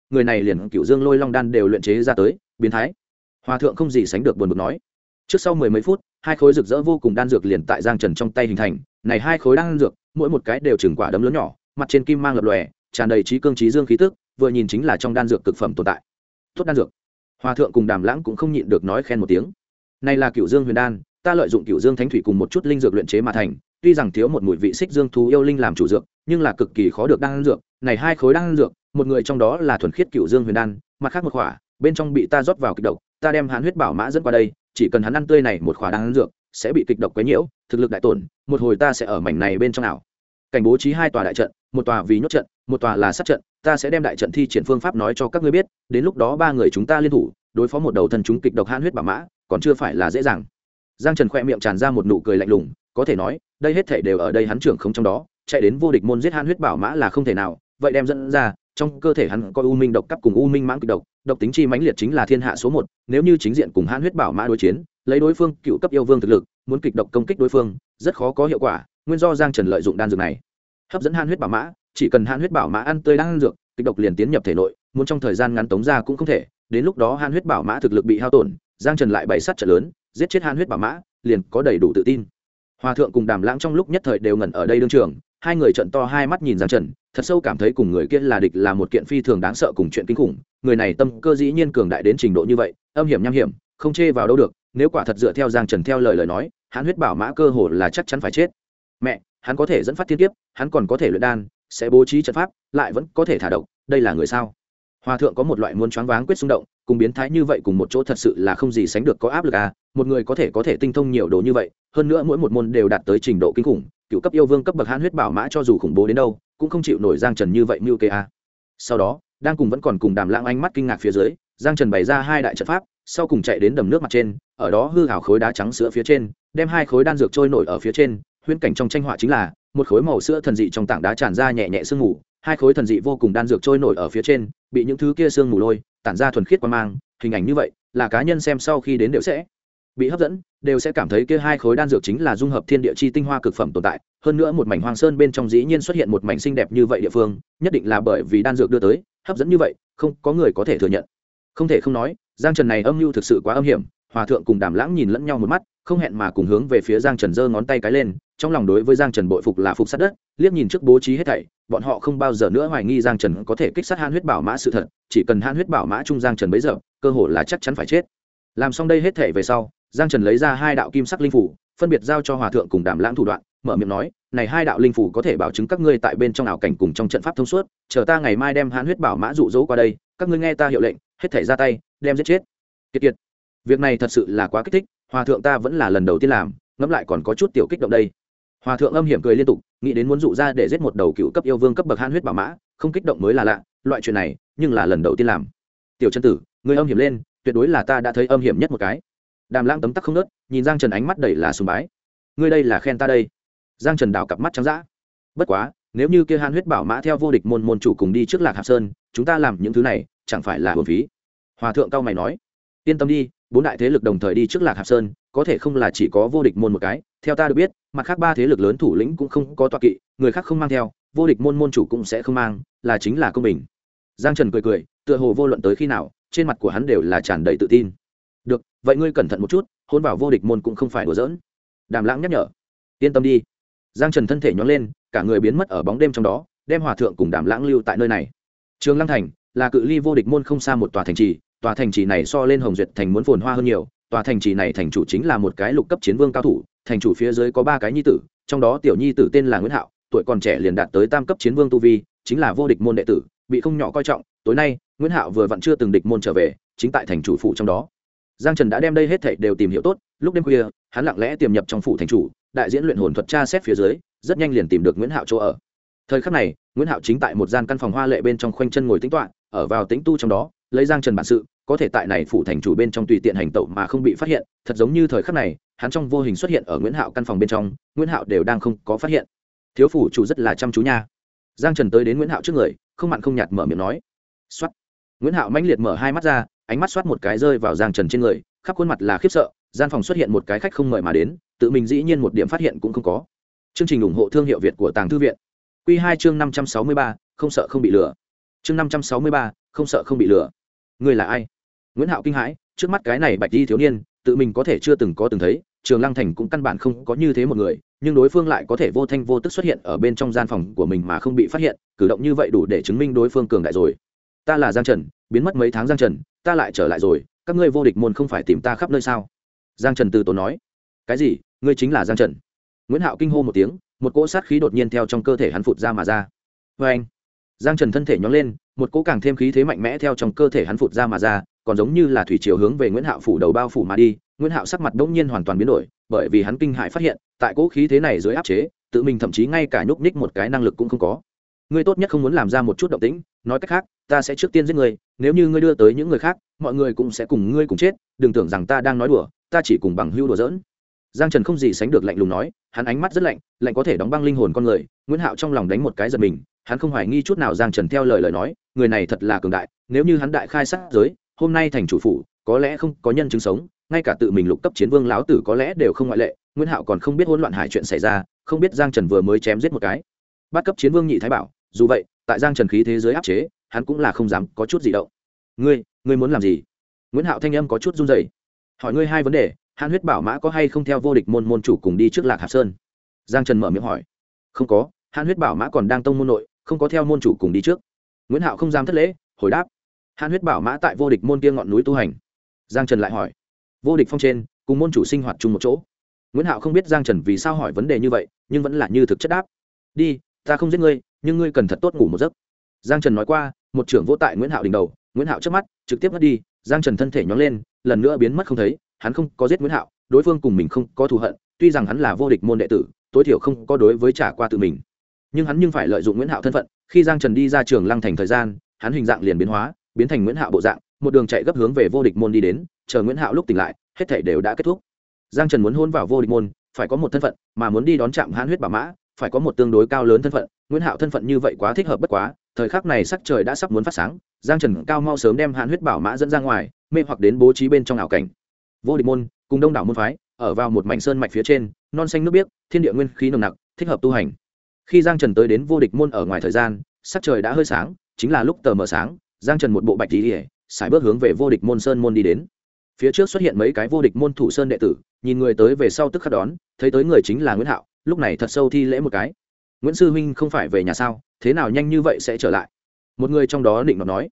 người này liền Cửu Dương Lôi Long đan đều luyện chế ra tới, biến thái. Hòa thượng không gì sánh được buồn bực nói. Trước sau mười mấy phút, hai khối rực rỡ vô cùng đan dược liền tại Giang Trần trong tay hình thành, này hai khối đan dược, mỗi một cái đều chừng quả đấm lớn nhỏ, mặt trên kim mang lập lòe, tràn đầy trí cương trí dương khí tức, vừa nhìn chính là trong đan dược cực phẩm tồn tại. Tốt đan dược. Hòa thượng cùng Đàm Lãng cũng không nhịn được nói khen một tiếng. Này là Cửu Dương Huyền đan, ta lợi dụng Cửu Dương Thánh thủy cùng một chút linh dược luyện chế mà thành, tuy rằng thiếu một mùi vị xích dương thú yêu linh làm chủ dược, nhưng là cực kỳ khó được đan dược. Này hai khối đan dược, một người trong đó là thuần khiết Cửu Dương Huyền đan, mặt khác một khỏa, bên trong bị ta rót vào kịch độc, ta đem Hán huyết bảo mã dẫn qua đây, chỉ cần hắn ăn tươi này một khỏa đan dược, sẽ bị kịch độc quấy nhiễu, thực lực đại tổn, một hồi ta sẽ ở mảnh này bên trong nào. Cảnh bố trí hai tòa đại trận, một tòa vì nhốt trận, một tòa là sát trận, ta sẽ đem đại trận thi triển phương pháp nói cho các ngươi biết, đến lúc đó ba người chúng ta liên thủ, đối phó một đầu thân chúng kịch độc Hán huyết bảo mã, còn chưa phải là dễ dàng. Giang Trần khẽ miệng tràn ra một nụ cười lạnh lùng, có thể nói, đây hết thảy đều ở đây hắn trưởng không trong đó, chạy đến vô địch môn giết Hán huyết bảo mã là không thể nào, vậy đem dẫn ra, trong cơ thể hắn có u minh độc cấp cùng u minh mãng kịch độc, độc tính chi mãnh liệt chính là thiên hạ số một. Nếu như chính diện cùng Hán huyết bảo mã đối chiến, lấy đối phương cựu cấp yêu vương thực lực, muốn kịch độc công kích đối phương, rất khó có hiệu quả, nguyên do Giang Trần lợi dụng đan dược này, hấp dẫn Hán huyết bảo mã, chỉ cần Hán huyết bảo mã ăn tươi đan dược, kịch độc liền tiến nhập thể nội, muốn trong thời gian ngắn tống ra cũng không thể, đến lúc đó Hán huyết bảo mã thực lực bị hao tổn, Giang Trần lại bày sát trận lớn, giết chết Hán huyết bảo mã, liền có đầy đủ tự tin. Hòa thượng cùng Đàm Lãng trong lúc nhất thời đều ngẩn ở đây đương trường, hai người trợn to hai mắt nhìn Giang Trần, thật sâu cảm thấy cùng người kia là địch là một kiện phi thường đáng sợ cùng chuyện kinh khủng. Người này tâm cơ dĩ nhiên cường đại đến trình độ như vậy, âm hiểm nham hiểm, không chê vào đâu được. Nếu quả thật dựa theo Giang Trần theo lời nói, Hán huyết bảo mã cơ hồ là chắc chắn phải chết. Mẹ, hắn có thể dẫn phát thiên kiếp, hắn còn có thể luyện đan, sẽ bố trí trận pháp, lại vẫn có thể thả độc, đây là người sao? Hòa thượng có một loại muốn choáng váng quyết xung động, cùng biến thái như vậy cùng một chỗ thật sự là không gì sánh được có áp lực à, một người có thể tinh thông nhiều đồ như vậy, hơn nữa mỗi một môn đều đạt tới trình độ kinh khủng, cựu cấp yêu vương cấp bậc Hán huyết bảo mã cho dù khủng bố đến đâu, cũng không chịu nổi Giang Trần như vậy mưu kê à. Sau đó, đang cùng vẫn còn cùng Đàm Lãng ánh mắt kinh ngạc phía dưới, Giang Trần bày ra hai đại trận pháp, sau cùng chạy đến đầm nước mặt trên, ở đó hư hảo khối đá trắng sữa phía trên, đem hai khối đan dược trôi nổi ở phía trên, huyễn cảnh trong tranh họa chính là một khối màu sữa thần dị trong tảng đá tràn ra nhẹ nhẹ sương mù, hai khối thần dị vô cùng đan dược trôi nổi ở phía trên, bị những thứ kia sương mù lôi tản ra thuần khiết quang mang, hình ảnh như vậy là cá nhân xem sau khi đến đều sẽ bị hấp dẫn, đều sẽ cảm thấy kia hai khối đan dược chính là dung hợp thiên địa chi tinh hoa cực phẩm tồn tại. Hơn nữa một mảnh hoang sơn bên trong dĩ nhiên xuất hiện một mảnh xinh đẹp như vậy địa phương, nhất định là bởi vì đan dược đưa tới hấp dẫn như vậy, không có người có thể thừa nhận. Không thể không nói, Giang Trần này âm mưu thực sự quá âm hiểm. Hòa thượng cùng Đàm Lãng nhìn lẫn nhau một mắt, không hẹn mà cùng hướng về phía Giang Trần giơ ngón tay cái lên, trong lòng đối với Giang Trần bội phục là phục sát đất, liếc nhìn trước bố trí hết thảy, bọn họ không bao giờ nữa hoài nghi Giang Trần có thể kích sát Hán huyết bảo mã sự thật, chỉ cần Hán huyết bảo mã trung Giang Trần bấy giờ, cơ hội là chắc chắn phải chết. Làm xong đây hết thảy về sau, Giang Trần lấy ra hai đạo kim sắc linh phủ, phân biệt giao cho Hòa thượng cùng Đàm Lãng thủ đoạn, mở miệng nói, này hai đạo linh phủ có thể bảo chứng các ngươi tại bên trong ảo cảnh cùng trong trận pháp thông suốt, chờ ta ngày mai đem Hán huyết bảo mã dụ dỗ qua đây, các ngươi nghe ta hiệu lệnh, hết thảy ra tay, đem giết chết. Kiệt kiệt. Việc này thật sự là quá kích thích, Hòa thượng ta vẫn là lần đầu tiên làm, ngẫm lại còn có chút tiểu kích động đây. Hòa thượng âm hiểm cười liên tục, nghĩ đến muốn dụ ra để giết một đầu cựu cấp yêu vương cấp bậc Hán huyết bảo mã, không kích động mới là lạ, loại chuyện này, nhưng là lần đầu tiên làm. Tiểu chân tử, ngươi âm hiểm lên, tuyệt đối là ta đã thấy âm hiểm nhất một cái. Đàm Lãng tấm tắc không nớt, nhìn Giang Trần ánh mắt đầy là sùng bái. Ngươi đây là khen ta đây? Giang Trần đảo cặp mắt trắng dã. Bất quá, nếu như kia Hán huyết bảo mã theo vô địch môn môn chủ cùng đi trước Lạc Hạp Sơn, chúng ta làm những thứ này, chẳng phải là uổng phí. Hòa thượng cao mày nói, yên tâm đi, bốn đại thế lực đồng thời đi trước Lạc Hạp Sơn, có thể không là chỉ có vô địch môn một cái, theo ta được biết, mặt khác ba thế lực lớn thủ lĩnh cũng không có tọa kỵ, người khác không mang theo, vô địch môn môn chủ cũng sẽ không mang, là chính là công bình. Giang Trần cười cười, tựa hồ vô luận tới khi nào, trên mặt của hắn đều là tràn đầy tự tin. Được, vậy ngươi cẩn thận một chút, hôn vào vô địch môn cũng không phải đùa giỡn. Đàm Lãng nhắc nhở. Yên tâm đi. Giang Trần thân thể nhón lên, cả người biến mất ở bóng đêm trong đó, đem Hòa thượng cùng Đàm Lãng lưu tại nơi này. Trường Lăng Thành là cự ly vô địch môn không xa một tòa thành trì, tòa thành trì này so lên Hồng Duyệt thành muốn phồn hoa hơn nhiều. Tòa thành trì này thành chủ chính là một cái lục cấp chiến vương cao thủ, thành chủ phía dưới có ba cái nhi tử, trong đó tiểu nhi tử tên là Nguyễn Hạo, tuổi còn trẻ liền đạt tới tam cấp chiến vương tu vi, chính là vô địch môn đệ tử, bị không nhỏ coi trọng. Tối nay, Nguyễn Hạo vừa vặn chưa từng địch môn trở về, chính tại thành chủ phủ trong đó. Giang Trần đã đem đây hết thảy đều tìm hiểu tốt, lúc đêm khuya, hắn lặng lẽ tiềm nhập trong phủ thành chủ, đại diễn luyện hồn thuật tra xét phía dưới, rất nhanh liền tìm được Nguyễn Hạo chỗ ở. Thời khắc này, Nguyễn Hạo chính tại một gian căn phòng hoa lệ bên trong khoanh chân ngồi tĩnh tọa, ở vào tĩnh tu trong đó, lấy Giang Trần bản sự, có thể tại này phủ thành chủ bên trong tùy tiện hành tẩu mà không bị phát hiện, thật giống như thời khắc này, hắn trong vô hình xuất hiện ở Nguyễn Hạo căn phòng bên trong, Nguyễn Hạo đều đang không có phát hiện. Thiếu phủ chủ rất là chăm chú nha. Giang Trần tới đến Nguyễn Hạo trước người, không mặn không nhạt mở miệng nói. Soát. Nguyễn Hạo mãnh liệt mở hai mắt ra, ánh mắt soát một cái rơi vào Giang Trần trên người, khắp khuôn mặt là khiếp sợ, gian phòng xuất hiện một cái khách không mời mà đến, tự mình dĩ nhiên một điểm phát hiện cũng không có. Chương trình ủng hộ thương hiệu Việt của Tàng Thư viện. Quy 2 chương 563, không sợ không bị lừa. Chương 563, không sợ không bị lừa. Ngươi là ai? Nguyễn Hạo kinh hãi, trước mắt cái này bạch y thiếu niên tự mình có thể chưa từng có từng thấy, Trường Lăng Thành cũng căn bản không có như thế một người, nhưng đối phương lại có thể vô thanh vô tức xuất hiện ở bên trong gian phòng của mình mà không bị phát hiện, cử động như vậy đủ để chứng minh đối phương cường đại rồi. Ta là Giang Trần, biến mất mấy tháng Giang Trần, ta lại trở lại rồi, các ngươi vô địch môn không phải tìm ta khắp nơi sao? Giang Trần từ tốn nói. Cái gì? Ngươi chính là Giang Trần? Nguyễn Hạo kinh hô một tiếng, một cỗ sát khí đột nhiên theo trong cơ thể hắn phụt ra mà ra. Và anh, Giang Trần thân thể nhón lên, một cỗ càng thêm khí thế mạnh mẽ theo trong cơ thể hắn phụt ra mà ra, còn giống như là thủy triều hướng về Nguyễn Hạo phủ đầu bao phủ mà đi. Nguyễn Hạo sắc mặt bỗng nhiên hoàn toàn biến đổi, bởi vì hắn kinh hãi phát hiện, tại cỗ khí thế này dưới áp chế, tự mình thậm chí ngay cả nhúc nhích một cái năng lực cũng không có. Ngươi tốt nhất không muốn làm ra một chút động tĩnh, nói cách khác, ta sẽ trước tiên giết ngươi, nếu như ngươi đưa tới những người khác, mọi người cũng sẽ cùng ngươi cùng chết, đừng tưởng rằng ta đang nói đùa, ta chỉ cùng bằng hữu đùa giỡn. Giang Trần không gì sánh được lạnh lùng nói, hắn ánh mắt rất lạnh, lạnh có thể đóng băng linh hồn con người. Nguyễn Hạo trong lòng đánh một cái giật mình, hắn không hoài nghi chút nào Giang Trần theo lời nói, người này thật là cường đại, nếu như hắn đại khai sát giới, hôm nay thành chủ phủ, có lẽ không có nhân chứng sống, ngay cả tự mình lục cấp chiến vương lão tử có lẽ đều không ngoại lệ. Nguyễn Hạo còn không biết hỗn loạn hải chuyện xảy ra, không biết Giang Trần vừa mới chém giết một cái bát cấp chiến vương nhị thái bảo, dù vậy, tại Giang Trần khí thế giới áp chế, hắn cũng là không dám có chút gì động. Ngươi muốn làm gì? Nguyễn Hạo thanh âm có chút run rẩy. Hỏi ngươi hai vấn đề, Hàn Huyết Bảo Mã có hay không theo vô địch môn môn chủ cùng đi trước Lạc Hạp Sơn? Giang Trần mở miệng hỏi. Không có, Hàn Huyết Bảo Mã còn đang tông môn nội, không có theo môn chủ cùng đi trước. Nguyễn Hạo không dám thất lễ, hồi đáp. Hàn Huyết Bảo Mã tại vô địch môn kia ngọn núi tu hành. Giang Trần lại hỏi. Vô địch phong trên, cùng môn chủ sinh hoạt chung một chỗ. Nguyễn Hạo không biết Giang Trần vì sao hỏi vấn đề như vậy, nhưng vẫn là như thực chất đáp. Đi, ta không giết ngươi, nhưng ngươi cần thật tốt ngủ một giấc. Giang Trần nói qua, một trưởng vỗ tại Nguyễn Hạo đỉnh đầu, Nguyễn Hạo chớp mắt, trực tiếp ngất đi. Giang Trần thân thể nhón lên, lần nữa biến mất không thấy. Hắn không có giết Nguyễn Hạo, đối phương cùng mình không có thù hận, tuy rằng hắn là vô địch môn đệ tử, tối thiểu không có đối với trả qua tự mình, nhưng hắn phải lợi dụng Nguyễn Hạo thân phận. Khi Giang Trần đi ra Trường Lăng Thành thời gian, hắn hình dạng liền biến hóa, biến thành Nguyễn Hạo bộ dạng, một đường chạy gấp hướng về vô địch môn đi đến. Chờ Nguyễn Hạo lúc tỉnh lại, hết thảy đều đã kết thúc. Giang Trần muốn hôn vào vô địch môn, phải có một thân phận, mà muốn đi đón chạm Hàn Huyết Bảo Mã, phải có một tương đối cao lớn thân phận. Nguyễn Hạo thân phận như vậy quá thích hợp bất quá, thời khắc này sắc trời đã sắp muốn phát sáng, Giang Trần cao mau sớm đem Hàn Huyết Bảo Mã dẫn ra ngoài, mê hoặc đến bố trí bên trong ảo cảnh. Vô địch môn cùng đông đảo môn phái ở vào một mảnh sơn mạch phía trên, non xanh nước biếc, thiên địa nguyên khí nồng nặc, thích hợp tu hành. Khi Giang Trần tới đến vô địch môn ở ngoài thời gian, sắc trời đã hơi sáng, chính là lúc tờ mờ sáng. Giang Trần một bộ bạch y, sải bước hướng về vô địch môn sơn môn đi đến. Phía trước xuất hiện mấy cái vô địch môn thủ sơn đệ tử, nhìn người tới về sau tức khắc đón, thấy tới người chính là Nguyễn Hạo, lúc này thật sâu thi lễ một cái. Nguyễn sư huynh không phải về nhà sao, thế nào nhanh như vậy sẽ trở lại? Một người trong đó định nói.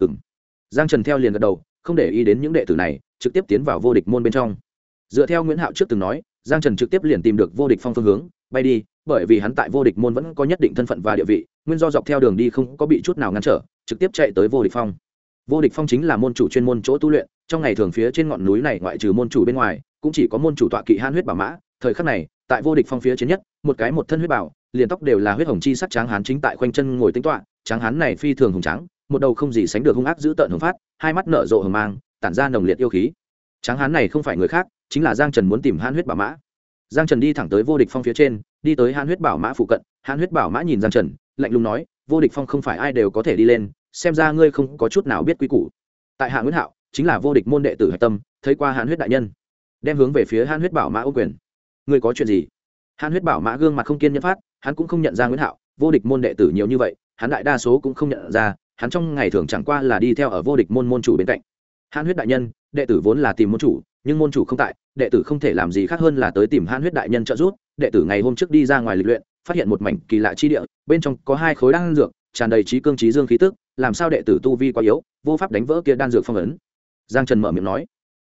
Giang Trần theo liền gật đầu, không để ý đến những đệ tử này, trực tiếp tiến vào vô địch môn bên trong. Dựa theo Nguyễn Hạo trước từng nói, Giang Trần trực tiếp liền tìm được vô địch phong phương hướng, bay đi, bởi vì hắn tại vô địch môn vẫn có nhất định thân phận và địa vị, nguyên do dọc theo đường đi không có bị chút nào ngăn trở, trực tiếp chạy tới vô địch phong. Vô địch phong chính là môn chủ chuyên môn chỗ tu luyện, trong ngày thường phía trên ngọn núi này ngoại trừ môn chủ bên ngoài, cũng chỉ có môn chủ tọa kỵ Hàn Huyết Bảo Mã. Thời khắc này, tại vô địch phong phía trên nhất, một cái một thân huyết bảo, liền tóc đều là huyết hồng chi sắc tráng hán chính tại khoanh chân ngồi tĩnh tọa. Tráng hán này phi thường hùng tráng, một đầu không gì sánh được hung ác dữ tợn hùng phát, hai mắt nở rộ hờ mang, tản ra nồng liệt yêu khí. Tráng hán này không phải người khác, chính là Giang Trần muốn tìm Hàn Huyết Bảo Mã. Giang Trần đi thẳng tới vô địch phong phía trên, đi tới Hàn Huyết Bảo Mã phụ cận. Hàn Huyết Bảo Mã nhìn Giang Trần, lạnh lùng nói, vô địch phong không phải ai đều có thể đi lên, xem ra ngươi không có chút nào biết quy củ. Tại hạ Nguyễn Hạo, chính là vô địch môn đệ tử hạch tâm, thấy qua Hàn Huyết đại nhân. Đem hướng về phía Hàn Huyết Bảo Mã ô quyền. Ngươi có chuyện gì? Hàn Huyết Bảo Mã gương mặt không kiên nhẫn phát, hắn cũng không nhận ra Nguyễn Hạo, vô địch môn đệ tử nhiều như vậy, hắn đại đa số cũng không nhận ra, hắn trong ngày thường chẳng qua là đi theo ở vô địch môn môn chủ bên cạnh. Hàn Huyết đại nhân, đệ tử vốn là tìm môn chủ, nhưng môn chủ không tại, đệ tử không thể làm gì khác hơn là tới tìm Hàn Huyết đại nhân trợ giúp. Đệ tử ngày hôm trước đi ra ngoài lịch luyện, phát hiện một mảnh kỳ lạ chi địa, bên trong có hai khối đan dược, tràn đầy trí cương trí dương khí tức, làm sao đệ tử tu vi quá yếu, vô pháp đánh vỡ kia đan dược phong ấn. Giang Trần mở miệng nói.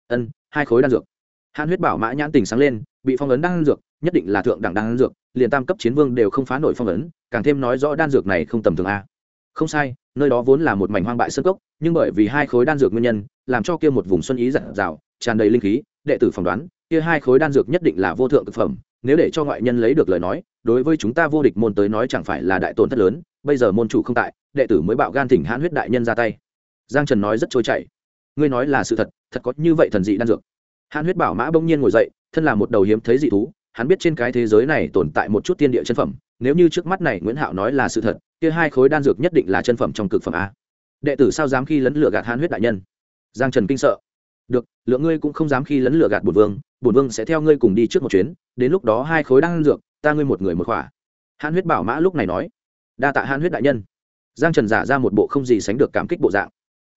Hai khối đan dược. Hàn Huyết Bảo Mã nhãn tình sáng lên, bị phong ấn đan dược, nhất định là thượng đẳng đan dược, liền tam cấp chiến vương đều không phá nổi phong ấn, càng thêm nói rõ đan dược này không tầm thường a. Không sai, nơi đó vốn là một mảnh hoang bại sơn cốc, nhưng bởi vì hai khối đan dược nguyên nhân, làm cho kia một vùng xuân ý rạng rào, tràn đầy linh khí, đệ tử phỏng đoán, kia hai khối đan dược nhất định là vô thượng cực phẩm, nếu để cho ngoại nhân lấy được lời nói, đối với chúng ta vô địch môn tới nói chẳng phải là đại tổn thất lớn, bây giờ môn chủ không tại, đệ tử mới bạo gan thỉnh Hàn Huyết đại nhân ra tay. Giang Trần nói rất trôi chảy. Ngươi nói là sự thật, thật có như vậy thần dị đan dược? Hàn Huyết Bảo Mã bỗng nhiên ngồi dậy, thân là một đầu hiếm thấy dị thú, hắn biết trên cái thế giới này tồn tại một chút tiên địa chân phẩm, nếu như trước mắt này Nguyễn Hạo nói là sự thật, kia hai khối đan dược nhất định là chân phẩm trong cực phẩm a. Đệ tử sao dám khi lấn lửa gạt Hàn Huyết đại nhân? Giang Trần kinh sợ. Được, lượng ngươi cũng không dám khi lấn lửa gạt bổn vương sẽ theo ngươi cùng đi trước một chuyến, đến lúc đó hai khối đan dược, ta ngươi một người một khỏa. Hàn Huyết Bảo Mã lúc này nói. Đa tạ Hàn Huyết đại nhân. Giang Trần giả ra một bộ không gì sánh được cảm kích bộ dạng.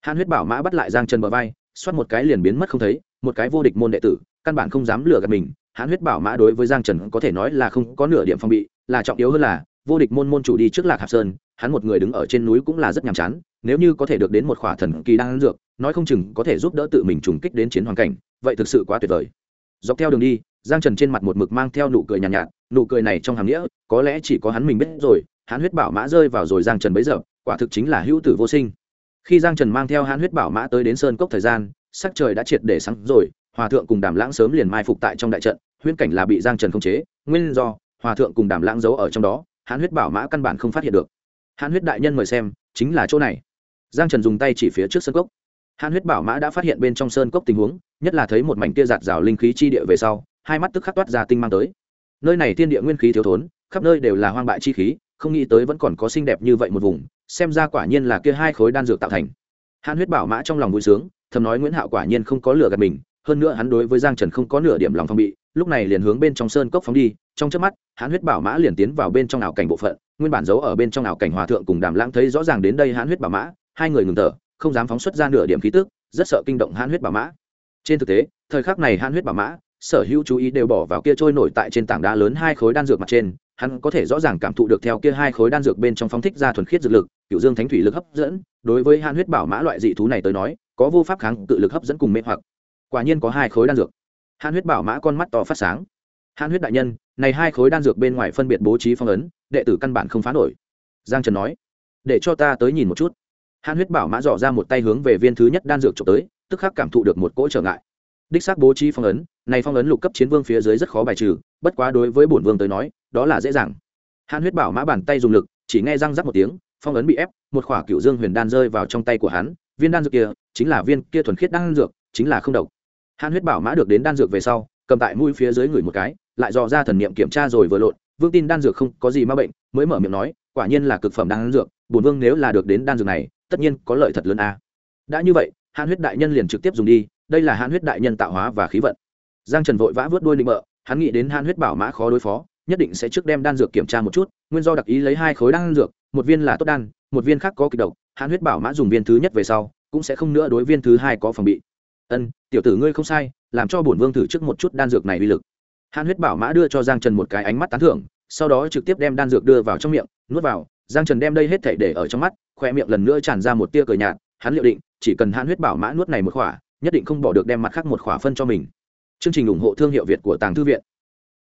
hãn huyết bảo mã bắt lại giang trần bờ vai, xoát một cái liền biến mất không thấy, một cái vô địch môn đệ tử căn bản không dám lừa gạt mình. Hãn huyết bảo mã đối với giang trần có thể nói là không có nửa điểm phòng bị, là trọng yếu hơn là vô địch môn môn chủ đi trước Lạc Hạp Sơn, hắn một người đứng ở trên núi cũng là rất nhàm chán, nếu như có thể được đến một khỏa thần kỳ đan dược, nói không chừng có thể giúp đỡ tự mình trùng kích đến chiến hoàn cảnh, vậy thực sự quá tuyệt vời. Dọc theo đường đi, giang trần trên mặt một mực mang theo nụ cười nhàn nhạt, nụ cười này trong hàm nghĩa có lẽ chỉ có hắn mình biết rồi. Hãn huyết bảo mã rơi vào rồi giang trần bấy giờ quả thực chính là hữu tử vô sinh. Khi giang trần mang theo hãn huyết bảo mã tới đến sơn cốc thời gian, sắc trời đã triệt để sáng rồi. Hòa thượng cùng Đàm Lãng sớm liền mai phục tại trong đại trận, huyễn cảnh là bị giang trần khống chế, nguyên do hòa thượng cùng Đàm Lãng giấu ở trong đó, hãn huyết bảo mã căn bản không phát hiện được. Hãn huyết đại nhân mời xem, chính là chỗ này. Giang trần dùng tay chỉ phía trước sơn cốc. Hãn huyết bảo mã đã phát hiện bên trong sơn cốc tình huống, nhất là thấy một mảnh tia giạt rào linh khí chi địa về sau, hai mắt tức khắc toát ra tinh mang tới. Nơi này thiên địa nguyên khí thiếu thốn, khắp nơi đều là hoang bại chi khí, không nghĩ tới vẫn còn có xinh đẹp như vậy một vùng, xem ra quả nhiên là kia hai khối đan dược tạo thành. Hãn huyết bảo mã trong lòng vui sướng, thầm nói Nguyễn Hạo quả nhiên không có lừa gạt mình, hơn nữa hắn đối với giang trần không có nửa điểm lòng phong bị, lúc này liền hướng bên trong sơn cốc phóng đi. Trong chớp mắt, hãn huyết bảo mã liền tiến vào bên trong ảo cảnh bộ phận, nguyên bản giấu ở bên trong ảo cảnh hòa thượng cùng Đàm Lãng thấy rõ ràng đến đây hãn huyết bảo mã, hai người ngừng thở, không dám phóng xuất ra nửa điểm khí tức, rất sợ kinh động hãn huyết bảo mã. Trên thực tế, thời khắc này hãn huyết bảo mã sở hữu chú ý đều bỏ vào kia trôi nổi tại trên tảng đá lớn hai khối đan dược mặt trên, hắn có thể rõ ràng cảm thụ được theo kia hai khối đan dược bên trong phóng thích ra thuần khiết dược lực, cửu dương thánh thủy lực hấp dẫn, đối với hãn huyết bảo mã loại dị thú này tới nói, có vô pháp kháng cự lực hấp dẫn cùng mê hoặc. Quả nhiên có hai khối đan dược. Hãn huyết bảo mã con mắt to phát sáng. Hãn huyết đại nhân, này hai khối đan dược bên ngoài phân biệt bố trí phong ấn, đệ tử căn bản không phá nổi. Giang Trần nói, để cho ta tới nhìn một chút. Hãn huyết bảo mã dò ra một tay hướng về viên thứ nhất đan dược chụp tới, tức khắc cảm thụ được một cỗ trở ngại. Đích xác bố trí phong ấn, này phong ấn lục cấp chiến vương phía dưới rất khó bài trừ, bất quá đối với bổn vương tới nói, đó là dễ dàng. Hãn huyết bảo mã bàn tay dùng lực, chỉ nghe răng rắc một tiếng, phong ấn bị ép, một khỏa cựu dương huyền đan rơi vào trong tay của hắn, viên đan dược kia chính là viên kia thuần khiết đan dược, chính là không độc. Hãn huyết bảo mã được đến đan dược về sau, cầm tại mũi phía dưới người một cái, lại dò ra thần niệm kiểm tra rồi vừa lộn, vương tin đan dược không có gì ma bệnh, mới mở miệng nói, quả nhiên là cực phẩm đan dược, bổn vương nếu là được đến đan dược này, tất nhiên có lợi thật lớn a. Đã như vậy, hãn huyết đại nhân liền trực tiếp dùng đi, đây là hãn huyết đại nhân tạo hóa và khí vận. Giang Trần vội vã vớt đuôi định bợ, hắn nghĩ đến hãn huyết bảo mã khó đối phó, nhất định sẽ trước đem đan dược kiểm tra một chút, nguyên do đặc ý lấy hai khối đan dược, một viên là tốt đan, một viên khác có kịch độc, hãn huyết bảo mã dùng viên thứ nhất về sau, cũng sẽ không nữa đối viên thứ hai có phòng bị. Ân, tiểu tử ngươi không sai, làm cho bổn vương thử trước một chút đan dược này uy lực. Hãn huyết bảo mã đưa cho Giang Trần một cái ánh mắt tán thưởng, sau đó trực tiếp đem đan dược đưa vào trong miệng, nuốt vào. Giang Trần đem đây hết thảy để ở trong mắt, khoe miệng lần nữa tràn ra một tia cười nhạt, hắn liệu định, chỉ cần hãn huyết bảo mã nuốt này một khỏa, nhất định không bỏ được đem mặt khác một khỏa phân cho mình. Chương trình ủng hộ thương hiệu Việt của Tàng Thư viện.